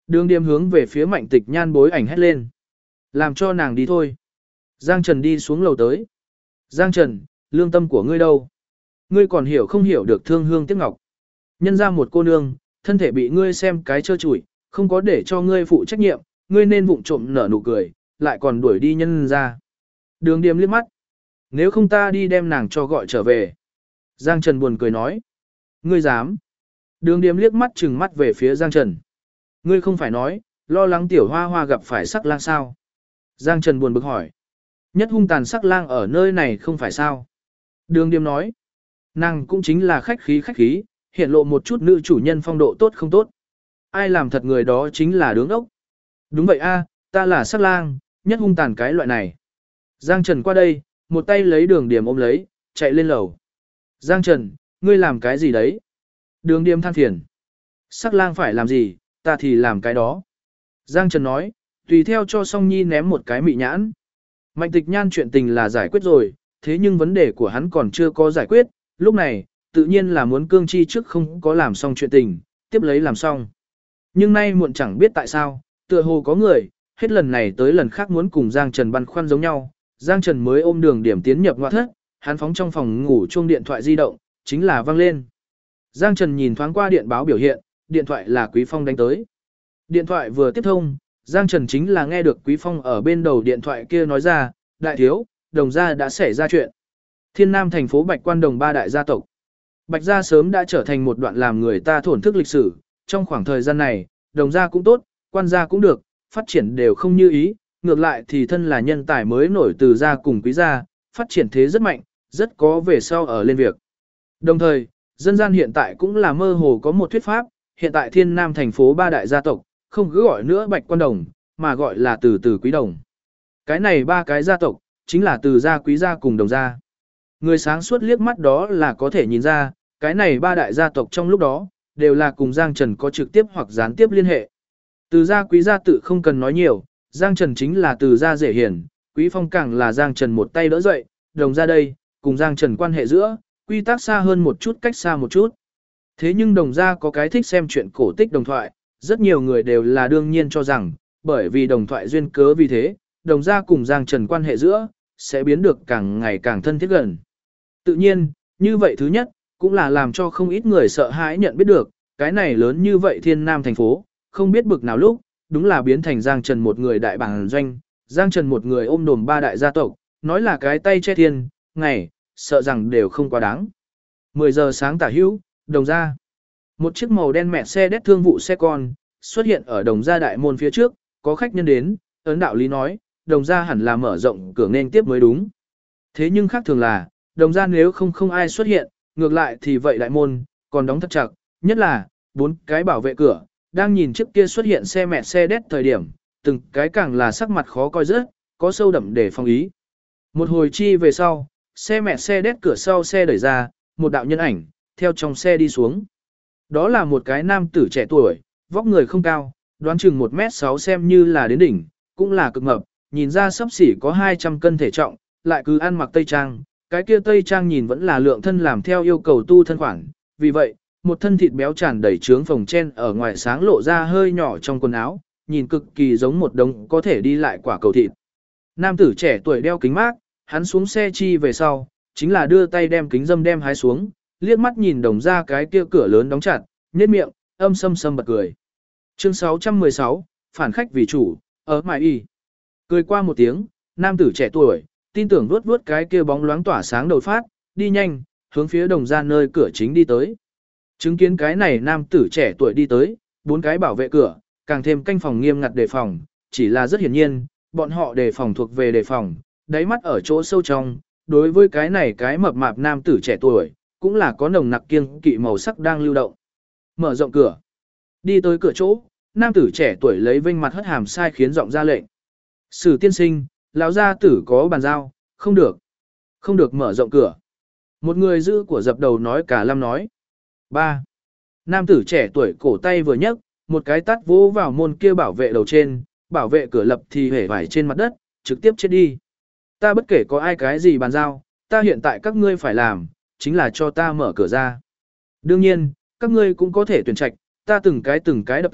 Đường Điềm hướng về phía Mạnh Tịch Nhan bối ảnh hét lên. Làm cho nàng đi thôi. Giang Trần đi xuống lầu tới. Giang Trần, lương tâm của ngươi đâu? Ngươi còn hiểu không hiểu được thương hương tiếc ngọc. Nhân ra một cô nương, thân thể bị ngươi xem cái trơ trụi, không có để cho ngươi phụ trách nhiệm, ngươi nên vụng trộm nở nụ cười, lại còn đuổi đi nhân ra. Đường Điềm liếc mắt. Nếu không ta đi đem nàng cho gọi trở về. Giang Trần buồn cười nói. Ngươi dám. Đường Điềm liếc mắt trừng mắt về phía Giang Trần. Ngươi không phải nói, lo lắng tiểu hoa hoa gặp phải sắc lang sao. Giang Trần buồn bực hỏi. Nhất hung tàn sắc lang ở nơi này không phải sao. Đường Điềm nói. Nàng cũng chính là khách khí, hiện lộ một chút nữ chủ nhân phong độ tốt không tốt. Ai làm thật người đó chính là đứng ốc. Đúng vậy a, ta là sắc lang, nhất hung tàn cái loại này. Giang Trần qua đây, một tay lấy Đường Điềm ôm lấy, chạy lên lầu. Giang Trần, ngươi làm cái gì đấy? Đường Điềm than phiền. Sắc lang phải làm gì, ta thì làm cái đó. Giang Trần nói, tùy theo cho Song Nhi ném một cái mị nhãn. Mạnh Tịch Nhan chuyện tình là giải quyết rồi, thế nhưng vấn đề của hắn còn chưa có giải quyết, lúc này, tự nhiên là muốn cương chi trước không có làm xong chuyện tình, tiếp lấy làm xong. Nhưng nay muộn chẳng biết tại sao, tựa hồ có người, hết lần này tới lần khác muốn cùng Giang Trần băn khoăn giống nhau, Giang Trần mới ôm Đường Điểm tiến nhập ngoại thất, hắn phóng trong phòng ngủ chuông điện thoại di động, chính là vang lên. Giang Trần nhìn thoáng qua điện báo biểu hiện, điện thoại là Quý Phong đánh tới. Điện thoại vừa tiếp thông, Giang Trần chính là nghe được Quý Phong ở bên đầu điện thoại kia nói ra, đại thiếu, Đồng gia đã xảy ra chuyện. Thiên Nam thành phố Bạch Quan Đồng ba đại gia tộc. Bạch gia sớm đã trở thành một đoạn làm người ta thổn thức lịch sử, trong khoảng thời gian này, Đồng gia cũng tốt, Quan gia cũng được, phát triển đều không như ý, ngược lại thì thân là nhân tài mới nổi từ gia cùng Quý gia, phát triển thế rất mạnh, rất có về sau ở lên việc. Đồng thời, dân gian hiện tại cũng là mơ hồ có một thuyết pháp, hiện tại Thiên Nam thành phố ba đại gia tộc, không cứ gọi nữa Bạch Quan Đồng, mà gọi là từ từ Quý Đồng. Cái này ba cái gia tộc, chính là từ gia Quý gia cùng Đồng gia. Người sáng suốt liếc mắt đó là có thể nhìn ra, cái này ba đại gia tộc trong lúc đó, đều là cùng Giang Trần có trực tiếp hoặc gián tiếp liên hệ. Từ gia Quý gia tự không cần nói nhiều, Giang Trần chính là từ gia dễ hiển, Quý Phong càng là Giang Trần một tay đỡ dậy, Đồng gia đây, cùng Giang Trần quan hệ giữa, quy tắc xa hơn một chút cách xa một chút. Thế nhưng Đồng gia có cái thích xem chuyện cổ tích đồng thoại, rất nhiều người đều là đương nhiên cho rằng, bởi vì đồng thoại duyên cớ vì thế, Đồng gia cùng Giang Trần quan hệ giữa, sẽ biến được càng ngày càng thân thiết gần. Tự nhiên, như vậy thứ nhất, cũng là làm cho không ít người sợ hãi nhận biết được, cái này lớn như vậy Thiên Nam thành phố, không biết bực nào lúc, đúng là biến thành Giang Trần một người đại bản doanh, Giang Trần một người ôm đồm ba đại gia tộc, nói là cái tay che thiên, ngày, sợ rằng đều không quá đáng. 10 giờ sáng tả hữu, Đồng gia. Một chiếc màu đen mẹ xe đét thương vụ xe con, xuất hiện ở Đồng gia đại môn phía trước, có khách nhân đến, ấn đạo lý nói, Đồng gia hẳn là mở rộng cửa nên tiếp mới đúng. Thế nhưng khác thường là, Đồng gia nếu không ai xuất hiện, ngược lại thì vậy đại môn, còn đóng thật chặt, nhất là, 4 cái bảo vệ cửa, đang nhìn trước kia xuất hiện xe mẹ xe đét thời điểm, từng cái càng là sắc mặt khó coi rất, có sâu đậm để phòng ý. Một hồi chi về sau, xe mẹ xe đét cửa sau xe đẩy ra, một đạo nhân ảnh, theo trong xe đi xuống. Đó là một cái nam tử trẻ tuổi, vóc người không cao, đoán chừng 1m6 xem như là đến đỉnh, cũng là cực mập, nhìn ra sắp xỉ có 200 cân thể trọng, lại cứ ăn mặc tây trang, cái kia tây trang nhìn vẫn là lượng thân làm theo yêu cầu tu thân khoản, vì vậy, một thân thịt béo tràn đầy trướng phồng chen ở ngoài sáng lộ ra hơi nhỏ trong quần áo, nhìn cực kỳ giống một đống có thể đi lại quả cầu thịt. Nam tử trẻ tuổi đeo kính mát, hắn xuống xe chi về sau, chính là đưa tay đem kính dâm đem hái xuống, liếc mắt nhìn Đồng gia cái kia cửa lớn đóng chặt, nhếch miệng, âm sâm sâm bật cười. Chương 616, phản khách vì chủ, ở mại y. Cười qua một tiếng, nam tử trẻ tuổi, tin tưởng vuốt vuốt cái kia bóng loáng tỏa sáng đầu phát, đi nhanh, hướng phía Đồng gia nơi cửa chính đi tới. Chứng kiến cái này nam tử trẻ tuổi đi tới, 4 cái bảo vệ cửa, càng thêm canh phòng nghiêm ngặt đề phòng, chỉ là rất hiển nhiên, bọn họ đề phòng thuộc về đề phòng, đáy mắt ở chỗ sâu trong, đối với cái này cái mập mạp nam tử trẻ tuổi, cũng là có nồng nặc kiêng kỵ màu sắc đang lưu động. Mở rộng cửa, đi tới cửa chỗ, nam tử trẻ tuổi lấy vênh mặt hất hàm sai khiến giọng ra lệnh. Sử tiên sinh, lão gia tử có bàn giao, không được mở rộng cửa. Một người giữ của dập đầu nói cả lâm nói. 3. Nam tử trẻ tuổi cổ tay vừa nhấc, một cái tát vỗ vào môn kia bảo vệ đầu trên, bảo vệ cửa lập thì hể vải trên mặt đất, trực tiếp chết đi. Ta bất kể có ai cái gì bàn giao, ta hiện tại các ngươi phải làm, chính là cho ta mở cửa ra. Đương nhiên, các ngươi cũng có thể tuyển trạch, ta từng cái đập tới,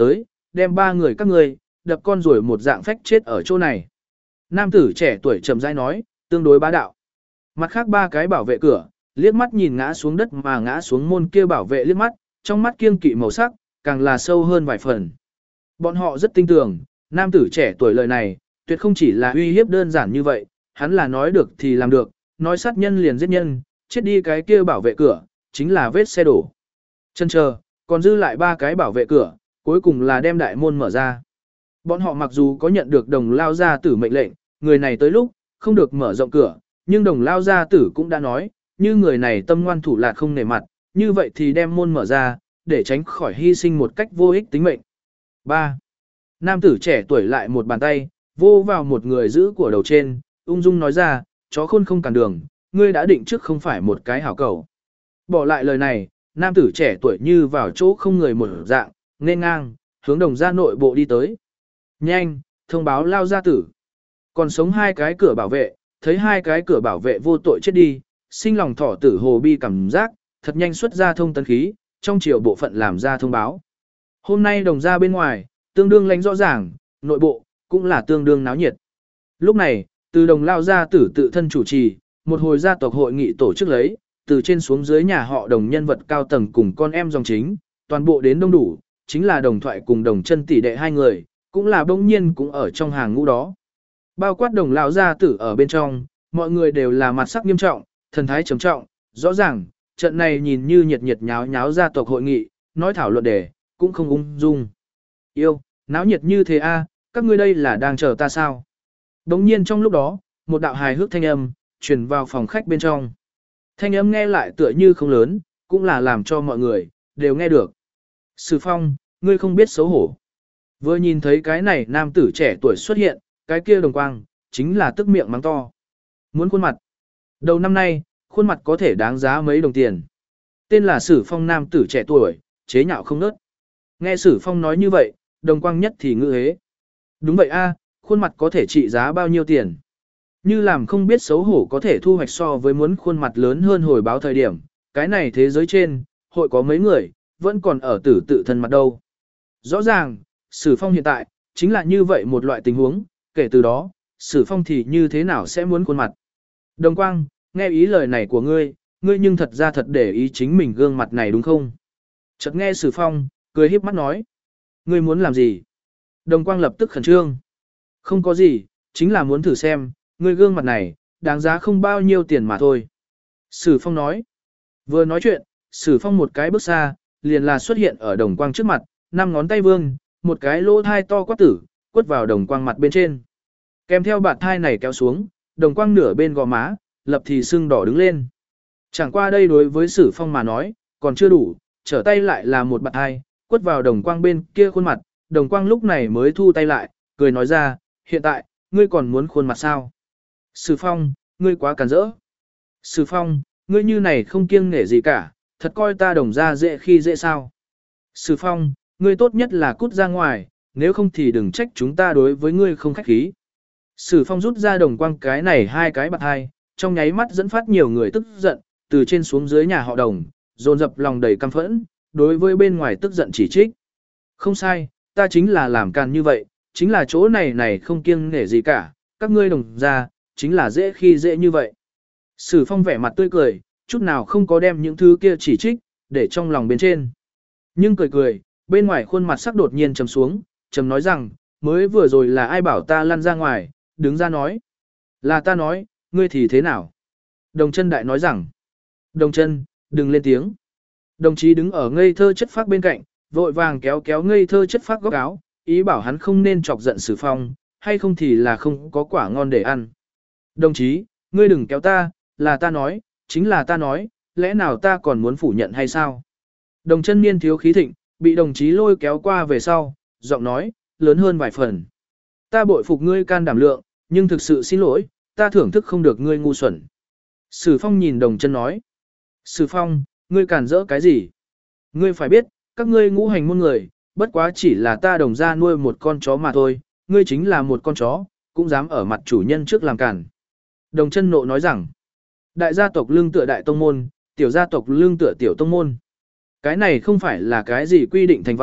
đem ba người các ngươi đập con rồi một dạng phách chết ở chỗ này. Nam tử trẻ tuổi trầm rãi nói, tương đối bá đạo. Mặt khác ba cái bảo vệ cửa, liếc mắt nhìn ngã xuống đất mà ngã xuống môn kia bảo vệ liếc mắt, trong mắt kiêng kỵ màu sắc, càng là sâu hơn vài phần. Bọn họ rất tin tưởng, nam tử trẻ tuổi lời này, tuyệt không chỉ là uy hiếp đơn giản như vậy, hắn là nói được thì làm được, nói sát nhân liền giết nhân, chết đi cái kia bảo vệ cửa, chính là vết xe đổ. Chân chờ, còn dư lại ba cái bảo vệ cửa, cuối cùng là đem đại môn mở ra. Bọn họ mặc dù có nhận được đồng lao gia tử mệnh lệnh, người này tới lúc, không được mở rộng cửa, nhưng đồng lao gia tử cũng đã nói, như người này tâm ngoan thủ lạt không nể mặt, như vậy thì đem môn mở ra, để tránh khỏi hy sinh một cách vô ích tính mệnh. 3. Nam tử trẻ tuổi lại một bàn tay, vô vào một người giữ của đầu trên, ung dung nói ra, chó khôn không cản đường, ngươi đã định trước không phải một cái hảo cầu. Bỏ lại lời này, nam tử trẻ tuổi như vào chỗ không người một dạng, nên ngang, hướng đồng gia nội bộ đi tới. Nhanh, thông báo lao gia tử. Còn sống hai cái cửa bảo vệ, thấy hai cái cửa bảo vệ vô tội chết đi, sinh lòng thỏ tử hồ bi cảm giác, thật nhanh xuất ra thông tấn khí, trong chiều bộ phận làm ra thông báo. Hôm nay đồng gia bên ngoài, tương đương lãnh rõ ràng, nội bộ, cũng là tương đương náo nhiệt. Lúc này, từ đồng lao gia tử tự thân chủ trì, một hồi gia tộc hội nghị tổ chức lấy, từ trên xuống dưới nhà họ đồng nhân vật cao tầng cùng con em dòng chính, toàn bộ đến đông đủ, chính là đồng thoại cùng đồng chân tỷ đệ hai người, cũng là bỗng nhiên cũng ở trong hàng ngũ đó. Bao quát đồng lão gia tử ở bên trong, mọi người đều là mặt sắc nghiêm trọng, thần thái trầm trọng, rõ ràng, trận này nhìn như nhiệt nhiệt nháo nháo gia tộc hội nghị, nói thảo luận đề, cũng không ung dung. Yêu, náo nhiệt như thế a, các ngươi đây là đang chờ ta sao? Đống nhiên trong lúc đó, một đạo hài hước thanh âm, truyền vào phòng khách bên trong. Thanh âm nghe lại tựa như không lớn, cũng là làm cho mọi người, đều nghe được. Sử Phong, ngươi không biết xấu hổ. Vừa nhìn thấy cái này nam tử trẻ tuổi xuất hiện, cái kia đồng quang, chính là tức miệng mắng to. Muốn khuôn mặt. Đầu năm nay, khuôn mặt có thể đáng giá mấy đồng tiền. Tên là Sử Phong nam tử trẻ tuổi, chế nhạo không nớt. Nghe Sử Phong nói như vậy, đồng quang nhất thì ngữ hế. Đúng vậy a, khuôn mặt có thể trị giá bao nhiêu tiền. Như làm không biết xấu hổ có thể thu hoạch so với muốn khuôn mặt lớn hơn hồi báo thời điểm, cái này thế giới trên, hội có mấy người, vẫn còn ở tử tự thân mặt đâu. Rõ ràng, Sử Phong hiện tại, chính là như vậy một loại tình huống, kể từ đó, Sử Phong thì như thế nào sẽ muốn khuôn mặt. Đồng Quang, nghe ý lời này của ngươi, ngươi nhưng thật ra thật để ý chính mình gương mặt này đúng không? Chợt nghe Sử Phong, cười híp mắt nói. Ngươi muốn làm gì? Đồng Quang lập tức khẩn trương. Không có gì, chính là muốn thử xem, ngươi gương mặt này, đáng giá không bao nhiêu tiền mà thôi. Sử Phong nói. Vừa nói chuyện, Sử Phong một cái bước xa, liền là xuất hiện ở Đồng Quang trước mặt, 5 ngón tay vương, một cái lỗ thai to quát tử, quất vào Đồng Quang mặt bên trên. Kèm theo bạt thai này kéo xuống, Đồng Quang nửa bên gò má, lập thì sưng đỏ đứng lên. Chẳng qua đây đối với Sử Phong mà nói, còn chưa đủ, trở tay lại là một bạt thai, quất vào Đồng Quang bên kia khuôn mặt, Đồng Quang lúc này mới thu tay lại, cười nói ra, hiện tại, ngươi còn muốn khuôn mặt sao? Sử Phong, ngươi quá càn rỡ. Sử Phong, ngươi như này không kiêng nể gì cả, thật coi ta Đồng gia dễ khi dễ sao? Sử Phong, ngươi tốt nhất là cút ra ngoài, nếu không thì đừng trách chúng ta đối với ngươi không khách khí. Sử Phong rút ra Đồng Quang cái này hai cái bạt hai, trong nháy mắt dẫn phát nhiều người tức giận, từ trên xuống dưới nhà họ Đồng, dồn dập lòng đầy căm phẫn, đối với bên ngoài tức giận chỉ trích. Không sai, ta chính là làm càn như vậy, chính là chỗ này không kiêng nể gì cả, các ngươi Đồng gia, chính là dễ khi dễ như vậy. Sử Phong vẻ mặt tươi cười, chút nào không có đem những thứ kia chỉ trích, để trong lòng bên trên. Nhưng cười cười, bên ngoài khuôn mặt sắc đột nhiên trầm xuống, trầm nói rằng, mới vừa rồi là ai bảo ta lăn ra ngoài, đứng ra nói. Là ta nói, ngươi thì thế nào? Đồng Chân đại nói rằng, Đồng Chân, đừng lên tiếng. Đồng chí đứng ở ngây thơ chất phác bên cạnh, vội vàng kéo kéo ngây thơ chất phác góc áo, ý bảo hắn không nên chọc giận Sử Phong, hay không thì là không có quả ngon để ăn. Đồng chí, ngươi đừng kéo ta, là ta nói, chính là ta nói, lẽ nào ta còn muốn phủ nhận hay sao? Đồng Chân niên thiếu khí thịnh, bị đồng chí lôi kéo qua về sau, giọng nói, lớn hơn vài phần. Ta bội phục ngươi can đảm lượng, nhưng thực sự xin lỗi, ta thưởng thức không được ngươi ngu xuẩn. Sử Phong nhìn Đồng Chân nói. Sử Phong, ngươi cản rỡ cái gì? Ngươi phải biết, các ngươi ngũ hành môn người, bất quá chỉ là ta Đồng gia nuôi một con chó mà thôi, ngươi chính là một con chó, cũng dám ở mặt chủ nhân trước làm cản. Đồng Chân nộ nói rằng, đại gia tộc lương tựa đại tông môn, tiểu gia tộc lương tựa tiểu tông môn. Cái này không phải là cái gì quy định thành văn,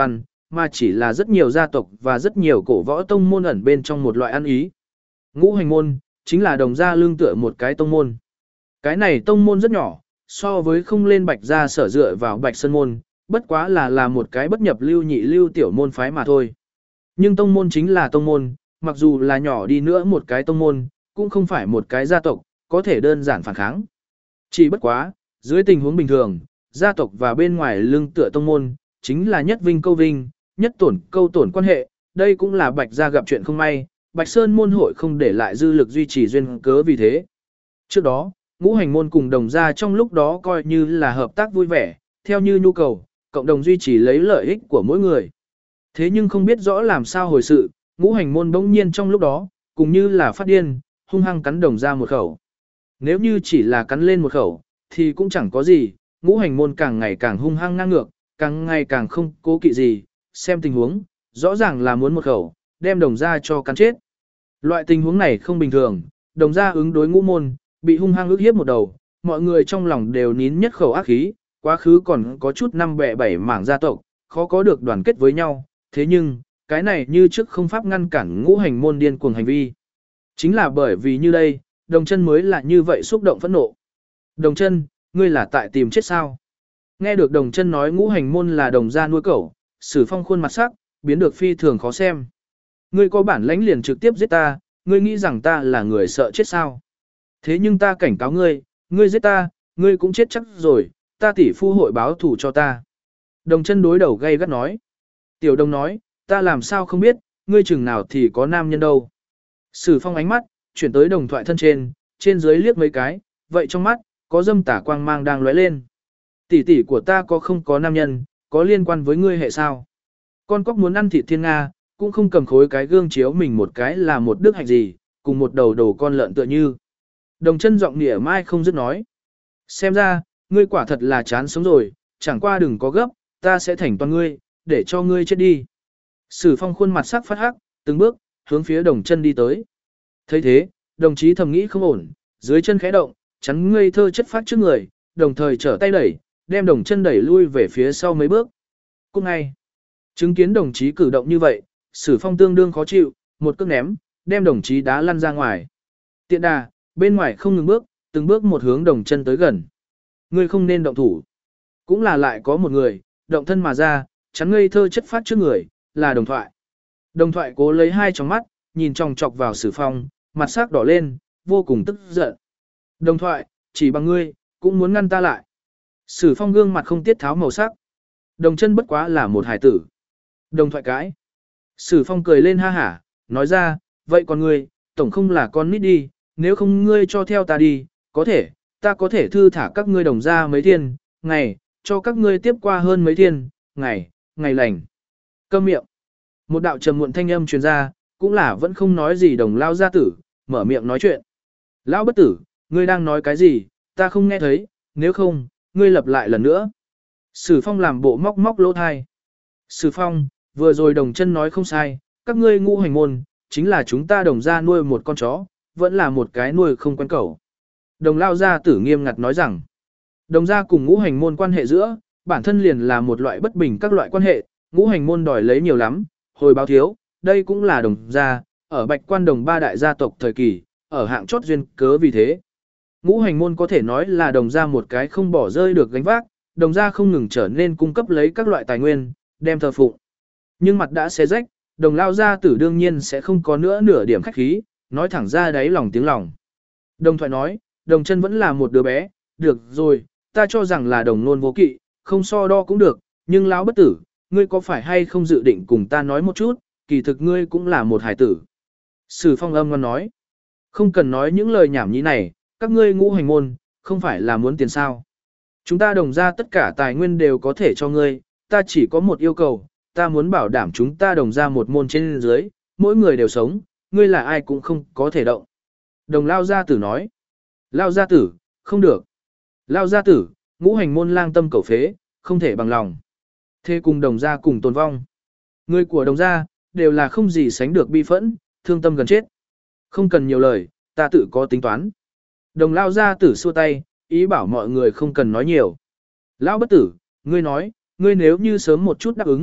mà chỉ là rất nhiều gia tộc và rất nhiều cổ võ tông môn ẩn bên trong một loại ăn ý. Ngũ hành môn, chính là đồng gia lương tựa một cái tông môn. Cái này tông môn rất nhỏ, so với không lên Bạch gia sở dựa vào Bạch Sơn môn, bất quá là một cái bất nhập lưu nhị lưu tiểu môn phái mà thôi. Nhưng tông môn chính là tông môn, mặc dù là nhỏ đi nữa một cái tông môn, cũng không phải một cái gia tộc, có thể đơn giản phản kháng. Chỉ bất quá, dưới tình huống bình thường, gia tộc và bên ngoài lưng tựa tông môn, chính là nhất vinh câu vinh, nhất tổn câu tổn quan hệ, đây cũng là Bạch gia gặp chuyện không may, Bạch Sơn môn hội không để lại dư lực duy trì duyên cớ vì thế. Trước đó, ngũ hành môn cùng đồng gia trong lúc đó coi như là hợp tác vui vẻ, theo như nhu cầu, cộng đồng duy trì lấy lợi ích của mỗi người. Thế nhưng không biết rõ làm sao hồi sự, ngũ hành môn bỗng nhiên trong lúc đó, cũng như là phát điên, hung hăng cắn đồng gia một khẩu. Nếu như chỉ là cắn lên một khẩu, thì cũng chẳng có gì, ngũ hành môn càng ngày càng hung hăng ngang ngược, càng ngày càng không cố kỵ gì, xem tình huống, rõ ràng là muốn một khẩu, đem đồng gia cho cắn chết. Loại tình huống này không bình thường, đồng gia ứng đối ngũ môn, bị hung hăng ức hiếp một đầu, mọi người trong lòng đều nín nhất khẩu ác khí, quá khứ còn có chút năm bè bảy mảng gia tộc, khó có được đoàn kết với nhau, thế nhưng, cái này như trước không pháp ngăn cản ngũ hành môn điên cuồng hành vi. Chính là bởi vì như đây, đồng chân mới là như vậy xúc động phẫn nộ. Đồng chân, ngươi là tại tìm chết sao? Nghe được đồng chân nói ngũ hành môn là đồng gia nuôi cẩu, Sử Phong khuôn mặt sắc, biến được phi thường khó xem. Ngươi có bản lãnh liền trực tiếp giết ta, ngươi nghĩ rằng ta là người sợ chết sao? Thế nhưng ta cảnh cáo ngươi, ngươi giết ta, ngươi cũng chết chắc rồi, ta tỷ phu hội báo thù cho ta. Đồng chân đối đầu gay gắt nói. Tiểu đồng nói, ta làm sao không biết, ngươi chừng nào thì có nam nhân đâu. Sử Phong ánh mắt, chuyển tới đồng thoại thân trên dưới liếc mấy cái, vậy trong mắt, có dâm tả quang mang đang lóe lên. Tỷ tỷ của ta có không có nam nhân, có liên quan với ngươi hệ sao? Con cóc muốn ăn thịt thiên Nga, cũng không cầm khối cái gương chiếu mình một cái là một đức hạnh gì, cùng một đầu đầu con lợn tựa như. Đồng chân giọng nịa mai không dứt nói. Xem ra, ngươi quả thật là chán sống rồi, chẳng qua đừng có gấp, ta sẽ thành toàn ngươi, để cho ngươi chết đi. Sử Phong khuôn mặt sắc phát hắc, từng bước, hướng phía đồng chân đi tới. thấy thế, đồng chí thầm nghĩ không ổn, dưới chân khẽ động, chắn ngây thơ chất phát trước người, đồng thời trở tay đẩy, đem đồng chân đẩy lui về phía sau mấy bước. Cũng ngay, chứng kiến đồng chí cử động như vậy, Sử Phong tương đương khó chịu, một cước ném, đem đồng chí đá lăn ra ngoài. Tiện đà, bên ngoài không ngừng bước, từng bước một hướng đồng chân tới gần. Ngươi không nên động thủ. Cũng là lại có một người, động thân mà ra, chắn ngây thơ chất phát trước người, là đồng thoại. Đồng thoại cố lấy hai tròng mắt, nhìn chòng chọc vào Sử Phong, mặt sắc đỏ lên, vô cùng tức giận. Đồng thoại, chỉ bằng ngươi, cũng muốn ngăn ta lại. Sử Phong gương mặt không tiết tháo màu sắc. Đồng chân bất quá là một hải tử. Đồng thoại cãi. Sử Phong cười lên ha hả, nói ra, vậy còn ngươi, tổng không là con nít đi, nếu không ngươi cho theo ta đi, có thể, ta có thể thư thả các ngươi đồng ra mấy thiên, ngày, cho các ngươi tiếp qua hơn mấy thiên, ngày lành. Câm miệng. Một đạo trầm muộn thanh âm truyền ra, cũng là vẫn không nói gì đồng lao gia tử, mở miệng nói chuyện. Lão bất tử, ngươi đang nói cái gì, ta không nghe thấy, nếu không, ngươi lặp lại lần nữa. Sử Phong làm bộ móc móc lỗ thai. Sử Phong, vừa rồi đồng chân nói không sai, các ngươi ngũ hành môn, chính là chúng ta đồng ra nuôi một con chó, vẫn là một cái nuôi không quen cẩu. Đồng lao gia tử nghiêm ngặt nói rằng, đồng gia cùng ngũ hành môn quan hệ giữa, bản thân liền là một loại bất bình các loại quan hệ, ngũ hành môn đòi lấy nhiều lắm, hồi báo thiếu, đây cũng là đồng gia, ở Bạch Quan Đồng ba đại gia tộc thời kỳ, ở hạng chót duyên cớ vì thế. Ngũ hành môn có thể nói là đồng gia một cái không bỏ rơi được gánh vác, đồng gia không ngừng trở nên cung cấp lấy các loại tài nguyên, đem thờ phụng. Nhưng mặt đã xé rách, đồng lao gia tử đương nhiên sẽ không có nữa nửa điểm khách khí, nói thẳng ra đáy lòng tiếng lòng. Đồng thoại nói, đồng chân vẫn là một đứa bé, được rồi, ta cho rằng là đồng nôn vô kỵ, không so đo cũng được, nhưng lão bất tử, ngươi có phải hay không dự định cùng ta nói một chút, kỳ thực ngươi cũng là một hải tử. Sử Phong âm ngon nói, không cần nói những lời nhảm nhí này, các ngươi ngũ hành môn, không phải là muốn tiền sao. Chúng ta đồng ra tất cả tài nguyên đều có thể cho ngươi, ta chỉ có một yêu cầu, ta muốn bảo đảm chúng ta đồng ra một môn trên dưới, mỗi người đều sống, ngươi là ai cũng không có thể động. Đồng lao gia tử nói, lao gia tử, không được. Lao gia tử, ngũ hành môn lang tâm cầu phế, không thể bằng lòng. Thế cùng đồng gia cùng tồn vong. Người của đồng gia, đều là không gì sánh được bi phẫn, thương tâm gần chết. Không cần nhiều lời, ta tự có tính toán. Đồng lao gia tử xua tay, ý bảo mọi người không cần nói nhiều. Lão bất tử, ngươi nói, ngươi nếu như sớm một chút đáp ứng,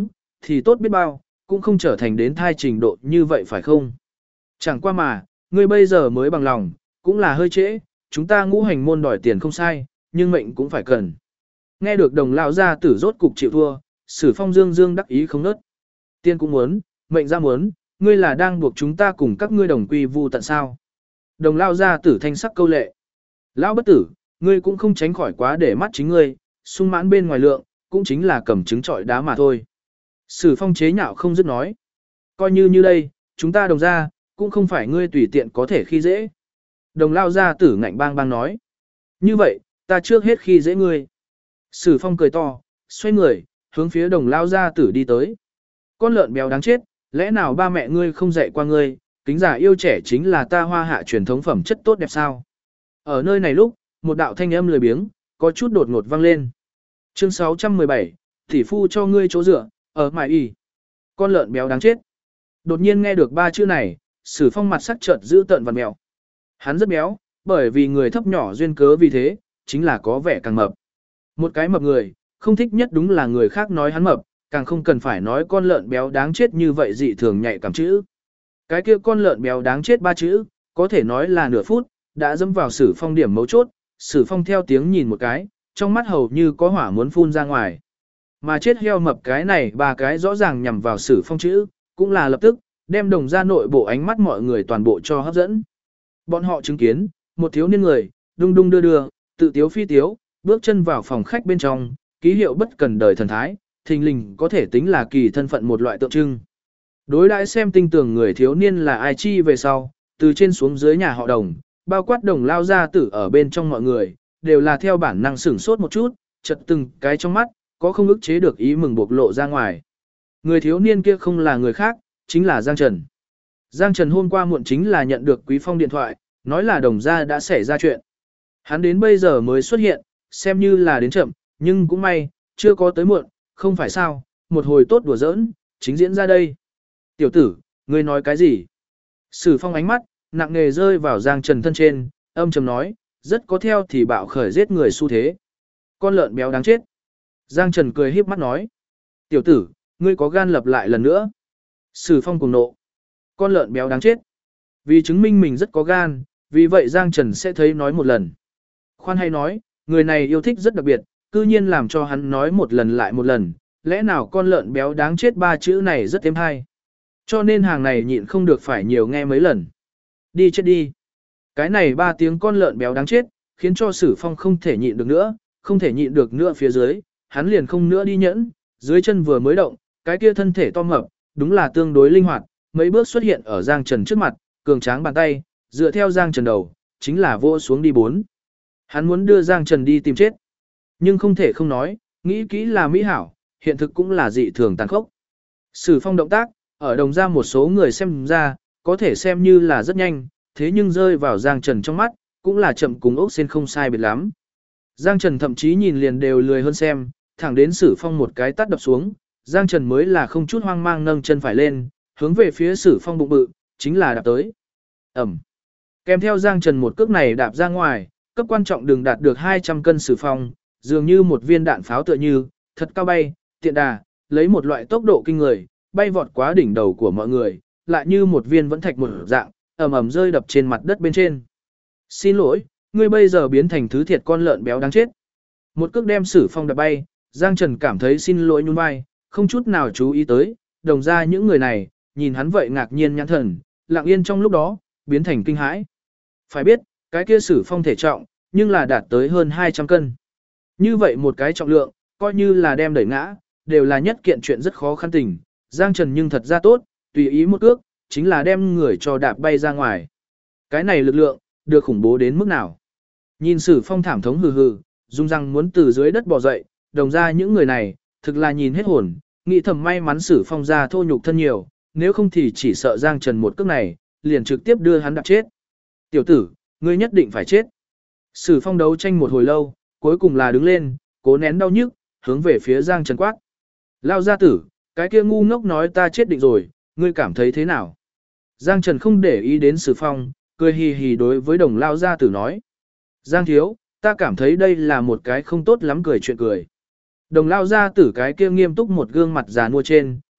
thì tốt biết bao, cũng không trở thành đến thai trình độ như vậy phải không? Chẳng qua mà, ngươi bây giờ mới bằng lòng, cũng là hơi trễ, chúng ta ngũ hành môn đòi tiền không sai, nhưng mệnh cũng phải cần. Nghe được đồng lão gia tử rốt cục chịu thua, Sử Phong dương dương đắc ý không nớt. Tiên cũng muốn, mệnh ra muốn, ngươi là đang buộc chúng ta cùng các ngươi đồng quy vu tận sao? Đồng lão gia tử thanh sắc câu lệ. Lão bất tử, ngươi cũng không tránh khỏi quá để mắt chính ngươi, sung mãn bên ngoài lượng, cũng chính là cầm trứng trọi đá mà thôi. Sử Phong chế nhạo không dứt nói. Coi như đây, chúng ta đồng ra, cũng không phải ngươi tùy tiện có thể khi dễ. Đồng lao gia tử ngạnh bang bang nói. Như vậy, ta trước hết khi dễ ngươi. Sử Phong cười to, xoay người, hướng phía đồng lao gia tử đi tới. Con lợn béo đáng chết, lẽ nào ba mẹ ngươi không dạy qua ngươi, kính giả yêu trẻ chính là ta Hoa Hạ truyền thống phẩm chất tốt đẹp sao? Ở nơi này lúc, một đạo thanh âm lười biếng, có chút đột ngột vang lên. Chương 617, tỷ phu cho ngươi chỗ dựa, ở mại y. Con lợn béo đáng chết. Đột nhiên nghe được ba chữ này, Sử Phong mặt sắc chợt giữ tợn vằn mèo. Hắn rất béo, bởi vì người thấp nhỏ duyên cớ vì thế, chính là có vẻ càng mập. Một cái mập người, không thích nhất đúng là người khác nói hắn mập, càng không cần phải nói con lợn béo đáng chết như vậy dị thường nhạy cảm chữ. Cái kia con lợn béo đáng chết ba chữ, có thể nói là nửa phút, đã dẫm vào Sử Phong điểm mấu chốt, Sử Phong theo tiếng nhìn một cái, trong mắt hầu như có hỏa muốn phun ra ngoài. Mà chết heo mập cái này ba cái rõ ràng nhằm vào Sử Phong chữ, cũng là lập tức, đem đồng ra nội bộ ánh mắt mọi người toàn bộ cho hấp dẫn. Bọn họ chứng kiến, một thiếu niên người, đung đung đưa đưa, tự tiếu phi tiếu, bước chân vào phòng khách bên trong, ký hiệu bất cần đời thần thái, thình lình có thể tính là kỳ thân phận một loại tượng trưng. Đối đãi xem tinh tường người thiếu niên là ai chi về sau, từ trên xuống dưới nhà họ đồng, bao quát đồng lao gia tử ở bên trong mọi người, đều là theo bản năng sửng sốt một chút, chật từng cái trong mắt, có không ức chế được ý mừng bộc lộ ra ngoài. Người thiếu niên kia không là người khác, chính là Giang Trần. Giang Trần hôm qua muộn chính là nhận được Quý Phong điện thoại, nói là đồng gia đã xảy ra chuyện. Hắn đến bây giờ mới xuất hiện, xem như là đến chậm, nhưng cũng may, chưa có tới muộn, không phải sao, một hồi tốt đùa giỡn, chính diễn ra đây. Tiểu tử, ngươi nói cái gì? Sử Phong ánh mắt, nặng nề rơi vào Giang Trần thân trên, âm trầm nói, rất có theo thì bạo khởi giết người xu thế. Con lợn béo đáng chết. Giang Trần cười híp mắt nói, tiểu tử, ngươi có gan lập lại lần nữa. Sử Phong cùng nộ. Con lợn béo đáng chết. Vì chứng minh mình rất có gan, vì vậy Giang Trần sẽ thấy nói một lần. Khoan hay nói, người này yêu thích rất đặc biệt, cư nhiên làm cho hắn nói một lần lại một lần, lẽ nào con lợn béo đáng chết ba chữ này rất êm hay. Cho nên hàng này nhịn không được phải nhiều nghe mấy lần. Đi chết đi. Cái này ba tiếng con lợn béo đáng chết, khiến cho Sử Phong không thể nhịn được nữa, không thể nhịn được nữa phía dưới, hắn liền không nữa đi nhẫn, dưới chân vừa mới động, cái kia thân thể to mập, đúng là tương đối linh hoạt, mấy bước xuất hiện ở Giang Trần trước mặt, cường tráng bàn tay, dựa theo Giang Trần đầu, chính là vô xuống đi bốn. Hắn muốn đưa Giang Trần đi tìm chết. Nhưng không thể không nói, nghĩ kỹ là mỹ hảo, hiện thực cũng là dị thường tàn khốc. Sử Phong động tác, ở đồng ra một số người xem ra, có thể xem như là rất nhanh, thế nhưng rơi vào Giang Trần trong mắt, cũng là chậm cùng ốc sen không sai biệt lắm. Giang Trần thậm chí nhìn liền đều lười hơn xem, thẳng đến Sử Phong một cái tát đập xuống, Giang Trần mới là không chút hoang mang nâng chân phải lên, hướng về phía Sử Phong bụng bự, chính là đạp tới. Ẩm. Kèm theo Giang Trần một cước này đạp ra ngoài, cấp quan trọng đường đạt được 200 cân Sử Phong, dường như một viên đạn pháo tựa như, thật cao bay, tiện đà, lấy một loại tốc độ kinh người, bay vọt quá đỉnh đầu của mọi người, lại như một viên vẫn thạch một dạng, ầm ầm rơi đập trên mặt đất bên trên. Xin lỗi, ngươi bây giờ biến thành thứ thiệt con lợn béo đáng chết. Một cước đem Sử Phong đập bay, Giang Trần cảm thấy xin lỗi nhún vai, không chút nào chú ý tới, đồng ra những người này, nhìn hắn vậy ngạc nhiên nhãn thần, lặng yên trong lúc đó, biến thành kinh hãi. Phải biết, cái kia Sử Phong thể trọng, nhưng là đạt tới hơn 200 cân. Như vậy một cái trọng lượng, coi như là đem đẩy ngã, đều là nhất kiện chuyện rất khó khăn tình. Giang Trần nhưng thật ra tốt, tùy ý một cước, chính là đem người cho đạp bay ra ngoài. Cái này lực lượng, được khủng bố đến mức nào. Nhìn Sử Phong thảm thống hừ hừ, dung răng muốn từ dưới đất bò dậy, đồng ra những người này, thực là nhìn hết hồn, nghĩ thầm may mắn Sử Phong ra thô nhục thân nhiều, nếu không thì chỉ sợ Giang Trần một cước này, liền trực tiếp đưa hắn đạp chết. Tiểu tử, ngươi nhất định phải chết. Sử Phong đấu tranh một hồi lâu, cuối cùng là đứng lên, cố nén đau nhức, hướng về phía Giang Trần quát. Lao gia tử, cái kia ngu ngốc nói ta chết định rồi, ngươi cảm thấy thế nào? Giang Trần không để ý đến Sử Phong, cười hì hì đối với đồng Lao gia tử nói. Giang thiếu, ta cảm thấy đây là một cái không tốt lắm cười chuyện cười. Đồng Lao gia tử cái kia nghiêm túc một gương mặt già nua trên,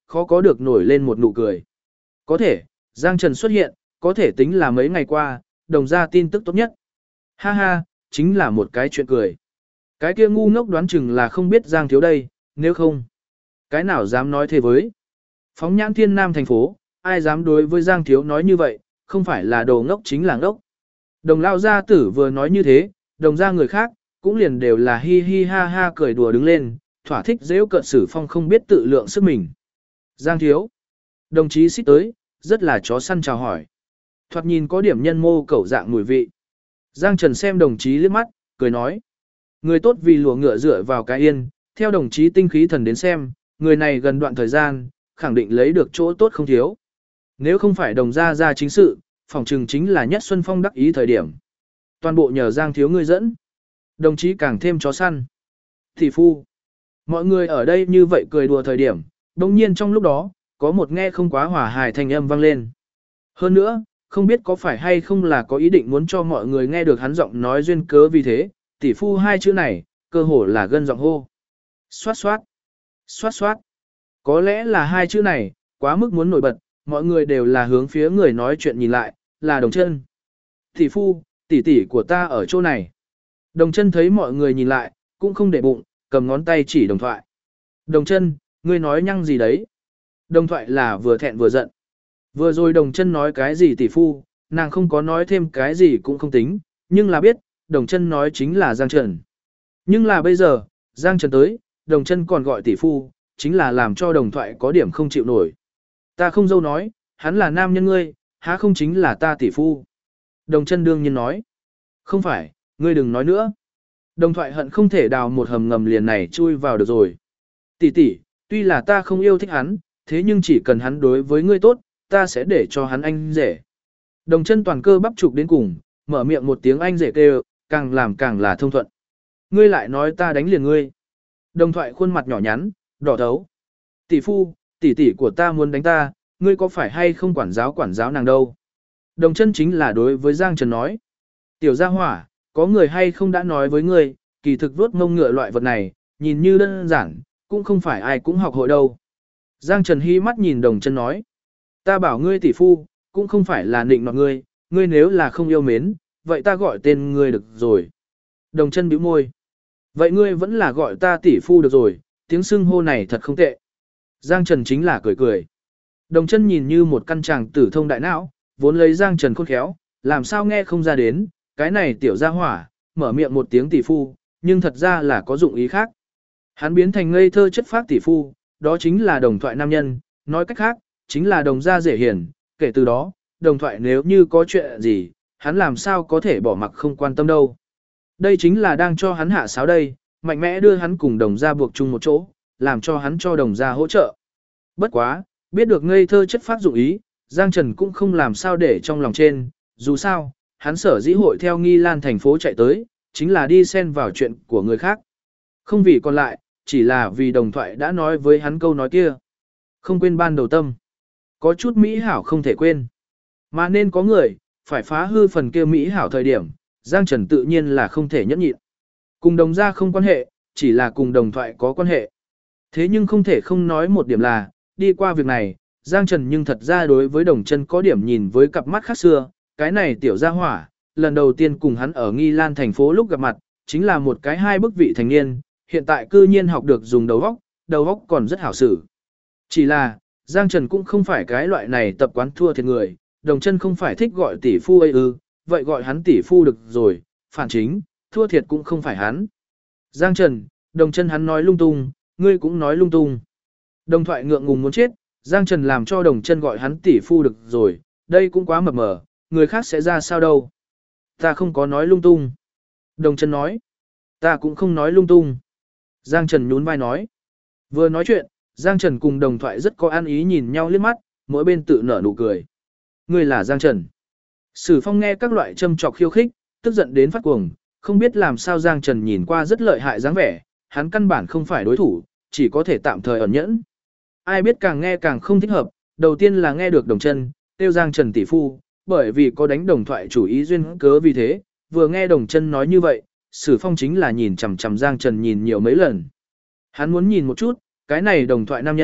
khó có được nổi lên một nụ cười. Có thể, Giang Trần xuất hiện, có thể tính là mấy ngày qua, đồng ra tin tức tốt nhất. Ha ha, chính là một cái chuyện cười. Cái kia ngu ngốc đoán chừng là không biết Giang Thiếu đây, nếu không. Cái nào dám nói thế với. Phóng nhãn thiên nam thành phố, ai dám đối với Giang Thiếu nói như vậy, không phải là đồ ngốc chính là ngốc. Đồng lao gia tử vừa nói như thế, đồng ra người khác, cũng liền đều là hi hi ha ha cười đùa đứng lên, thỏa thích dễ cận Sử Phong không biết tự lượng sức mình. Giang Thiếu. Đồng chí xích tới, rất là chó săn chào hỏi. Thoạt nhìn có điểm nhân mô cẩu dạng mùi vị. Giang Trần xem đồng chí liếc mắt, cười nói. Người tốt vì lùa ngựa dựa vào cái yên, theo đồng chí tinh khí thần đến xem, người này gần đoạn thời gian, khẳng định lấy được chỗ tốt không thiếu. Nếu không phải đồng ra ra chính sự, phòng trừng chính là nhất Xuân Phong đắc ý thời điểm. Toàn bộ nhờ Giang Thiếu ngươi dẫn. Đồng chí càng thêm chó săn. Thị phu. Mọi người ở đây như vậy cười đùa thời điểm, đồng nhiên trong lúc đó, có một nghe không quá hòa hài thanh âm vang lên. Hơn nữa, không biết có phải hay không là có ý định muốn cho mọi người nghe được hắn giọng nói duyên cớ vì thế, tỷ phu hai chữ này, cơ hồ là gân giọng hô. Xoát xoát. Xoát xoát. Có lẽ là hai chữ này, quá mức muốn nổi bật, mọi người đều là hướng phía người nói chuyện nhìn lại, là Đồng Chân. Tỷ phu, tỷ tỷ của ta ở chỗ này. Đồng Chân thấy mọi người nhìn lại, cũng không để bụng, cầm ngón tay chỉ Đồng Thoại. Đồng Chân, ngươi nói nhăng gì đấy? Đồng Thoại là vừa thẹn vừa giận. Vừa rồi Đồng Chân nói cái gì tỷ phu, nàng không có nói thêm cái gì cũng không tính, nhưng là biết, Đồng Chân nói chính là Giang Trần. Nhưng là bây giờ, Giang Trần tới, Đồng Chân còn gọi tỷ phu, chính là làm cho Đồng Thoại có điểm không chịu nổi. Ta không dâu nói, hắn là nam nhân ngươi, há không chính là ta tỷ phu. Đồng Chân đương nhiên nói. Không phải, ngươi đừng nói nữa. Đồng Thoại hận không thể đào một hầm ngầm liền này chui vào được rồi. Tỷ tỷ, tuy là ta không yêu thích hắn, thế nhưng chỉ cần hắn đối với ngươi tốt, ta sẽ để cho hắn anh rể. Đồng Chân toàn cơ bắp trục đến cùng, mở miệng một tiếng anh rể kêu, càng làm càng là thông thuận. Ngươi lại nói ta đánh liền ngươi. Đồng Thoại khuôn mặt nhỏ nhắn, đỏ thấu. Tỷ phu, tỷ tỷ của ta muốn đánh ta, ngươi có phải hay không quản giáo nàng đâu. Đồng Chân chính là đối với Giang Trần nói. Tiểu gia hỏa, có người hay không đã nói với ngươi, kỳ thực vuốt mông ngựa loại vật này, nhìn như đơn giản, cũng không phải ai cũng học hội đâu. Giang Trần hí mắt nhìn Đồng Chân nói. Ta bảo ngươi tỷ phu, cũng không phải là nịnh nọt ngươi, ngươi nếu là không yêu mến, vậy ta gọi tên ngươi được rồi. Đồng Chân bĩu môi. Vậy ngươi vẫn là gọi ta tỷ phu được rồi, tiếng xưng hô này thật không tệ. Giang Trần chính là cười cười. Đồng Chân nhìn như một căn chàng tử thông đại não, vốn lấy Giang Trần khôn khéo, làm sao nghe không ra đến, cái này tiểu gia hỏa, mở miệng một tiếng tỷ phu, nhưng thật ra là có dụng ý khác. Hắn biến thành ngây thơ chất phác tỷ phu, đó chính là Đồng Thoại nam nhân, nói cách khác, chính là Đồng gia dễ hiền, kể từ đó, Đồng Thoại nếu như có chuyện gì, hắn làm sao có thể bỏ mặc không quan tâm đâu. Đây chính là đang cho hắn hạ sáo đây, mạnh mẽ đưa hắn cùng Đồng gia buộc chung một chỗ, làm cho hắn cho Đồng gia hỗ trợ. Bất quá, biết được ngây thơ chất phác dụng ý, Giang Trần cũng không làm sao để trong lòng trên, dù sao, hắn sở dĩ hội theo Nghi Lan thành phố chạy tới, chính là đi xen vào chuyện của người khác. Không vì còn lại, chỉ là vì Đồng Thoại đã nói với hắn câu nói kia. Không quên ban đầu tâm. Có chút mỹ hảo không thể quên. Mà nên có người, phải phá hư phần kia mỹ hảo thời điểm, Giang Trần tự nhiên là không thể nhẫn nhịn. Cùng Đồng gia không quan hệ, chỉ là cùng Đồng Thoại có quan hệ. Thế nhưng không thể không nói một điểm là, đi qua việc này, Giang Trần nhưng thật ra đối với Đồng Chân có điểm nhìn với cặp mắt khác xưa, cái này tiểu gia hỏa, lần đầu tiên cùng hắn ở Nghi Lan thành phố lúc gặp mặt, chính là một cái hai bức vị thành niên, hiện tại cư nhiên học được dùng đầu óc còn rất hảo xử. Chỉ là, Giang Trần cũng không phải cái loại này tập quán thua thiệt người, Đồng Chân không phải thích gọi tỷ phu ấy ư, vậy gọi hắn tỷ phu được rồi, phản chính, thua thiệt cũng không phải hắn. Giang Trần, Đồng Chân hắn nói lung tung, ngươi cũng nói lung tung. Đồng Thoại ngượng ngùng muốn chết, Giang Trần làm cho Đồng Chân gọi hắn tỷ phu được rồi, đây cũng quá mập mờ, người khác sẽ ra sao đâu. Ta không có nói lung tung. Đồng Chân nói, ta cũng không nói lung tung. Giang Trần nhún vai nói. Vừa nói chuyện, Giang Trần cùng Đồng Thoại rất có an ý nhìn nhau liếc mắt, mỗi bên tự nở nụ cười. Ngươi là Giang Trần. Sử Phong nghe các loại châm chọc khiêu khích, tức giận đến phát cuồng, không biết làm sao Giang Trần nhìn qua rất lợi hại dáng vẻ, hắn căn bản không phải đối thủ, chỉ có thể tạm thời ẩn nhẫn. Ai biết càng nghe càng không thích hợp, đầu tiên là nghe được Đồng Chân, tiêu Giang Trần tỷ phu, bởi vì có đánh Đồng Thoại chủ ý duyên cớ vì thế, vừa nghe Đồng Chân nói như vậy, Sử Phong chính là nhìn chằm chằm Giang Trần nhìn nhiều mấy lần. Hắn muốn nhìn một chút, cái này Đồng Thoại nam nhân,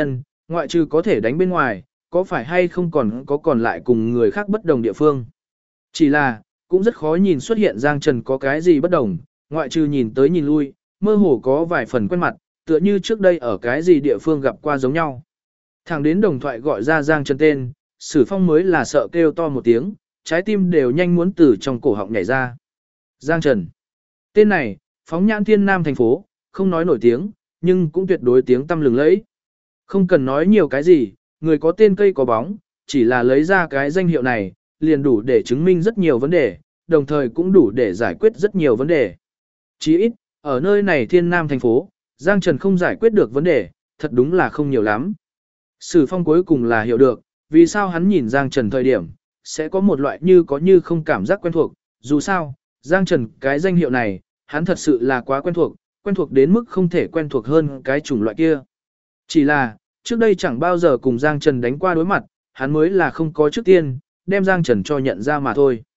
Ngoại trừ có thể đánh bên ngoài, có phải hay không còn lại cùng người khác bất đồng địa phương. Chỉ là, cũng rất khó nhìn xuất hiện Giang Trần có cái gì bất đồng, ngoại trừ nhìn tới nhìn lui, mơ hồ có vài phần quen mặt, tựa như trước đây ở cái gì địa phương gặp qua giống nhau. Thẳng đến đồng thoại gọi ra Giang Trần tên, Sử Phong mới là sợ kêu to một tiếng, trái tim đều nhanh muốn từ trong cổ họng nhảy ra. Giang Trần. Tên này, phóng nhãn thiên nam thành phố, không nói nổi tiếng, nhưng cũng tuyệt đối tiếng tăm lừng lẫy. Không cần nói nhiều cái gì, người có tên cây có bóng, chỉ là lấy ra cái danh hiệu này, liền đủ để chứng minh rất nhiều vấn đề, đồng thời cũng đủ để giải quyết rất nhiều vấn đề. Chỉ ít, ở nơi này thiên nam thành phố, Giang Trần không giải quyết được vấn đề, thật đúng là không nhiều lắm. Sử Phong cuối cùng là hiểu được, vì sao hắn nhìn Giang Trần thời điểm, sẽ có một loại như có như không cảm giác quen thuộc, dù sao, Giang Trần cái danh hiệu này, hắn thật sự là quá quen thuộc đến mức không thể quen thuộc hơn cái chủng loại kia. Chỉ là, trước đây chẳng bao giờ cùng Giang Trần đánh qua đối mặt, hắn mới là không có trước tiên, đem Giang Trần cho nhận ra mà thôi.